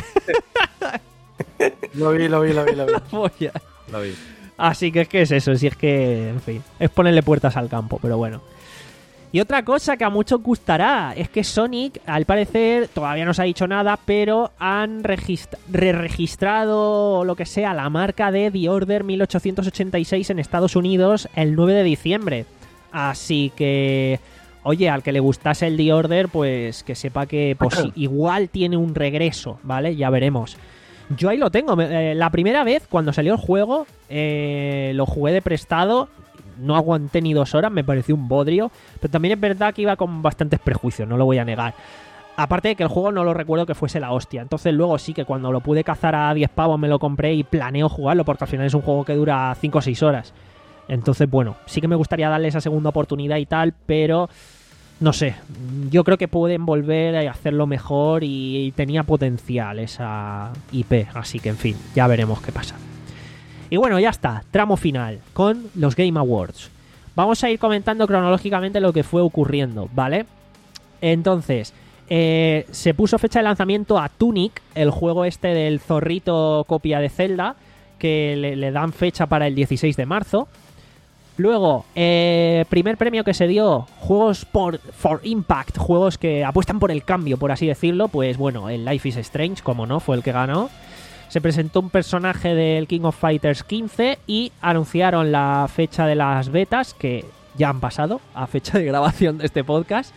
Lo vi, lo vi, lo vi, lo vi. polla. Lo vi. Así que es que es eso, si es que, en fin, es ponerle puertas al campo, pero bueno. Y otra cosa que a muchos gustará es que Sonic, al parecer, todavía no se ha dicho nada, pero han regist- re-registrado o lo que sea la marca de The Order mil ochocientos ochenta y seis en Estados Unidos el nueve de diciembre. Así que, oye, al que le gustase el The Order, pues que sepa que posi- igual tiene un regreso, ¿vale? Ya veremos. Yo ahí lo tengo. Me- eh, la primera vez, cuando salió el juego, eh, lo jugué de prestado. No aguanté ni dos horas, me pareció un bodrio. Pero también es verdad que iba con bastantes prejuicios, no lo voy a negar. Aparte de que el juego no lo recuerdo que fuese la hostia. Entonces luego sí que cuando lo pude cazar a diez pavos me lo compré y planeo jugarlo, porque al final es un juego que dura cinco o seis horas. Entonces, bueno, sí que me gustaría darle esa segunda oportunidad y tal, pero... No sé, yo creo que pueden volver a hacerlo mejor y tenía potencial esa I P, así que en fin, ya veremos qué pasa. Y bueno, ya está, tramo final con los Game Awards. Vamos a ir comentando cronológicamente lo que fue ocurriendo, ¿vale? Entonces, eh, se puso fecha de lanzamiento a Tunic, el juego este del zorrito copia de Zelda, que le, le dan fecha para el dieciséis de marzo. Luego, eh, primer premio que se dio, juegos por for Impact, juegos que apuestan por el cambio, por así decirlo. Pues bueno, el Life is Strange, como no, fue el que ganó. Se presentó un personaje del King of Fighters quince y anunciaron la fecha de las betas, que ya han pasado a fecha de grabación de este podcast.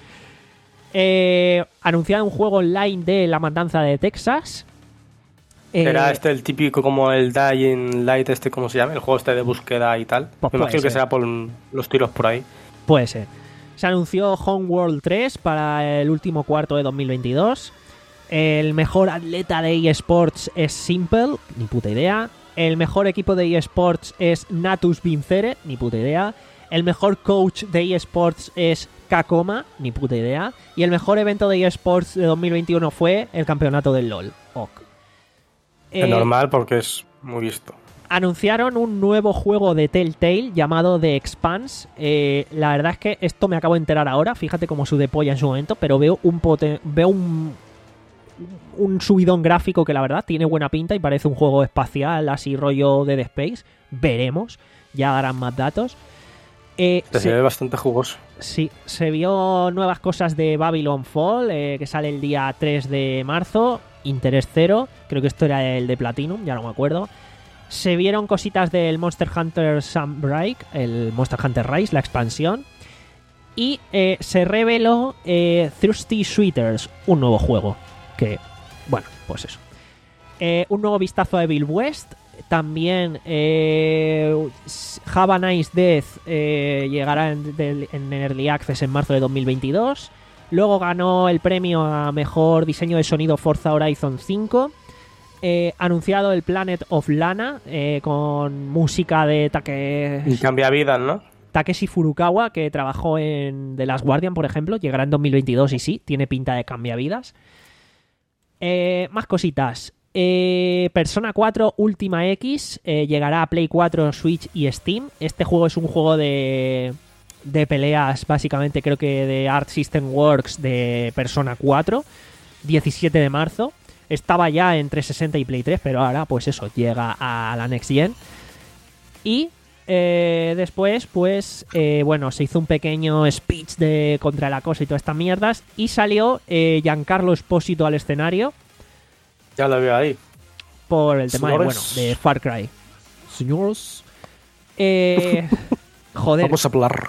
Eh, anunciaron un juego online de La Matanza de Texas. ¿Será Eh, este el típico como el Dying Light, este cómo se llama? El juego este de búsqueda y tal. Pues Me puede imagino que ser. será por los tiros por ahí. Puede ser. Se anunció Homeworld tres para el último cuarto de dos mil veintidós. El mejor atleta de eSports es Simple, ni puta idea. El mejor equipo de eSports es Natus Vincere, ni puta idea. El mejor coach de eSports es Kakoma, ni puta idea. Y el mejor evento de eSports de dos mil veintiuno fue el campeonato del LoL. Ok. Es Eh, normal porque es muy visto. Anunciaron un nuevo juego de Telltale llamado The Expanse. Eh, la verdad es que esto me acabo de enterar ahora. Fíjate cómo sudé polla en su momento. Pero veo un poten- veo un, un subidón gráfico que la verdad tiene buena pinta y parece un juego espacial, así rollo Dead Space. Veremos. Ya darán más datos. Eh, Se, se- ve bastante jugoso. Sí, se vio nuevas cosas de Babylon Fall, eh, que sale el día tres de marzo. Interés cero. Creo que esto era el de Platinum, ya no me acuerdo. Se vieron cositas del Monster Hunter Sunbreak, el Monster Hunter Rise, la expansión. Y eh, se reveló eh, Thirsty Sweeters, un nuevo juego. Que, bueno, pues eso. Eh, un nuevo vistazo a Evil West. También eh, Have a Nice Death eh, llegará en, del- en Early Access en marzo de dos mil veintidós. Luego ganó el premio a mejor diseño de sonido Forza Horizon cinco. Eh, anunciado el Planet of Lana eh, con música de Take... Y cambia vidas, ¿no? Takeshi Furukawa, que trabajó en The Last Guardian, por ejemplo. Llegará en dos mil veintidós y sí, tiene pinta de cambiavidas. Eh, más cositas. Eh, Persona cuatro Ultima X eh, llegará a Play cuatro, Switch y Steam. Este juego es un juego de, de peleas, básicamente creo que de Art System Works de Persona cuatro. diecisiete de marzo. Estaba ya en trescientos sesenta y Play tres, pero ahora pues eso, llega a la Next Gen. Y eh, después, pues, eh, bueno, se hizo un pequeño speech de contra el acoso y todas estas mierdas. Y salió eh, Giancarlo Espósito al escenario Ya lo veo ahí. por el tema de, bueno, Señores. de Far Cry. Señores. Eh, joder, Vamos a hablar.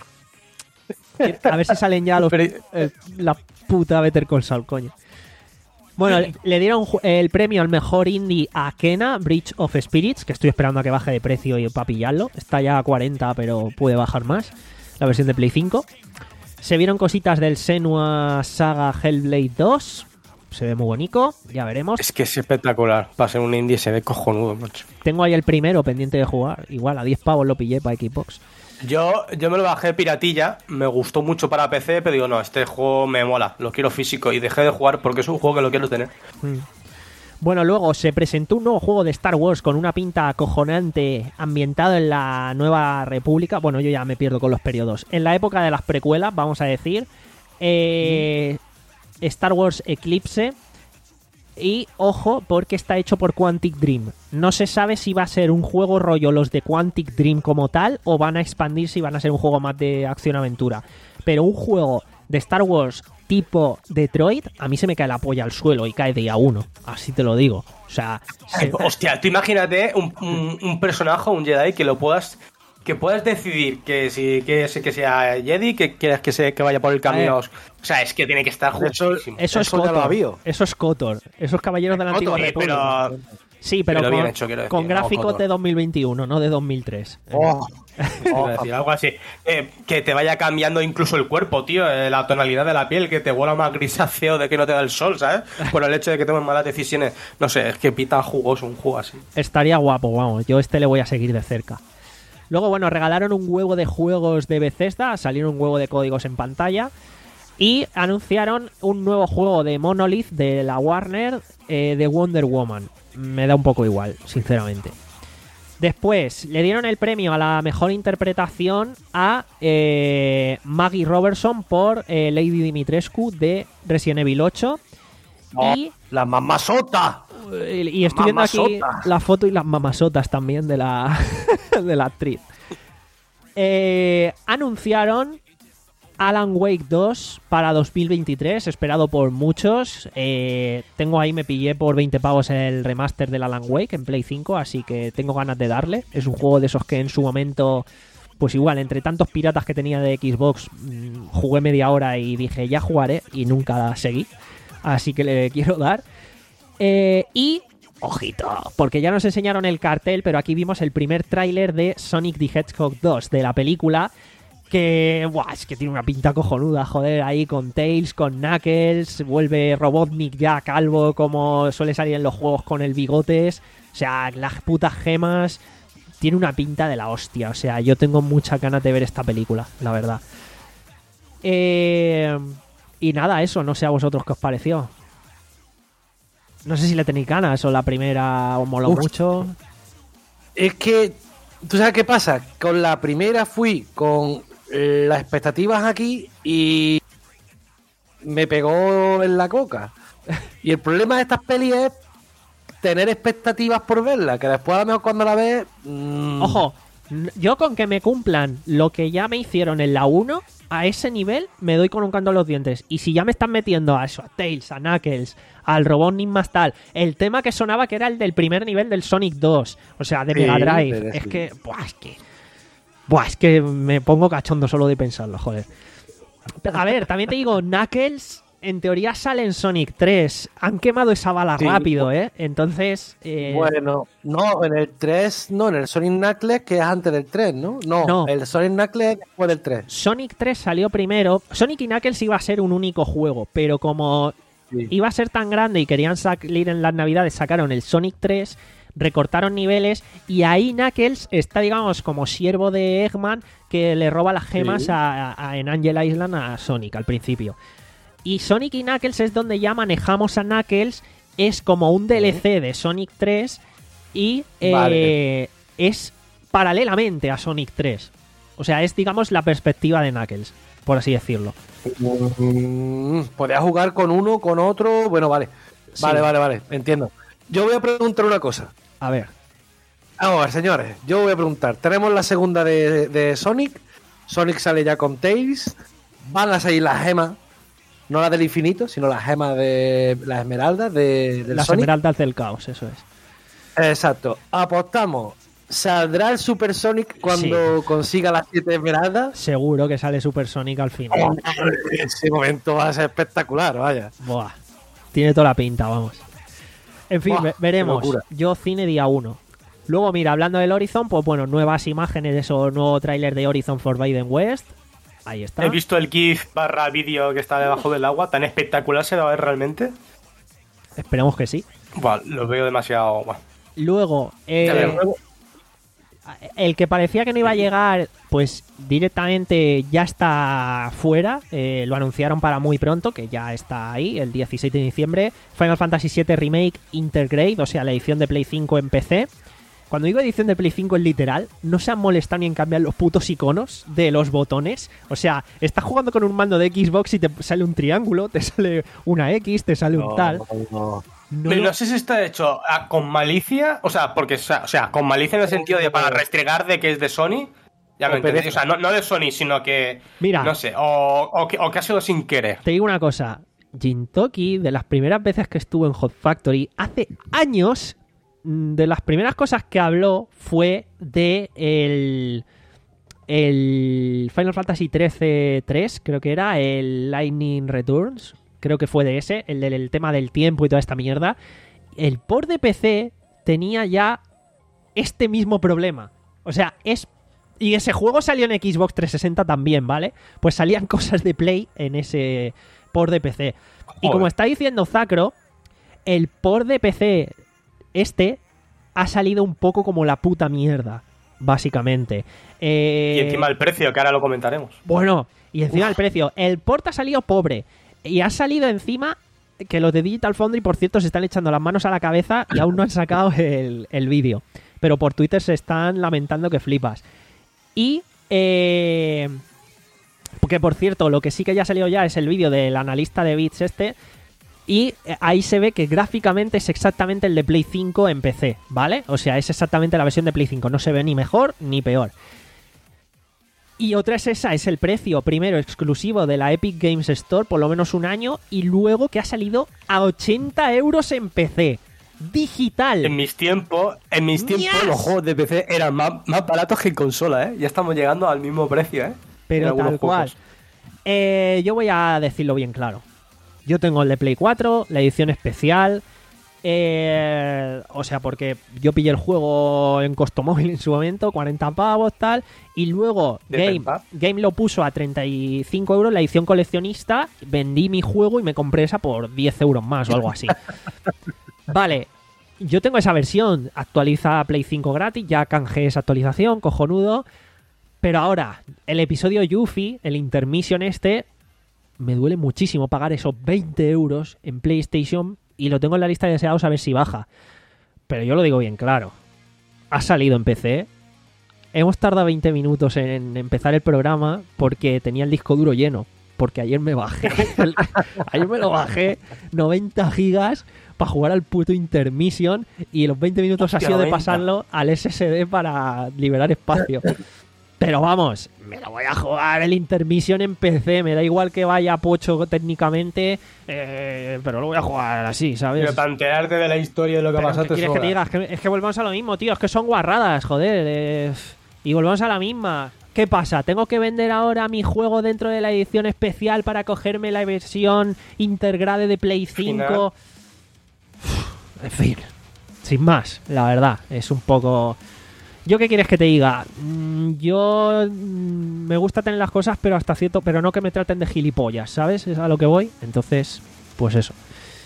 a ver si salen ya los, Pero- eh, la puta Better Call Saul, coño. Bueno, le- le dieron ju- el premio al mejor indie a Kena, Bridge of Spirits, que estoy esperando a que baje de precio y para pillarlo. Está ya a cuarenta, pero puede bajar más. La versión de Play cinco. Se vieron cositas del Senua Saga Hellblade dos. Se ve muy bonito, ya veremos. Es que es espectacular. Para ser un indie se ve cojonudo, macho. Tengo ahí el primero pendiente de jugar. Igual a diez pavos lo pillé para Xbox. Yo, yo me lo bajé piratilla, me gustó mucho para P C, pero digo, no, este juego me mola, lo quiero físico y dejé de jugar porque es un juego que lo quiero tener. Mm. Bueno, luego se presentó un nuevo juego de Star Wars con una pinta acojonante ambientado en la Nueva República. Bueno, yo ya me pierdo con los periodos. En la época de las precuelas, vamos a decir. Eh, Star Wars Eclipse. Y ojo, porque está hecho por Quantic Dream. No se sabe si va a ser un juego rollo los de Quantic Dream como tal o van a expandirse y van a ser un juego más de acción-aventura. Pero un juego de Star Wars tipo Detroit, a mí se me cae la polla al suelo y cae día uno. Así te lo digo. O sea, se- Hostia, tú imagínate un, un, un personaje, un Jedi, que lo puedas que puedas decidir que si quieres que sea Jedi, que quieras que, se, que vaya por el camino. O sea, es que tiene que estar Eso- justísimo. eso es eso ya lo Kotor. había. Eso es Kotor. Esos caballeros de la antigua Sí, República. pero Sí, pero, pero con, bien hecho, quiero decir, con no, gráficos Kotor. de dos mil veintiuno, no de dos mil tres. Oh, Iba a decir algo así. Eh, que te vaya cambiando incluso el cuerpo, tío. eh, la tonalidad de la piel, que te vuela más grisáceo de que no te da el sol, ¿sabes? Por el hecho de que tomes malas decisiones. No sé, es que pita jugoso un juego así. Estaría guapo, vamos. Yo este le voy a seguir de cerca. Luego, bueno, regalaron un huevo de juegos de Bethesda, salieron un huevo de códigos en pantalla y anunciaron un nuevo juego de Monolith de la Warner, eh, de Wonder Woman. Me da un poco igual, sinceramente. Después, le dieron el premio a la mejor interpretación a eh, Maggie Robertson por eh, Lady Dimitrescu de Resident Evil ocho. Y, la mamazota. y estoy viendo aquí Mamasotas. la foto y las mamasotas también de la, de la actriz. Eh, anunciaron Alan Wake dos para dos mil veintitrés, esperado por muchos. Eh, tengo ahí, me pillé por veinte pavos el remaster del Alan Wake en Play cinco, así que tengo ganas de darle. Es un juego de esos que en su momento, pues igual, entre tantos piratas que tenía de Xbox, mmm, jugué media hora y dije, ya jugaré, y nunca seguí. Así que le quiero dar. Eh, y, ojito, porque ya nos enseñaron el cartel, pero aquí vimos el primer tráiler de Sonic the Hedgehog dos, de la película. Que, buah, es que tiene una pinta cojonuda, joder, ahí con Tails, con Knuckles, vuelve Robotnik ya calvo como suele salir en los juegos con el bigotes, o sea, las putas gemas, tiene una pinta de la hostia, o sea, yo tengo muchas ganas de ver esta película, la verdad. Eh, y nada, eso, no sé a vosotros qué os pareció. No sé si le tenéis ganas o la primera os moló Uf. mucho. Es que, ¿tú sabes qué pasa? Con la primera fui con las expectativas aquí y me pegó en la coca. Y el problema de estas pelis es tener expectativas por verla, que después a lo mejor cuando la ves... Mmm... Ojo, yo con que me cumplan lo que ya me hicieron en la uno, a ese nivel me doy con un canto en los dientes. Y si ya me están metiendo a eso, a Tails, a Knuckles, al Robotnik más tal, el tema que sonaba que era el del primer nivel del Sonic dos, o sea, de Sí, Mega Drive, pero es sí. que, buah, es que... Buah, es que me pongo cachondo solo de pensarlo, joder. A ver, también te digo, Knuckles en teoría sale en Sonic tres. Han quemado esa bala Sí. rápido, ¿eh? Entonces... Eh... Bueno, no, en el tres, no, en el Sonic Knuckles, que es antes del tres, ¿no? No, No. el Sonic Knuckles es después del tres. Sonic tres salió primero. Sonic y Knuckles iba a ser un único juego, pero como Sí. iba a ser tan grande y querían salir en las navidades, sacaron el Sonic tres, recortaron niveles y ahí Knuckles está, digamos, como siervo de Eggman que le roba las gemas Sí. a, a- en Angel Island a Sonic al principio. Y Sonic y Knuckles es donde ya manejamos a Knuckles, es como un D L C de Sonic tres y eh, Vale. es paralelamente a Sonic tres. O sea, es, digamos, la perspectiva de Knuckles, por así decirlo. Mm, podías jugar con uno, con otro. Bueno, vale. Vale, Sí. vale, vale. Entiendo. Yo voy a preguntar una cosa. A ver. Vamos a ver, señores. Yo voy a preguntar. Tenemos la segunda de, de Sonic. Sonic sale ya con Tails. Van a salir las gemas. No las del infinito, sino las gemas de las esmeraldas de, del Las Sonic. esmeraldas del caos, eso es. Exacto. Apostamos. ¿Saldrá el Super Sonic cuando consiga las siete esmeraldas? Seguro que sale Super Sonic al final. Oh, ese momento va a ser espectacular, vaya. Buah. Tiene toda la pinta, vamos. En fin, Buah, ve- veremos. qué locura. Yo cine día uno. Luego, mira, hablando del Horizon, pues bueno, nuevas imágenes de eso, nuevo tráiler de Horizon Forbidden West. Ahí está. He visto el GIF barra vídeo que está debajo del agua. Tan espectacular se va a ver realmente. Esperemos que sí. Buah, lo veo demasiado... buah. Luego, eh, Ya veo. el que parecía que no iba a llegar, pues directamente ya está fuera. Eh, lo anunciaron para muy pronto, que ya está ahí, el diecisiete de diciembre. Final Fantasy siete Remake Intergrade, o sea, la edición de Play cinco en P C. Cuando digo edición de Play cinco es literal, no se han molestado ni en cambiar los putos iconos de los botones. O sea, estás jugando con un mando de Xbox y te sale un triángulo, te sale una X, te sale un No, tal. no. No, Pero lo- no sé si está hecho ah, con malicia, o sea, porque, o sea, o sea, con malicia en el sentido de para restregar de que es de Sony, ya me O entendí, pereza. o sea, no, no de Sony, sino que, Mira. no sé, o, o, que, o que ha sido sin querer. Te digo una cosa, Jintoki, de las primeras veces que estuvo en Hot Factory, hace años, mm, de las primeras cosas que habló fue de el, el Final Fantasy trece tres, creo que era, el Lightning Returns, creo que fue de ese, el del el tema del tiempo y toda esta mierda. El port de P C tenía ya este mismo problema. O sea, es... Y ese juego salió en Xbox trescientos sesenta también, ¿vale? Pues salían cosas de Play en ese port de P C. Y como Joder. está diciendo Zacro, el port de P C este ha salido un poco como la puta mierda, básicamente. Eh, Y encima el precio, que ahora lo comentaremos. Bueno, y encima el precio. El port ha salido pobre. Y ha salido encima que los de Digital Foundry, por cierto, se están echando las manos a la cabeza y aún no han sacado el, el vídeo. Pero por Twitter se están lamentando que flipas. Y... Eh, porque por cierto, lo que sí que ya ha salido ya es el vídeo del analista de bits este. Y eh, ahí se ve que gráficamente es exactamente el de Play cinco en P C, ¿vale? O sea, es exactamente la versión de Play cinco. No se ve ni mejor ni peor. Y otra es esa, es el precio, primero exclusivo de la Epic Games Store, por lo menos un año, y luego que ha salido a ochenta euros en P C. Digital. En mis tiempos, en mis tiempos Yes. los juegos de P C eran más, más baratos que en consola, ¿eh? Ya estamos llegando al mismo precio, ¿eh? En Pero algunos tal cual. juegos. Eh, yo voy a decirlo bien claro. Yo tengo el de Play cuatro, la edición especial. Eh, o sea, porque yo pillé el juego en costo móvil en su momento, cuarenta pavos, tal. Y luego ¿De Game, verdad? Game lo puso a treinta y cinco euros, la edición coleccionista. Vendí mi juego y me compré esa por diez euros más o algo así. Vale, yo tengo esa versión. Actualiza Play cinco gratis, ya canjeé esa actualización, cojonudo. Pero ahora, el episodio Yuffie, el intermission este, me duele muchísimo pagar esos veinte euros en PlayStation y lo tengo en la lista de deseados a ver si baja. Pero yo lo digo bien claro. Ha salido en P C. Hemos tardado veinte minutos en empezar el programa porque tenía el disco duro lleno. Porque ayer me bajé. el- ayer me lo bajé noventa gigas para jugar al puto intermission y los veinte minutos ha Hostia, sido de noventa. pasarlo al S S D para liberar espacio. Pero vamos, me lo voy a jugar el intermission en P C. Me da igual que vaya pocho técnicamente, eh, pero lo voy a jugar así, ¿sabes? Pero para enterarte de la historia de lo que ha Pero, pasado ¿qué te quieres que te sobra. diga? Es que, es que volvemos a lo mismo, tío. Es que son guarradas, joder. eh, y volvemos a la misma. ¿Qué pasa? ¿Tengo que vender ahora mi juego dentro de la edición especial para cogerme la versión integrada de Play cinco? En fin, sin más, la verdad. Es un poco... ¿Yo qué quieres que te diga? Mm, yo mm, me gusta tener las cosas, pero hasta cierto... Pero no que me traten de gilipollas, ¿sabes? Es a lo que voy. Entonces, pues eso.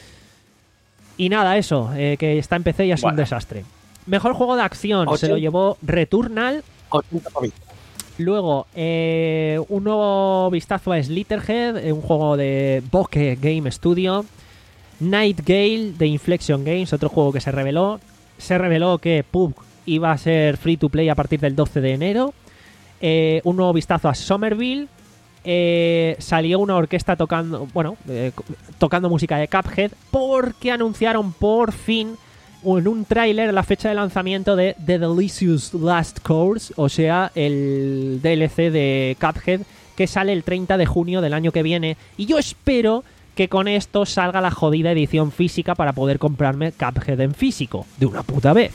Y nada, eso, eh, que está en P C y es un Bueno. desastre. Mejor juego de acción se ochenta lo llevó Returnal. ochenta pavitos. Luego, eh, un nuevo vistazo a Slitterhead, eh, un juego de Bokeh Game Studio. Nightgale de Inflection Games, otro juego que se reveló. Se reveló que P U B G iba a ser free to play a partir del doce de enero. Eh, un nuevo vistazo a Somerville. Eh, salió una orquesta tocando, bueno, eh, tocando música de Cuphead, porque anunciaron por fin en un tráiler la fecha de lanzamiento de The Delicious Last Course, o sea, el D L C de Cuphead, que sale el treinta de junio del año que viene. Y yo espero que con esto salga la jodida edición física para poder comprarme Cuphead en físico, de una puta vez.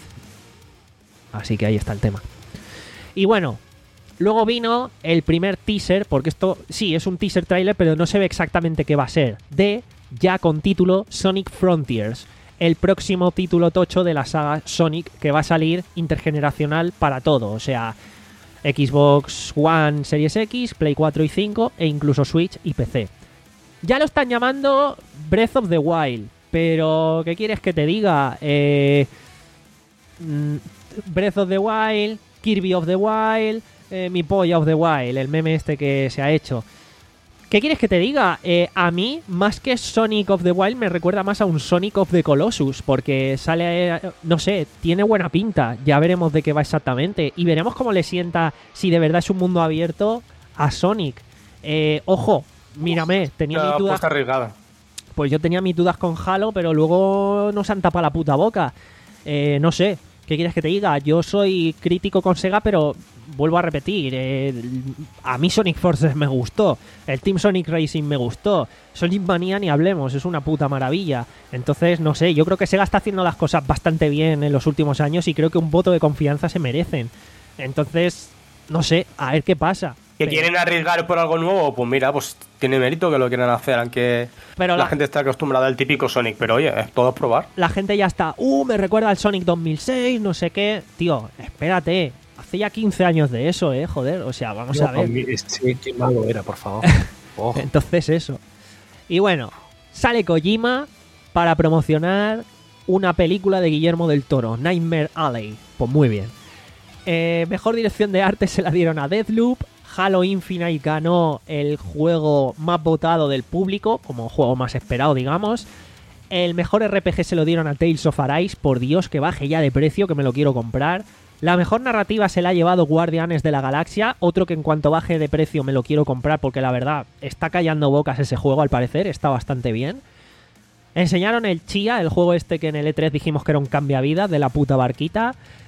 Así que ahí está el tema. Y bueno, luego vino el primer teaser, porque esto sí es un teaser trailer, pero no se ve exactamente qué va a ser, de, ya con título, Sonic Frontiers, el próximo título tocho de la saga Sonic que va a salir intergeneracional para todo, o sea, Xbox One, Series X, Play cuatro y cinco e incluso Switch y P C. Ya lo están llamando Breath of the Wild, pero ¿qué quieres que te diga? Eh, mm, Breath of the Wild, Kirby of the Wild, eh, mi polla of the Wild, el meme este que se ha hecho. ¿Qué quieres que te diga? Eh, a mí, más que Sonic of the Wild, me recuerda más a un Sonic of the Colossus, porque sale, eh, no sé, tiene buena pinta. Ya veremos de qué va exactamente. Y veremos cómo le sienta, si de verdad es un mundo abierto, a Sonic. Eh, ojo, mírame, tenía Una mis dudas. apuesta arriesgada. Pues yo tenía mis dudas con Halo, pero luego nos han tapado la puta boca. Eh, no sé, ¿qué quieres que te diga? Yo soy crítico con Sega, pero vuelvo a repetir, eh, a mí Sonic Forces me gustó, el Team Sonic Racing me gustó, Sonic Mania ni hablemos, es una puta maravilla. Entonces, no sé, yo creo que Sega está haciendo las cosas bastante bien en los últimos años y creo que un voto de confianza se merecen. Entonces, no sé, a ver qué pasa. ¿Que Pero- quieren arriesgar por algo nuevo? Pues mira, pues tiene mérito que lo quieran hacer, aunque Pero la, la- gente está acostumbrada al típico Sonic. Pero oye, es todo probar. La gente ya está, uh, me recuerda al Sonic dos mil seis, no sé qué. Tío, espérate, hace ya quince años de eso, eh, joder, o sea, vamos a ver. Sí, qué malo era, por favor. Oh. Entonces eso. Y bueno, sale Kojima para promocionar una película de Guillermo del Toro, Nightmare Alley. Pues muy bien. Eh, mejor dirección de arte se la dieron a Deathloop. Halo Infinite ganó el juego más votado del público, como juego más esperado, digamos. El mejor R P G se lo dieron a Tales of Arise. Por Dios, que baje ya de precio, que me lo quiero comprar. La mejor narrativa se la ha llevado Guardianes de la Galaxia, otro que en cuanto baje de precio me lo quiero comprar porque la verdad está callando bocas ese juego al parecer, está bastante bien. Enseñaron el Chia, el juego este que en el E tres dijimos que era un cambiavidas de la puta barquita.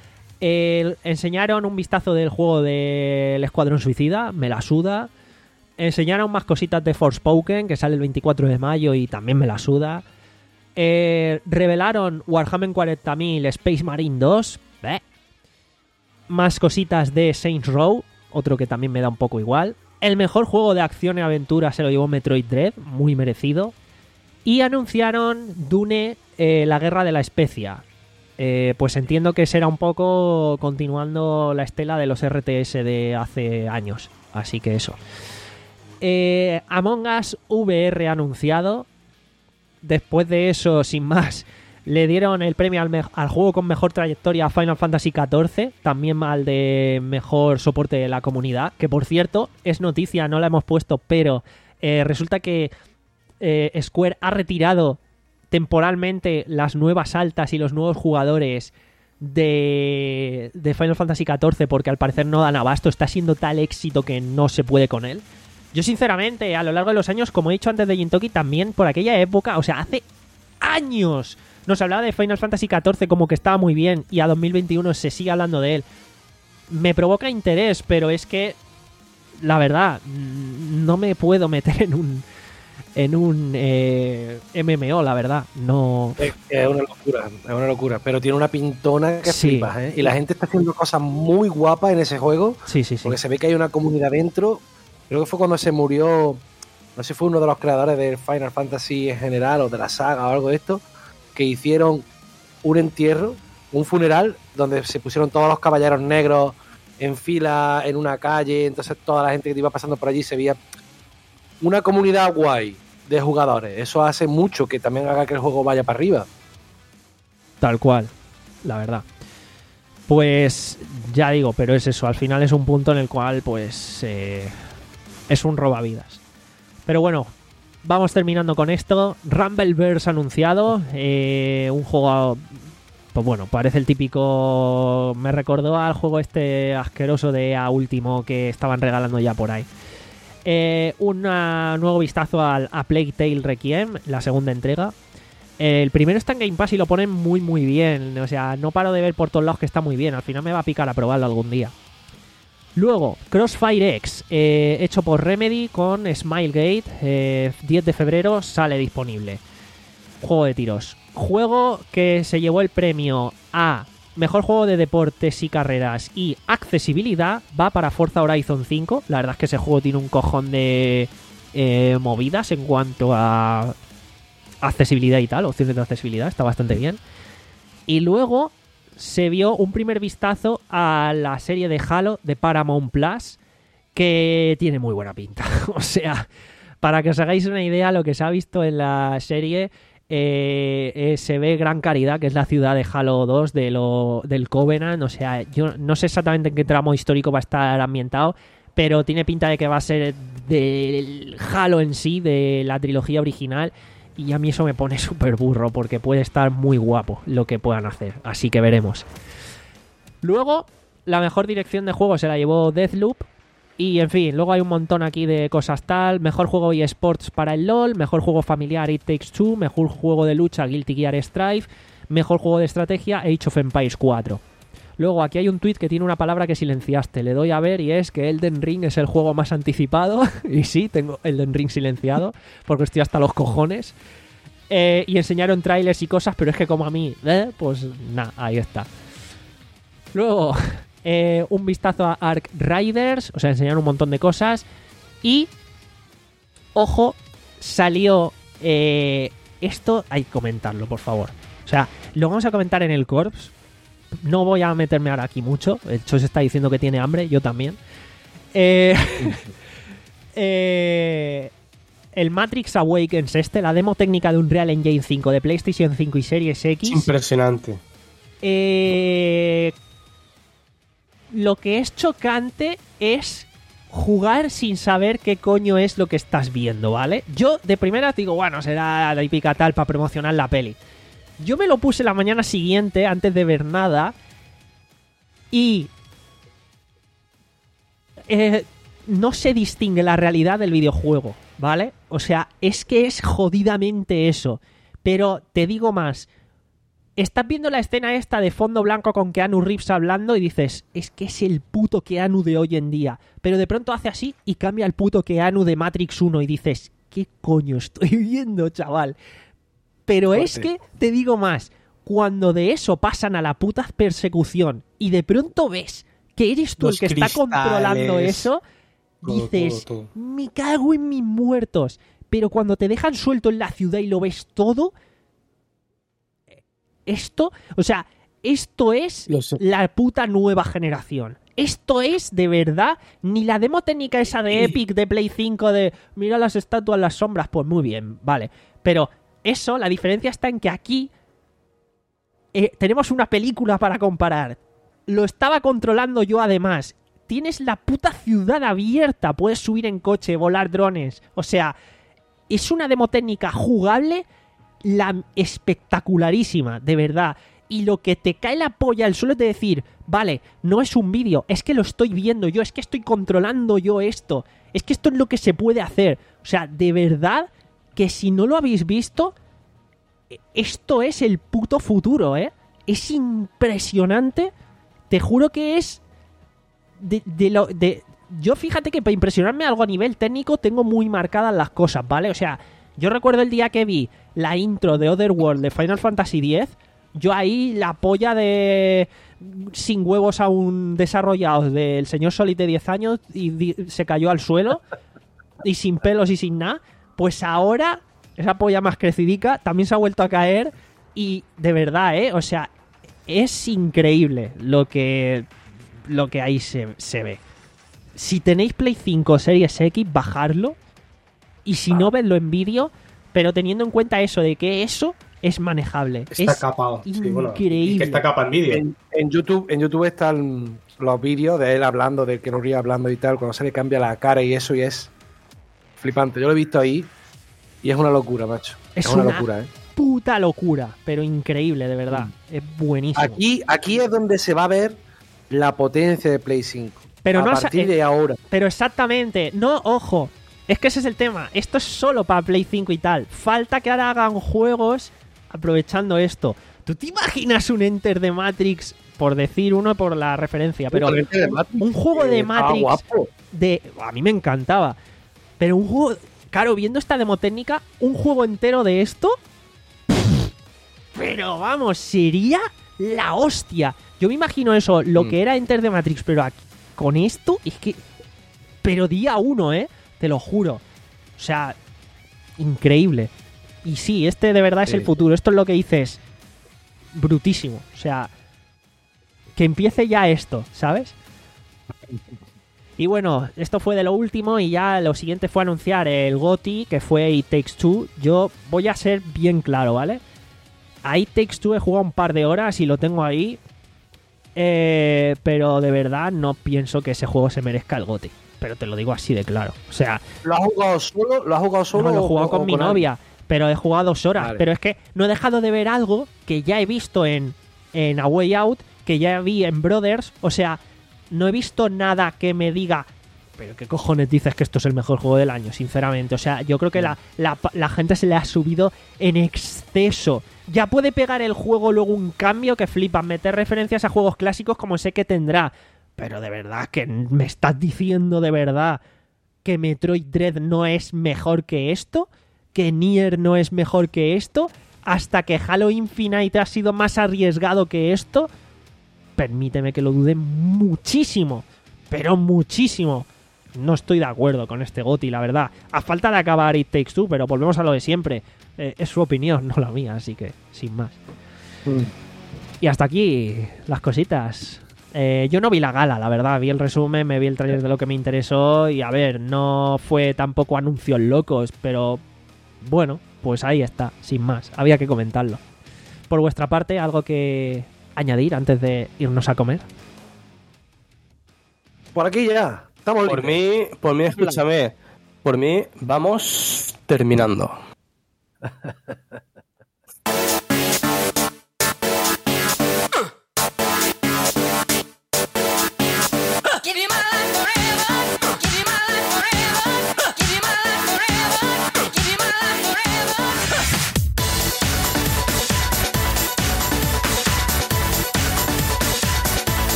El, enseñaron un vistazo del juego del Escuadrón Suicida, me la suda. Enseñaron más cositas de Forspoken, que sale el veinticuatro de mayo y también me la suda. Eh, revelaron Warhammer cuarenta mil Space Marine dos. Bleh. Más cositas de Saints Row, otro que también me da un poco igual. El mejor juego de acción y aventura se lo llevó Metroid Dread, muy merecido. Y anunciaron Dune, eh, la guerra de la especia. Eh, pues entiendo que será un poco continuando la estela de los R T S de hace años. Así que eso. Eh, Among Us V R anunciado. Después de eso, sin más, le dieron el premio al, me- al juego con mejor trayectoria a Final Fantasy catorce. También al de mejor soporte de la comunidad. Que por cierto, es noticia, no la hemos puesto, pero eh, resulta que eh, Square ha retirado temporalmente las nuevas altas y los nuevos jugadores de, de Final Fantasy catorce porque al parecer no dan abasto. Está siendo tal éxito que no se puede con él. Yo sinceramente, a lo largo de los años, como he dicho antes de Jintoki, también por aquella época, o sea, hace años nos hablaba de Final Fantasy catorce como que estaba muy bien y a dos mil veintiuno se sigue hablando de él. Me provoca interés, pero es que la verdad, no me puedo meter en un en un eh, M M O, la verdad. No. Es, es una locura, es una locura. Pero tiene una pintona que Sí. flipas, ¿eh? Y la gente está haciendo cosas muy guapas en ese juego. Sí, sí, sí. Porque se ve que hay una comunidad dentro. Creo que fue cuando se murió, no sé si fue uno de los creadores de Final Fantasy en general o de la saga o algo de esto, que hicieron un entierro, un funeral, donde se pusieron todos los caballeros negros en fila en una calle. Entonces toda la gente que iba pasando por allí se veía una comunidad guay de jugadores. Eso hace mucho que también haga que el juego vaya para arriba. Tal cual, la verdad. Pues ya digo, pero es eso. Al final es un punto en el cual, pues, eh, es un robavidas. Pero bueno, vamos terminando con esto. Rumbleverse anunciado. Eh, un juego, pues bueno, parece el típico... Me recordó al juego este asqueroso de E A último que estaban regalando ya por ahí. Eh, un nuevo vistazo al, a Plague Tale Requiem, la segunda entrega. El primero está en Game Pass y lo ponen muy muy bien. O sea, no paro de ver por todos lados que está muy bien. Al final me va a picar a probarlo algún día. Luego, Crossfire X, eh, hecho por Remedy con Smilegate. Eh, diez de febrero sale disponible. Juego de tiros. Juego que se llevó el premio a mejor juego de deportes y carreras y accesibilidad. Va para Forza Horizon cinco. La verdad es que ese juego tiene un cojón de eh, movidas en cuanto a accesibilidad y tal, opciones de accesibilidad, está bastante bien. Y luego se vio un primer vistazo a la serie de Halo de Paramount Plus, que tiene muy buena pinta. O sea, para que os hagáis una idea, lo que se ha visto en la serie, eh, eh, se ve Gran Caridad, que es la ciudad de Halo dos, de lo, del Covenant. O sea, yo no sé exactamente en qué tramo histórico va a estar ambientado, pero tiene pinta de que va a ser del Halo en sí, de la trilogía original. Y a mí eso me pone súper burro porque puede estar muy guapo lo que puedan hacer. Así que veremos. Luego, la mejor dirección de juego se la llevó Deathloop. Y en fin, luego hay un montón aquí de cosas tal. Mejor juego eSports para el LoL. Mejor juego familiar It Takes Two. Mejor juego de lucha Guilty Gear Strive. Mejor juego de estrategia Age of Empires cuatro. Luego aquí hay un tweet que tiene una palabra que silenciaste. Le doy a ver y es que Elden Ring es el juego más anticipado. Y sí, tengo Elden Ring silenciado porque estoy hasta los cojones. Eh, y enseñaron trailers y cosas, pero es que como a mí, ¿eh? Pues nada, ahí está. Luego, eh, un vistazo a Ark Riders. O sea, enseñaron un montón de cosas. Y, ojo, salió... Eh, esto hay que comentarlo, por favor. O sea, lo vamos a comentar en el Corps. No voy a meterme ahora aquí mucho. El Chos está diciendo que tiene hambre, yo también. Eh, eh, el Matrix Awakens este, la demo técnica de Unreal Engine cinco de PlayStation cinco y Series X. Impresionante. Eh, lo que es chocante es jugar sin saber qué coño es lo que estás viendo, ¿vale? Yo de primera digo, bueno, será la típica tal para promocionar la peli. Yo me lo puse la mañana siguiente, antes de ver nada, y eh, no se distingue la realidad del videojuego, ¿vale? O sea, es que es jodidamente eso. Pero te digo más, estás viendo la escena esta de fondo blanco con Keanu Reeves hablando y dices, es que es el puto Keanu de hoy en día. Pero de pronto hace así y cambia el puto Keanu de Matrix uno y dices, ¿qué coño estoy viendo, chaval? Pero Fuerte. Es que, te digo más, cuando de eso pasan a la puta persecución y de pronto ves que eres tú Los el que cristales. está controlando eso, Todo, dices, todo, todo. me cago en mis muertos. Pero cuando te dejan suelto en la ciudad y lo ves todo, esto, o sea, esto es la puta nueva generación. Esto es, de verdad, ni la demo técnica esa de Epic de Play cinco de mira las estatuas, las sombras, pues muy bien, vale. Pero eso, la diferencia está en que aquí eh, tenemos una película para comparar. Lo estaba controlando yo además. Tienes la puta ciudad abierta, puedes subir en coche, volar drones. O sea, es una demo técnica jugable, la espectacularísima, de verdad. Y lo que te cae la polla al suelo es de decir, vale, no es un vídeo, es que lo estoy viendo yo, es que estoy controlando yo esto. Es que esto es lo que se puede hacer. O sea, de verdad que si no lo habéis visto, esto es el puto futuro, ¿eh? Es impresionante. Te juro que es de, de lo de yo fíjate que para impresionarme algo a nivel técnico tengo muy marcadas las cosas, ¿vale? O sea, yo recuerdo el día que vi la intro de Otherworld de Final Fantasy diez, yo ahí la polla de sin huevos aún desarrollados del señor Solid de diez años y di, se cayó al suelo y sin pelos y sin nada, pues ahora esa polla más crecidica también se ha vuelto a caer y de verdad, ¿eh? O sea, es increíble lo que lo que ahí se, se ve. Si tenéis Play cinco Series X, bajarlo. Y si ah. no, vedlo en vídeo. Pero teniendo en cuenta eso, de que eso es manejable. Está es capado. Increíble. Sí, bueno, y que está capa en vídeo. En, en YouTube, en YouTube están los vídeos de él hablando, de que no ríe hablando y tal, cuando se le cambia la cara y eso, y es flipante. Yo lo he visto ahí y es una locura, macho. Es, es una, una locura, ¿eh? puta locura, pero increíble, de verdad. Mm. Es buenísimo. Aquí, aquí es donde se va a ver la potencia de Play cinco. Pero a no partir es, de ahora. Pero exactamente. No, ojo. Es que ese es el tema. Esto es solo para Play cinco y tal. Falta que ahora hagan juegos aprovechando esto. ¿Tú te imaginas un Enter de Matrix? Por decir uno por la referencia. Pero un, de Matrix, un juego de Matrix. Guapo. De, a mí me encantaba. Pero un juego... Claro, viendo esta demo técnica, un juego entero de esto... Pero vamos, sería la hostia. Yo me imagino eso, lo mm. que era Enter the Matrix, pero aquí, con esto, es que... Pero día uno, ¿eh? Te lo juro. O sea, increíble. Y sí, este de verdad es sí. el futuro. Esto es lo que dices. Brutísimo. O sea, que empiece ya esto, ¿sabes? Y bueno, esto fue de lo último y ya lo siguiente fue anunciar el GOTY, que fue It Takes Two. Yo voy a ser bien claro, ¿vale? A It Takes Two he jugado un par de horas y lo tengo ahí. Eh, pero de verdad no pienso que ese juego se merezca el GOTY. Pero te lo digo así de claro. O sea... ¿Lo has jugado solo? ¿Lo has jugado solo? No, lo he jugado o, con o mi con novia. alguien? Pero he jugado dos horas. Vale. Pero es que no he dejado de ver algo que ya he visto en, en A Way Out, que ya vi en Brothers. O sea, no he visto nada que me diga... Pero qué cojones dices que esto es el mejor juego del año, sinceramente. O sea, yo creo que la, la, la gente se le ha subido en exceso. Ya puede pegar el juego luego un cambio que flipa, meter referencias a juegos clásicos como sé que tendrá. Pero de verdad, que me estás diciendo de verdad que Metroid Dread no es mejor que esto, que Nier no es mejor que esto, hasta que Halo Infinite ha sido más arriesgado que esto. Permíteme que lo dude muchísimo, pero muchísimo. No estoy de acuerdo con este GOTY, la verdad. A falta de acabar It Takes Two, pero volvemos a lo de siempre. Eh, es su opinión, no la mía, así que sin más. Mm. Y hasta aquí las cositas. Eh, yo no vi la gala, la verdad. Vi el resumen, me vi el trailer de lo que me interesó. Y a ver, no fue tampoco anuncios locos, pero bueno, pues ahí está, sin más. Había que comentarlo. Por vuestra parte, ¿algo que añadir antes de irnos a comer? Por aquí ya. Estamos por mí, por mí, escúchame. Por mí, vamos terminando.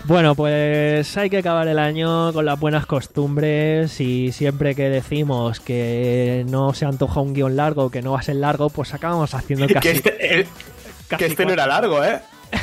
Bueno, pues hay que acabar el año con las buenas costumbres y siempre que decimos que no se antoja un guión largo, que no va a ser largo, pues acabamos haciendo casi... que este, eh, casi que este no era largo, ¿eh?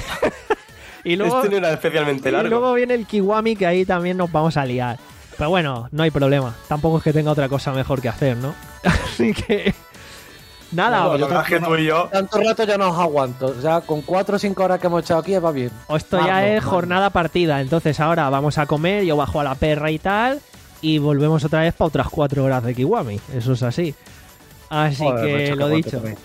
y luego, este no era especialmente largo. Y luego viene el Kiwami, que ahí también nos vamos a liar. Pero bueno, no hay problema. Tampoco es que tenga otra cosa mejor que hacer, ¿no? Así que... Nada, bueno, yo la que tú y yo. Tanto rato ya no os aguanto. O sea, con cuatro o cinco horas que hemos echado aquí va bien. Esto ya Vamos, es vamos. jornada partida. Entonces ahora vamos a comer, yo bajo a la perra y tal. Y volvemos otra vez para otras cuatro horas de Kiwami. Eso es así. Así Joder, que macho, lo qué dicho. aguante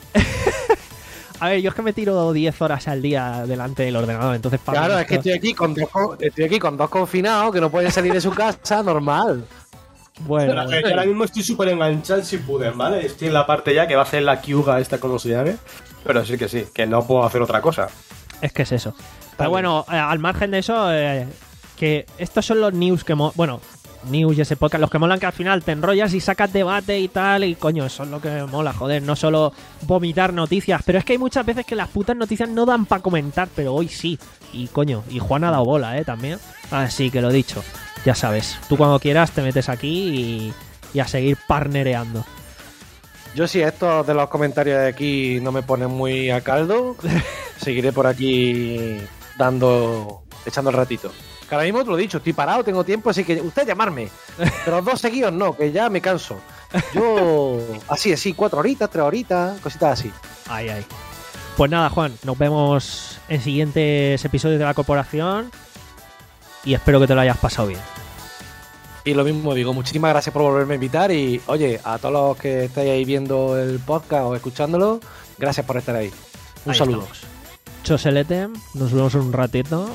A ver, yo es que me tiro diez horas al día delante del ordenador. Entonces para Claro, mí es que esto- estoy aquí con dos, co- estoy aquí con dos confinados que no pueden salir de su casa, normal. Bueno, Pero, eh, ahora mismo estoy súper enganchado si pude, ¿vale? Estoy en la parte ya que va a ser la Kyuga esta, como se llame. Pero sí que sí, que no puedo hacer otra cosa. es que es eso. Pero bueno, eh, al margen de eso, eh, que estos son los news que... mo- Bueno, news y ese podcast, los que molan que al final te enrollas y sacas debate y tal, y coño, eso es lo que mola, joder, no solo vomitar noticias, pero es que hay muchas veces que las putas noticias no dan para comentar, pero hoy sí, y coño, y Juan ha dado bola, eh, también, así que lo dicho, ya sabes, tú cuando quieras te metes aquí y, y a seguir partnereando. Yo si estos de los comentarios de aquí no me ponen muy a caldo, seguiré por aquí dando, echando el ratito. Que ahora mismo te lo he dicho, estoy parado, tengo tiempo, así que usted llamarme. Pero los dos seguidos no, que ya me canso. Yo, así, así, cuatro horitas, tres horitas, cositas así. Ay, ay. Pues nada, Juan, nos vemos en siguientes episodios de La Corporación y espero que te lo hayas pasado bien. Y lo mismo digo, muchísimas gracias por volverme a invitar y, oye, a todos los que estáis ahí viendo el podcast o escuchándolo, gracias por estar ahí. Un Ahí saludo. estamos. Choselete, nos vemos un ratito.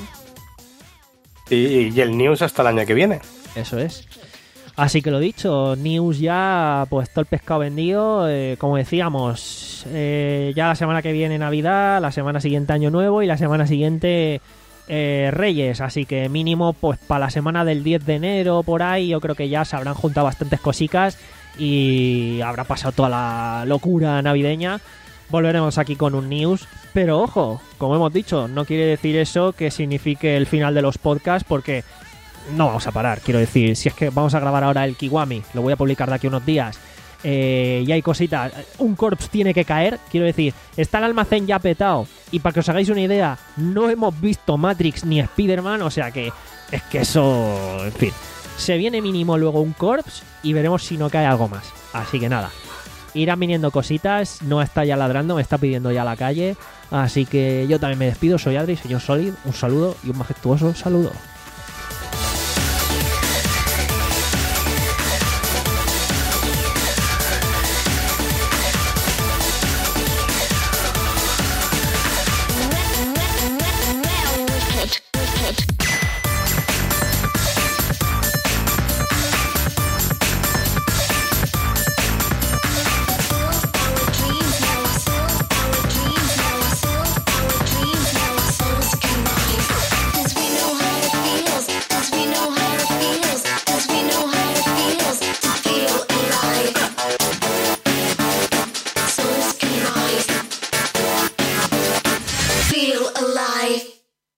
Y, y el news hasta el año que viene. Eso es. Así que lo dicho, news ya, pues todo el pescado vendido, eh, como decíamos, eh, ya la semana que viene Navidad, la semana siguiente Año Nuevo y la semana siguiente eh, Reyes, así que mínimo pues para la semana del diez de enero por ahí yo creo que ya se habrán juntado bastantes cositas y habrá pasado toda la locura navideña. Volveremos aquí con un news, pero ojo, como hemos dicho, no quiere decir eso que signifique el final de los podcasts porque no vamos a parar, quiero decir, si es que vamos a grabar ahora el Kiwami, lo voy a publicar de aquí a unos días, eh, y hay cositas, un corpse tiene que caer, quiero decir, está el almacén ya petado, y para que os hagáis una idea, no hemos visto Matrix ni Spider-Man, o sea que es que eso, en fin, se viene mínimo luego un corpse y veremos si no cae algo más, así que nada, irán viniendo cositas, no está ya ladrando, me está pidiendo ya la calle, así que yo también me despido, soy Adri, señor Solid, un saludo y un majestuoso saludo.